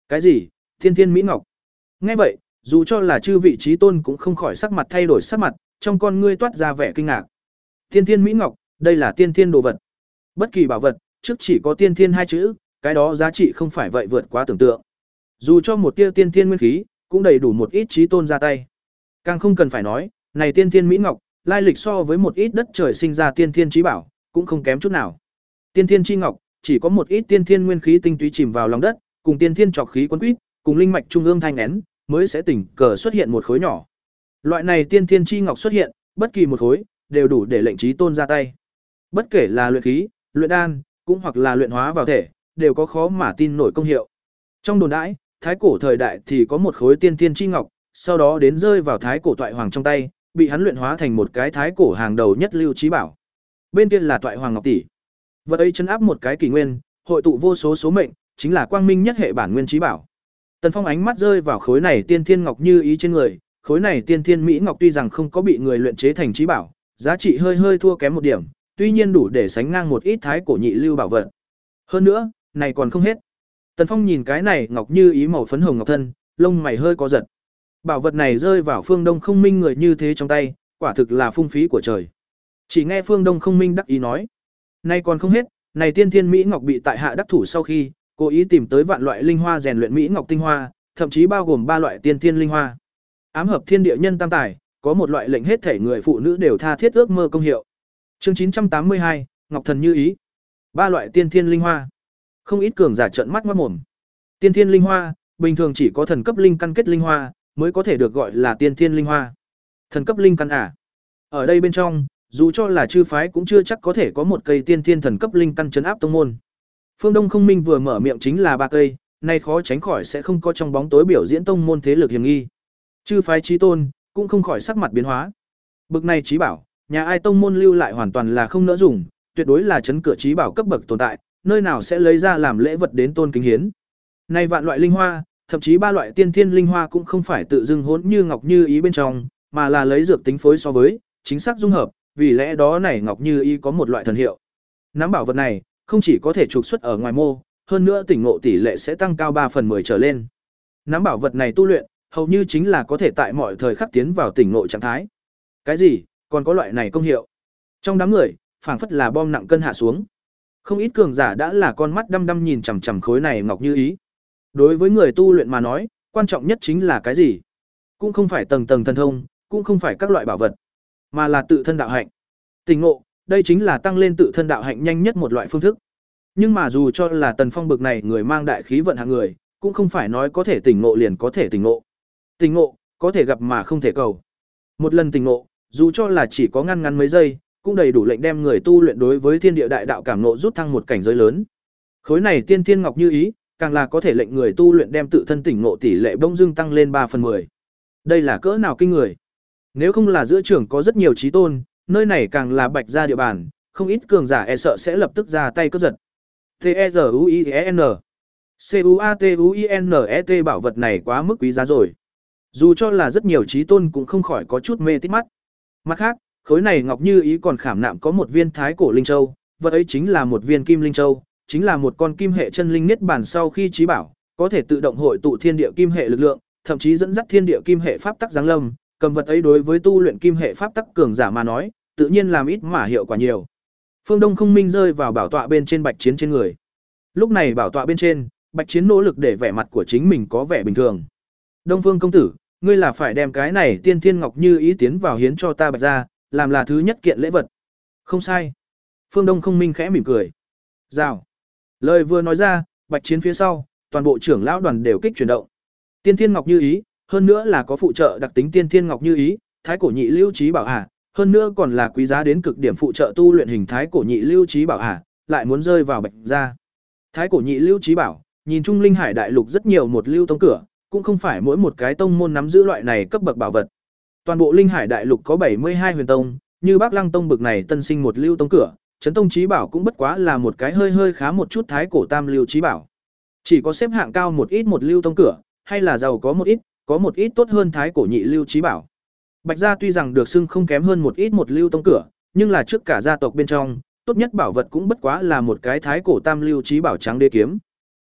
Cái gì? Tiên thiên mỹ ngọc? Nghe vậy, dù cho là chư vị trí tôn cũng không khỏi sắc mặt thay đổi sắc mặt, trong con ngươi toát ra vẻ kinh ngạc. Tiên thiên mỹ ngọc, đây là tiên thiên đồ vật. Bất kỳ bảo vật, trước chỉ có tiên thiên hai chữ, cái đó giá trị không phải vậy vượt quá tưởng tượng. Dù cho một tia tiên thiên nguyên khí, cũng đầy đủ một ít trí tôn ra tay. Càng không cần phải nói, này tiên thiên mỹ ngọc, lai lịch so với một ít đất trời sinh ra tiên thiên trí bảo, cũng không kém chút nào. Tiên thiên chi ngọc, chỉ có một ít tiên thiên nguyên khí tinh túy chìm vào lòng đất, cùng tiên thiên trọc khí quấn quýt, cùng linh mạch trung ương thanh nén, mới sẽ tình cờ xuất hiện một khối nhỏ. Loại này tiên thiên chi ngọc xuất hiện, bất kỳ một khối đều đủ để lệnh trí tôn ra tay. Bất kể là luyện khí, luyện đan, cũng hoặc là luyện hóa vào thể, đều có khó mà tin nổi công hiệu. Trong đồn đãi, thái cổ thời đại thì có một khối tiên thiên chi ngọc, sau đó đến rơi vào thái cổ toại hoàng trong tay, bị hắn luyện hóa thành một cái thái cổ hàng đầu nhất lưu trí bảo. Bên kia là toại hoàng ngọc tỷ. Vật ấy chấn áp một cái kỷ nguyên, hội tụ vô số số mệnh, chính là quang minh nhất hệ bản nguyên trí bảo. Tần Phong ánh mắt rơi vào khối này tiên thiên ngọc như ý trên người, khối này tiên thiên mỹ ngọc tuy rằng không có bị người luyện chế thành trí bảo, giá trị hơi hơi thua kém một điểm, tuy nhiên đủ để sánh ngang một ít thái cổ nhị lưu bảo vật. Hơn nữa, này còn không hết. Tần Phong nhìn cái này ngọc như ý màu phấn hồng ngọc thân, lông mày hơi có giật. Bảo vật này rơi vào Phương Đông Không Minh người như thế trong tay, quả thực là phung phí của trời. Chỉ nghe Phương Đông Không Minh đắc ý nói, này còn không hết, này tiên thiên mỹ ngọc bị tại hạ đắc thủ sau khi, cố ý tìm tới vạn loại linh hoa rèn luyện mỹ ngọc tinh hoa, thậm chí bao gồm ba loại tiên thiên linh hoa. Ám hợp thiên địa nhân tam tài, có một loại lệnh hết thể người phụ nữ đều tha thiết ước mơ công hiệu. Chương chín trăm tám mươi hai, Ngọc Thần Như Ý. Ba loại tiên thiên linh hoa. Không ít cường giả trợn mắt ngoác mồm. Tiên thiên linh hoa, bình thường chỉ có thần cấp linh căn kết linh hoa mới có thể được gọi là tiên thiên linh hoa. Thần cấp linh căn à? Ở đây bên trong, dù cho là chư phái cũng chưa chắc có thể có một cây tiên thiên thần cấp linh căn trấn áp tông môn. Phương Đông Không Minh vừa mở miệng chính là ba cây, nay khó tránh khỏi sẽ không có trong bóng tối biểu diễn tông môn thế lực hiểm nghi. Chư phái chí tôn cũng không khỏi sắc mặt biến hóa. Bực này chí bảo, nhà ai tông môn lưu lại hoàn toàn là không nỡ dùng, tuyệt đối là chấn cửa chí bảo cấp bậc tồn tại, nơi nào sẽ lấy ra làm lễ vật đến tôn kính hiến. Nay vạn loại linh hoa, thậm chí ba loại tiên thiên linh hoa cũng không phải tự dưng hỗn như ngọc như ý bên trong, mà là lấy dược tính phối so với, chính xác dung hợp, vì lẽ đó này ngọc như ý có một loại thần hiệu. Nắm bảo vật này, không chỉ có thể trục xuất ở ngoài mô, hơn nữa tỉnh ngộ tỷ lệ sẽ tăng cao ba phần mười trở lên. Nắm bảo vật này tu luyện, hầu như chính là có thể tại mọi thời khắc tiến vào tỉnh ngộ trạng thái. Cái gì, còn có loại này công hiệu? Trong đám người, phảng phất là bom nặng cân hạ xuống. Không ít cường giả đã là con mắt đăm đăm nhìn chằm chằm khối này ngọc như ý. Đối với người tu luyện mà nói, quan trọng nhất chính là cái gì? Cũng không phải tầng tầng thần thông, cũng không phải các loại bảo vật, mà là tự thân đạo hạnh. Tỉnh ngộ, đây chính là tăng lên tự thân đạo hạnh nhanh nhất một loại phương thức. Nhưng mà dù cho là Tần Phong bực này người mang đại khí vận hạng người, cũng không phải nói có thể tỉnh ngộ liền có thể tỉnh ngộ. Tỉnh ngộ, có thể gặp mà không thể cầu. Một lần tỉnh ngộ, dù cho là chỉ có ngăn ngắn mấy giây, cũng đầy đủ lệnh đem người tu luyện đối với thiên địa đại đạo cảm ngộ rút thăng một cảnh giới lớn. Khối này tiên thiên ngọc như ý, càng là có thể lệnh người tu luyện đem tự thân tỉnh ngộ tỷ lệ bỗng dưng tăng lên ba phần mười. Đây là cỡ nào kinh người. Nếu không là giữa trường có rất nhiều trí tôn, nơi này càng là bạch ra địa bàn, không ít cường giả e sợ sẽ lập tức ra tay cướp giật. T E Z U I E N C U A T U I N E T bảo vật này quá mức quý giá rồi. Dù cho là rất nhiều trí tôn cũng không khỏi có chút mê tít mắt. Mặt khác, khối này ngọc như ý còn khảm nạm có một viên thái cổ linh châu, vật ấy chính là một viên kim linh châu, chính là một con kim hệ chân linh niết bàn sau khi trí bảo, có thể tự động hội tụ thiên địa kim hệ lực lượng, thậm chí dẫn dắt thiên địa kim hệ pháp tắc giáng lâm, cầm vật ấy đối với tu luyện kim hệ pháp tắc cường giả mà nói, tự nhiên làm ít mà hiệu quả nhiều. Phương Đông Không Minh rơi vào bảo tọa bên trên Bạch Chiến trên người. Lúc này bảo tọa bên trên, Bạch Chiến nỗ lực để vẻ mặt của chính mình có vẻ bình thường. Đông Phương công tử, ngươi là phải đem cái này tiên thiên ngọc như ý tiến vào hiến cho ta Bạch gia, làm là thứ nhất kiện lễ vật. Không sai. Phương Đông Không Minh khẽ mỉm cười. Rào. Lời vừa nói ra, Bạch Chiến phía sau, toàn bộ trưởng lão đoàn đều kích chuyển động. Tiên thiên ngọc như ý, hơn nữa là có phụ trợ đặc tính tiên thiên ngọc như ý, thái cổ nhị lưu trí bảo hạ, hơn nữa còn là quý giá đến cực điểm phụ trợ tu luyện hình thái cổ nhị lưu trí bảo hạ, lại muốn rơi vào Bạch gia. Thái cổ nhị lưu trí bảo, nhìn chung linh hải đại lục rất nhiều một lưu tông cửa, cũng không phải mỗi một cái tông môn nắm giữ loại này cấp bậc bảo vật. Toàn bộ linh hải đại lục có bảy mươi hai huyền tông, như Bắc Lăng tông bực này tân sinh một lưu tông cửa, Chấn tông trí bảo cũng bất quá là một cái hơi hơi khá một chút thái cổ tam lưu trí bảo. Chỉ có xếp hạng cao một ít một lưu tông cửa, hay là giàu có một ít, có một ít tốt hơn thái cổ nhị lưu trí bảo. Bạch gia tuy rằng được xưng không kém hơn một ít một lưu tông cửa, nhưng là trước cả gia tộc bên trong, tốt nhất bảo vật cũng bất quá là một cái thái cổ tam lưu trí bảo trắng đế kiếm.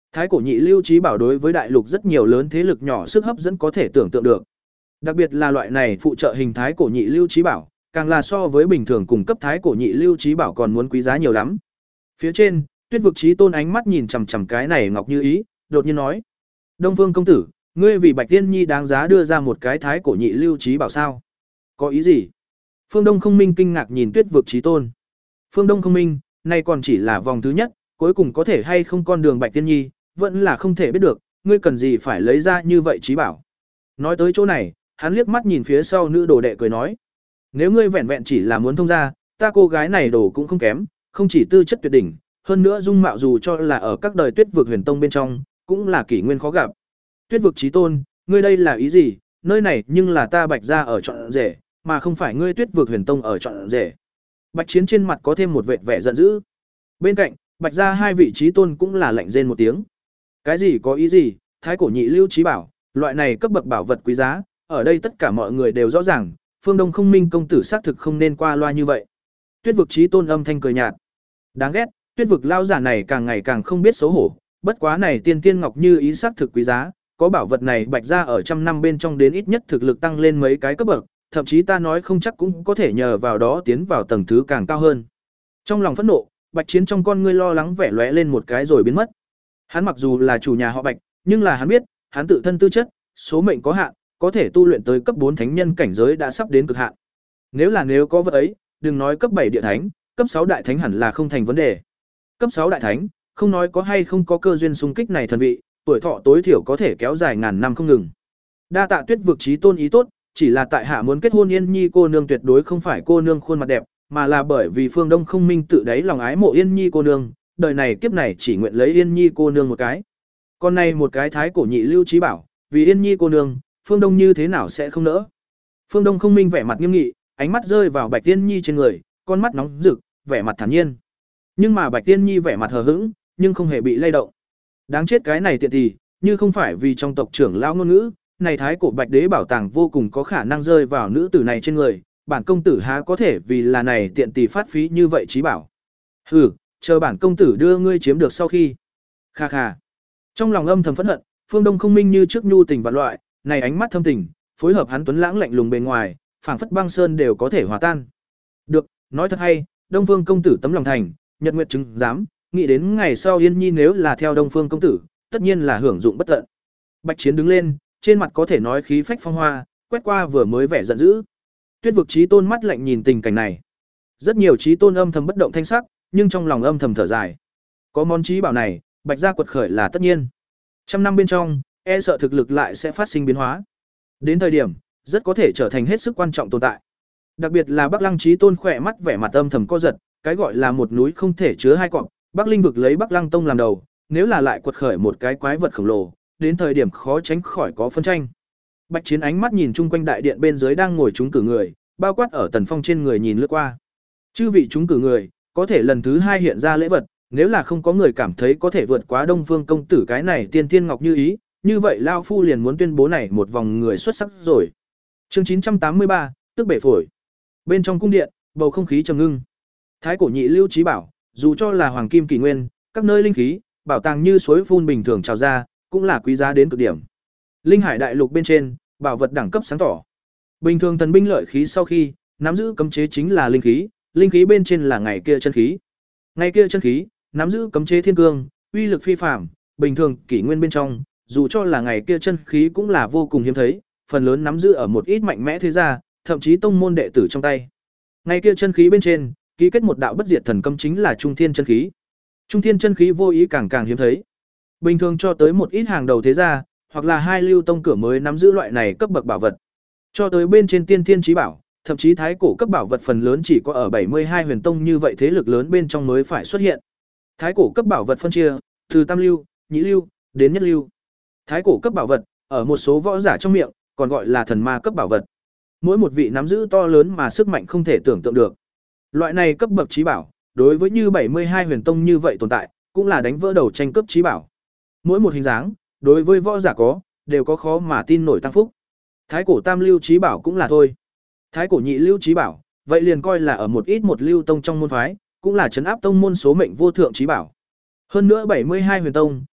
Thái cổ nhị lưu trí bảo đối với đại lục rất nhiều lớn thế lực nhỏ sức hấp dẫn có thể tưởng tượng được. Đặc biệt là loại này phụ trợ hình thái cổ nhị lưu trí bảo, càng là so với bình thường cùng cấp thái cổ nhị lưu trí bảo còn muốn quý giá nhiều lắm. Phía trên, Tuyết vực chí tôn ánh mắt nhìn chằm chằm cái này ngọc như ý, đột nhiên nói: "Đông Phương công tử, ngươi vì Bạch Tiên Nhi đáng giá đưa ra một cái thái cổ nhị lưu trí bảo sao? Có ý gì?" Phương Đông Không Minh kinh ngạc nhìn Tuyết vực chí tôn. Phương Đông Không Minh, nay còn chỉ là vòng thứ nhất, cuối cùng có thể hay không con đường Bạch Tiên Nhi, vẫn là không thể biết được, ngươi cần gì phải lấy ra như vậy trí bảo. Nói tới chỗ này, hắn liếc mắt nhìn phía sau nữ đồ đệ cười nói: "Nếu ngươi vẹn vẹn chỉ là muốn thông ra, ta cô gái này đồ cũng không kém, không chỉ tư chất tuyệt đỉnh, hơn nữa dung mạo dù cho là ở các đời Tuyết vực huyền tông bên trong, cũng là kỷ nguyên khó gặp." Tuyết vực chí tôn, ngươi đây là ý gì? Nơi này nhưng là ta Bạch gia ở chọn rể, mà không phải ngươi Tuyết vực huyền tông ở chọn rể. Bạch Chiến trên mặt có thêm một vẻ vẻ giận dữ. Bên cạnh, Bạch gia hai vị chí tôn cũng là lạnh rên một tiếng. Cái gì có ý gì? Thái cổ nhị lưu trí bảo, loại này cấp bậc bảo vật quý giá, ở đây tất cả mọi người đều rõ ràng, Phương Đông Không Minh công tử xác thực không nên qua loa như vậy. Tuyết vực chí tôn âm thanh cười nhạt. Đáng ghét, Tuyết vực lao giả này càng ngày càng không biết xấu hổ, bất quá này tiên tiên ngọc như ý xác thực quý giá, có bảo vật này Bạch gia ở trăm năm bên trong đến ít nhất thực lực tăng lên mấy cái cấp bậc, thậm chí ta nói không chắc cũng có thể nhờ vào đó tiến vào tầng thứ càng cao hơn. Trong lòng phẫn nộ, Bạch Chiến trong con ngươi lo lắng vẻ lóe lên một cái rồi biến mất. Hắn mặc dù là chủ nhà họ Bạch, nhưng là hắn biết, hắn tự thân tư chất, số mệnh có hạn, có thể tu luyện tới cấp bốn thánh nhân cảnh giới đã sắp đến cực hạn. Nếu là nếu có vật ấy, đừng nói cấp bảy địa thánh, cấp sáu đại thánh hẳn là không thành vấn đề. Cấp sáu đại thánh, không nói có hay không có cơ duyên xung kích này thần vị, tuổi thọ tối thiểu có thể kéo dài ngàn năm không ngừng. Đa tạ Tuyết vực chí tôn ý tốt, chỉ là tại hạ muốn kết hôn Yên Nhi cô nương tuyệt đối không phải cô nương khuôn mặt đẹp, mà là bởi vì Phương Đông Không Minh tự đáy lòng ái mộ Yên Nhi cô nương, đời này kiếp này chỉ nguyện lấy Yên Nhi cô nương một cái. Con này một cái thái cổ nhị lưu trí bảo, vì Yên Nhi cô nương, Phương Đông như thế nào sẽ không nỡ? Phương Đông Không Minh vẻ mặt nghiêm nghị, ánh mắt rơi vào Bạch Tiên Nhi trên người, con mắt nóng rực, vẻ mặt thản nhiên. Nhưng mà Bạch Tiên Nhi vẻ mặt hờ hững, nhưng không hề bị lay động. Đáng chết cái này tiện tỳ, như không phải vì trong tộc trưởng lão ngôn ngữ, này thái cổ Bạch đế bảo tàng vô cùng có khả năng rơi vào nữ tử này trên người, bản công tử há có thể vì là này tiện tỳ phát phí như vậy trí bảo. Hừ, chờ bản công tử đưa ngươi chiếm được sau khi. Kha kha. Trong lòng âm thầm phẫn hận, Phương Đông Không Minh như trước nhu tình vạn loại, này ánh mắt thâm tình, phối hợp hắn tuấn lãng lạnh lùng bề ngoài, phảng phất băng sơn đều có thể hòa tan. Được, nói thật hay, Đông Phương công tử tấm lòng thành, nhật nguyệt chứng giám, nghĩ đến ngày sau Yên Nhi nếu là theo Đông Phương công tử, tất nhiên là hưởng dụng bất tận. Bạch Chiến đứng lên, trên mặt có thể nói khí phách phong hoa, quét qua vừa mới vẻ giận dữ. Tuyết vực chí tôn mắt lạnh nhìn tình cảnh này. Rất nhiều chí tôn âm thầm bất động thanh sắc, nhưng trong lòng âm thầm thở dài. Có món trí bảo này, Bạch gia quật khởi là tất nhiên. Trăm năm bên trong, e sợ thực lực lại sẽ phát sinh biến hóa. Đến thời điểm, rất có thể trở thành hết sức quan trọng tồn tại. Đặc biệt là Bắc Lăng chí tôn khỏe mắt vẻ mặt âm thầm co giật, cái gọi là một núi không thể chứa hai cọp, Bắc Linh vực lấy Bắc Lăng tông làm đầu, nếu là lại quật khởi một cái quái vật khổng lồ, đến thời điểm khó tránh khỏi có phân tranh. Bạch Chiến ánh mắt nhìn chung quanh đại điện bên dưới đang ngồi chúng cử người, bao quát ở Tần Phong trên người nhìn lướt qua. Chư vị chúng cử người, có thể lần thứ hai hiện ra lễ vật, nếu là không có người cảm thấy có thể vượt quá Đông Phương công tử cái này tiên tiên ngọc như ý, như vậy lão phu liền muốn tuyên bố này một vòng người xuất sắc rồi. Chương chín trăm tám mươi ba, tức bể phổi. Bên trong cung điện, bầu không khí trầm ngưng. Thái cổ nhị lưu trí bảo, dù cho là hoàng kim kỳ nguyên, các nơi linh khí, bảo tàng như suối phun bình thường trào ra, cũng là quý giá đến cực điểm. Linh Hải đại lục bên trên, bảo vật đẳng cấp sáng tỏ. Bình thường thần binh lợi khí sau khi nắm giữ cấm chế chính là linh khí, linh khí bên trên là ngày kia chân khí. Ngày kia chân khí, nắm giữ cấm chế thiên cương, uy lực phi phàm, bình thường kỷ nguyên bên trong, dù cho là ngày kia chân khí cũng là vô cùng hiếm thấy, phần lớn nắm giữ ở một ít mạnh mẽ thế gia, thậm chí tông môn đệ tử trong tay. Ngày kia chân khí bên trên, ký kết một đạo bất diệt thần cấm chính là Trung Thiên chân khí. Trung Thiên chân khí vô ý càng càng hiếm thấy. Bình thường cho tới một ít hàng đầu thế gia, hoặc là hai lưu tông cửa mới nắm giữ loại này cấp bậc bảo vật. Cho tới bên trên tiên thiên chí bảo, thậm chí thái cổ cấp bảo vật phần lớn chỉ có ở bảy mươi hai huyền tông như vậy thế lực lớn bên trong mới phải xuất hiện. Thái cổ cấp bảo vật phân chia từ tam lưu, nhị lưu đến nhất lưu. Thái cổ cấp bảo vật ở một số võ giả trong miệng còn gọi là thần ma cấp bảo vật. Mỗi một vị nắm giữ to lớn mà sức mạnh không thể tưởng tượng được. Loại này cấp bậc chí bảo, đối với như bảy mươi hai huyền tông như vậy tồn tại, cũng là đánh vỡ đầu tranh cướp chí bảo. Mỗi một hình dáng, đối với võ giả có, đều có khó mà tin nổi tăng phúc. Thái cổ tam lưu chí bảo cũng là thôi. Thái cổ nhị lưu chí bảo, vậy liền coi là ở một ít một lưu tông trong môn phái, cũng là trấn áp tông môn số mệnh vô thượng chí bảo. Hơn nữa bảy mươi hai huyền tông,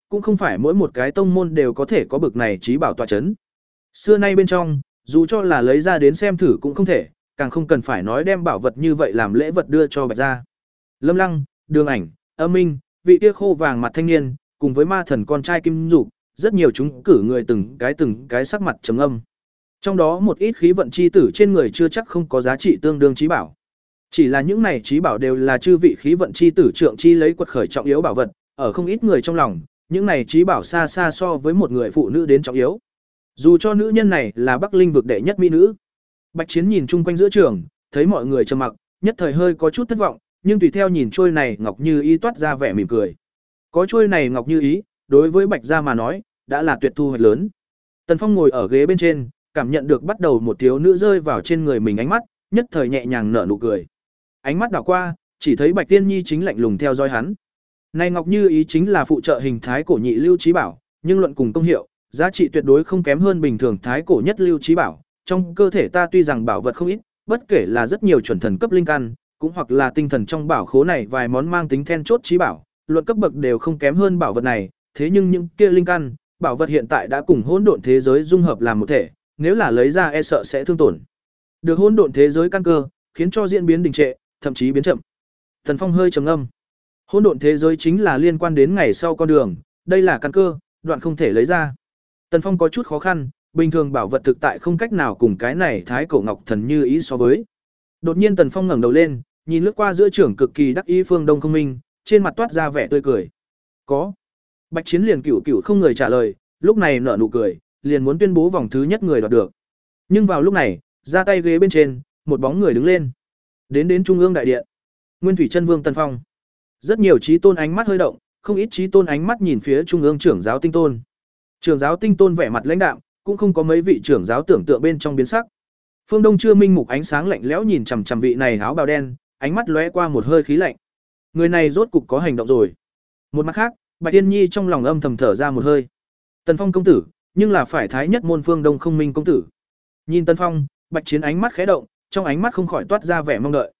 cũng không phải mỗi một cái tông môn đều có thể có bực này trí bảo tọa chấn. Xưa nay bên trong, dù cho là lấy ra đến xem thử cũng không thể, càng không cần phải nói đem bảo vật như vậy làm lễ vật đưa cho Bạch gia. Lâm Lăng, Đường Ảnh, Âm Minh, vị kia khô vàng mặt thanh niên, cùng với ma thần con trai Kim Dục, rất nhiều chúng cử người từng cái từng cái sắc mặt trầm âm. Trong đó một ít khí vận chi tử trên người chưa chắc không có giá trị tương đương trí bảo. Chỉ là những này trí bảo đều là chư vị khí vận chi tử trượng chi lấy quật khởi trọng yếu bảo vật, ở không ít người trong lòng, những này trí bảo xa xa so với một người phụ nữ đến trọng yếu. Dù cho nữ nhân này là Bắc Linh vực đệ nhất mỹ nữ. Bạch Chiến nhìn chung quanh giữa trường, thấy mọi người trầm mặc, nhất thời hơi có chút thất vọng, nhưng tùy theo nhìn trôi này ngọc như ý toát ra vẻ mỉm cười. Có trôi này ngọc như ý, đối với Bạch gia mà nói, đã là tuyệt thu hoạch lớn. Tần Phong ngồi ở ghế bên trên, cảm nhận được bắt đầu một thiếu nữ rơi vào trên người mình ánh mắt, nhất thời nhẹ nhàng nở nụ cười. Ánh mắt đảo qua, chỉ thấy Bạch Tiên Nhi chính lạnh lùng theo dõi hắn. Này ngọc như ý chính là phụ trợ hình thái cổ nhị lưu trí bảo, nhưng luận cùng công hiệu, giá trị tuyệt đối không kém hơn bình thường thái cổ nhất lưu trí bảo. Trong cơ thể ta tuy rằng bảo vật không ít, bất kể là rất nhiều chuẩn thần cấp linh căn, cũng hoặc là tinh thần trong bảo khố này vài món mang tính then chốt trí bảo, luận cấp bậc đều không kém hơn bảo vật này, thế nhưng những kia linh căn, bảo vật hiện tại đã cùng hỗn độn thế giới dung hợp làm một thể, nếu là lấy ra e sợ sẽ thương tổn. Được hỗn độn thế giới căn cơ, khiến cho diễn biến đình trệ, thậm chí biến chậm. Thần Phong hơi trầm ngâm. Hỗn độn thế giới chính là liên quan đến ngày sau con đường, đây là căn cơ, đoạn không thể lấy ra. Tần Phong có chút khó khăn, bình thường bảo vật thực tại không cách nào cùng cái này thái cổ ngọc thần như ý so với. Đột nhiên Tần Phong ngẩng đầu lên, nhìn lướt qua giữa trưởng cực kỳ đắc ý Phương Đông Không Minh, trên mặt toát ra vẻ tươi cười. Có. Bạch Chiến liền cửu cửu không người trả lời, lúc này nở nụ cười, liền muốn tuyên bố vòng thứ nhất người đoạt được. Nhưng vào lúc này, ra tay ghế bên trên, một bóng người đứng lên. Đến đến trung ương đại điện. Nguyên Thủy Chân Vương Tần Phong. Rất nhiều chí tôn ánh mắt hơi động, không ít chí tôn ánh mắt nhìn phía trung ương trưởng giáo Tinh Tôn. Trưởng giáo Tinh Tôn vẻ mặt lãnh đạm, cũng không có mấy vị trưởng giáo tưởng tượng bên trong biến sắc. Phương Đông Chưa Minh mục ánh sáng lạnh lẽo nhìn chằm chằm vị này áo bào đen, ánh mắt lóe qua một hơi khí lạnh. Người này rốt cục có hành động rồi. Một mặt khác, Bạch Tiên Nhi trong lòng âm thầm thở ra một hơi. Tần Phong công tử, nhưng là phải thái nhất môn Phương Đông Không Minh công tử. Nhìn Tần Phong, Bạch Chiến ánh mắt khẽ động, trong ánh mắt không khỏi toát ra vẻ mong đợi.